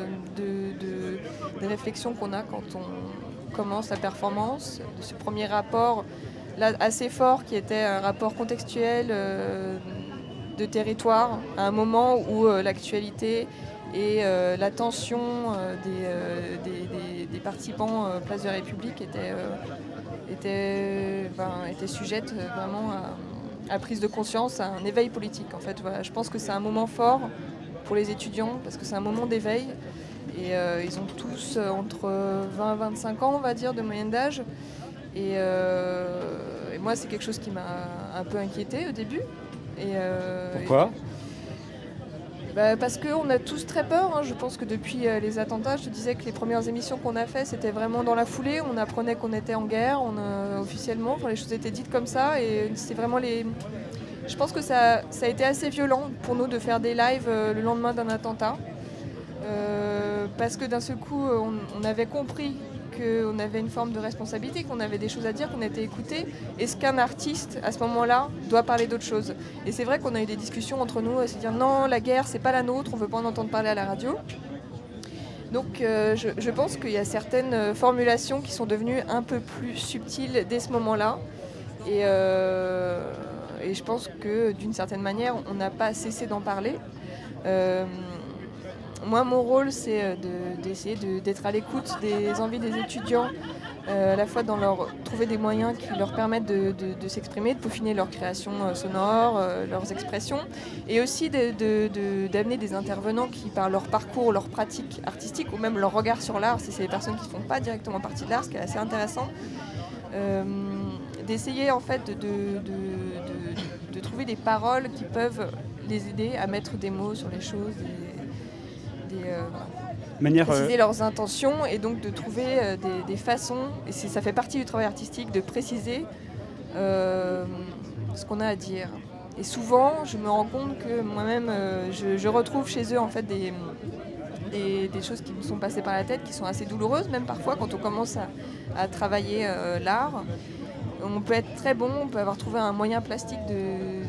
réflexions qu'on a quand on commence la performance, de ce premier rapport là, assez fort qui était un rapport contextuel de territoire, à un moment où l'actualité et la tension des participants Place de la République était sujette vraiment à prise de conscience, à un éveil politique. En fait, voilà, je pense que c'est un moment fort pour les étudiants parce que c'est un moment d'éveil et ils ont tous entre 20 et 25 ans, on va dire, de moyenne d'âge. Et moi, c'est quelque chose qui m'a un peu inquiétée au début. Pourquoi ? Parce qu'on a tous très peur. Hein. Je pense que depuis les attentats, je te disais que les premières émissions qu'on a faites, c'était vraiment dans la foulée. On apprenait qu'on était en guerre, officiellement. Enfin, les choses étaient dites comme ça. Et c'est vraiment Je pense que ça a été assez violent pour nous de faire des lives le lendemain d'un attentat. Parce que d'un seul coup, on avait compris qu'on avait une forme de responsabilité, qu'on avait des choses à dire, qu'on était écouté. Est-ce qu'un artiste, à ce moment-là, doit parler d'autre chose ? Et c'est vrai qu'on a eu des discussions entre nous à se dire non, la guerre, c'est pas la nôtre, on veut pas en entendre parler à la radio. Donc je pense qu'il y a certaines formulations qui sont devenues un peu plus subtiles dès ce moment-là. Et je pense que d'une certaine manière, on n'a pas cessé d'en parler. Moi, mon rôle, c'est d'essayer d'être à l'écoute des envies des étudiants, à la fois trouver des moyens qui leur permettent de s'exprimer, de peaufiner leur création sonore, leurs expressions, et aussi d'amener des intervenants qui, par leur parcours, leur pratique artistique, ou même leur regard sur l'art, si c'est des personnes qui ne font pas directement partie de l'art, ce qui est assez intéressant, d'essayer en fait de trouver des paroles qui peuvent les aider à mettre des mots sur les choses, préciser leurs intentions, et donc de trouver des façons, et ça fait partie du travail artistique, de préciser ce qu'on a à dire. Et souvent, je me rends compte que moi-même, je retrouve chez eux en fait des choses qui me sont passées par la tête, qui sont assez douloureuses, même parfois quand on commence à travailler l'art. on peut être très bon, on peut avoir trouvé un moyen plastique de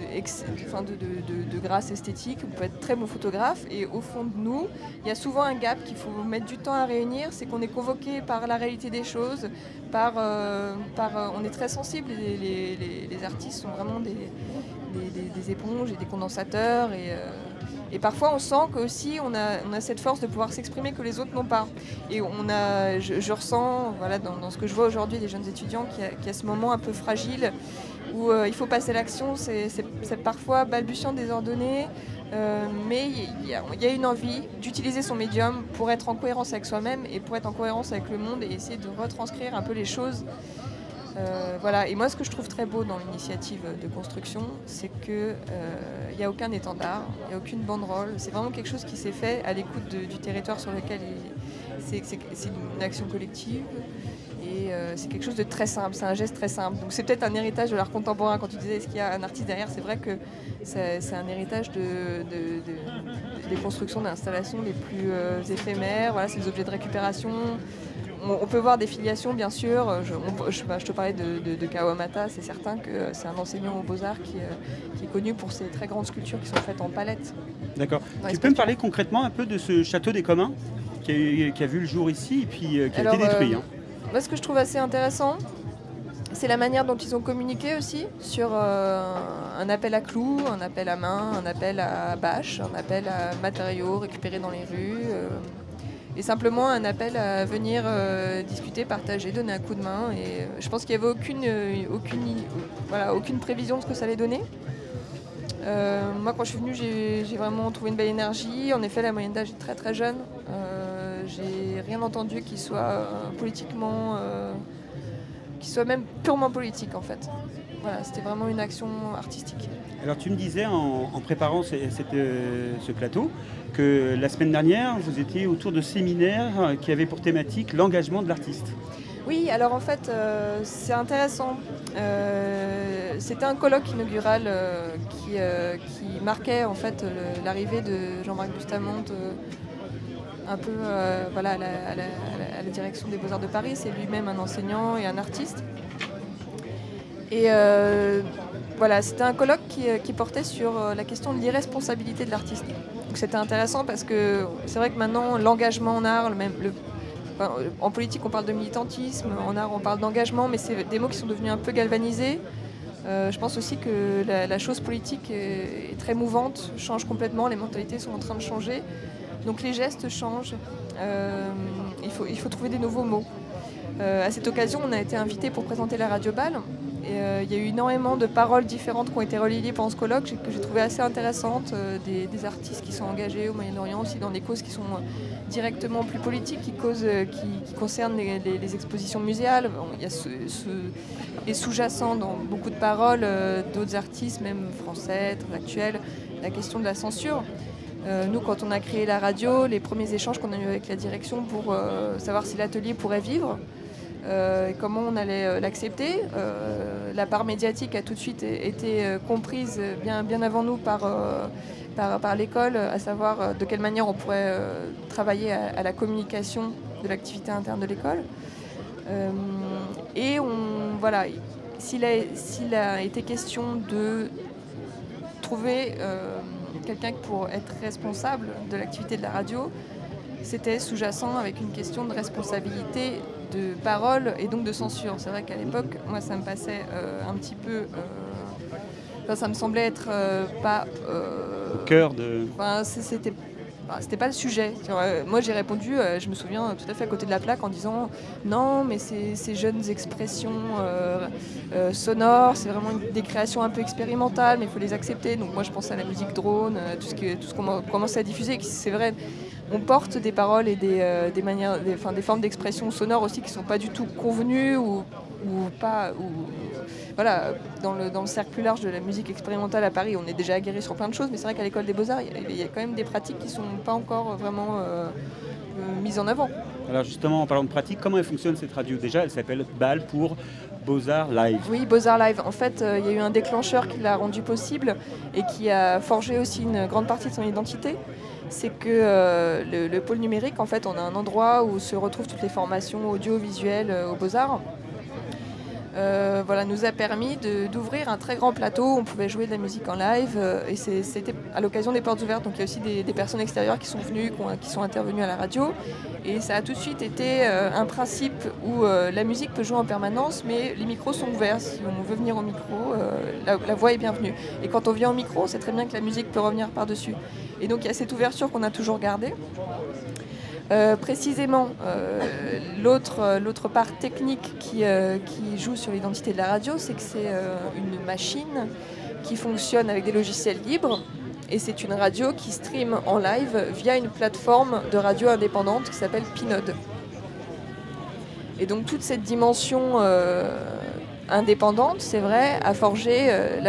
grâce esthétique, on peut être très bon photographe, et au fond de nous, il y a souvent un gap qu'il faut mettre du temps à réunir, c'est qu'on est convoqué par la réalité des choses, on est très sensible, les artistes sont vraiment des éponges et des condensateurs, et parfois on sent qu'aussi on a cette force de pouvoir s'exprimer que les autres n'ont pas. Et je ressens dans ce que je vois aujourd'hui des jeunes étudiants qu'il y a ce moment un peu fragile où il faut passer à l'action, c'est parfois balbutiant, désordonné, mais il y a une envie d'utiliser son médium pour être en cohérence avec soi-même et pour être en cohérence avec le monde et essayer de retranscrire un peu les choses. Et moi ce que je trouve très beau dans l'initiative de construction, c'est qu'il n'y a aucun étendard, il n'y a aucune banderole, c'est vraiment quelque chose qui s'est fait à l'écoute du territoire sur lequel c'est une action collective et c'est quelque chose de très simple, c'est un geste très simple. Donc c'est peut-être un héritage de l'art contemporain. Quand tu disais est-ce qu'il y a un artiste derrière, c'est vrai que c'est un héritage des constructions d'installations les plus éphémères, c'est des objets de récupération. On peut voir des filiations, bien sûr. Je te parlais de Kawamata, c'est certain que c'est un enseignant aux Beaux-Arts qui est connu pour ses très grandes sculptures qui sont faites en palette. D'accord. Tu peux me parler concrètement un peu de ce château des Communs qui a vu le jour ici et puis qui a été détruit Moi, ce que je trouve assez intéressant, c'est la manière dont ils ont communiqué aussi sur un appel à clous, un appel à main, un appel à bâches, un appel à matériaux récupérés dans les rues. Et simplement un appel à venir discuter, partager, donner un coup de main. Et je pense qu'il n'y avait aucune prévision de ce que ça allait donner. Moi, quand je suis venue, j'ai vraiment trouvé une belle énergie. En effet, la moyenne d'âge est très très jeune. J'ai rien entendu qui soit politiquement, qui soit même purement politique en fait. Voilà, c'était vraiment une action artistique. Alors tu me disais en préparant ce plateau que la semaine dernière, vous étiez autour de séminaires qui avaient pour thématique l'engagement de l'artiste. Oui, alors en fait, c'est intéressant. C'était un colloque inaugural qui marquait en fait l'arrivée de Jean-Marc Bustamante un peu à la direction des Beaux-Arts de Paris. C'est lui-même un enseignant et un artiste. Et c'était un colloque qui portait sur la question de l'irresponsabilité de l'artiste. Donc c'était intéressant parce que c'est vrai que maintenant l'engagement en art, en politique on parle de militantisme, en art on parle d'engagement, mais c'est des mots qui sont devenus un peu galvanisés. Je pense aussi que la chose politique est très mouvante, change complètement, les mentalités sont en train de changer. Donc les gestes changent, il faut trouver des nouveaux mots. À cette occasion, on a été invité pour présenter la Radio Bal. Et il y a eu énormément de paroles différentes qui ont été relayées pendant ce colloque que j'ai trouvé assez intéressantes, des artistes qui sont engagés au Moyen-Orient, aussi dans des causes qui sont directement plus politiques, qui concernent les expositions muséales. Bon, il y a et sous-jacent dans beaucoup de paroles d'autres artistes, même français, très actuels, la question de la censure. Nous, quand on a créé la radio, les premiers échanges qu'on a eu avec la direction pour savoir si l'atelier pourrait vivre, comment on allait l'accepter. La part médiatique a tout de suite été comprise bien avant nous par l'école, à savoir de quelle manière on pourrait travailler à la communication de l'activité interne de l'école. S'il a été question de trouver quelqu'un pour être responsable de l'activité de la radio, c'était sous-jacent avec une question de responsabilité de parole et donc de censure. C'est vrai qu'à l'époque, moi, ça me passait un petit peu... ça me semblait être pas... au cœur de... C'était pas le sujet. Moi, j'ai répondu, je me souviens, tout à fait à côté de la plaque en disant non, mais ces jeunes expressions sonores, c'est vraiment des créations un peu expérimentales, mais il faut les accepter. Donc moi, je pense à la musique drone, tout ce qu'on commence à diffuser. C'est vrai, on porte des paroles et des formes d'expression sonore aussi qui sont pas du tout convenues ou pas... Voilà, dans le cercle plus large de la musique expérimentale à Paris, on est déjà aguerri sur plein de choses, mais c'est vrai qu'à l'école des Beaux-Arts, il y a quand même des pratiques qui ne sont pas encore vraiment mises en avant. Alors justement, en parlant de pratique, comment elle fonctionne cette radio? Déjà, elle s'appelle BAL pour Beaux-Arts Live. Oui, Beaux-Arts Live. En fait, il y a eu un déclencheur qui l'a rendu possible et qui a forgé aussi une grande partie de son identité. C'est que le pôle numérique, en fait, on a un endroit où se retrouvent toutes les formations audiovisuelles aux Beaux-Arts. voilà, nous a permis d'ouvrir un très grand plateau où on pouvait jouer de la musique en live. Et c'était à l'occasion des portes ouvertes. Donc il y a aussi des personnes extérieures qui sont venues, qui sont intervenues à la radio. Et ça a tout de suite été un principe où la musique peut jouer en permanence, mais les micros sont ouverts. Si on veut venir au micro, la voix est bienvenue. Et quand on vient au micro, c'est très bien que la musique peut revenir par-dessus. Et donc il y a cette ouverture qu'on a toujours gardée. Précisément, l'autre part technique qui joue sur l'identité de la radio, c'est que c'est une machine qui fonctionne avec des logiciels libres et c'est une radio qui stream en live via une plateforme de radio indépendante qui s'appelle Pinode. Et donc toute cette dimension indépendante, c'est vrai, a forgé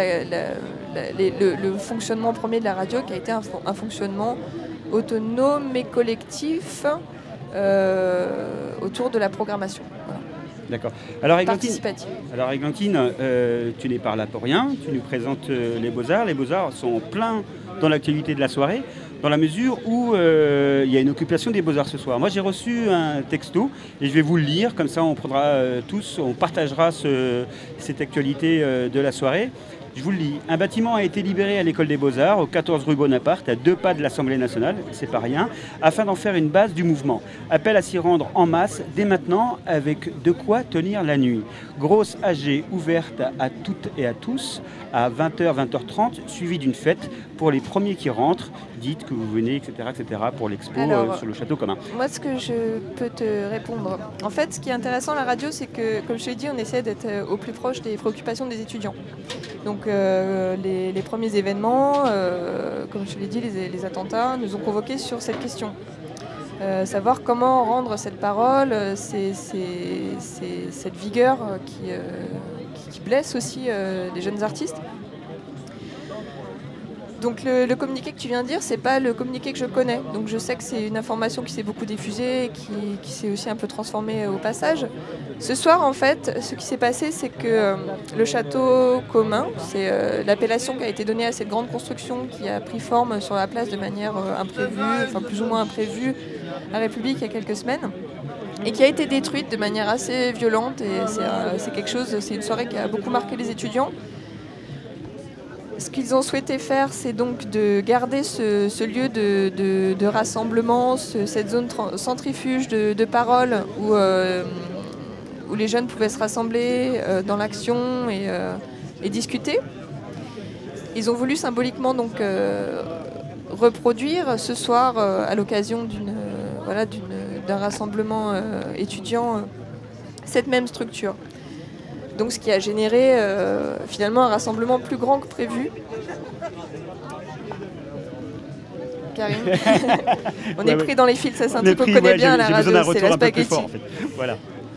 le fonctionnement premier de la radio qui a été un fonctionnement autonome mais collectif autour de la programmation. Voilà. D'accord. Alors Églantine, tu n'es pas là pour rien, tu nous présentes les Beaux-Arts. Les Beaux-Arts sont pleins dans l'actualité de la soirée, dans la mesure où il y a une occupation des Beaux-Arts ce soir. Moi j'ai reçu un texto et je vais vous le lire, comme ça on prendra on partagera cette actualité de la soirée. Je vous le lis. Un bâtiment a été libéré à l'école des Beaux-Arts, au 14 rue Bonaparte, à 2 pas de l'Assemblée nationale, c'est pas rien, afin d'en faire une base du mouvement. Appel à s'y rendre en masse, dès maintenant, avec de quoi tenir la nuit. Grosse AG ouverte à toutes et à tous, à 20h, 20h30, suivie d'une fête pour les premiers qui rentrent. Dites que vous venez, etc., pour l'expo sur le château commun. Moi, ce que je peux te répondre, en fait, ce qui est intéressant à la radio, c'est que, comme je te l'ai dit, on essaie d'être au plus proche des préoccupations des étudiants. Donc, les premiers événements, comme je te l'ai dit, les attentats, nous ont convoqués sur cette question. Savoir comment rendre cette parole, cette vigueur qui blesse aussi les jeunes artistes. Donc le communiqué que tu viens de dire, c'est pas le communiqué que je connais. Donc je sais que c'est une information qui s'est beaucoup diffusée et qui s'est aussi un peu transformée au passage. Ce soir, en fait, ce qui s'est passé, c'est que le château commun, c'est l'appellation qui a été donnée à cette grande construction qui a pris forme sur la place de manière imprévue, enfin plus ou moins imprévue, à République il y a quelques semaines, et qui a été détruite de manière assez violente. Et c'est une soirée qui a beaucoup marqué les étudiants. Ce qu'ils ont souhaité faire, c'est donc de garder ce lieu de rassemblement, cette zone centrifuge de parole où les jeunes pouvaient se rassembler dans l'action et discuter. Ils ont voulu symboliquement donc reproduire ce soir, à l'occasion d'un rassemblement étudiant, cette même structure. Donc ce qui a généré finalement un rassemblement plus grand que prévu. Karine, on est pris dans les fils, ça c'est un truc qu'on connaît bien à la radio, c'est la spaghetti. En fait. Voilà.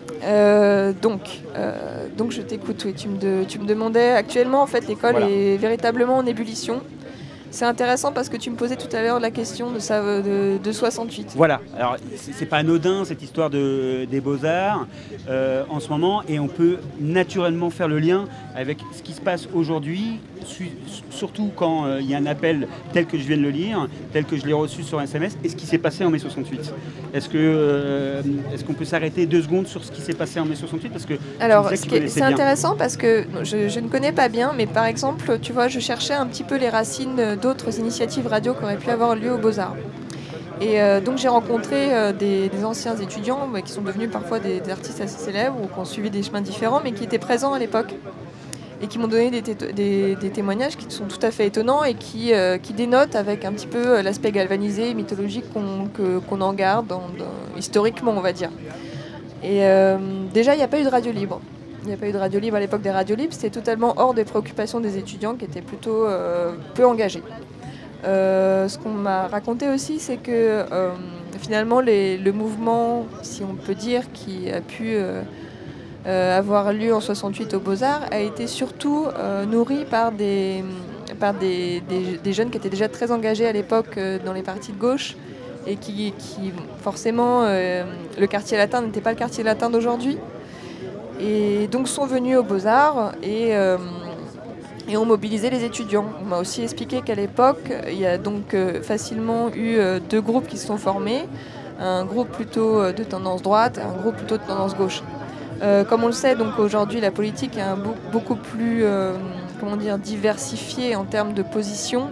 Donc je t'écoute, oui, tu me demandais, actuellement en fait l'école est véritablement en ébullition. C'est intéressant parce que tu me posais tout à l'heure la question de 68. Voilà, alors c'est pas anodin cette histoire des Beaux-Arts en ce moment, et on peut naturellement faire le lien avec ce qui se passe aujourd'hui, surtout quand il y a un appel tel que je viens de le lire, tel que je l'ai reçu sur SMS, et ce qui s'est passé en mai 68. Est-ce qu'on peut s'arrêter 2 secondes sur ce qui s'est passé en mai 68 parce que alors, c'est intéressant parce que je ne connais pas bien, mais par exemple, tu vois, je cherchais un petit peu les racines d'autres initiatives radio qui auraient pu avoir lieu aux Beaux-Arts. Et donc j'ai rencontré des anciens étudiants qui sont devenus parfois des artistes assez célèbres ou qui ont suivi des chemins différents, mais qui étaient présents à l'époque et qui m'ont donné des témoignages qui sont tout à fait étonnants et qui dénotent avec un petit peu l'aspect galvanisé, mythologique qu'on en garde historiquement, on va dire. Et déjà, il n'y a pas eu de radio libre. Il n'y a pas eu de radio libre à l'époque des radios libres, c'était totalement hors des préoccupations des étudiants qui étaient plutôt peu engagés. Ce qu'on m'a raconté aussi, c'est que finalement le mouvement, si on peut dire, qui a pu avoir lieu en 68 aux Beaux-Arts, a été surtout nourri par des jeunes qui étaient déjà très engagés à l'époque dans les partis de gauche et qui forcément, le quartier latin n'était pas le quartier latin d'aujourd'hui. Et donc sont venus aux Beaux-Arts et ont mobilisé les étudiants. On m'a aussi expliqué qu'à l'époque, il y a donc facilement eu 2 groupes qui se sont formés, un groupe plutôt de tendance droite et un groupe plutôt de tendance gauche. Comme on le sait, donc aujourd'hui, la politique est beaucoup plus diversifiée en termes de position.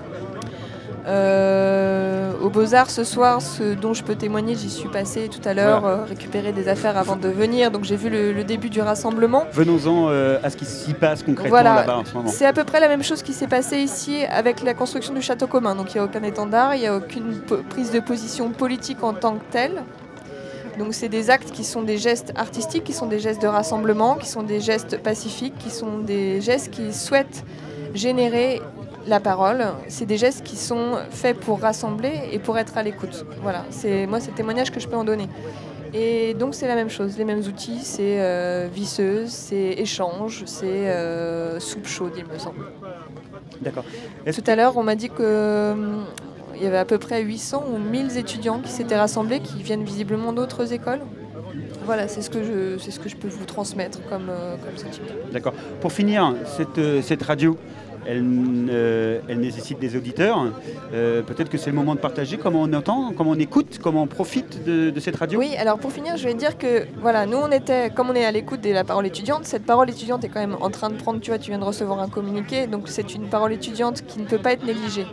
Aux Beaux-Arts ce soir, ce dont je peux témoigner, j'y suis passée tout à l'heure, récupérer des affaires avant de venir, donc j'ai vu le début du rassemblement. Venons-en à ce qui s'y passe concrètement là-bas en ce moment. C'est à peu près la même chose qui s'est passé ici avec la construction du château commun, donc il n'y a aucun étendard, il n'y a aucune prise de position politique en tant que telle. Donc c'est des actes qui sont des gestes artistiques, qui sont des gestes de rassemblement, qui sont des gestes pacifiques, qui sont des gestes qui souhaitent générer la parole. C'est des gestes qui sont faits pour rassembler et pour être à l'écoute. Voilà, c'est le témoignage que je peux en donner. Et donc c'est la même chose, les mêmes outils, c'est visseuse, c'est échange, c'est soupe chaude, il me semble. D'accord. Tout à l'heure, on m'a dit que il y avait à peu près 800 ou 1000 étudiants qui s'étaient rassemblés, qui viennent visiblement d'autres écoles. Voilà, c'est ce que je peux vous transmettre comme sentiment. D'accord. Pour finir, cette radio, elle nécessite des auditeurs. Peut-être que c'est le moment de partager comment on entend, comment on écoute, comment on profite de cette radio. Oui, alors pour finir, je vais dire que voilà, nous comme on est à l'écoute de la parole étudiante, cette parole étudiante est quand même en train de prendre, tu viens de recevoir un communiqué, donc c'est une parole étudiante qui ne peut pas être négligée.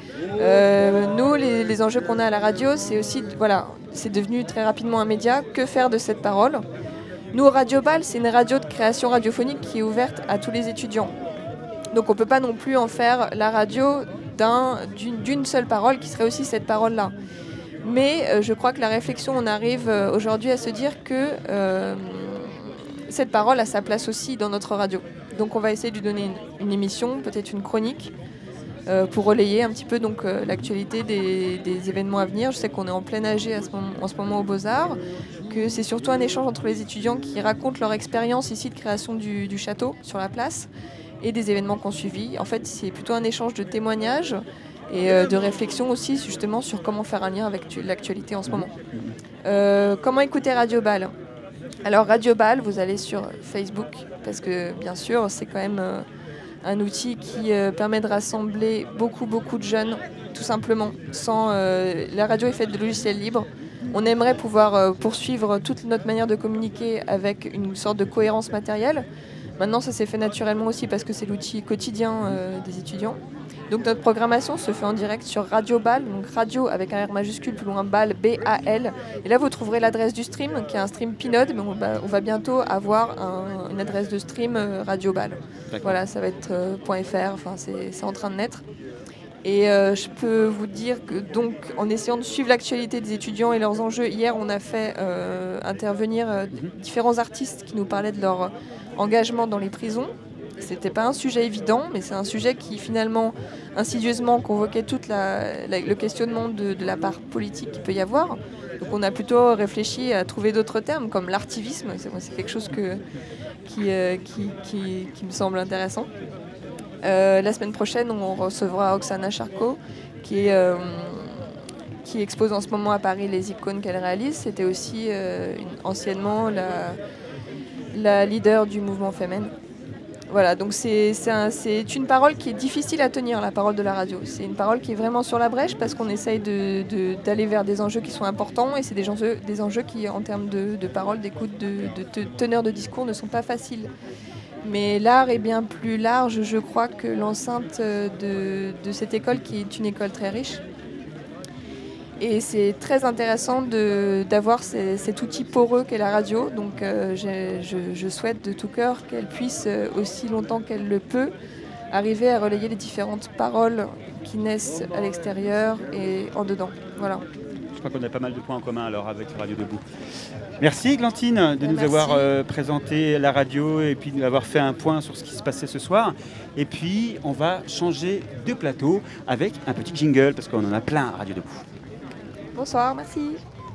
Nous, les enjeux qu'on a à la radio, c'est aussi, voilà, c'est devenu très rapidement un média. Que faire de cette parole ? Nous, Radio Bal, c'est une radio de création radiophonique qui est ouverte à tous les étudiants. Donc on ne peut pas non plus en faire la radio d'une seule parole qui serait aussi cette parole-là. Mais je crois que la réflexion, on arrive aujourd'hui à se dire que cette parole a sa place aussi dans notre radio. Donc on va essayer de lui donner une émission, peut-être une chronique, pour relayer un petit peu l'actualité des événements à venir. Je sais qu'on est en plein AG en ce moment aux Beaux-Arts, que c'est surtout un échange entre les étudiants qui racontent leur expérience ici de création du château sur la place et des événements qu'on suivi. En fait, c'est plutôt un échange de témoignages et de réflexion aussi justement sur comment faire un lien avec l'actualité en ce moment. Comment écouter Radio Bal ? Alors Radio Bal, vous allez sur Facebook parce que bien sûr c'est quand même un outil qui permet de rassembler beaucoup de jeunes, tout simplement. La radio est faite de logiciels libres. On aimerait pouvoir poursuivre toute notre manière de communiquer avec une sorte de cohérence matérielle. Maintenant, ça s'est fait naturellement aussi parce que c'est l'outil quotidien des étudiants. Donc notre programmation se fait en direct sur Radio Bal, donc radio avec un R majuscule, plus loin Bal, B-A-L. Et là, vous trouverez l'adresse du stream, qui est un stream Pinode, mais on va bientôt avoir une adresse de stream Radio Bal. Voilà, ça va être .fr, enfin, c'est en train de naître. Et je peux vous dire que, donc, en essayant de suivre l'actualité des étudiants et leurs enjeux, hier, on a fait intervenir différents artistes qui nous parlaient de leur engagement dans les prisons. C'était pas un sujet évident, mais c'est un sujet qui finalement insidieusement convoquait tout le questionnement de la part politique qu'il peut y avoir. Donc on a plutôt réfléchi à trouver d'autres termes comme l'artivisme. C'est quelque chose qui me semble intéressant. La semaine prochaine, on recevra Oksana Charcot qui expose en ce moment à Paris les icônes qu'elle réalise. C'était aussi anciennement la leader du mouvement Femen. Voilà, donc c'est une parole qui est difficile à tenir, la parole de la radio. C'est une parole qui est vraiment sur la brèche parce qu'on essaye d'aller vers des enjeux qui sont importants et c'est des enjeux qui, en termes de parole, d'écoute, de teneur de discours, ne sont pas faciles. Mais l'art est bien plus large, je crois, que l'enceinte de cette école qui est une école très riche. Et c'est très intéressant d'avoir cet outil poreux qu'est la radio. Donc je souhaite de tout cœur qu'elle puisse, aussi longtemps qu'elle le peut, arriver à relayer les différentes paroles qui naissent à l'extérieur et en dedans. Voilà. Je crois qu'on a pas mal de points en commun alors avec Radio Debout. Merci Glantine de nous avoir présenté la radio et puis d'avoir fait un point sur ce qui se passait ce soir. Et puis on va changer de plateau avec un petit jingle parce qu'on en a plein à Radio Debout. Bonsoir, merci.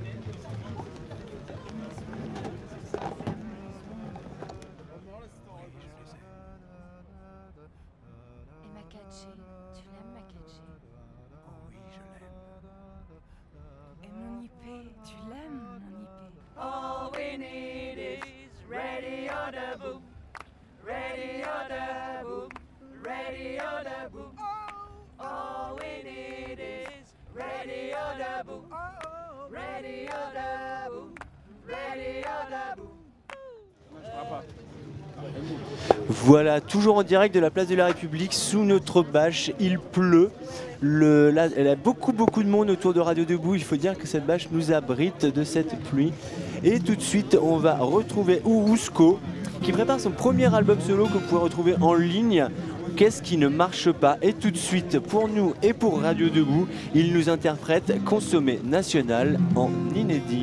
All we need is Radio Debout, Radio Debout, Radio Debout. All we need is Radio Debout, Radio Debout, Radio Debout. Voilà, toujours en direct de la place de la République, sous notre bâche, il pleut. Là, il y a beaucoup de monde autour de Radio Debout. Il faut dire que cette bâche nous abrite de cette pluie. Et tout de suite, on va retrouver Ousko, qui prépare son premier album solo que vous pouvez retrouver en ligne. Qu'est-ce qui ne marche pas? Et tout de suite, pour nous et pour Radio Debout, il nous interprète Consommé National en inédit.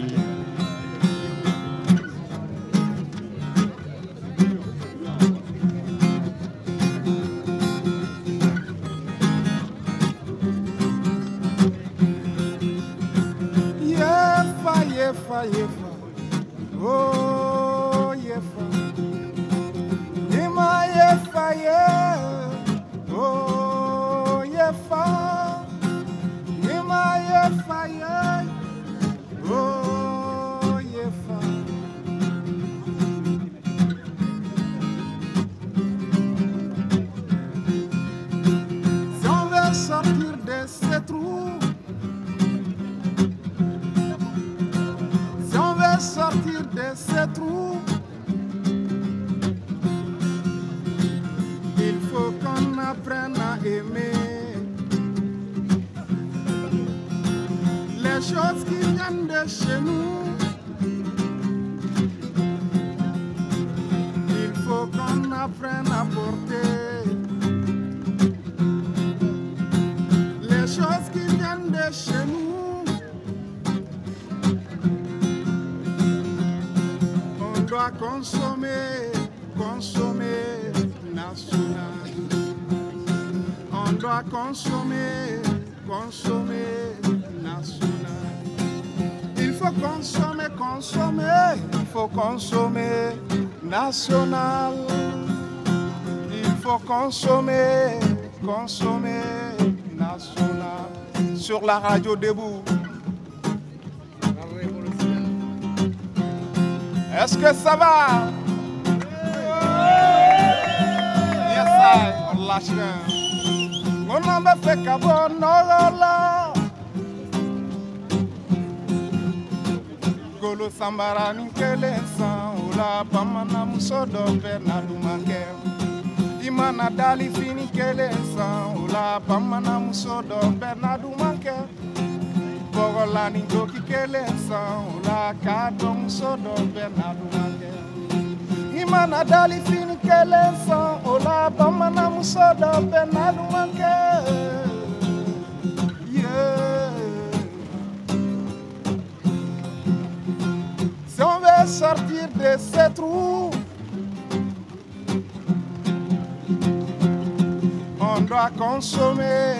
Yefa, oh yefa, Nima yefa oh yefa, Nima yefa oh yefa. Si on veut sortir de ces trous, sortir de ces trous, il faut qu'on apprenne à aimer les choses qui viennent de chez nous. Il faut qu'on apprenne à porter les choses qui viennent de chez nous. Consommer national. On doit consommer national. Il faut consommer, il faut consommer national. Il faut consommer national. Sur la radio Debout. Est-ce que ça va? Yes, on lâche rien. On n'a pas fait qu'à bon, là. Golo Sambara Ninkele San, Ola Pamana Musodo Bernardo Manker. Imana Dali Fini Kele San, Ola Pamana Musodo Bernardo Manker. Borola Ninjoki Kele San, Ola Kado Musodo Bernardo Manker. Imana Dali Fini Kele San, Ola Pamana Musodo Bernardo Manker. Si on veut sortir de ces trous, on doit consommer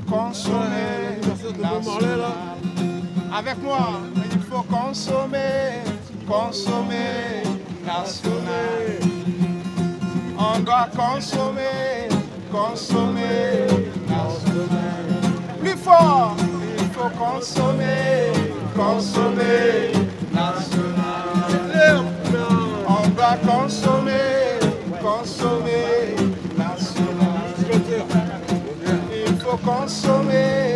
national. Avec moi, il faut consommer national. On doit consommer national. Plus fort, il faut consommer national. On doit consommer national. Il faut consommer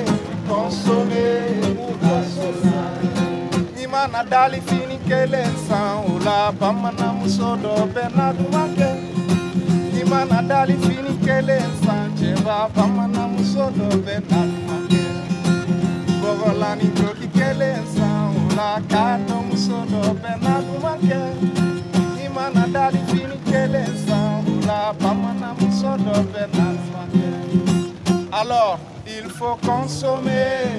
national. Imana Dali Fini Kele San, Ola Pamana Musodo Bernardo Manker. Imana Dali Fini Kele San, Jeva Pamana Musodo Bernardo Manker. Borola Ninjoki Kele San, Ola Kado Musodo Bernardo Manker. Imana Dali Fini Kele San, Ola Pamana Musodo Bernardo Manker. Alors, il faut consommer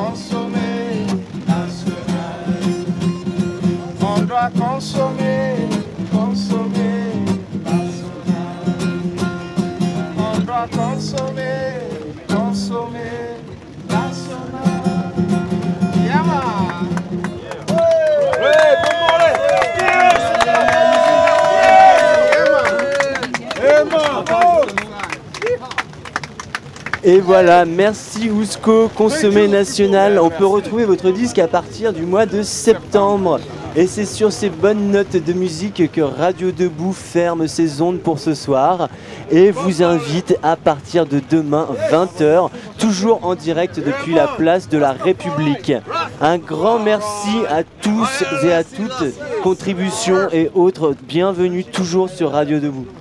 national. On doit consommer national. On doit consommer national. Yeah, man. Et voilà, merci Ousko, Consommé National. On peut retrouver votre disque à partir du mois de septembre. Et c'est sur ces bonnes notes de musique que Radio Debout ferme ses ondes pour ce soir et vous invite à partir de demain 20h, toujours en direct depuis la place de la République. Un grand merci à tous et à toutes, contributions et autres. Bienvenue toujours sur Radio Debout.